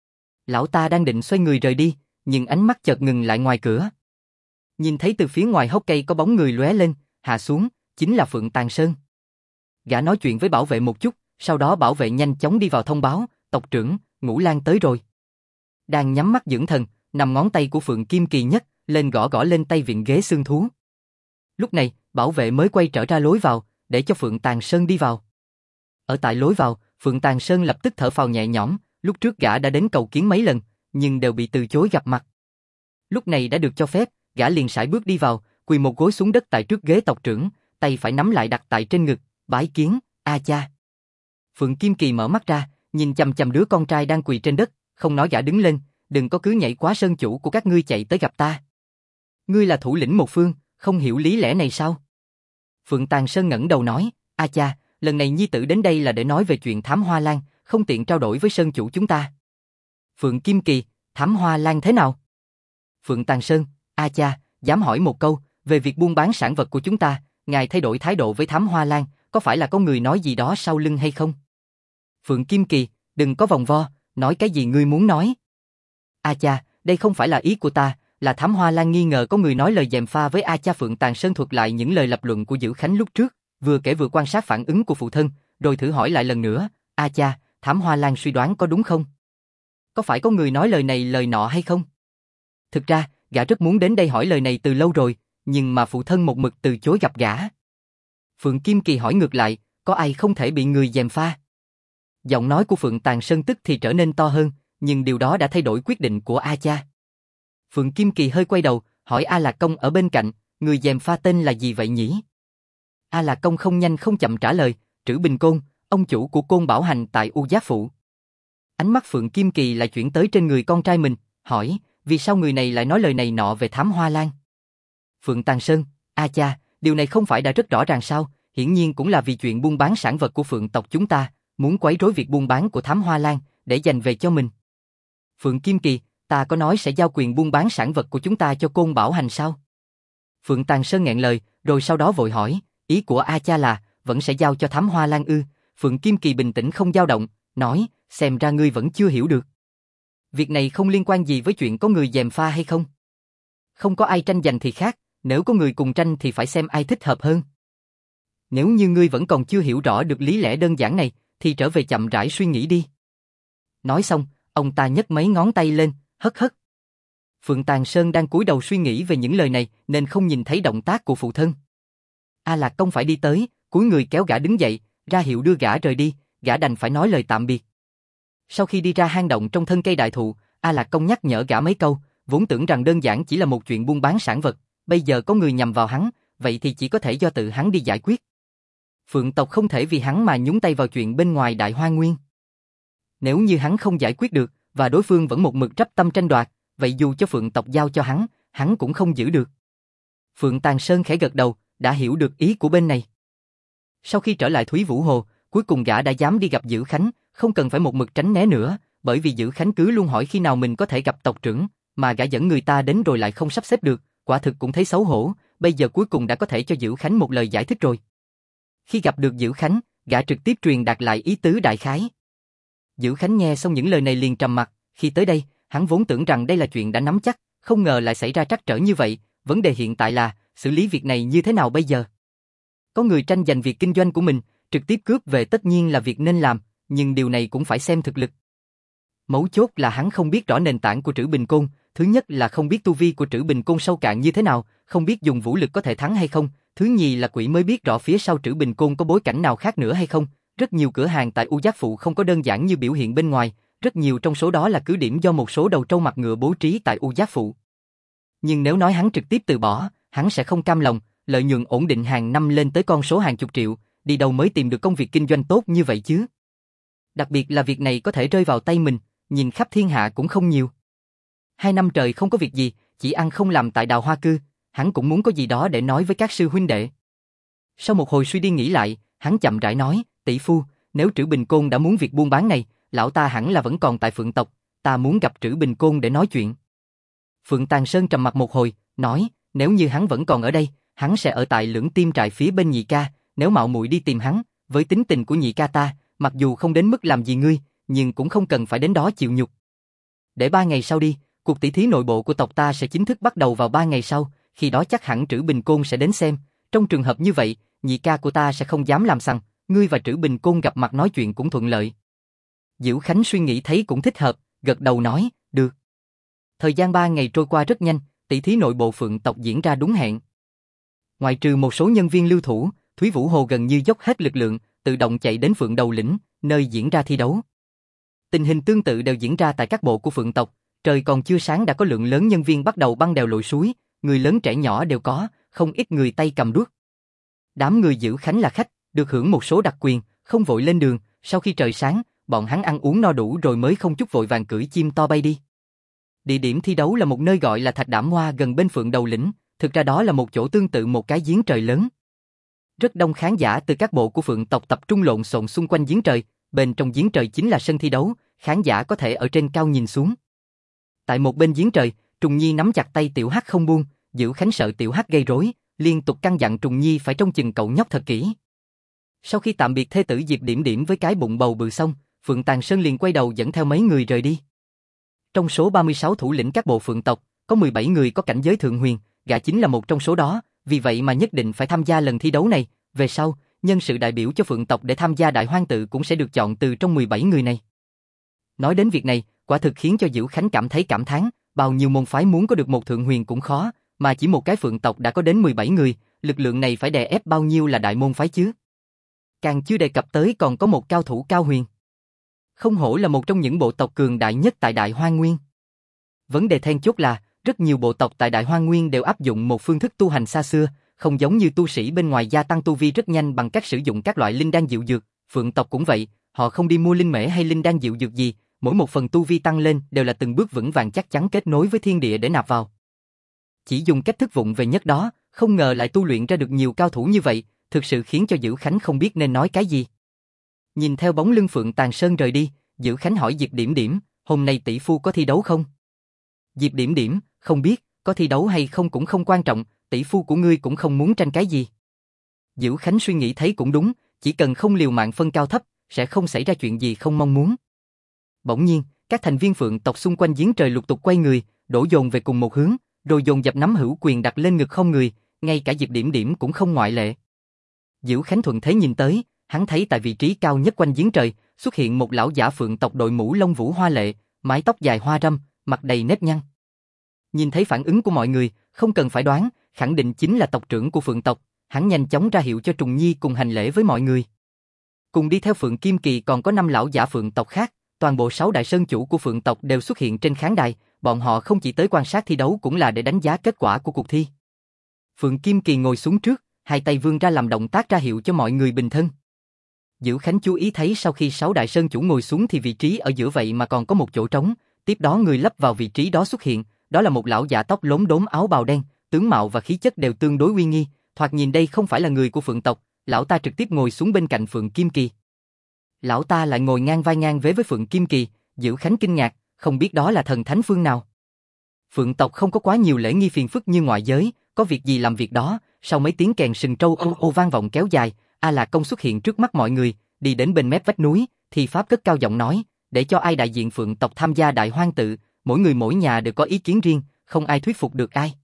Lão ta đang định xoay người rời đi, nhưng ánh mắt chợt ngừng lại ngoài cửa. Nhìn thấy từ phía ngoài hốc cây có bóng người lóe lên, hạ xuống, chính là Phượng Tàng Sơn. Gã nói chuyện với bảo vệ một chút, sau đó bảo vệ nhanh chóng đi vào thông báo, tộc trưởng, Ngũ Lang tới rồi. Đang nhắm mắt dưỡng thần, nằm ngón tay của Phượng Kim Kỳ nhất, lên gõ gõ lên tay vịn ghế xương thú. Lúc này, bảo vệ mới quay trở ra lối vào, để cho Phượng Tàng Sơn đi vào. Ở tại lối vào, Phượng Tàng Sơn lập tức thở phào nhẹ nhõm, lúc trước gã đã đến cầu kiến mấy lần, nhưng đều bị từ chối gặp mặt. Lúc này đã được cho phép, gã liền sải bước đi vào, quỳ một gối xuống đất tại trước ghế tộc trưởng, tay phải nắm lại đặt tại trên ngực, bái kiến, a cha. Phượng Kim Kỳ mở mắt ra, nhìn chằm chằm đứa con trai đang quỳ trên đất, không nói gã đứng lên, đừng có cứ nhảy quá sơn chủ của các ngươi chạy tới gặp ta. Ngươi là thủ lĩnh một phương, không hiểu lý lẽ này sao? Phượng Tàng Sơn ngẩng đầu nói, a cha, lần này nhi tử đến đây là để nói về chuyện Thám Hoa Lan, không tiện trao đổi với sơn chủ chúng ta. Phượng Kim Kỳ, Thám Hoa Lan thế nào? Phượng Tàng Sơn, a cha, dám hỏi một câu, về việc buôn bán sản vật của chúng ta, ngài thay đổi thái độ với Thám Hoa Lan, có phải là có người nói gì đó sau lưng hay không? Phượng Kim Kỳ, đừng có vòng vo, nói cái gì ngươi muốn nói. A cha, đây không phải là ý của ta, là Thám Hoa Lan nghi ngờ có người nói lời gièm pha với A cha. Phượng Tàng Sơn thuật lại những lời lập luận của Dữ Khánh lúc trước, vừa kể vừa quan sát phản ứng của phụ thân, rồi thử hỏi lại lần nữa, A cha, Thám Hoa Lan suy đoán có đúng không? Có phải có người nói lời này lời nọ hay không? Thực ra, gã rất muốn đến đây hỏi lời này từ lâu rồi, nhưng mà phụ thân một mực từ chối gặp gã. Phượng Kim Kỳ hỏi ngược lại, có ai không thể bị người gièm pha? Giọng nói của Phượng Tàng Sơn tức thì trở nên to hơn, nhưng điều đó đã thay đổi quyết định của A cha. Phượng Kim Kỳ hơi quay đầu, hỏi A Lạc Công ở bên cạnh, người gièm pha tên là gì vậy nhỉ? A Lạc Công không nhanh không chậm trả lời, Trữ Bình Côn, ông chủ của Côn Bảo Hành tại U Giác Phụ. Ánh mắt Phượng Kim Kỳ lại chuyển tới trên người con trai mình, hỏi, vì sao người này lại nói lời này nọ về Thám Hoa Lan? Phượng Tàng Sơn, a cha, điều này không phải đã rất rõ ràng sao, hiển nhiên cũng là vì chuyện buôn bán sản vật của Phượng tộc chúng ta, muốn quấy rối việc buôn bán của Thám Hoa Lan, để giành về cho mình. Phượng Kim Kỳ, ta có nói sẽ giao quyền buôn bán sản vật của chúng ta cho Côn Bảo Hành sao? Phượng Tàng Sơn nghẹn lời, rồi sau đó vội hỏi, ý của a cha là, vẫn sẽ giao cho Thám Hoa Lan ư? Phượng Kim Kỳ bình tĩnh không dao động, nói, xem ra ngươi vẫn chưa hiểu được. Việc này không liên quan gì với chuyện có người gièm pha hay không. Không có ai tranh giành thì khác, nếu có người cùng tranh thì phải xem ai thích hợp hơn. Nếu như ngươi vẫn còn chưa hiểu rõ được lý lẽ đơn giản này, thì trở về chậm rãi suy nghĩ đi. Nói xong, ông ta nhấc mấy ngón tay lên, hất hất. Phượng Tàng Sơn đang cúi đầu suy nghĩ về những lời này nên không nhìn thấy động tác của phụ thân. A Lạc Công phải đi tới, cúi người kéo gã đứng dậy, ra hiệu đưa gã rời đi, gã đành phải nói lời tạm biệt. Sau khi đi ra hang động trong thân cây đại thụ, A Lạc Công nhắc nhở gã mấy câu, vốn tưởng rằng đơn giản chỉ là một chuyện buôn bán sản vật, bây giờ có người nhằm vào hắn, vậy thì chỉ có thể do tự hắn đi giải quyết. Phượng tộc không thể vì hắn mà nhúng tay vào chuyện bên ngoài Đại Hoang Nguyên. Nếu như hắn không giải quyết được, và đối phương vẫn một mực trắp tâm tranh đoạt, vậy dù cho Phượng tộc giao cho hắn cũng không giữ được. Phượng Tàng Sơn khẽ gật đầu, đã hiểu được ý của bên này. Sau khi trở lại Thúy Vũ Hồ, cuối cùng gã đã dám đi gặp Dữ Khánh, không cần phải một mực tránh né nữa, bởi vì Dữ Khánh cứ luôn hỏi khi nào mình có thể gặp tộc trưởng, mà gã dẫn người ta đến rồi lại không sắp xếp được, quả thực cũng thấy xấu hổ, bây giờ cuối cùng đã có thể cho Dữ Khánh một lời giải thích rồi. Khi gặp được Dữ Khánh, gã trực tiếp truyền đạt lại ý tứ đại khái. Dữ Khánh nghe xong những lời này liền trầm mặt, khi tới đây, hắn vốn tưởng rằng đây là chuyện đã nắm chắc, không ngờ lại xảy ra trắc trở như vậy, vấn đề hiện tại là, xử lý việc này như thế nào bây giờ? Có người tranh giành việc kinh doanh của mình, trực tiếp cướp về tất nhiên là việc nên làm, nhưng điều này cũng phải xem thực lực. Mấu chốt là hắn không biết rõ nền tảng của Trữ Bình Côn, thứ nhất là không biết tu vi của Trữ Bình Côn sâu cạn như thế nào, không biết dùng vũ lực có thể thắng hay không, thứ nhì là quỷ mới biết rõ phía sau Trữ Bình Côn có bối cảnh nào khác nữa hay không, rất nhiều cửa hàng tại U Giác Phụ không có đơn giản như biểu hiện bên ngoài, rất nhiều trong số đó là cứ điểm do một số đầu trâu mặt ngựa bố trí tại U Giác Phụ. Nhưng nếu nói hắn trực tiếp từ bỏ, hắn sẽ không cam lòng, lợi nhuận ổn định hàng năm lên tới con số hàng chục triệu, đi đâu mới tìm được công việc kinh doanh tốt như vậy chứ? Đặc biệt là việc này có thể rơi vào tay mình, nhìn khắp thiên hạ cũng không nhiều. 2 năm trời không có việc gì, chỉ ăn không làm tại Đào Hoa Cư, hắn cũng muốn có gì đó để nói với các sư huynh đệ. Sau một hồi suy đi nghĩ lại, hắn chậm rãi nói, tỷ phu, nếu Trữ Bình Côn đã muốn việc buôn bán này, lão ta hẳn là vẫn còn tại Phượng tộc, ta muốn gặp Trữ Bình Côn để nói chuyện. Phượng Tàng Sơn trầm mặt một hồi, nói, nếu như hắn vẫn còn ở đây, hắn sẽ ở tại Lưỡng Tim trại phía bên nhị ca, nếu mạo muội đi tìm hắn, với tính tình của nhị ca ta, mặc dù không đến mức làm gì ngươi, nhưng cũng không cần phải đến đó chịu nhục. Để 3 ngày sau đi, cuộc tỷ thí nội bộ của tộc ta sẽ chính thức bắt đầu vào 3 ngày sau, khi đó chắc hẳn Trữ Bình Côn sẽ đến xem, trong trường hợp như vậy, nhị ca của ta sẽ không dám làm sằng, ngươi và Trữ Bình Côn gặp mặt nói chuyện cũng thuận lợi. Diễu Khánh suy nghĩ thấy cũng thích hợp, gật đầu nói, được. Thời gian 3 ngày trôi qua rất nhanh, tỷ thí nội bộ Phượng tộc diễn ra đúng hẹn. Ngoại trừ một số nhân viên lưu thủ, Thúy Vũ Hồ gần như dốc hết lực lượng, tự động chạy đến Phượng Đầu Lĩnh, nơi diễn ra thi đấu. Tình hình tương tự đều diễn ra tại các bộ của Phượng tộc, trời còn chưa sáng đã có lượng lớn nhân viên bắt đầu băng đèo lội suối, người lớn trẻ nhỏ đều có, không ít người tay cầm đuốc. Đám người Dữ Khánh là khách, được hưởng một số đặc quyền, không vội lên đường, sau khi trời sáng, bọn hắn ăn uống no đủ rồi mới không chút vội vàng cưỡi chim to bay đi. Địa điểm thi đấu là một nơi gọi là Thạch Đạm Hoa gần bên Phượng Đầu Lĩnh, thực ra đó là một chỗ tương tự một cái giếng trời lớn. Rất đông khán giả từ các bộ của Phượng tộc tập trung lộn xộn xung quanh giếng trời, bên trong giếng trời chính là sân thi đấu, khán giả có thể ở trên cao nhìn xuống. Tại một bên giếng trời, Trùng Nhi nắm chặt tay Tiểu Hắc không buông, Dữ Khánh sợ Tiểu Hắc gây rối, liên tục căn dặn Trùng Nhi phải trông chừng cậu nhóc thật kỹ. Sau khi tạm biệt thê tử Diệp Điểm Điểm với cái bụng bầu bự xong, Phượng Tàng Sơn liền quay đầu dẫn theo mấy người rời đi. Trong số 36 thủ lĩnh các bộ Phượng tộc, có 17 người có cảnh giới thượng huyền, gã chính là một trong số đó, vì vậy mà nhất định phải tham gia lần thi đấu này, về sau, nhân sự đại biểu cho Phượng tộc để tham gia Đại Hoang Tự cũng sẽ được chọn từ trong 17 người này. Nói đến việc này, quả thực khiến cho Dữ Khánh cảm thấy cảm thán, bao nhiêu môn phái muốn có được một thượng huyền cũng khó, mà chỉ một cái Phượng tộc đã có đến 17 người, lực lượng này phải đè ép bao nhiêu là đại môn phái chứ. Càng chưa đề cập tới còn có một cao thủ cao huyền. Không hổ là một trong những bộ tộc cường đại nhất tại Đại Hoang Nguyên. Vấn đề then chốt là, Rất nhiều bộ tộc tại Đại Hoang Nguyên đều áp dụng một phương thức tu hành xa xưa, không giống như tu sĩ bên ngoài gia tăng tu vi rất nhanh bằng cách sử dụng các loại linh đan diệu dược, Phượng tộc cũng vậy, họ không đi mua linh mễ hay linh đan diệu dược gì, mỗi một phần tu vi tăng lên đều là từng bước vững vàng chắc chắn kết nối với thiên địa để nạp vào. Chỉ dùng cách thức vụng về nhất đó, không ngờ lại tu luyện ra được nhiều cao thủ như vậy, thực sự khiến cho Dữ Khánh không biết nên nói cái gì. Nhìn theo bóng lưng Phượng Tàn Sơn rời đi, Dữ Khánh hỏi Diệp Điểm Điểm, hôm nay tỷ phu có thi đấu không? Diệp Điểm Điểm, không biết, có thi đấu hay không cũng không quan trọng, tỷ phu của ngươi cũng không muốn tranh cái gì. Dữ Khánh suy nghĩ thấy cũng đúng, chỉ cần không liều mạng phân cao thấp, sẽ không xảy ra chuyện gì không mong muốn. Bỗng nhiên, các thành viên Phượng tộc xung quanh giếng trời lục tục quay người, đổ dồn về cùng một hướng, rồi dồn dập nắm hữu quyền đặt lên ngực không người, ngay cả Diệp Điểm Điểm cũng không ngoại lệ. Dữ Khánh thuận thế nhìn tới, hắn thấy tại vị trí cao nhất quanh giếng trời, xuất hiện một lão giả Phượng tộc đội mũ lông vũ hoa lệ, mái tóc dài hoa râm, mặt đầy nếp nhăn. Nhìn thấy phản ứng của mọi người, không cần phải đoán, khẳng định chính là tộc trưởng của Phượng tộc, hắn nhanh chóng ra hiệu cho Trùng Nhi cùng hành lễ với mọi người. Cùng đi theo Phượng Kim Kỳ còn có 5 lão giả Phượng tộc khác, toàn bộ 6 đại sơn chủ của Phượng tộc đều xuất hiện trên khán đài, bọn họ không chỉ tới quan sát thi đấu cũng là để đánh giá kết quả của cuộc thi. Phượng Kim Kỳ ngồi xuống trước, hai tay vươn ra làm động tác ra hiệu cho mọi người bình thân. Dữ Khánh chú ý thấy sau khi 6 đại sơn chủ ngồi xuống thì vị trí ở giữa vậy mà còn có một chỗ trống, tiếp đó người lấp vào vị trí đó xuất hiện, đó là một lão giả tóc lốm đốm áo bào đen, tướng mạo và khí chất đều tương đối uy nghi, thoạt nhìn đây không phải là người của Phượng tộc, lão ta trực tiếp ngồi xuống bên cạnh Phượng Kim Kỳ. Lão ta lại ngồi ngang vai ngang vế với Phượng Kim Kỳ, Dữ Khánh kinh ngạc, không biết đó là thần thánh phương nào. Phượng tộc không có quá nhiều lễ nghi phiền phức như ngoại giới, có việc gì làm việc đó, sau mấy tiếng kèn sừng trâu ô ô vang vọng kéo dài, A Lạc Công xuất hiện trước mắt mọi người, đi đến bên mép vách núi, thì pháp cất cao giọng nói, để cho ai đại diện Phượng tộc tham gia đại hoang tự, mỗi người mỗi nhà đều có ý kiến riêng, không ai thuyết phục được ai.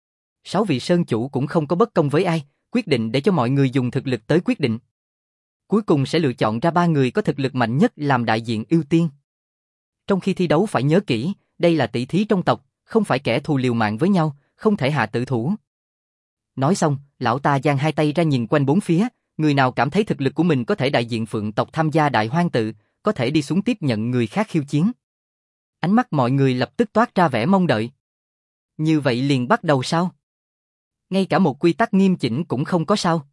6 vị sơn chủ cũng không có bất công với ai, quyết định để cho mọi người dùng thực lực tới quyết định. Cuối cùng sẽ lựa chọn ra 3 người có thực lực mạnh nhất làm đại diện ưu tiên. Trong khi thi đấu phải nhớ kỹ, đây là tỷ thí trong tộc, không phải kẻ thù liều mạng với nhau, không thể hạ tử thủ. Nói xong, lão ta giang hai tay ra nhìn quanh bốn phía, người nào cảm thấy thực lực của mình có thể đại diện Phượng tộc tham gia đại hoang tự, có thể đi xuống tiếp nhận người khác khiêu chiến. Ánh mắt mọi người lập tức toát ra vẻ mong đợi. Như vậy liền bắt đầu sao? Ngay cả một quy tắc nghiêm chỉnh cũng không có sao?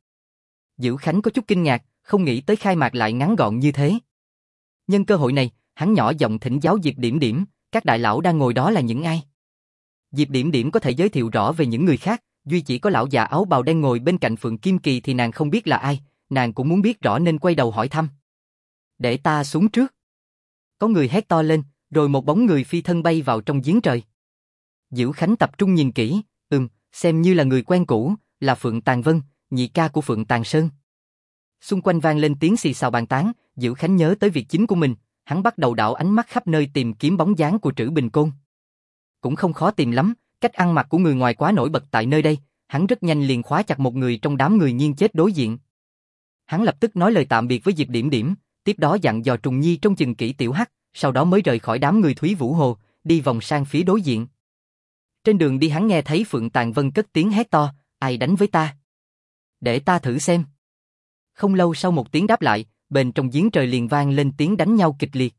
Dữ Khánh có chút kinh ngạc, không nghĩ tới khai mạc lại ngắn gọn như thế. Nhân cơ hội này, hắn nhỏ giọng thỉnh giáo Diệp Điểm Điểm, các đại lão đang ngồi đó là những ai? Diệp Điểm Điểm có thể giới thiệu rõ về những người khác, duy chỉ có lão già áo bào đen ngồi bên cạnh Phượng Kim Kỳ thì nàng không biết là ai, nàng cũng muốn biết rõ nên quay đầu hỏi thăm. Để ta xuống trước. Có người hét to lên, rồi một bóng người phi thân bay vào trong giếng trời. Dữ Khánh tập trung nhìn kỹ, xem như là người quen cũ, là Phượng Tàn Vân, nhị ca của Phượng Tàn Sơn. Xung quanh vang lên tiếng xì xào bàn tán, Dữ Khánh nhớ tới việc chính của mình, hắn bắt đầu đảo ánh mắt khắp nơi tìm kiếm bóng dáng của Trữ Bình Côn. Cũng không khó tìm lắm, cách ăn mặc của người ngoài quá nổi bật tại nơi đây, hắn rất nhanh liền khóa chặt một người trong đám người nghiêng chết đối diện. Hắn lập tức nói lời tạm biệt với Diệp Điểm Điểm, tiếp đó dặn dò Trùng Nhi trông chừng kỹ Tiểu Hắc, sau đó mới rời khỏi đám người Thúy Vũ Hồ, đi vòng sang phía đối diện. Trên đường đi hắn nghe thấy Phượng Tàn Vân cất tiếng hét to, ai đánh với ta? Để ta thử xem. Không lâu sau một tiếng đáp lại, bên trong giếng trời liền vang lên tiếng đánh nhau kịch liệt.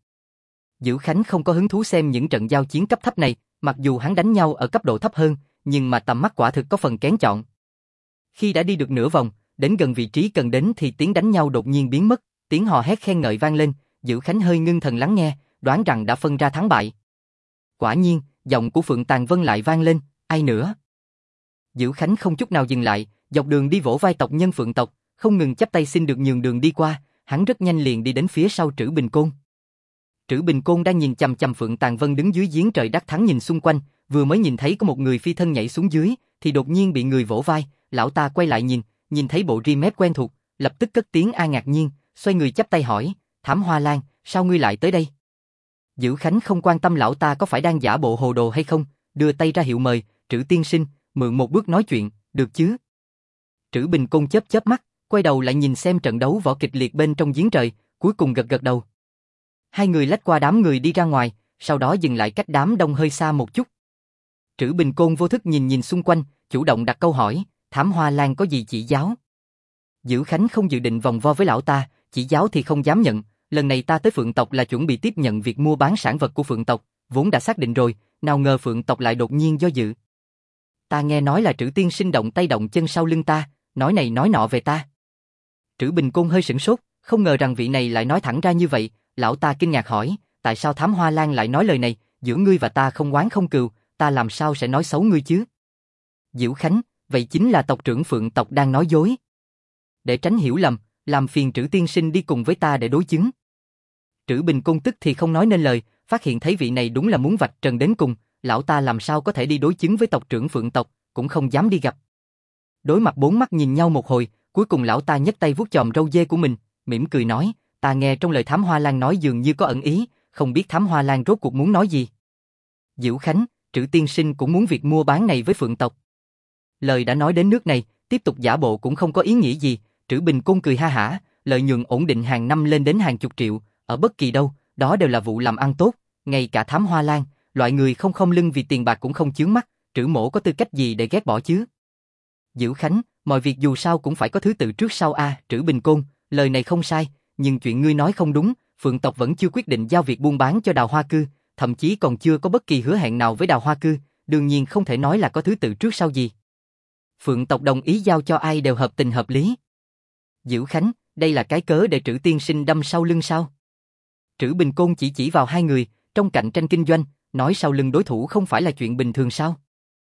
Dữ Khánh không có hứng thú xem những trận giao chiến cấp thấp này, mặc dù hắn đánh nhau ở cấp độ thấp hơn, nhưng mà tầm mắt quả thực có phần kén chọn. Khi đã đi được nửa vòng, đến gần vị trí cần đến thì tiếng đánh nhau đột nhiên biến mất, tiếng hò hét khen ngợi vang lên, Dữ Khánh hơi ngưng thần lắng nghe, đoán rằng đã phân ra thắng bại. Quả nhiên, giọng của Phượng Tàn Vân lại vang lên, ai nữa? Dữ Khánh không chút nào dừng lại, dọc đường đi vỗ vai tộc nhân Phượng tộc, không ngừng chắp tay xin được nhường đường đi qua, hắn rất nhanh liền đi đến phía sau Trữ Bình Côn. Trữ Bình Côn đang nhìn chằm chằm Phượng Tàn Vân đứng dưới giếng trời đắc thắng nhìn xung quanh, vừa mới nhìn thấy có một người phi thân nhảy xuống dưới, thì đột nhiên bị người vỗ vai, lão ta quay lại nhìn thấy bộ ri mép quen thuộc, lập tức cất tiếng a ngạc nhiên, xoay người chắp tay hỏi, Thám Hoa Lan, sao ngươi lại tới đây? Dữ Khánh không quan tâm lão ta có phải đang giả bộ hồ đồ hay không, đưa tay ra hiệu mời, Trữ tiên sinh, mượn một bước nói chuyện, được chứ? Trữ Bình Côn chớp chớp mắt, quay đầu lại nhìn xem trận đấu võ kịch liệt bên trong giếng trời, cuối cùng gật gật đầu. Hai người lách qua đám người đi ra ngoài, sau đó dừng lại cách đám đông hơi xa một chút. Trữ Bình Côn vô thức nhìn xung quanh, chủ động đặt câu hỏi, Thám Hoa Lan có gì chỉ giáo? Dữ Khánh không dự định vòng vo với lão ta, chỉ giáo thì không dám nhận, lần này ta tới Phượng tộc là chuẩn bị tiếp nhận việc mua bán sản vật của Phượng tộc, vốn đã xác định rồi, nào ngờ Phượng tộc lại đột nhiên do dự. Ta nghe nói là Trữ tiên sinh động tay động chân sau lưng ta, nói này nói nọ về ta. Trữ Bình Côn hơi sửng sốt, không ngờ rằng vị này lại nói thẳng ra như vậy, lão ta kinh ngạc hỏi, tại sao Thám Hoa Lan lại nói lời này, giữa ngươi và ta không oán không cừu, ta làm sao sẽ nói xấu ngươi chứ? Diệu Khánh, vậy chính là tộc trưởng Phượng tộc đang nói dối. Để tránh hiểu lầm, làm phiền Trữ tiên sinh đi cùng với ta để đối chứng. Trữ Bình Côn tức thì không nói nên lời, phát hiện thấy vị này đúng là muốn vạch trần đến cùng, lão ta làm sao có thể đi đối chứng với tộc trưởng Phượng tộc, cũng không dám đi gặp. Đối mặt bốn mắt nhìn nhau một hồi, cuối cùng lão ta nhấc tay vuốt chòm râu dê của mình, mỉm cười nói, ta nghe trong lời Thám Hoa Lan nói dường như có ẩn ý, không biết Thám Hoa Lan rốt cuộc muốn nói gì. Diệu Khánh, Trữ tiên sinh cũng muốn việc mua bán này với Phượng tộc. Lời đã nói đến nước này, tiếp tục giả bộ cũng không có ý nghĩa gì, Trữ Bình Côn cười ha hả, lợi nhuận ổn định hàng năm lên đến hàng chục triệu, ở bất kỳ đâu, đó đều là vụ làm ăn tốt, ngay cả Thám Hoa Lan, loại người không khom lưng vì tiền bạc cũng không chướng mắt, Trữ mỗ có tư cách gì để ghét bỏ chứ? Diệu Khánh, mọi việc dù sao cũng phải có thứ tự trước sau a, Trữ Bình Côn, lời này không sai, nhưng chuyện ngươi nói không đúng, Phượng tộc vẫn chưa quyết định giao việc buôn bán cho Đào Hoa Cư, thậm chí còn chưa có bất kỳ hứa hẹn nào với Đào Hoa Cư, đương nhiên không thể nói là có thứ tự trước sau gì. Phượng tộc đồng ý giao cho ai đều hợp tình hợp lý. Diệu Khánh, đây là cái cớ để Trữ tiên sinh đâm sau lưng sao? Trữ Bình Côn chỉ vào hai người, trong cạnh tranh kinh doanh, nói sau lưng đối thủ không phải là chuyện bình thường sao?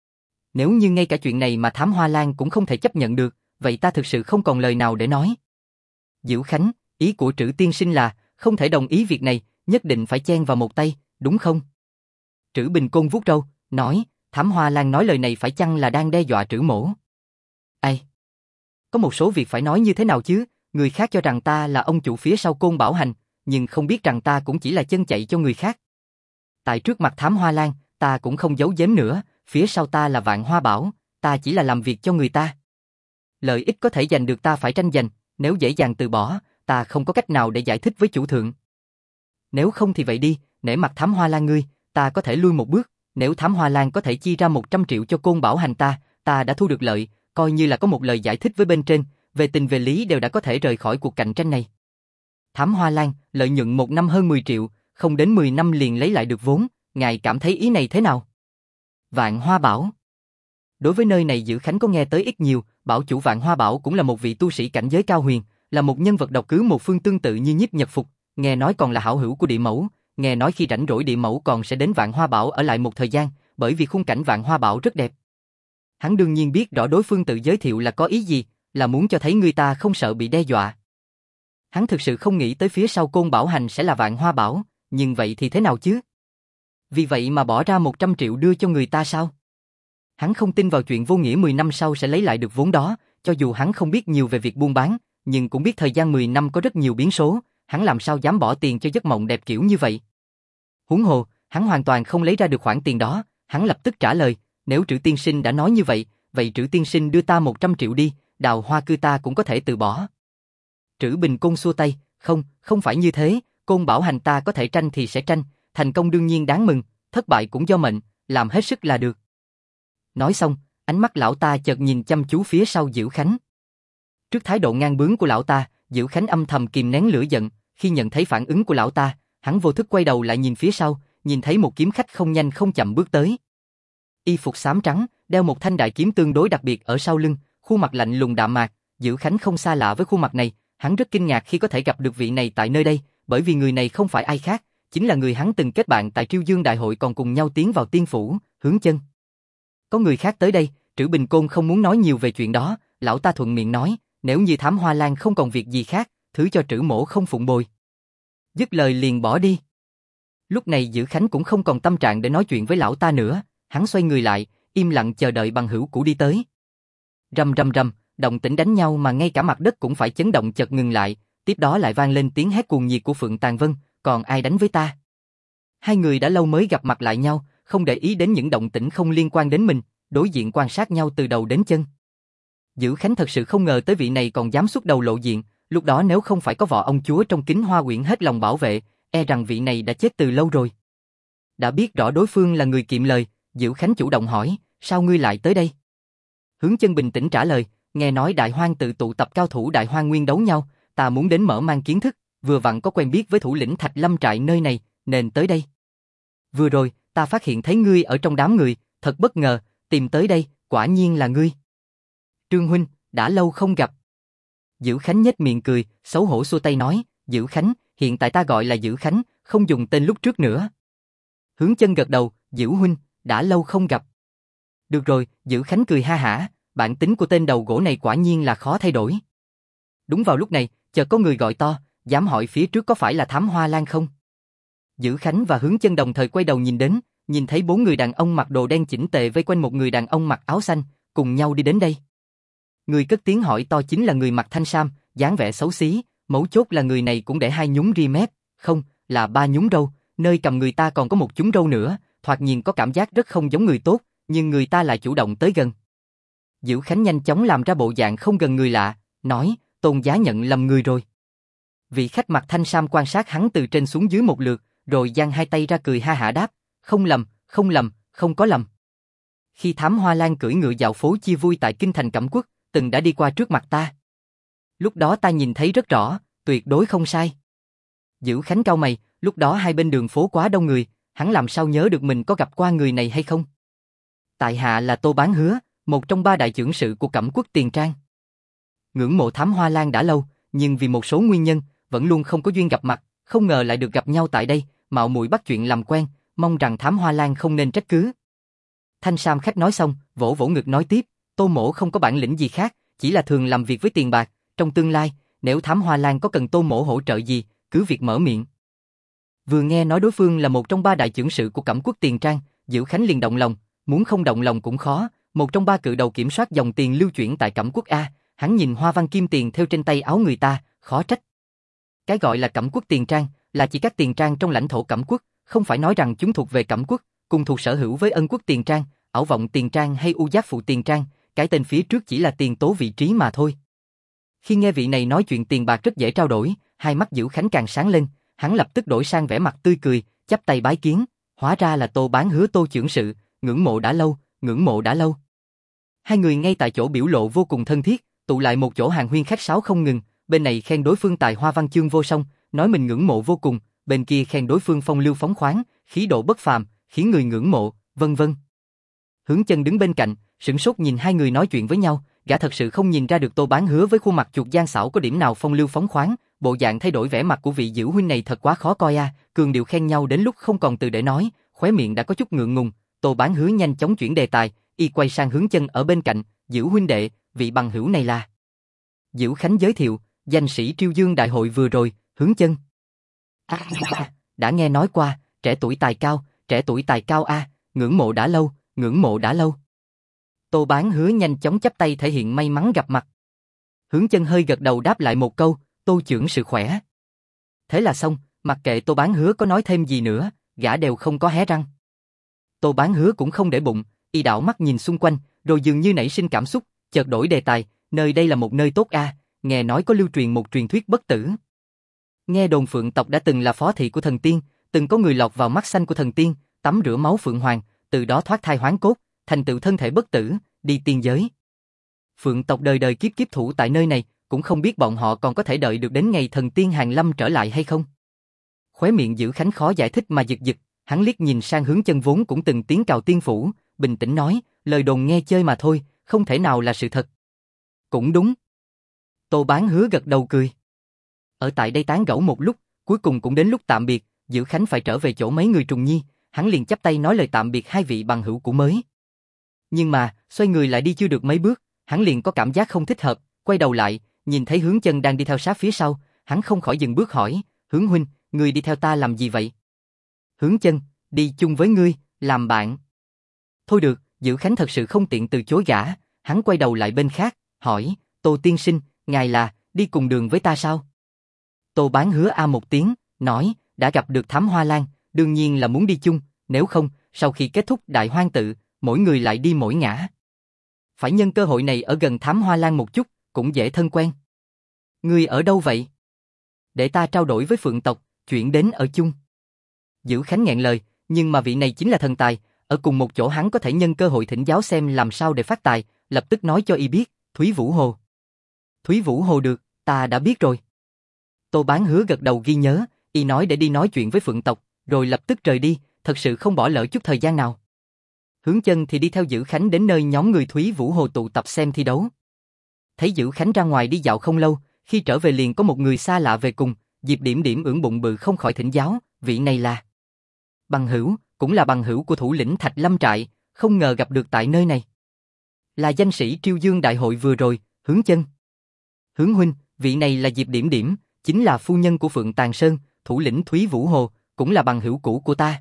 Nếu như ngay cả chuyện này mà Thám Hoa Lan cũng không thể chấp nhận được, vậy ta thực sự không còn lời nào để nói. Diệu Khánh, ý của Trữ tiên sinh là, không thể đồng ý việc này, nhất định phải chen vào một tay, đúng không? Trữ Bình Côn vuốt râu, nói, Thám Hoa Lan nói lời này phải chăng là đang đe dọa Trữ mỗ? Ai? Có một số việc phải nói như thế nào chứ, người khác cho rằng ta là ông chủ phía sau Côn Bảo Hành, nhưng không biết rằng ta cũng chỉ là chân chạy cho người khác. Tại trước mặt Thám Hoa Lan, ta cũng không giấu giếm nữa, phía sau ta là Vạn Hoa Bảo, ta chỉ là làm việc cho người ta. Lợi ích có thể giành được ta phải tranh giành, nếu dễ dàng từ bỏ, ta không có cách nào để giải thích với chủ thượng. Nếu không thì vậy đi, nể mặt Thám Hoa Lan ngươi, ta có thể lui một bước, nếu Thám Hoa Lan có thể chi ra 100 triệu cho Côn Bảo Hành ta đã thu được lợi, coi như là có một lời giải thích với bên trên, về tình về lý đều đã có thể rời khỏi cuộc cạnh tranh này. Thám Hoa Lan, lợi nhuận một năm hơn 10 triệu, không đến 10 năm liền lấy lại được vốn, ngài cảm thấy ý này thế nào? Vạn Hoa Bảo. Đối với nơi này Dữ Khánh có nghe tới ít nhiều, bảo chủ Vạn Hoa Bảo cũng là một vị tu sĩ cảnh giới cao huyền, là một nhân vật độc cứ một phương tương tự như Nhiếp Nhật Phục, nghe nói còn là hảo hữu của Địa Mẫu, nghe nói khi rảnh rỗi Địa Mẫu còn sẽ đến Vạn Hoa Bảo ở lại một thời gian, bởi vì khung cảnh Vạn Hoa Bảo rất đẹp. Hắn đương nhiên biết rõ đối phương tự giới thiệu là có ý gì, là muốn cho thấy người ta không sợ bị đe dọa. Hắn thực sự không nghĩ tới phía sau Côn Bảo Hành sẽ là Vạn Hoa Bảo, nhưng vậy thì thế nào chứ? Vì vậy mà bỏ ra 100 triệu đưa cho người ta sao? Hắn không tin vào chuyện vô nghĩa 10 năm sau sẽ lấy lại được vốn đó, cho dù hắn không biết nhiều về việc buôn bán, nhưng cũng biết thời gian 10 năm có rất nhiều biến số, hắn làm sao dám bỏ tiền cho giấc mộng đẹp kiểu như vậy. Huống hồ, hắn hoàn toàn không lấy ra được khoản tiền đó, hắn lập tức trả lời, nếu Trữ tiên sinh đã nói như vậy, vậy Trữ tiên sinh đưa ta 100 triệu đi, Đào Hoa Cư ta cũng có thể từ bỏ. Trữ Bình Côn xua tay, không phải như thế, Côn Bảo Hành ta có thể tranh thì sẽ tranh, thành công đương nhiên đáng mừng, thất bại cũng do mệnh, làm hết sức là được. Nói xong, ánh mắt lão ta chợt nhìn chăm chú phía sau Dữ Khánh. Trước thái độ ngang bướng của lão ta, Dữ Khánh âm thầm kìm nén lửa giận, khi nhận thấy phản ứng của lão ta, hắn vô thức quay đầu lại nhìn phía sau, nhìn thấy một kiếm khách không nhanh không chậm bước tới. Y phục xám trắng, đeo một thanh đại kiếm tương đối đặc biệt ở sau lưng, khuôn mặt lạnh lùng đạm mạc, Dữ Khánh không xa lạ với khuôn mặt này, hắn rất kinh ngạc khi có thể gặp được vị này tại nơi đây, bởi vì người này không phải ai khác, chính là người hắn từng kết bạn tại Triêu Dương Đại hội còn cùng nhau tiến vào tiên phủ, Hướng Chân. Có người khác tới đây, Trữ Bình Côn không muốn nói nhiều về chuyện đó, lão ta thuận miệng nói, nếu như Thám Hoa Lan không còn việc gì khác, thứ cho Trữ mỗ không phụng bồi. Dứt lời liền bỏ đi. Lúc này Dữ Khánh cũng không còn tâm trạng để nói chuyện với lão ta nữa, hắn xoay người lại, im lặng chờ đợi bằng hữu cũ đi tới. Rầm rầm rầm, động tĩnh đánh nhau mà ngay cả mặt đất cũng phải chấn động chợt ngừng lại, tiếp đó lại vang lên tiếng hét cuồng nhiệt của Phượng Tàn Vân, còn ai đánh với ta? Hai người đã lâu mới gặp mặt lại nhau, không để ý đến những động tĩnh không liên quan đến mình, đối diện quan sát nhau từ đầu đến chân. Dữ Khánh thật sự không ngờ tới vị này còn dám xuất đầu lộ diện, lúc đó nếu không phải có võ ông chúa trong Kính Hoa Uyển hết lòng bảo vệ, e rằng vị này đã chết từ lâu rồi. Đã biết rõ đối phương là người kiệm lời, Dữ Khánh chủ động hỏi, sao ngươi lại tới đây? Hướng Chân bình tĩnh trả lời, nghe nói Đại Hoang tự tụ tập cao thủ Đại Hoang Nguyên đấu nhau, ta muốn đến mở mang kiến thức, vừa vặn có quen biết với thủ lĩnh Thạch Lâm trại nơi này, nên tới đây. Vừa rồi, ta phát hiện thấy ngươi ở trong đám người, thật bất ngờ, tìm tới đây, quả nhiên là ngươi. Trương huynh, đã lâu không gặp. Dữ Khánh nhếch miệng cười, xấu hổ xua tay nói, Dữ Khánh, hiện tại ta gọi là Dữ Khánh, không dùng tên lúc trước nữa. Hướng Chân gật đầu, Dữ huynh, đã lâu không gặp. Được rồi, Dữ Khánh cười ha hả, bản tính của tên đầu gỗ này quả nhiên là khó thay đổi. Đúng vào lúc này, chợt có người gọi to, dám hỏi phía trước có phải là Thám Hoa Lan không? Dữ Khánh và Hướng Chân đồng thời quay đầu nhìn đến, nhìn thấy 4 người đàn ông mặc đồ đen chỉnh tề vây quanh một người đàn ông mặc áo xanh, cùng nhau đi đến đây. Người cất tiếng hỏi to chính là người mặc thanh sam, dáng vẻ xấu xí, mấu chốt là người này cũng để 2 nhúng ria mép, không, là 3 nhúng râu, nơi cầm người ta còn có một chúng râu nữa, thoạt nhìn có cảm giác rất không giống người tốt, nhưng người ta lại chủ động tới gần. Dữ Khánh nhanh chóng làm ra bộ dạng không gần người lạ, nói, Tôn giá nhận lầm người rồi. Vị khách mặc thanh sam quan sát hắn từ trên xuống dưới một lượt, rồi giang 2 tay ra cười ha hả đáp, không lầm, không lầm, không có lầm. Khi Thám Hoa Lan cưỡi ngựa dạo phố chia vui tại kinh thành Cẩm Quốc, từng đã đi qua trước mặt ta. Lúc đó ta nhìn thấy rất rõ, tuyệt đối không sai. Dữ Khánh cau mày, lúc đó hai bên đường phố quá đông người, hắn làm sao nhớ được mình có gặp qua người này hay không? Tại hạ là Tô Bán Hứa, một trong 3 đại chưởng sự của Cẩm Quốc Tiền Trang. Ngưỡng mộ Thám Hoa Lan đã lâu, nhưng vì một số nguyên nhân, vẫn luôn không có duyên gặp mặt, không ngờ lại được gặp nhau tại đây, mạo muội bắt chuyện làm quen, mong rằng Thám Hoa Lan không nên trách cứ. Thanh sam khách nói xong, vỗ vỗ ngực nói tiếp, Tô mỗ không có bản lĩnh gì khác, chỉ là thường làm việc với tiền bạc, trong tương lai, nếu Thám Hoa Lan có cần Tô mỗ hỗ trợ gì, cứ việc mở miệng. Vừa nghe nói đối phương là một trong 3 đại chưởng sự của Cẩm Quốc Tiền Trang, Dữ Khánh liền động lòng, muốn không động lòng cũng khó, một trong 3 cự đầu kiểm soát dòng tiền lưu chuyển tại Cẩm Quốc A, hắn nhìn hoa văn kim tiền theo trên tay áo người ta, khó trách. Cái gọi là Cẩm Quốc Tiền Trang, là chỉ các tiền trang trong lãnh thổ Cẩm Quốc, không phải nói rằng chúng thuộc về Cẩm Quốc, cùng thuộc sở hữu với Ân Quốc Tiền Trang, Ảo Vọng Tiền Trang hay U Giác Phụ Tiền Trang, cái tên phía trước chỉ là tiền tố vị trí mà thôi. Khi nghe vị này nói chuyện tiền bạc rất dễ trao đổi, hai mắt Dữ Khánh càng sáng lên, hắn lập tức đổi sang vẻ mặt tươi cười, chắp tay bái kiến, hóa ra là Tô Bán Hứa Tô chưởng sự, ngưỡng mộ đã lâu, ngưỡng mộ đã lâu. Hai người ngay tại chỗ biểu lộ vô cùng thân thiết, tụ lại một chỗ hàng huyên khách sáo không ngừng, bên này khen đối phương tài hoa văn chương vô song, nói mình ngưỡng mộ vô cùng, bên kia khen đối phương phong lưu phóng khoáng, khí độ bất phàm, khiến người ngưỡng mộ, vân vân. Hướng Chân đứng bên cạnh, sửng sốt nhìn hai người nói chuyện với nhau, gã thật sự không nhìn ra được Tô Bán Hứa với khuôn mặt chuột gian xảo có điểm nào phong lưu phóng khoáng, bộ dạng thay đổi vẻ mặt của vị Dữ huynh này thật quá khó coi a, cường điệu khen nhau đến lúc không còn từ để nói, khóe miệng đã có chút ngượng ngùng, Tô Bán Hứa nhanh chóng chuyển đề tài, y quay sang Hướng Chân ở bên cạnh, Dữ huynh đệ, vị bằng hữu này là. Dữ Khánh giới thiệu, danh sĩ Triêu Dương đại hội vừa rồi, Hướng Chân. Đã nghe nói qua, trẻ tuổi tài cao a, ngưỡng mộ đã lâu, ngưỡng mộ đã lâu. Tô Bán Hứa nhanh chóng chắp tay thể hiện may mắn gặp mặt. Hướng Chân hơi gật đầu đáp lại một câu, Tô chưởng sự khỏe. Thế là xong, mặc kệ Tô Bán Hứa có nói thêm gì nữa, gã đều không có hé răng. Tô Bán Hứa cũng không để bụng, y đảo mắt nhìn xung quanh, rồi dường như nảy sinh cảm xúc, chợt đổi đề tài, nơi đây là một nơi tốt a, nghe nói có lưu truyền một truyền thuyết bất tử. Nghe đồn Phượng tộc đã từng là phó thị của thần tiên, từng có người lọt vào mắt xanh của thần tiên, tắm rửa máu Phượng Hoàng, từ đó thoát thai hoán cốt, thành tựu thân thể bất tử, đi tiên giới. Phượng tộc đời đời kiếp kiếp thủ tại nơi này, cũng không biết bọn họ còn có thể đợi được đến ngày thần tiên hàng lâm trở lại hay không. Khóe miệng Dữ Khánh khó giải thích mà giật giật, hắn liếc nhìn sang Hướng Chân vốn cũng từng tiếng cào tiên phủ, bình tĩnh nói, lời đồn nghe chơi mà thôi, không thể nào là sự thật. Cũng đúng. Tô Bán Hứa gật đầu cười. Ở tại đây tán gẫu một lúc, cuối cùng cũng đến lúc tạm biệt, Dữ Khánh phải trở về chỗ mấy người Trùng Nhi, hắn liền chắp tay nói lời tạm biệt hai vị bằng hữu cũ mới. Nhưng mà, xoay người lại đi chưa được mấy bước, hắn liền có cảm giác không thích hợp, quay đầu lại, nhìn thấy Hướng Chân đang đi theo sát phía sau, hắn không khỏi dừng bước hỏi, Hướng huynh, ngươi đi theo ta làm gì vậy? Hướng Chân, đi chung với ngươi, làm bạn. Thôi được, Dữ Khánh thật sự không tiện từ chối gã, hắn quay đầu lại bên khác, hỏi, Tô tiên sinh, ngài là, đi cùng đường với ta sao? Tô Bán Hứa a một tiếng, nói, đã gặp được Thám Hoa Lan, đương nhiên là muốn đi chung, nếu không, sau khi kết thúc đại hoang tự, mỗi người lại đi mỗi ngả. Phải nhân cơ hội này ở gần Thám Hoa Lan một chút, cũng dễ thân quen. Ngươi ở đâu vậy? Để ta trao đổi với Phượng tộc, chuyển đến ở chung. Dữ Khánh nghẹn lời, nhưng mà vị này chính là thần tài, ở cùng một chỗ hắn có thể nhân cơ hội thỉnh giáo xem làm sao để phát tài, lập tức nói cho y biết, Thúy Vũ Hồ. Thúy Vũ Hồ được, ta đã biết rồi. Tô Bán Hứa gật đầu ghi nhớ, y nói để đi nói chuyện với Phượng tộc, rồi lập tức rời đi, thật sự không bỏ lỡ chút thời gian nào. Hướng Chân thì đi theo Dữ Khánh đến nơi nhóm người Thúy Vũ Hồ tụ tập xem thi đấu. Thấy Dữ Khánh ra ngoài đi dạo không lâu, khi trở về liền có một người xa lạ về cùng, Diệp Điểm Điểm ưỡn bụng bự không khỏi thỉnh giáo, vị này là bằng hữu, cũng là bằng hữu của thủ lĩnh Thạch Lâm Trại, không ngờ gặp được tại nơi này. Là danh sĩ Triêu Dương đại hội vừa rồi, Hướng Chân. Hướng huynh, vị này là Diệp Điểm Điểm, chính là phu nhân của Phượng Tàng Sơn, thủ lĩnh Thúy Vũ Hồ, cũng là bằng hữu cũ của ta.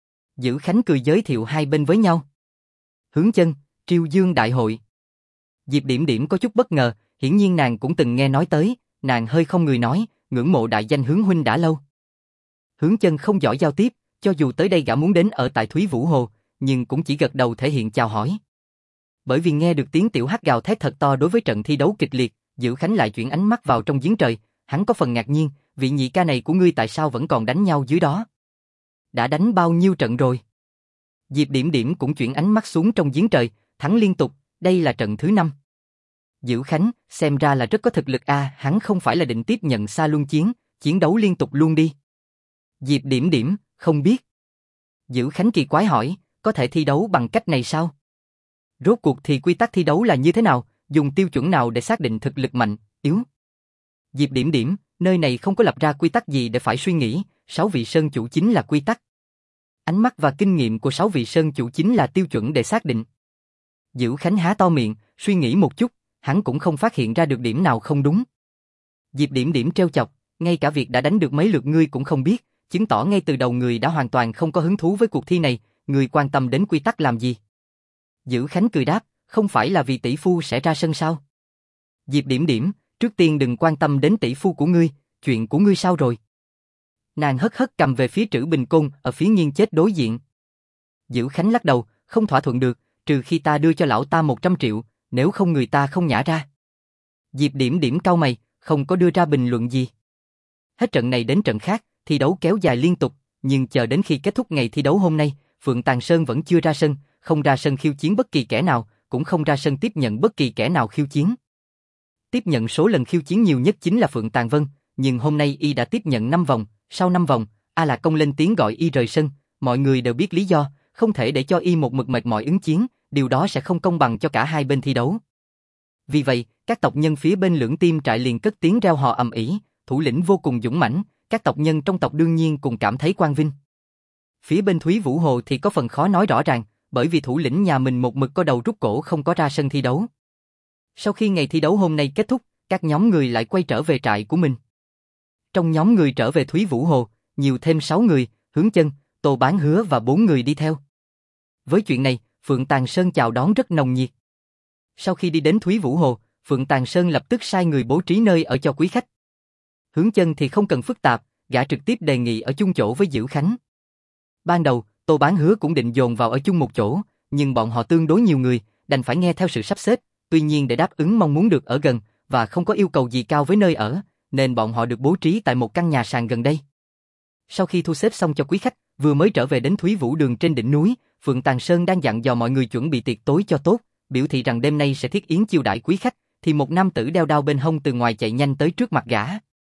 Dữ Khánh cười giới thiệu hai bên với nhau. Hướng Chân, Triêu Dương đại hội. Diệp Điểm Điểm có chút bất ngờ, hiển nhiên nàng cũng từng nghe nói tới, nàng hơi không người nói, ngưỡng mộ đại danh Hướng huynh đã lâu. Hướng Chân không giỏi giao tiếp, cho dù tới đây gã muốn đến ở tại Thúy Vũ Hồ, nhưng cũng chỉ gật đầu thể hiện chào hỏi. Bởi vì nghe được tiếng tiểu hắc gào thét thật to đối với trận thi đấu kịch liệt, Dữ Khánh lại chuyển ánh mắt vào trong giếng trời, hắn có phần ngạc nhiên, vị nhị ca này của ngươi tại sao vẫn còn đánh nhau dưới đó? Đã đánh bao nhiêu trận rồi? Diệp Điểm Điểm cũng chuyển ánh mắt xuống trong giếng trời, thắng liên tục, đây là trận thứ 5. Dữ Khánh, xem ra là rất có thực lực a, hắn không phải là định tiếp nhận Sa Luân chiến, chiến đấu liên tục luôn đi. Diệp Điểm Điểm, không biết. Dữ Khánh kỳ quái hỏi, có thể thi đấu bằng cách này sao? Rốt cuộc thì quy tắc thi đấu là như thế nào, dùng tiêu chuẩn nào để xác định thực lực mạnh, yếu? Diệp Điểm Điểm, nơi này không có lập ra quy tắc gì để phải suy nghĩ, 6 vị sơn chủ chính là quy tắc. Ánh mắt và kinh nghiệm của 6 vị sơn chủ chính là tiêu chuẩn để xác định. Dữ Khánh há to miệng, suy nghĩ một chút, hắn cũng không phát hiện ra được điểm nào không đúng. Diệp Điểm Điểm trêu chọc, ngay cả việc đã đánh được mấy lượt ngươi cũng không biết, chứng tỏ ngay từ đầu người đã hoàn toàn không có hứng thú với cuộc thi này, người quan tâm đến quy tắc làm gì? Dữ Khánh cười đáp, không phải là vì tỷ phu sẽ ra sân sao? Diệp Điểm Điểm, trước tiên đừng quan tâm đến tỷ phu của ngươi, chuyện của ngươi sao rồi? Nàng hất hất cầm về phía Trữ Bình Côn ở phía nghiêng chết đối diện. Dữ Khánh lắc đầu, không thỏa thuận được, trừ khi ta đưa cho lão ta 100 triệu, nếu không người ta không nhả ra. Diệp Điểm Điểm cau mày, không có đưa ra bình luận gì. Hết trận này đến trận khác, thi đấu kéo dài liên tục, nhưng chờ đến khi kết thúc ngày thi đấu hôm nay, Phượng Tàng Sơn vẫn chưa ra sân, không ra sân khiêu chiến bất kỳ kẻ nào, cũng không ra sân tiếp nhận bất kỳ kẻ nào khiêu chiến. Tiếp nhận số lần khiêu chiến nhiều nhất chính là Phượng Tàng Vân, nhưng hôm nay y đã tiếp nhận 5 vòng, sau 5 vòng, A Lạc Công lên tiếng gọi y rời sân, mọi người đều biết lý do, không thể để cho y một mực mệt mỏi ứng chiến, điều đó sẽ không công bằng cho cả hai bên thi đấu. Vì vậy, các tộc nhân phía bên Lưỡng Tim trại liền cất tiếng reo hò ầm ĩ, thủ lĩnh vô cùng dũng mãnh, các tộc nhân trong tộc đương nhiên cùng cảm thấy quang vinh. Phía bên Thúy Vũ Hồ thì có phần khó nói rõ ràng, bởi vì thủ lĩnh nhà mình một mực có đầu rút cổ không có ra sân thi đấu. Sau khi ngày thi đấu hôm nay kết thúc, các nhóm người lại quay trở về trại của mình. Trong nhóm người trở về Thúy Vũ Hồ, nhiều thêm 6 người, Hướng Chân, Tô Bán Hứa và 4 người đi theo. Với chuyện này, Phượng Tàng Sơn chào đón rất nồng nhiệt. Sau khi đi đến Thúy Vũ Hồ, Phượng Tàng Sơn lập tức sai người bố trí nơi ở cho quý khách. Hướng Chân thì không cần phức tạp, gã trực tiếp đề nghị ở chung chỗ với Dữ Khánh. Ban đầu, Tô Bán Hứa cũng định dồn vào ở chung một chỗ, nhưng bọn họ tương đối nhiều người, đành phải nghe theo sự sắp xếp, tuy nhiên để đáp ứng mong muốn được ở gần, và không có yêu cầu gì cao với nơi ở, nên bọn họ được bố trí tại một căn nhà sàn gần đây. Sau khi thu xếp xong cho quý khách, vừa mới trở về đến Thúy Vũ Đường trên đỉnh núi, Phượng Tàng Sơn đang dặn dò mọi người chuẩn bị tiệc tối cho tốt, biểu thị rằng đêm nay sẽ thiết yến chiêu đãi quý khách, thì một nam tử đeo đao bên hông từ ngoài chạy nhanh tới trước mặt gã.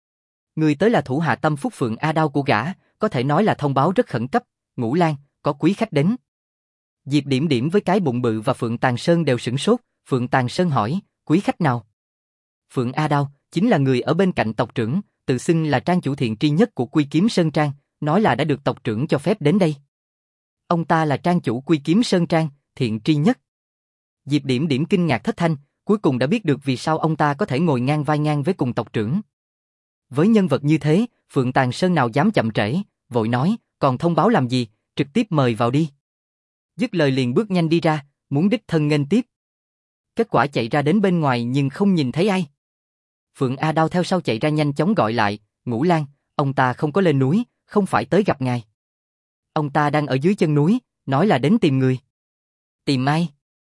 Người tới là thủ hạ Tâm Phúc Phượng A Đao của gã, có thể nói là thông báo rất khẩn cấp, Ngũ Lang, có quý khách đến. Diệp Điểm Điểm với cái bụng bự và Phượng Tàng Sơn đều sửng sốt, Phượng Tàng Sơn hỏi, quý khách nào? Phượng A Đao, chính là người ở bên cạnh tộc trưởng, tự xưng là trang chủ thiện tri nhất của Quy Kiếm Sơn Trang, nói là đã được tộc trưởng cho phép đến đây. Ông ta là trang chủ Quy Kiếm Sơn Trang, thiện tri nhất. Diệp Điểm Điểm kinh ngạc thất thanh, cuối cùng đã biết được vì sao ông ta có thể ngồi ngang vai ngang với cùng tộc trưởng. Với nhân vật như thế, Phượng Tàng Sơn nào dám chậm trễ, vội nói, còn thông báo làm gì, trực tiếp mời vào đi. Dứt lời liền bước nhanh đi ra, muốn đích thân nghênh tiếp. Kết quả chạy ra đến bên ngoài nhưng không nhìn thấy ai. Phượng A Đao theo sau chạy ra nhanh chóng gọi lại, Ngũ Lang, ông ta không có lên núi, không phải tới gặp ngài. Ông ta đang ở dưới chân núi, nói là đến tìm người. Tìm ai?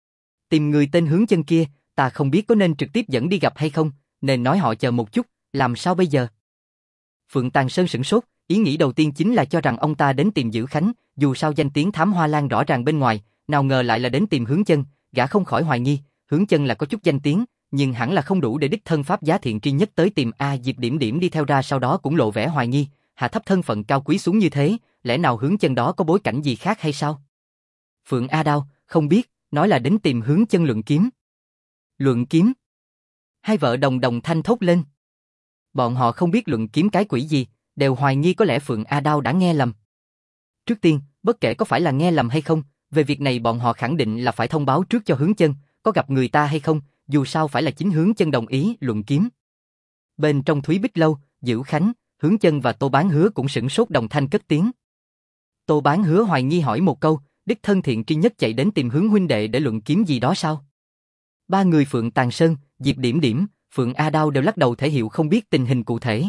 Tìm người tên Hướng Chân kia, ta không biết có nên trực tiếp dẫn đi gặp hay không, nên nói họ chờ một chút, làm sao bây giờ? Phượng Tàng Sơn sửng sốt, ý nghĩ đầu tiên chính là cho rằng ông ta đến tìm Dữ Khánh, dù sao danh tiếng Thám Hoa Lan rõ ràng bên ngoài, nào ngờ lại là đến tìm Hướng Chân, gã không khỏi hoài nghi, Hướng Chân là có chút danh tiếng, nhưng hẳn là không đủ để đích thân pháp giá thiện tri nhất tới tìm. Diệp Điểm Điểm đi theo ra sau đó cũng lộ vẻ hoài nghi, hạ thấp thân phận cao quý xuống như thế, lẽ nào hướng chân đó có bối cảnh gì khác hay sao? Phượng A Đao, không biết, nói là đến tìm hướng chân luận kiếm. Luận kiếm? Hai vợ đồng đồng thanh thốt lên. Bọn họ không biết luận kiếm cái quỷ gì, đều hoài nghi có lẽ Phượng A Đao đã nghe lầm. Trước tiên, bất kể có phải là nghe lầm hay không, về việc này bọn họ khẳng định là phải thông báo trước cho hướng chân, có gặp người ta hay không, dù sao phải là chính hướng chân đồng ý luận kiếm. Bên trong Thúy Bích Lâu, Dữ Khánh, hướng chân và Tô Bán Hứa cũng sửng sốt đồng thanh cất tiếng. Tô Bán Hứa hoài nghi hỏi một câu, đích thân Thiện Tri Nhất chạy đến tìm hướng huynh đệ để luận kiếm gì đó sao? Ba người Phượng Tàng Sơn, Diệp Điểm Điểm, Phượng A Đao đều lắc đầu thể hiện không biết tình hình cụ thể.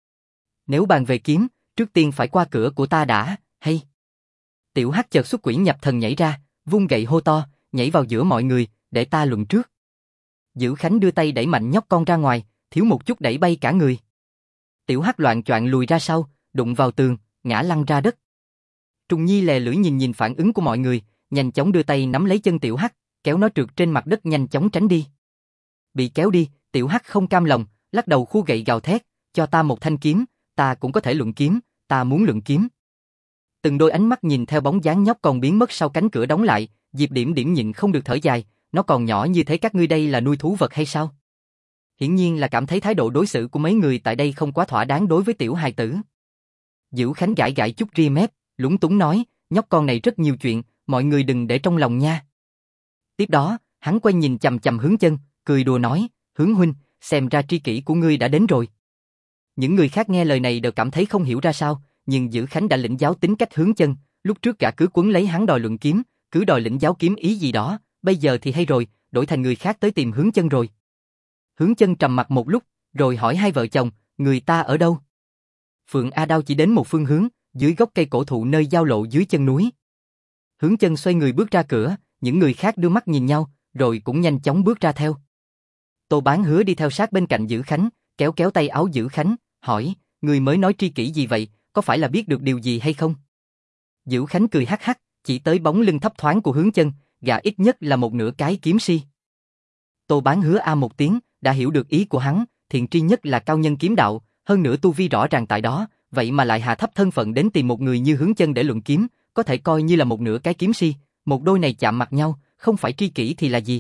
Nếu bàn về kiếm, trước tiên phải qua cửa của ta đã, hay? Tiểu Hắc chợt xuất quỷ nhập thần nhảy ra, vung gậy hô to, nhảy vào giữa mọi người, để ta luận trước. Dữ Khánh đưa tay đẩy mạnh nhóc con ra ngoài, thiếu một chút đẩy bay cả người. Tiểu Hắc loạng choạng lùi ra sau, đụng vào tường, ngã lăn ra đất. Trùng Nhi lè lưỡi nhìn phản ứng của mọi người, nhanh chóng đưa tay nắm lấy chân Tiểu Hắc, kéo nó trượt trên mặt đất nhanh chóng tránh đi. Bị kéo đi, Tiểu Hắc không cam lòng, lắc đầu khua gậy gào thét, cho ta một thanh kiếm, ta cũng có thể luận kiếm, ta muốn luận kiếm. Từng đôi ánh mắt nhìn theo bóng dáng nhóc còn biến mất sau cánh cửa đóng lại, Diệp Điểm Điểm nhịn không được thở dài, nó còn nhỏ như thế các ngươi đây là nuôi thú vật hay sao? Hiển nhiên là cảm thấy thái độ đối xử của mấy người tại đây không quá thỏa đáng đối với tiểu hài tử. Dữ Khánh gãi gãi chút ria mép, lúng túng nói, nhóc con này rất nhiều chuyện, mọi người đừng để trong lòng nha. Tiếp đó, hắn quay nhìn chằm chằm hướng chân, cười đùa nói, hướng huynh, xem ra tri kỷ của ngươi đã đến rồi. Những người khác nghe lời này đều cảm thấy không hiểu ra sao, nhưng Dữ Khánh đã lĩnh giáo tính cách hướng chân, lúc trước gã cứ quấn lấy hắn đòi luận kiếm, cứ đòi lĩnh giáo kiếm ý gì đó, bây giờ thì hay rồi, đổi thành người khác tới tìm hướng chân rồi. Hướng chân trầm mặt một lúc, rồi hỏi hai vợ chồng, người ta ở đâu? Phượng A Đao chỉ đến một phương hướng, dưới gốc cây cổ thụ nơi giao lộ dưới chân núi. Hướng chân xoay người bước ra cửa, những người khác đưa mắt nhìn nhau, rồi cũng nhanh chóng bước ra theo. Tô Bán Hứa đi theo sát bên cạnh Dữ Khánh, kéo kéo tay áo Dữ Khánh, hỏi, người mới nói tri kỷ gì vậy, có phải là biết được điều gì hay không? Dữ Khánh cười hắc hắc, chỉ tới bóng lưng thấp thoáng của hướng chân, gã ít nhất là một nửa cái kiếm si. Tô Bán Hứa a một tiếng, đã hiểu được ý của hắn, Thiện Tri Nhất là cao nhân kiếm đạo, hơn nữa tu vi rõ ràng tại đó, vậy mà lại hạ thấp thân phận đến tìm một người như hướng chân để luận kiếm, có thể coi như là một nửa cái kiếm si, một đôi này chạm mặt nhau, không phải tri kỷ thì là gì?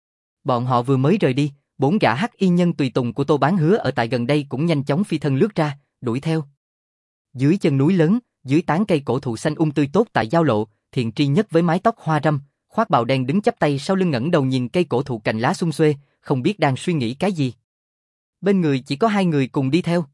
Bọn họ vừa mới rời đi, 4 gã hắc y nhân tùy tùng của Tô Bán Hứa ở tại gần đây cũng nhanh chóng phi thân lướt ra, đuổi theo. Dưới chân núi lớn, dưới tán cây cổ thụ xanh tươi tốt tại giao lộ, Thiện Tri Nhất với mái tóc hoa râm, khoác bào đen đứng chắp tay sau lưng ngẩng đầu nhìn cây cổ thụ cành lá sum xuê, không biết đang suy nghĩ cái gì. Bên người chỉ có 2 người cùng đi theo.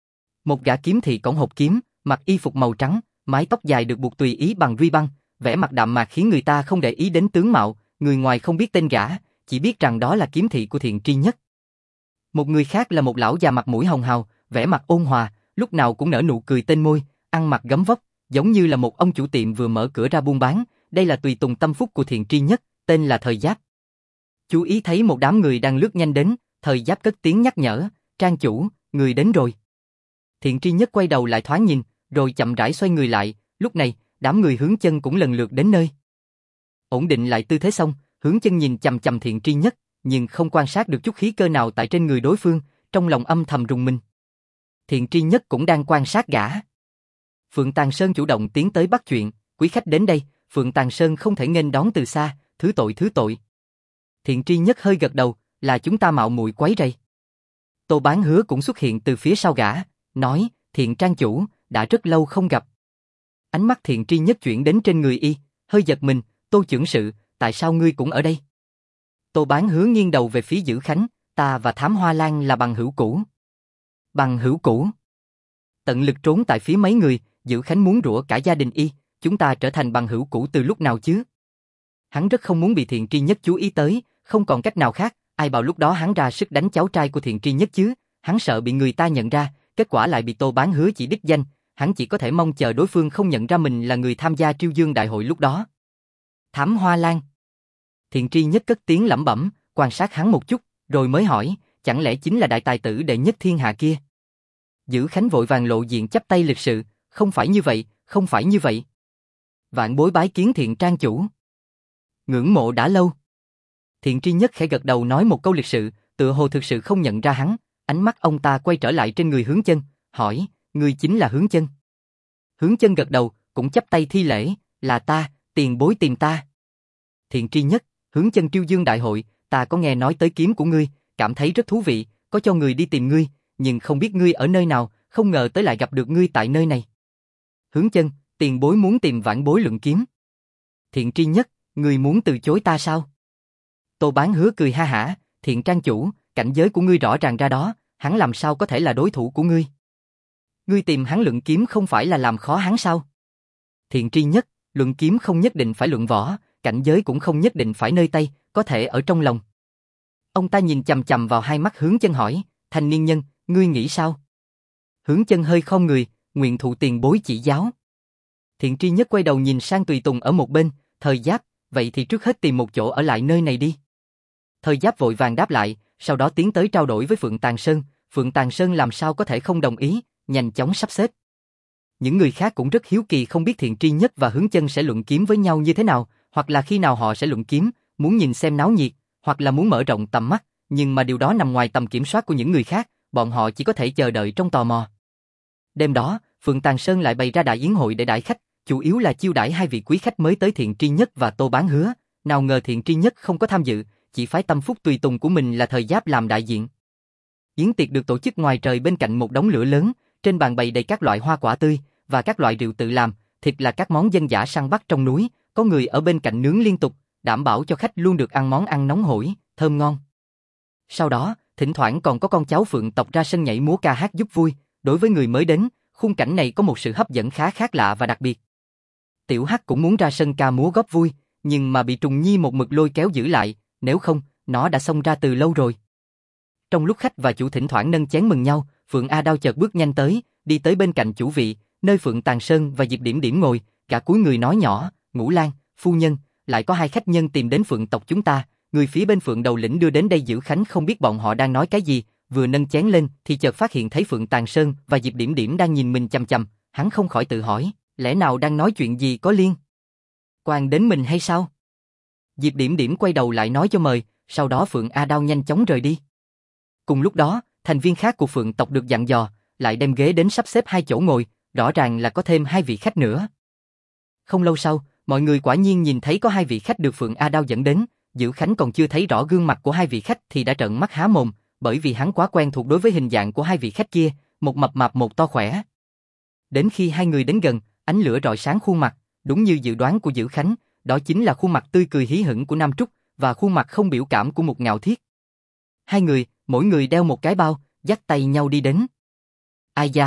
Một gã kiếm thị cổng hộp kiếm, mặc y phục màu trắng, mái tóc dài được buộc tùy ý bằng ruy băng, vẻ mặt đạm mạc khiến người ta không để ý đến tướng mạo, người ngoài không biết tên gã, chỉ biết rằng đó là kiếm thị của Thiện Tri Nhất. Một người khác là một lão già mặt mũi hồng hào, vẻ mặt ôn hòa, lúc nào cũng nở nụ cười tên môi, ăn mặc gấm vóc, giống như là một ông chủ tiệm vừa mở cửa ra buôn bán. Đây là tùy tùng tâm phúc của Thiện Tri Nhất, tên là Thời Giáp. Chú ý thấy một đám người đang lướt nhanh đến, Thời Giáp cất tiếng nhắc nhở, Trang chủ, người đến rồi. Thiện Tri Nhất quay đầu lại thoáng nhìn, rồi chậm rãi xoay người lại, lúc này, đám người hướng chân cũng lần lượt đến nơi. Ổn định lại tư thế xong, hướng chân nhìn chằm chằm Thiện Tri Nhất, nhưng không quan sát được chút khí cơ nào tại trên người đối phương, trong lòng âm thầm rùng mình. Thiện Tri Nhất cũng đang quan sát gã. Phượng Tàng Sơn chủ động tiến tới bắt chuyện, quý khách đến đây, Phượng Tàng Sơn không thể nghênh đón từ xa, thứ tội thứ tội. Thiện Tri Nhất hơi gật đầu, là chúng ta mạo muội quấy rầy. Tô Bán Hứa cũng xuất hiện từ phía sau gã, nói, Thiện Trang chủ, đã rất lâu không gặp. Ánh mắt Thiện Tri Nhất chuyển đến trên người y, hơi giật mình, Tô chưởng sự, tại sao ngươi cũng ở đây? Tô Bán Hứa nghiêng đầu về phía Dữ Khánh, ta và Thám Hoa Lan là bằng hữu cũ. Bằng hữu cũ? Tận lực trốn tại phía mấy người, Dữ Khánh muốn rủa cả gia đình y, chúng ta trở thành bằng hữu cũ từ lúc nào chứ? Hắn rất không muốn bị Thiện Tri Nhất chú ý tới, không còn cách nào khác, ai bảo lúc đó hắn ra sức đánh cháu trai của Thiện Tri Nhất chứ, hắn sợ bị người ta nhận ra, kết quả lại bị Tô Bán Hứa chỉ đích danh, hắn chỉ có thể mong chờ đối phương không nhận ra mình là người tham gia Triêu Dương đại hội lúc đó. Thám Hoa Lan. Thiện Tri Nhất cất tiếng lẩm bẩm, quan sát hắn một chút, rồi mới hỏi, chẳng lẽ chính là đại tài tử đệ nhất thiên hạ kia? Dữ Khánh vội vàng lộ diện chắp tay lịch sự, không phải như vậy, không phải như vậy. Vạn bối bái kiến Thiện Trang chủ. Ngưỡng mộ đã lâu. Thiện Tri Nhất khẽ gật đầu nói một câu lịch sự, tựa hồ thực sự không nhận ra hắn, ánh mắt ông ta quay trở lại trên người hướng chân, hỏi, ngươi chính là hướng chân. Hướng chân gật đầu, cũng chắp tay thi lễ, là ta, tiền bối tìm ta. Thiện tri nhất, Hướng Chân Triêu Dương đại hội, ta có nghe nói tới kiếm của ngươi, cảm thấy rất thú vị, có cho người đi tìm ngươi, nhưng không biết ngươi ở nơi nào, không ngờ tới lại gặp được ngươi tại nơi này. Hướng Chân, tiền bối muốn tìm vãn bối luận kiếm. Thiện tri nhất, ngươi muốn từ chối ta sao? Tô Bán Hứa cười ha hả, Thiện trang chủ, cảnh giới của ngươi rõ ràng ra đó, hắn làm sao có thể là đối thủ của ngươi? Ngươi tìm hắn luận kiếm không phải là làm khó hắn sao? Thiện tri nhất, luận kiếm không nhất định phải luận võ, cảnh giới cũng không nhất định phải nơi tay, có thể ở trong lòng. Ông ta nhìn chằm chằm vào hai mắt Hướng Chân hỏi, thanh niên nhân, ngươi nghĩ sao? Hướng Chân hơi khom người, nguyện thụ tiền bối chỉ giáo. Thiện tri nhất quay đầu nhìn sang Tùy Tùng ở một bên, Thời Giáp, vậy thì trước hết tìm một chỗ ở lại nơi này đi. Thời Giáp vội vàng đáp lại, sau đó tiến tới trao đổi với Phượng Tàng Sơn, Phượng Tàng Sơn làm sao có thể không đồng ý, nhanh chóng sắp xếp. Những người khác cũng rất hiếu kỳ không biết Thiện tri nhất và Hướng Chân sẽ luận kiếm với nhau như thế nào, hoặc là khi nào họ sẽ luận kiếm, muốn nhìn xem náo nhiệt, hoặc là muốn mở rộng tầm mắt, nhưng mà điều đó nằm ngoài tầm kiểm soát của những người khác, bọn họ chỉ có thể chờ đợi trong tò mò. Đêm đó, Phượng Tàng Sơn lại bày ra đại yến hội để đãi khách, chủ yếu là chiêu đãi hai vị quý khách mới tới Thiện tri nhất và Tô Bán Hứa, nào ngờ Thiện tri nhất không có tham dự, chỉ phái tâm phúc tùy tùng của mình là Thời Giáp làm đại diện. Yến tiệc được tổ chức ngoài trời bên cạnh một đống lửa lớn, trên bàn bày đầy các loại hoa quả tươi và các loại rượu tự làm, thịt là các món dân dã săn bắt trong núi, có người ở bên cạnh nướng liên tục, đảm bảo cho khách luôn được ăn món ăn nóng hổi, thơm ngon. Sau đó, thỉnh thoảng còn có con cháu Phượng tộc ra sân nhảy múa ca hát giúp vui, đối với người mới đến, khung cảnh này có một sự hấp dẫn khá khác lạ và đặc biệt. Tiểu Hắc cũng muốn ra sân ca múa góp vui, nhưng mà bị Trùng Nhi một mực lôi kéo giữ lại, nếu không, nó đã xông ra từ lâu rồi. Trong lúc khách và chủ thỉnh thoảng nâng chén mừng nhau, Phượng A Đao chợt bước nhanh tới, đi tới bên cạnh chủ vị, nơi Phượng Tàng Sơn và Diệp Điểm Điểm ngồi, cả cúi người nói nhỏ, Ngũ Lang, phu nhân, lại có hai khách nhân tìm đến Phượng tộc chúng ta, người phía bên Phượng đầu lĩnh đưa đến đây giữ khánh không biết bọn họ đang nói cái gì, vừa nâng chén lên thì chợt phát hiện thấy Phượng Tàng Sơn và Diệp Điểm Điểm đang nhìn mình chằm chằm, hắn không khỏi tự hỏi, lẽ nào đang nói chuyện gì có liên quan đến mình hay sao? Diệp Điểm Điểm quay đầu lại nói cho mời, sau đó Phượng A Đao nhanh chóng rời đi. Cùng lúc đó, thành viên khác của Phượng tộc được dặn dò, lại đem ghế đến sắp xếp hai chỗ ngồi, rõ ràng là có thêm hai vị khách nữa. Không lâu sau, mọi người quả nhiên nhìn thấy có hai vị khách được Phượng A Đao dẫn đến, Dữ Khánh còn chưa thấy rõ gương mặt của hai vị khách thì đã trợn mắt há mồm, bởi vì hắn quá quen thuộc đối với hình dạng của hai vị khách kia, một mập mạp một to khỏe. Đến khi hai người đến gần, ánh lửa rọi sáng khuôn mặt, đúng như dự đoán của Dữ Khánh, đó chính là khuôn mặt tươi cười hí hửng của Nam Trúc và khuôn mặt không biểu cảm của Mục Ngạo Thiết. Hai người, mỗi người đeo một cái bao, dắt tay nhau đi đến. Ai da?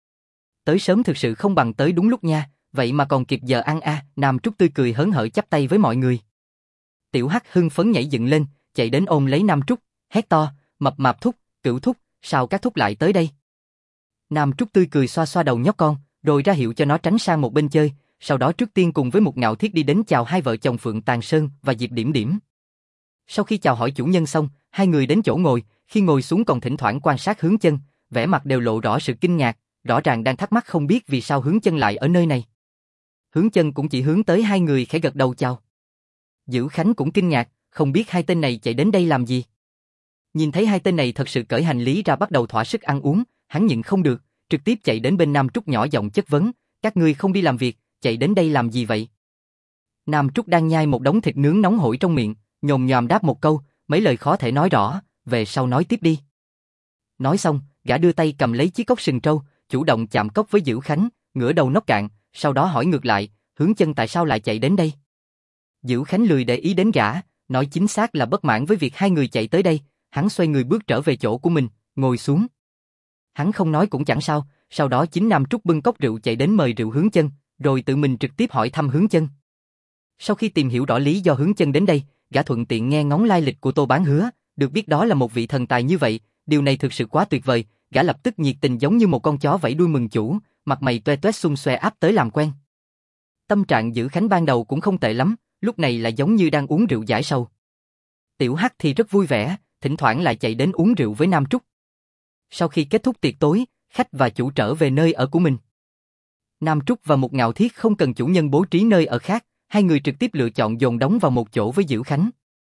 Tới sớm thực sự không bằng tới đúng lúc nha, vậy mà còn kịp giờ ăn a. Nam Trúc tươi cười hớn hở chắp tay với mọi người. Tiểu Hắc hưng phấn nhảy dựng lên, chạy đến ôm lấy Nam Trúc, hét to, mập mạp thúc, Cửu thúc, sao các thúc lại tới đây? Nam Trúc tươi cười xoa xoa đầu nhóc con, rồi ra hiệu cho nó tránh sang một bên chơi, sau đó trước tiên cùng với Mục Ngạo Thiết đi đến chào hai vợ chồng Phượng Tàng Sơn và Diệp Điểm Điểm. Sau khi chào hỏi chủ nhân xong, hai người đến chỗ ngồi, khi ngồi xuống còn thỉnh thoảng quan sát Hướng Chân, vẻ mặt đều lộ rõ sự kinh ngạc, rõ ràng đang thắc mắc không biết vì sao Hướng Chân lại ở nơi này. Hướng Chân cũng chỉ hướng tới hai người khẽ gật đầu chào. Dữ Khánh cũng kinh ngạc, không biết hai tên này chạy đến đây làm gì. Nhìn thấy hai tên này thật sự cởi hành lý ra bắt đầu thỏa sức ăn uống, hắn nhịn không được, trực tiếp chạy đến bên Nam Trúc nhỏ giọng chất vấn, các ngươi không đi làm việc, chạy đến đây làm gì vậy? Nam Trúc đang nhai một đống thịt nướng nóng hổi trong miệng, nhồm nhòm đáp một câu, mấy lời khó thể nói rõ, về sau nói tiếp đi. Nói xong, gã đưa tay cầm lấy chiếc cốc sừng trâu, chủ động chạm cốc với Dữ Khánh, ngửa đầu nốc cạn, sau đó hỏi ngược lại, Hướng Chân tại sao lại chạy đến đây? Dữ Khánh lười để ý đến gã, nói chính xác là bất mãn với việc hai người chạy tới đây, hắn xoay người bước trở về chỗ của mình, ngồi xuống. Hắn không nói cũng chẳng sao, sau đó chính Nam Trúc bưng cốc rượu chạy đến mời rượu Hướng Chân, rồi tự mình trực tiếp hỏi thăm Hướng Chân. Sau khi tìm hiểu rõ lý do Hướng Chân đến đây, gã thuận tiện nghe ngóng lai lịch của Tô Bán Hứa, được biết đó là một vị thần tài như vậy, điều này thực sự quá tuyệt vời, gã lập tức nhiệt tình giống như một con chó vẫy đuôi mừng chủ, mặt mày toe toét xung xoe áp tới làm quen. Tâm trạng Dữ Khánh ban đầu cũng không tệ lắm, lúc này lại giống như đang uống rượu giải sầu. Tiểu Hắc thì rất vui vẻ, thỉnh thoảng lại chạy đến uống rượu với Nam Trúc. Sau khi kết thúc tiệc tối, khách và chủ trở về nơi ở của mình. Nam Trúc và Mục Ngạo Thiết không cần chủ nhân bố trí nơi ở khác, hai người trực tiếp lựa chọn dồn đóng vào một chỗ với Dữ Khánh.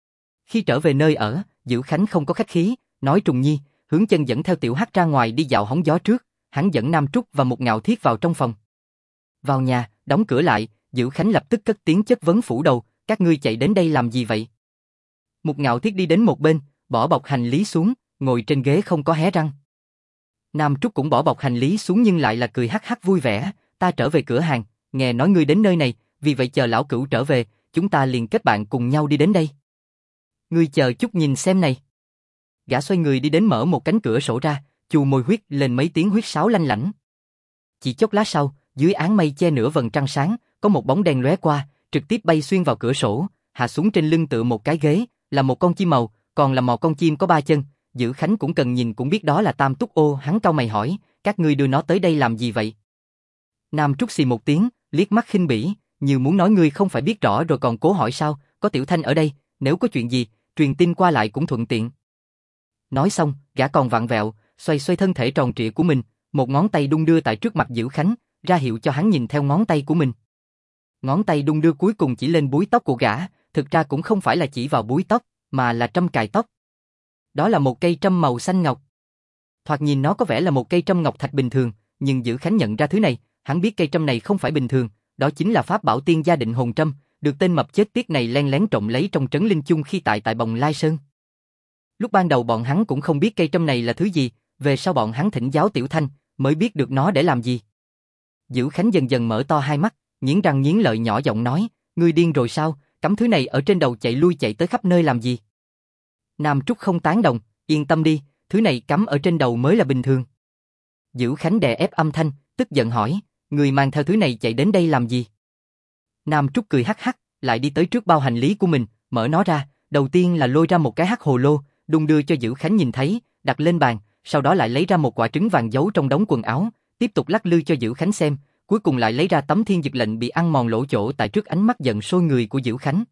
Khi trở về nơi ở, Dữ Khánh không có khách khí, nói Trùng Nhi, Hướng Chân dẫn theo Tiểu Hắc ra ngoài đi dạo hóng gió trước, hắn dẫn Nam Trúc và Mục Ngạo Thiết vào trong phòng. Vào nhà, đóng cửa lại, Dữ Khánh lập tức cất tiếng chất vấn phủ đầu, các ngươi chạy đến đây làm gì vậy? Mục Ngạo Thiết đi đến một bên, bỏ bọc hành lý xuống, ngồi trên ghế không có hé răng. Nam Trúc cũng bỏ bọc hành lý xuống nhưng lại là cười hắc hắc vui vẻ, ta trở về cửa hàng, nghe nói ngươi đến nơi này, vì vậy chờ lão cửu trở về, chúng ta liền kết bạn cùng nhau đi đến đây. Ngươi chờ chút nhìn xem này. Gã xoay người đi đến mở một cánh cửa sổ ra, chù môi huyết lên mấy tiếng huyết sáo lanh lảnh. Chỉ chốc lát sau, dưới áng mây che nửa vầng trăng sáng, có một bóng đen lóe qua, trực tiếp bay xuyên vào cửa sổ, hạ xuống trên lưng tựa một cái ghế, là một con chim màu, còn là một con chim có 3 chân. Dữ Khánh cũng cần nhìn cũng biết đó là Tam Túc Ô, hắn cau mày hỏi, các ngươi đưa nó tới đây làm gì vậy? Nam Trúc xì một tiếng, liếc mắt khinh bỉ, như muốn nói ngươi không phải biết rõ rồi còn cố hỏi sao, có Tiểu Thanh ở đây, nếu có chuyện gì, truyền tin qua lại cũng thuận tiện. Nói xong, gã còn vặn vẹo, xoay xoay thân thể tròn trịa của mình, một ngón tay đung đưa tại trước mặt Dữ Khánh, ra hiệu cho hắn nhìn theo ngón tay của mình. Ngón tay đung đưa cuối cùng chỉ lên búi tóc của gã, thực ra cũng không phải là chỉ vào búi tóc, mà là trâm cài tóc. Đó là một cây trâm màu xanh ngọc. Thoạt nhìn nó có vẻ là một cây trâm ngọc thạch bình thường, nhưng Dữ Khánh nhận ra thứ này, hắn biết cây trâm này không phải bình thường, đó chính là pháp bảo tiên gia định hồn trâm, được tên mập chết tiết này len lén trộm lấy trong trấn Linh Chung khi tại Bồng Lai Sơn. Lúc ban đầu bọn hắn cũng không biết cây trâm này là thứ gì, về sau bọn hắn thỉnh giáo Tiểu Thanh, mới biết được nó để làm gì. Dữ Khánh dần dần mở to hai mắt, nghiến răng nghiến lợi nhỏ giọng nói, ngươi điên rồi sao, cắm thứ này ở trên đầu chạy lui chạy tới khắp nơi làm gì? Nam Trúc không tán đồng, yên tâm đi, thứ này cắm ở trên đầu mới là bình thường. Dữ Khánh đè ép âm thanh, tức giận hỏi, ngươi mang theo thứ này chạy đến đây làm gì? Nam Trúc cười hắc hắc, lại đi tới trước bao hành lý của mình, mở nó ra, đầu tiên là lôi ra một cái hắc hồ lô, đung đưa cho Dữ Khánh nhìn thấy, đặt lên bàn, sau đó lại lấy ra một quả trứng vàng giấu trong đống quần áo, tiếp tục lắc lư cho Dữ Khánh xem, cuối cùng lại lấy ra tấm thiên dực lệnh bị ăn mòn lỗ chỗ tại trước ánh mắt giận sôi người của Dữ Khánh.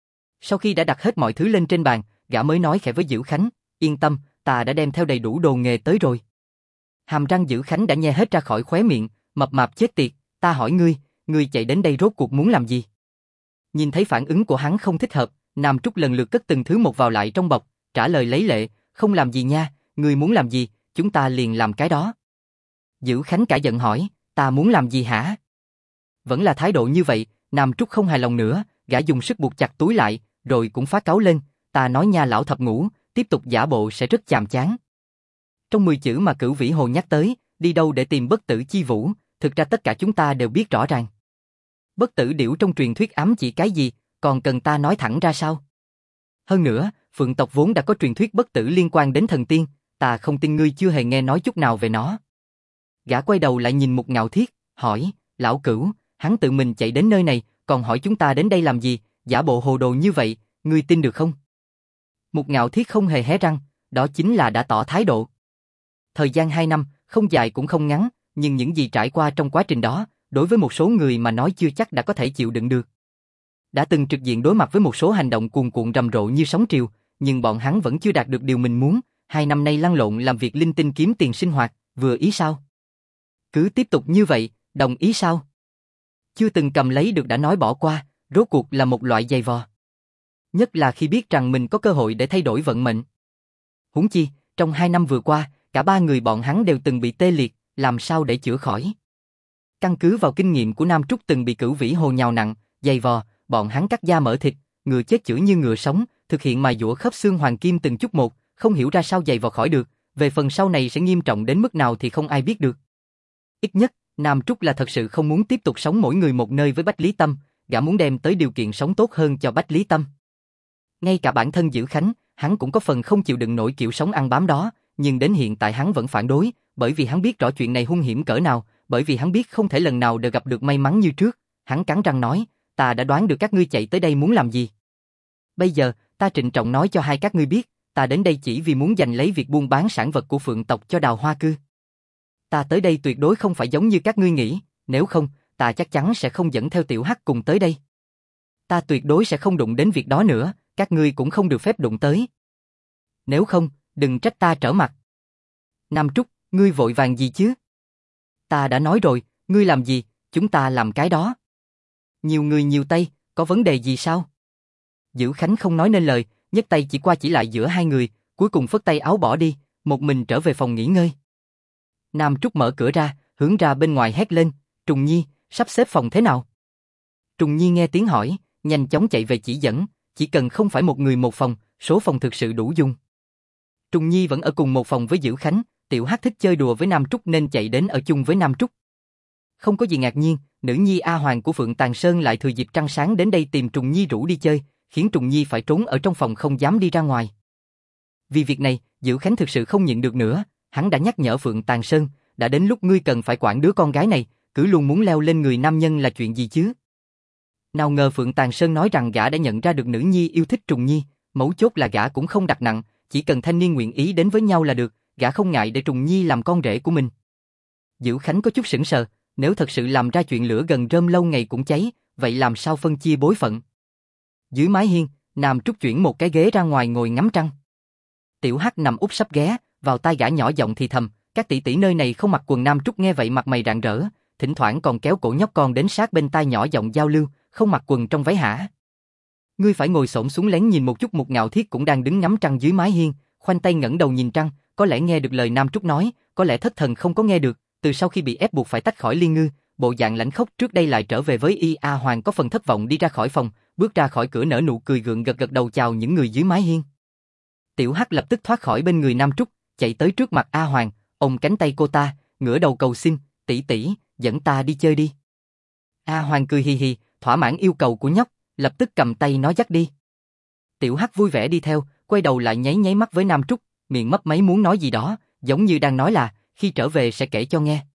Sau khi đã đặt hết mọi thứ lên trên bàn, gã mới nói khẽ với Dữ Khánh, yên tâm, ta đã đem theo đầy đủ đồ nghề tới rồi. Hàm răng Dữ Khánh đã nhe hết ra khỏi khóe miệng, mập mạp chết tiệt, ta hỏi ngươi chạy đến đây rốt cuộc muốn làm gì? Nhìn thấy phản ứng của hắn không thích hợp, Nam Trúc lần lượt cất từng thứ một vào lại trong bọc, trả lời lấy lệ, không làm gì nha, ngươi muốn làm gì, chúng ta liền làm cái đó. Dữ Khánh cả giận hỏi, ta muốn làm gì hả? Vẫn là thái độ như vậy, Nam Trúc không hài lòng nữa, gã dùng sức buộc chặt túi lại, rồi cũng phát cáu lên, ta nói nha lão thập ngũ, tiếp tục giả bộ sẽ rất chàm chán. Trong 10 chữ mà Cửu Vĩ Hồ nhắc tới, đi đâu để tìm bất tử chi vũ, thực ra tất cả chúng ta đều biết rõ ràng. Bất tử điểu trong truyền thuyết ám chỉ cái gì, còn cần ta nói thẳng ra sao? Hơn nữa, Phượng tộc vốn đã có truyền thuyết bất tử liên quan đến thần tiên, ta không tin ngươi chưa hề nghe nói chút nào về nó. Gã quay đầu lại nhìn Mục Ngạo Thiết, hỏi, lão Cửu, hắn tự mình chạy đến nơi này, còn hỏi chúng ta đến đây làm gì, giả bộ hồ đồ như vậy, ngươi tin được không? Mục Ngạo Thiết không hề hé răng, đó chính là đã tỏ thái độ. Thời gian 2 năm, không dài cũng không ngắn, nhưng những gì trải qua trong quá trình đó, đối với một số người mà nói chưa chắc đã có thể chịu đựng được. Đã từng trực diện đối mặt với một số hành động cuồn cuộn rầm rộ như sóng triều, nhưng bọn hắn vẫn chưa đạt được điều mình muốn, 2 năm nay lăn lộn làm việc linh tinh kiếm tiền sinh hoạt, vừa ý sao? Cứ tiếp tục như vậy, đồng ý sao? Chưa từng cầm lấy được đã nói bỏ qua, rốt cuộc là một loại giày vò. Nhất là khi biết rằng mình có cơ hội để thay đổi vận mệnh. Huống chi, trong 2 năm vừa qua, cả 3 người bọn hắn đều từng bị tê liệt, làm sao để chữa khỏi? Căn cứ vào kinh nghiệm của Nam Trúc từng bị Cửu Vĩ Hồ nhào nặng, giày vò, bọn hắn cắt da mở thịt, ngựa chết chữa như ngựa sống, thực hiện mài dũa khớp xương hoàng kim từng chút một, không hiểu ra sao giày vò khỏi được, về phần sau này sẽ nghiêm trọng đến mức nào thì không ai biết được. Ít nhất, Nam Trúc là thật sự không muốn tiếp tục sống mỗi người một nơi với Bách Lý Tâm, gã muốn đem tới điều kiện sống tốt hơn cho Bách Lý Tâm. Ngay cả bản thân Dữ Khánh, hắn cũng có phần không chịu đựng nổi kiểu sống ăn bám đó, nhưng đến hiện tại hắn vẫn phản đối, bởi vì hắn biết rõ chuyện này hung hiểm cỡ nào, bởi vì hắn biết không thể lần nào đều gặp được may mắn như trước, hắn cắn răng nói, ta đã đoán được các ngươi chạy tới đây muốn làm gì. Bây giờ, ta trịnh trọng nói cho hai các ngươi biết, ta đến đây chỉ vì muốn giành lấy việc buôn bán sản vật của Phượng tộc cho Đào Hoa Cư. Ta tới đây tuyệt đối không phải giống như các ngươi nghĩ, nếu không, ta chắc chắn sẽ không dẫn theo Tiểu Hắc cùng tới đây. Ta tuyệt đối sẽ không đụng đến việc đó nữa, các ngươi cũng không được phép đụng tới. Nếu không, đừng trách ta trở mặt. Nam Trúc, ngươi vội vàng gì chứ? Ta đã nói rồi, ngươi làm gì, chúng ta làm cái đó. Nhiều người nhiều tay, có vấn đề gì sao? Dữ Khánh không nói nên lời, nhấc tay chỉ qua chỉ lại giữa hai người, cuối cùng phất tay áo bỏ đi, một mình trở về phòng nghỉ ngơi. Nam Trúc mở cửa ra, hướng ra bên ngoài hét lên, Trùng Nhi, sắp xếp phòng thế nào? Trùng Nhi nghe tiếng hỏi, nhanh chóng chạy về chỉ dẫn, chỉ cần không phải một người một phòng, số phòng thực sự đủ dùng. Trùng Nhi vẫn ở cùng một phòng với Dữ Khánh, Tiểu Hắc thích chơi đùa với Nam Trúc nên chạy đến ở chung với Nam Trúc. Không có gì ngạc nhiên, nữ nhi A Hoàng của Phượng Tàng Sơn lại thừa dịp trăng sáng đến đây tìm Trùng Nhi rủ đi chơi, khiến Trùng Nhi phải trốn ở trong phòng không dám đi ra ngoài. Vì việc này, Dữ Khánh thực sự không nhịn được nữa, hắn đã nhắc nhở Phượng Tàng Sơn, đã đến lúc ngươi cần phải quản đứa con gái này, cứ luôn muốn leo lên người nam nhân là chuyện gì chứ? Nào ngờ Phượng Tàng Sơn nói rằng gã đã nhận ra được nữ nhi yêu thích Trùng Nhi, mấu chốt là gã cũng không đặt nặng, chỉ cần thanh niên nguyện ý đến với nhau là được, gã không ngại để Trùng Nhi làm con rể của mình. Dữ Khánh có chút sững sờ, nếu thật sự làm ra chuyện lửa gần rơm lâu ngày cũng cháy, vậy làm sao phân chia bối phận? Dưới mái hiên, Nam Trúc chuyển một cái ghế ra ngoài ngồi ngắm trăng. Tiểu Hắc nằm úp sấp ghé, vào tai gã nhỏ giọng thì thầm, các tỷ tỷ nơi này không mặc quần. Nam Trúc nghe vậy mặt mày rạng rỡ, thỉnh thoảng còn kéo cổ nhóc con đến sát bên tai nhỏ giọng giao lưu, không mặc quần trong váy hả? Ngươi phải ngồi xổm xuống lén nhìn một chút. Một Ngạo Thiết cũng đang đứng ngắm trăng dưới mái hiên, khoanh tay ngẩng đầu nhìn trăng, có lẽ nghe được lời Nam Trúc nói, có lẽ thất thần không có nghe được, từ sau khi bị ép buộc phải tách khỏi Liên Ngư, bộ dạng lãnh khốc trước đây lại trở về với y. A Hoàng có phần thất vọng đi ra khỏi phòng, bước ra khỏi cửa nở nụ cười gượng gật đầu chào những người dưới mái hiên. Tiểu Hắc lập tức thoát khỏi bên người Nam Trúc, chạy tới trước mặt A Hoàng, ôm cánh tay cô ta, ngửa đầu cầu xin, tỷ tỷ, dẫn ta đi chơi đi. A Hoàng cười hì hì, thỏa mãn yêu cầu của nhóc, lập tức cầm tay nó dắt đi. Tiểu Hắc vui vẻ đi theo, quay đầu lại nháy nháy mắt với Nam Trúc, miệng mấp máy muốn nói gì đó, giống như đang nói là, khi trở về sẽ kể cho nghe.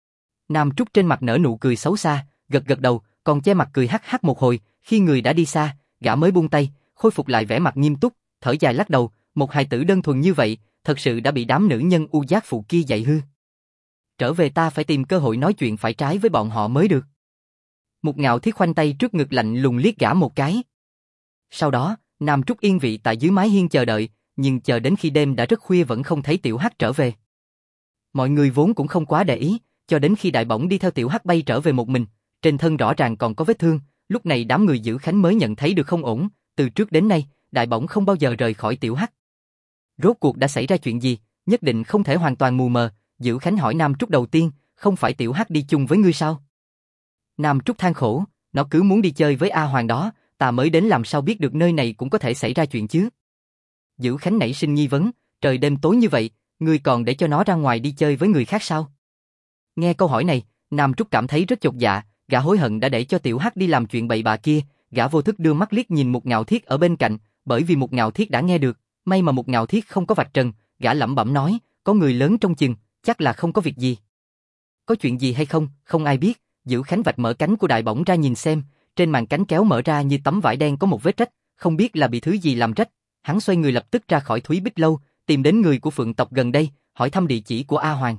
Nam Trúc trên mặt nở nụ cười xấu xa, gật đầu, còn che mặt cười hắc hắc một hồi, khi người đã đi xa, gã mới buông tay, khôi phục lại vẻ mặt nghiêm túc, thở dài lắc đầu, một hài tử đơn thuần như vậy, thật sự đã bị đám nữ nhân u giác phụ kia dạy hư. Trở về ta phải tìm cơ hội nói chuyện phải trái với bọn họ mới được. Một Ngạo Thiết khoanh tay trước ngực lạnh lùng liếc gã một cái. Sau đó, Nam Trúc yên vị tại dưới mái hiên chờ đợi, nhưng chờ đến khi đêm đã rất khuya vẫn không thấy Tiểu Hắc trở về. Mọi người vốn cũng không quá để ý, cho đến khi Đại Bổng đi theo Tiểu Hắc bay trở về một mình, trên thân rõ ràng còn có vết thương, lúc này đám người Dữ Khánh mới nhận thấy được không ổn, từ trước đến nay, Đại Bổng không bao giờ rời khỏi Tiểu Hắc. Rốt cuộc đã xảy ra chuyện gì, nhất định không thể hoàn toàn mù mờ, Dữ Khánh hỏi Nam Trúc đầu tiên, không phải Tiểu Hắc đi chung với ngươi sao? Nam Trúc than khổ, nó cứ muốn đi chơi với A Hoàng đó, ta mới đến làm sao biết được nơi này cũng có thể xảy ra chuyện chứ? Dữ Khánh nảy sinh nghi vấn, trời đêm tối như vậy, ngươi còn để cho nó ra ngoài đi chơi với người khác sao? Nghe câu hỏi này, Nam Trúc cảm thấy rất chột dạ, gã hối hận đã để cho Tiểu Hắc đi làm chuyện bậy bạ kia, gã vô thức đưa mắt liếc nhìn Một Ngạo Thiết ở bên cạnh, bởi vì Một Ngạo Thiết đã nghe được, may mà Một Ngạo Thiết không có vạch trần, gã lẩm bẩm nói, có người lớn trong chừng, chắc là không có việc gì. Có chuyện gì hay không, không ai biết, Dữ Khánh vạch mở cánh của Đại Bổng ra nhìn xem, trên màn cánh kéo mở ra như tấm vải đen có một vết rách, không biết là bị thứ gì làm rách, hắn xoay người lập tức ra khỏi Thúy Bích Lâu, tìm đến người của Phượng tộc gần đây, hỏi thăm địa chỉ của A Hoàng.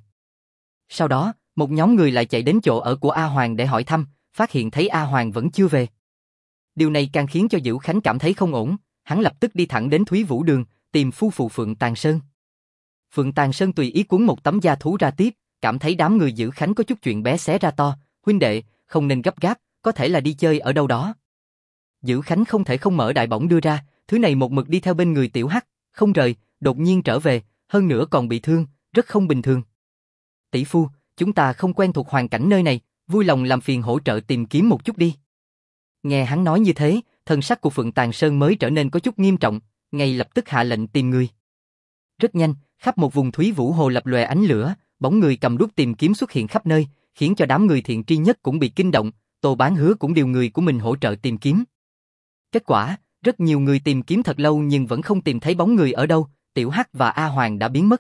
Sau đó, một nhóm người lại chạy đến chỗ ở của A Hoàng để hỏi thăm, phát hiện thấy A Hoàng vẫn chưa về. Điều này càng khiến cho Dữ Khánh cảm thấy không ổn, hắn lập tức đi thẳng đến Thúy Vũ Đường, tìm phu phụ Phượng Tàng Sơn. Phượng Tàng Sơn tùy ý cuốn một tấm da thú ra tiếp, cảm thấy đám người Dữ Khánh có chút chuyện bé xé ra to, huynh đệ, không nên gấp gáp, có thể là đi chơi ở đâu đó. Dữ Khánh không thể không mở Đại Bổng đưa ra, thứ này một mực đi theo bên người Tiểu Hắc, không rời, đột nhiên trở về, hơn nữa còn bị thương, rất không bình thường. Tỷ phu, chúng ta không quen thuộc hoàn cảnh nơi này, vui lòng làm phiền hỗ trợ tìm kiếm một chút đi. Nghe hắn nói như thế, thân sắc của Phượng Tàng Sơn mới trở nên có chút nghiêm trọng, ngay lập tức hạ lệnh tìm người. Rất nhanh, khắp một vùng Thúy Vũ Hồ lập lòe ánh lửa, bóng người cầm đuốc tìm kiếm xuất hiện khắp nơi, khiến cho đám người thiện tri nhất cũng bị kinh động, Tô Bán Hứa cũng điều người của mình hỗ trợ tìm kiếm. Kết quả, rất nhiều người tìm kiếm thật lâu nhưng vẫn không tìm thấy bóng người ở đâu, Tiểu Hắc và A Hoàng đã biến mất.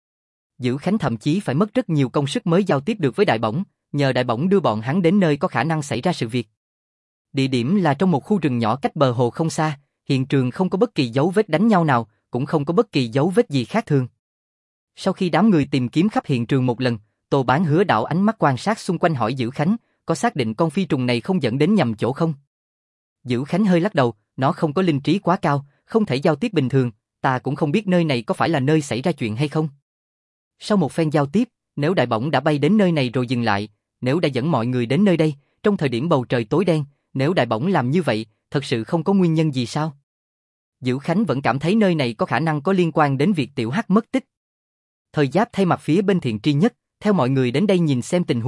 Dữ Khánh thậm chí phải mất rất nhiều công sức mới giao tiếp được với Đại Bổng, nhờ Đại Bổng đưa bọn hắn đến nơi có khả năng xảy ra sự việc. Địa điểm là trong một khu rừng nhỏ cách bờ hồ không xa, hiện trường không có bất kỳ dấu vết đánh nhau nào, cũng không có bất kỳ dấu vết gì khác thường. Sau khi đám người tìm kiếm khắp hiện trường một lần, Tô Bán Hứa đảo ánh mắt quan sát xung quanh hỏi Dữ Khánh, có xác định con phi trùng này không dẫn đến nhầm chỗ không? Dữ Khánh hơi lắc đầu, nó không có linh trí quá cao, không thể giao tiếp bình thường, ta cũng không biết nơi này có phải là nơi xảy ra chuyện hay không. Sau một phen giao tiếp, nếu Đại Bổng đã bay đến nơi này rồi dừng lại, nếu đã dẫn mọi người đến nơi đây, trong thời điểm bầu trời tối đen, nếu Đại Bổng làm như vậy, thật sự không có nguyên nhân gì sao? Dữ Khánh vẫn cảm thấy nơi này có khả năng có liên quan đến việc Tiểu Hắc mất tích. Thời Giáp thay mặt phía bên thiện tri nhất, theo mọi người đến đây nhìn xem tình huống,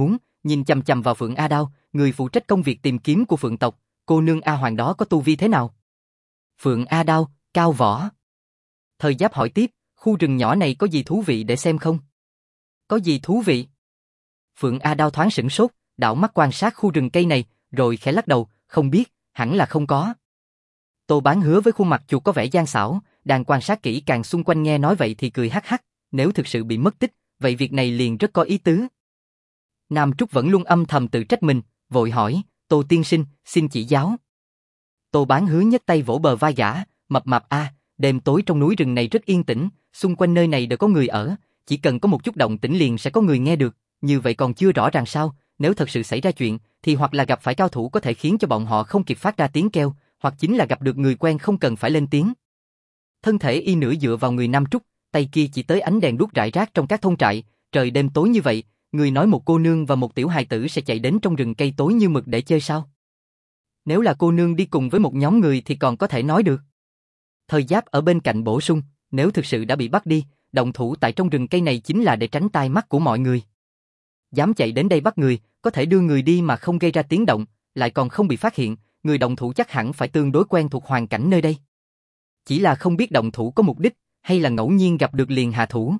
nhìn chằm chằm vào Phượng A Đao, người phụ trách công việc tìm kiếm của Phượng tộc, cô nương A Hoàng đó có tu vi thế nào? Phượng A Đao, cao võ. Thời Giáp hỏi tiếp, khu rừng nhỏ này có gì thú vị để xem không? Có gì thú vị? Phượng A Đao thoáng sửng sốt, đảo mắt quan sát khu rừng cây này, rồi khẽ lắc đầu, không biết, hẳn là không có. Tô Bán Hứa với khuôn mặt chuột có vẻ gian xảo, đang quan sát kỹ càng xung quanh nghe nói vậy thì cười hắc hắc, nếu thực sự bị mất tích, vậy việc này liền rất có ý tứ. Nam Trúc vẫn luôn âm thầm tự trách mình, vội hỏi, Tô tiên sinh, xin chỉ giáo. Tô Bán Hứa nhấc tay vỗ bờ vai gã, mập mạp a, đêm tối trong núi rừng này rất yên tĩnh, xung quanh nơi này đều có người ở, chỉ cần có một chút động tĩnh liền sẽ có người nghe được, như vậy còn chưa rõ ràng sao, nếu thật sự xảy ra chuyện, thì hoặc là gặp phải cao thủ có thể khiến cho bọn họ không kịp phát ra tiếng kêu, hoặc chính là gặp được người quen không cần phải lên tiếng. Thân thể y nửa dựa vào người Nam Trúc, tay kia chỉ tới ánh đèn đuốc rải rác trong các thôn trại, trời đêm tối như vậy, người nói một cô nương và một tiểu hài tử sẽ chạy đến trong rừng cây tối như mực để chơi sao? Nếu là cô nương đi cùng với một nhóm người thì còn có thể nói được. Thời Giáp ở bên cạnh bổ sung, nếu thực sự đã bị bắt đi, động thủ tại trong rừng cây này chính là để tránh tai mắt của mọi người. Dám chạy đến đây bắt người, có thể đưa người đi mà không gây ra tiếng động, lại còn không bị phát hiện, người động thủ chắc hẳn phải tương đối quen thuộc hoàn cảnh nơi đây. Chỉ là không biết động thủ có mục đích, hay là ngẫu nhiên gặp được liền hạ thủ.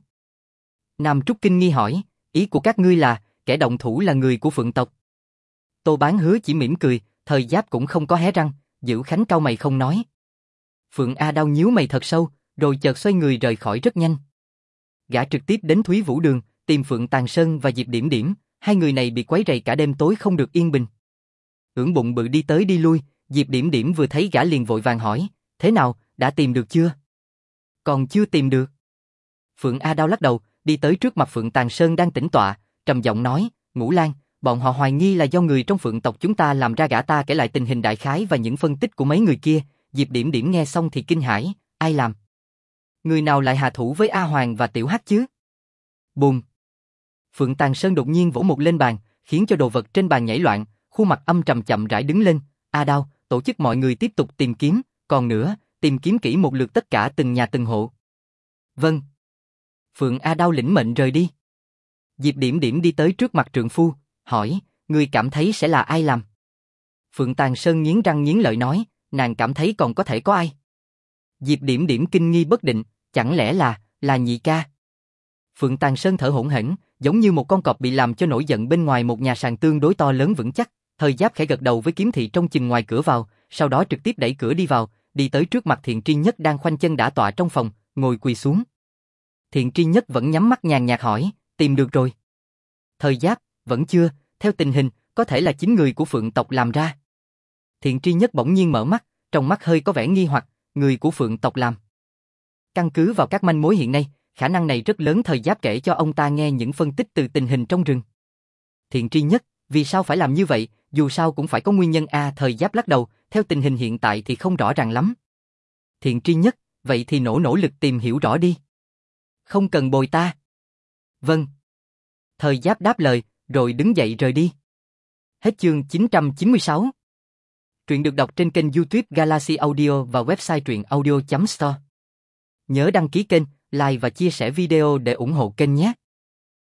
Nam Trúc kinh nghi hỏi, ý của các ngươi là, kẻ động thủ là người của Phượng tộc. Tô Bán Hứa chỉ mỉm cười, Thời Giáp cũng không có hé răng, Dữ Khánh cau mày không nói. Phượng A Đao nhíu mày thật sâu, rồi chợt xoay người rời khỏi rất nhanh. Gã trực tiếp đến Thúy Vũ Đường, tìm Phượng Tàn Sơn và Diệp Điểm Điểm, hai người này bị quấy rầy cả đêm tối không được yên bình. Ưỡn bụng bự đi tới đi lui, Diệp Điểm Điểm vừa thấy gã liền vội vàng hỏi, thế nào, đã tìm được chưa? Còn chưa tìm được. Phượng A Đao lắc đầu, đi tới trước mặt Phượng Tàn Sơn đang tĩnh tọa, trầm giọng nói, Ngũ Lang, bọn họ hoài nghi là do người trong Phượng tộc chúng ta làm ra, gã ta kể lại tình hình đại khái và những phân tích của mấy người kia. Diệp Điểm Điểm nghe xong thì kinh hãi, ai làm? Người nào lại hạ thủ với A Hoàng và Tiểu Hắc chứ? Bùm! Phượng Tàn Sơn đột nhiên vỗ một lên bàn, khiến cho đồ vật trên bàn nhảy loạn, khuôn mặt âm trầm chậm rãi đứng lên. A Đao, tổ chức mọi người tiếp tục tìm kiếm, còn nữa, tìm kiếm kỹ một lượt tất cả từng nhà từng hộ. Vâng. Phượng A Đao lĩnh mệnh rời đi. Diệp Điểm Điểm đi tới trước mặt trượng phu, hỏi, người cảm thấy sẽ là ai làm? Phượng Tàn Sơn nghiến răng nghiến lợi nói, nàng cảm thấy còn có thể có ai? Diệp Điểm Điểm kinh nghi bất định, chẳng lẽ là nhị ca? Phượng Tàn Sơn thở hổn hển, giống như một con cọp bị làm cho nổi giận bên ngoài một nhà sàn tương đối to lớn vững chắc. Thời Giáp khẽ gật đầu với Kiếm Thị trông chừng ngoài cửa vào, sau đó trực tiếp đẩy cửa đi vào, đi tới trước mặt Thiện Tri Nhất đang khoanh chân đả tọa trong phòng, ngồi quỳ xuống. Thiện Tri Nhất vẫn nhắm mắt nhàn nhạt hỏi, tìm được rồi? Thời Giáp, vẫn chưa, theo tình hình, có thể là chính người của Phượng tộc làm ra. Thiện Tri Nhất bỗng nhiên mở mắt, trong mắt hơi có vẻ nghi hoặc, người của Phượng tộc làm. Căn cứ vào các manh mối hiện nay, khả năng này rất lớn. Thời Giáp kể cho ông ta nghe những phân tích từ tình hình trong rừng. Thiện Tri Nhất, vì sao phải làm như vậy, dù sao cũng phải có nguyên nhân a. Thời Giáp lắc đầu, theo tình hình hiện tại thì không rõ ràng lắm. Thiện Tri Nhất, vậy thì nỗ lực tìm hiểu rõ đi. Không cần bồi ta. Vâng. Thời Giáp đáp lời, rồi đứng dậy rời đi. Hết chương 996. Truyện được đọc trên kênh YouTube Galaxy Audio và website truyệnaudio.store. Nhớ đăng ký kênh, like và chia sẻ video để ủng hộ kênh nhé.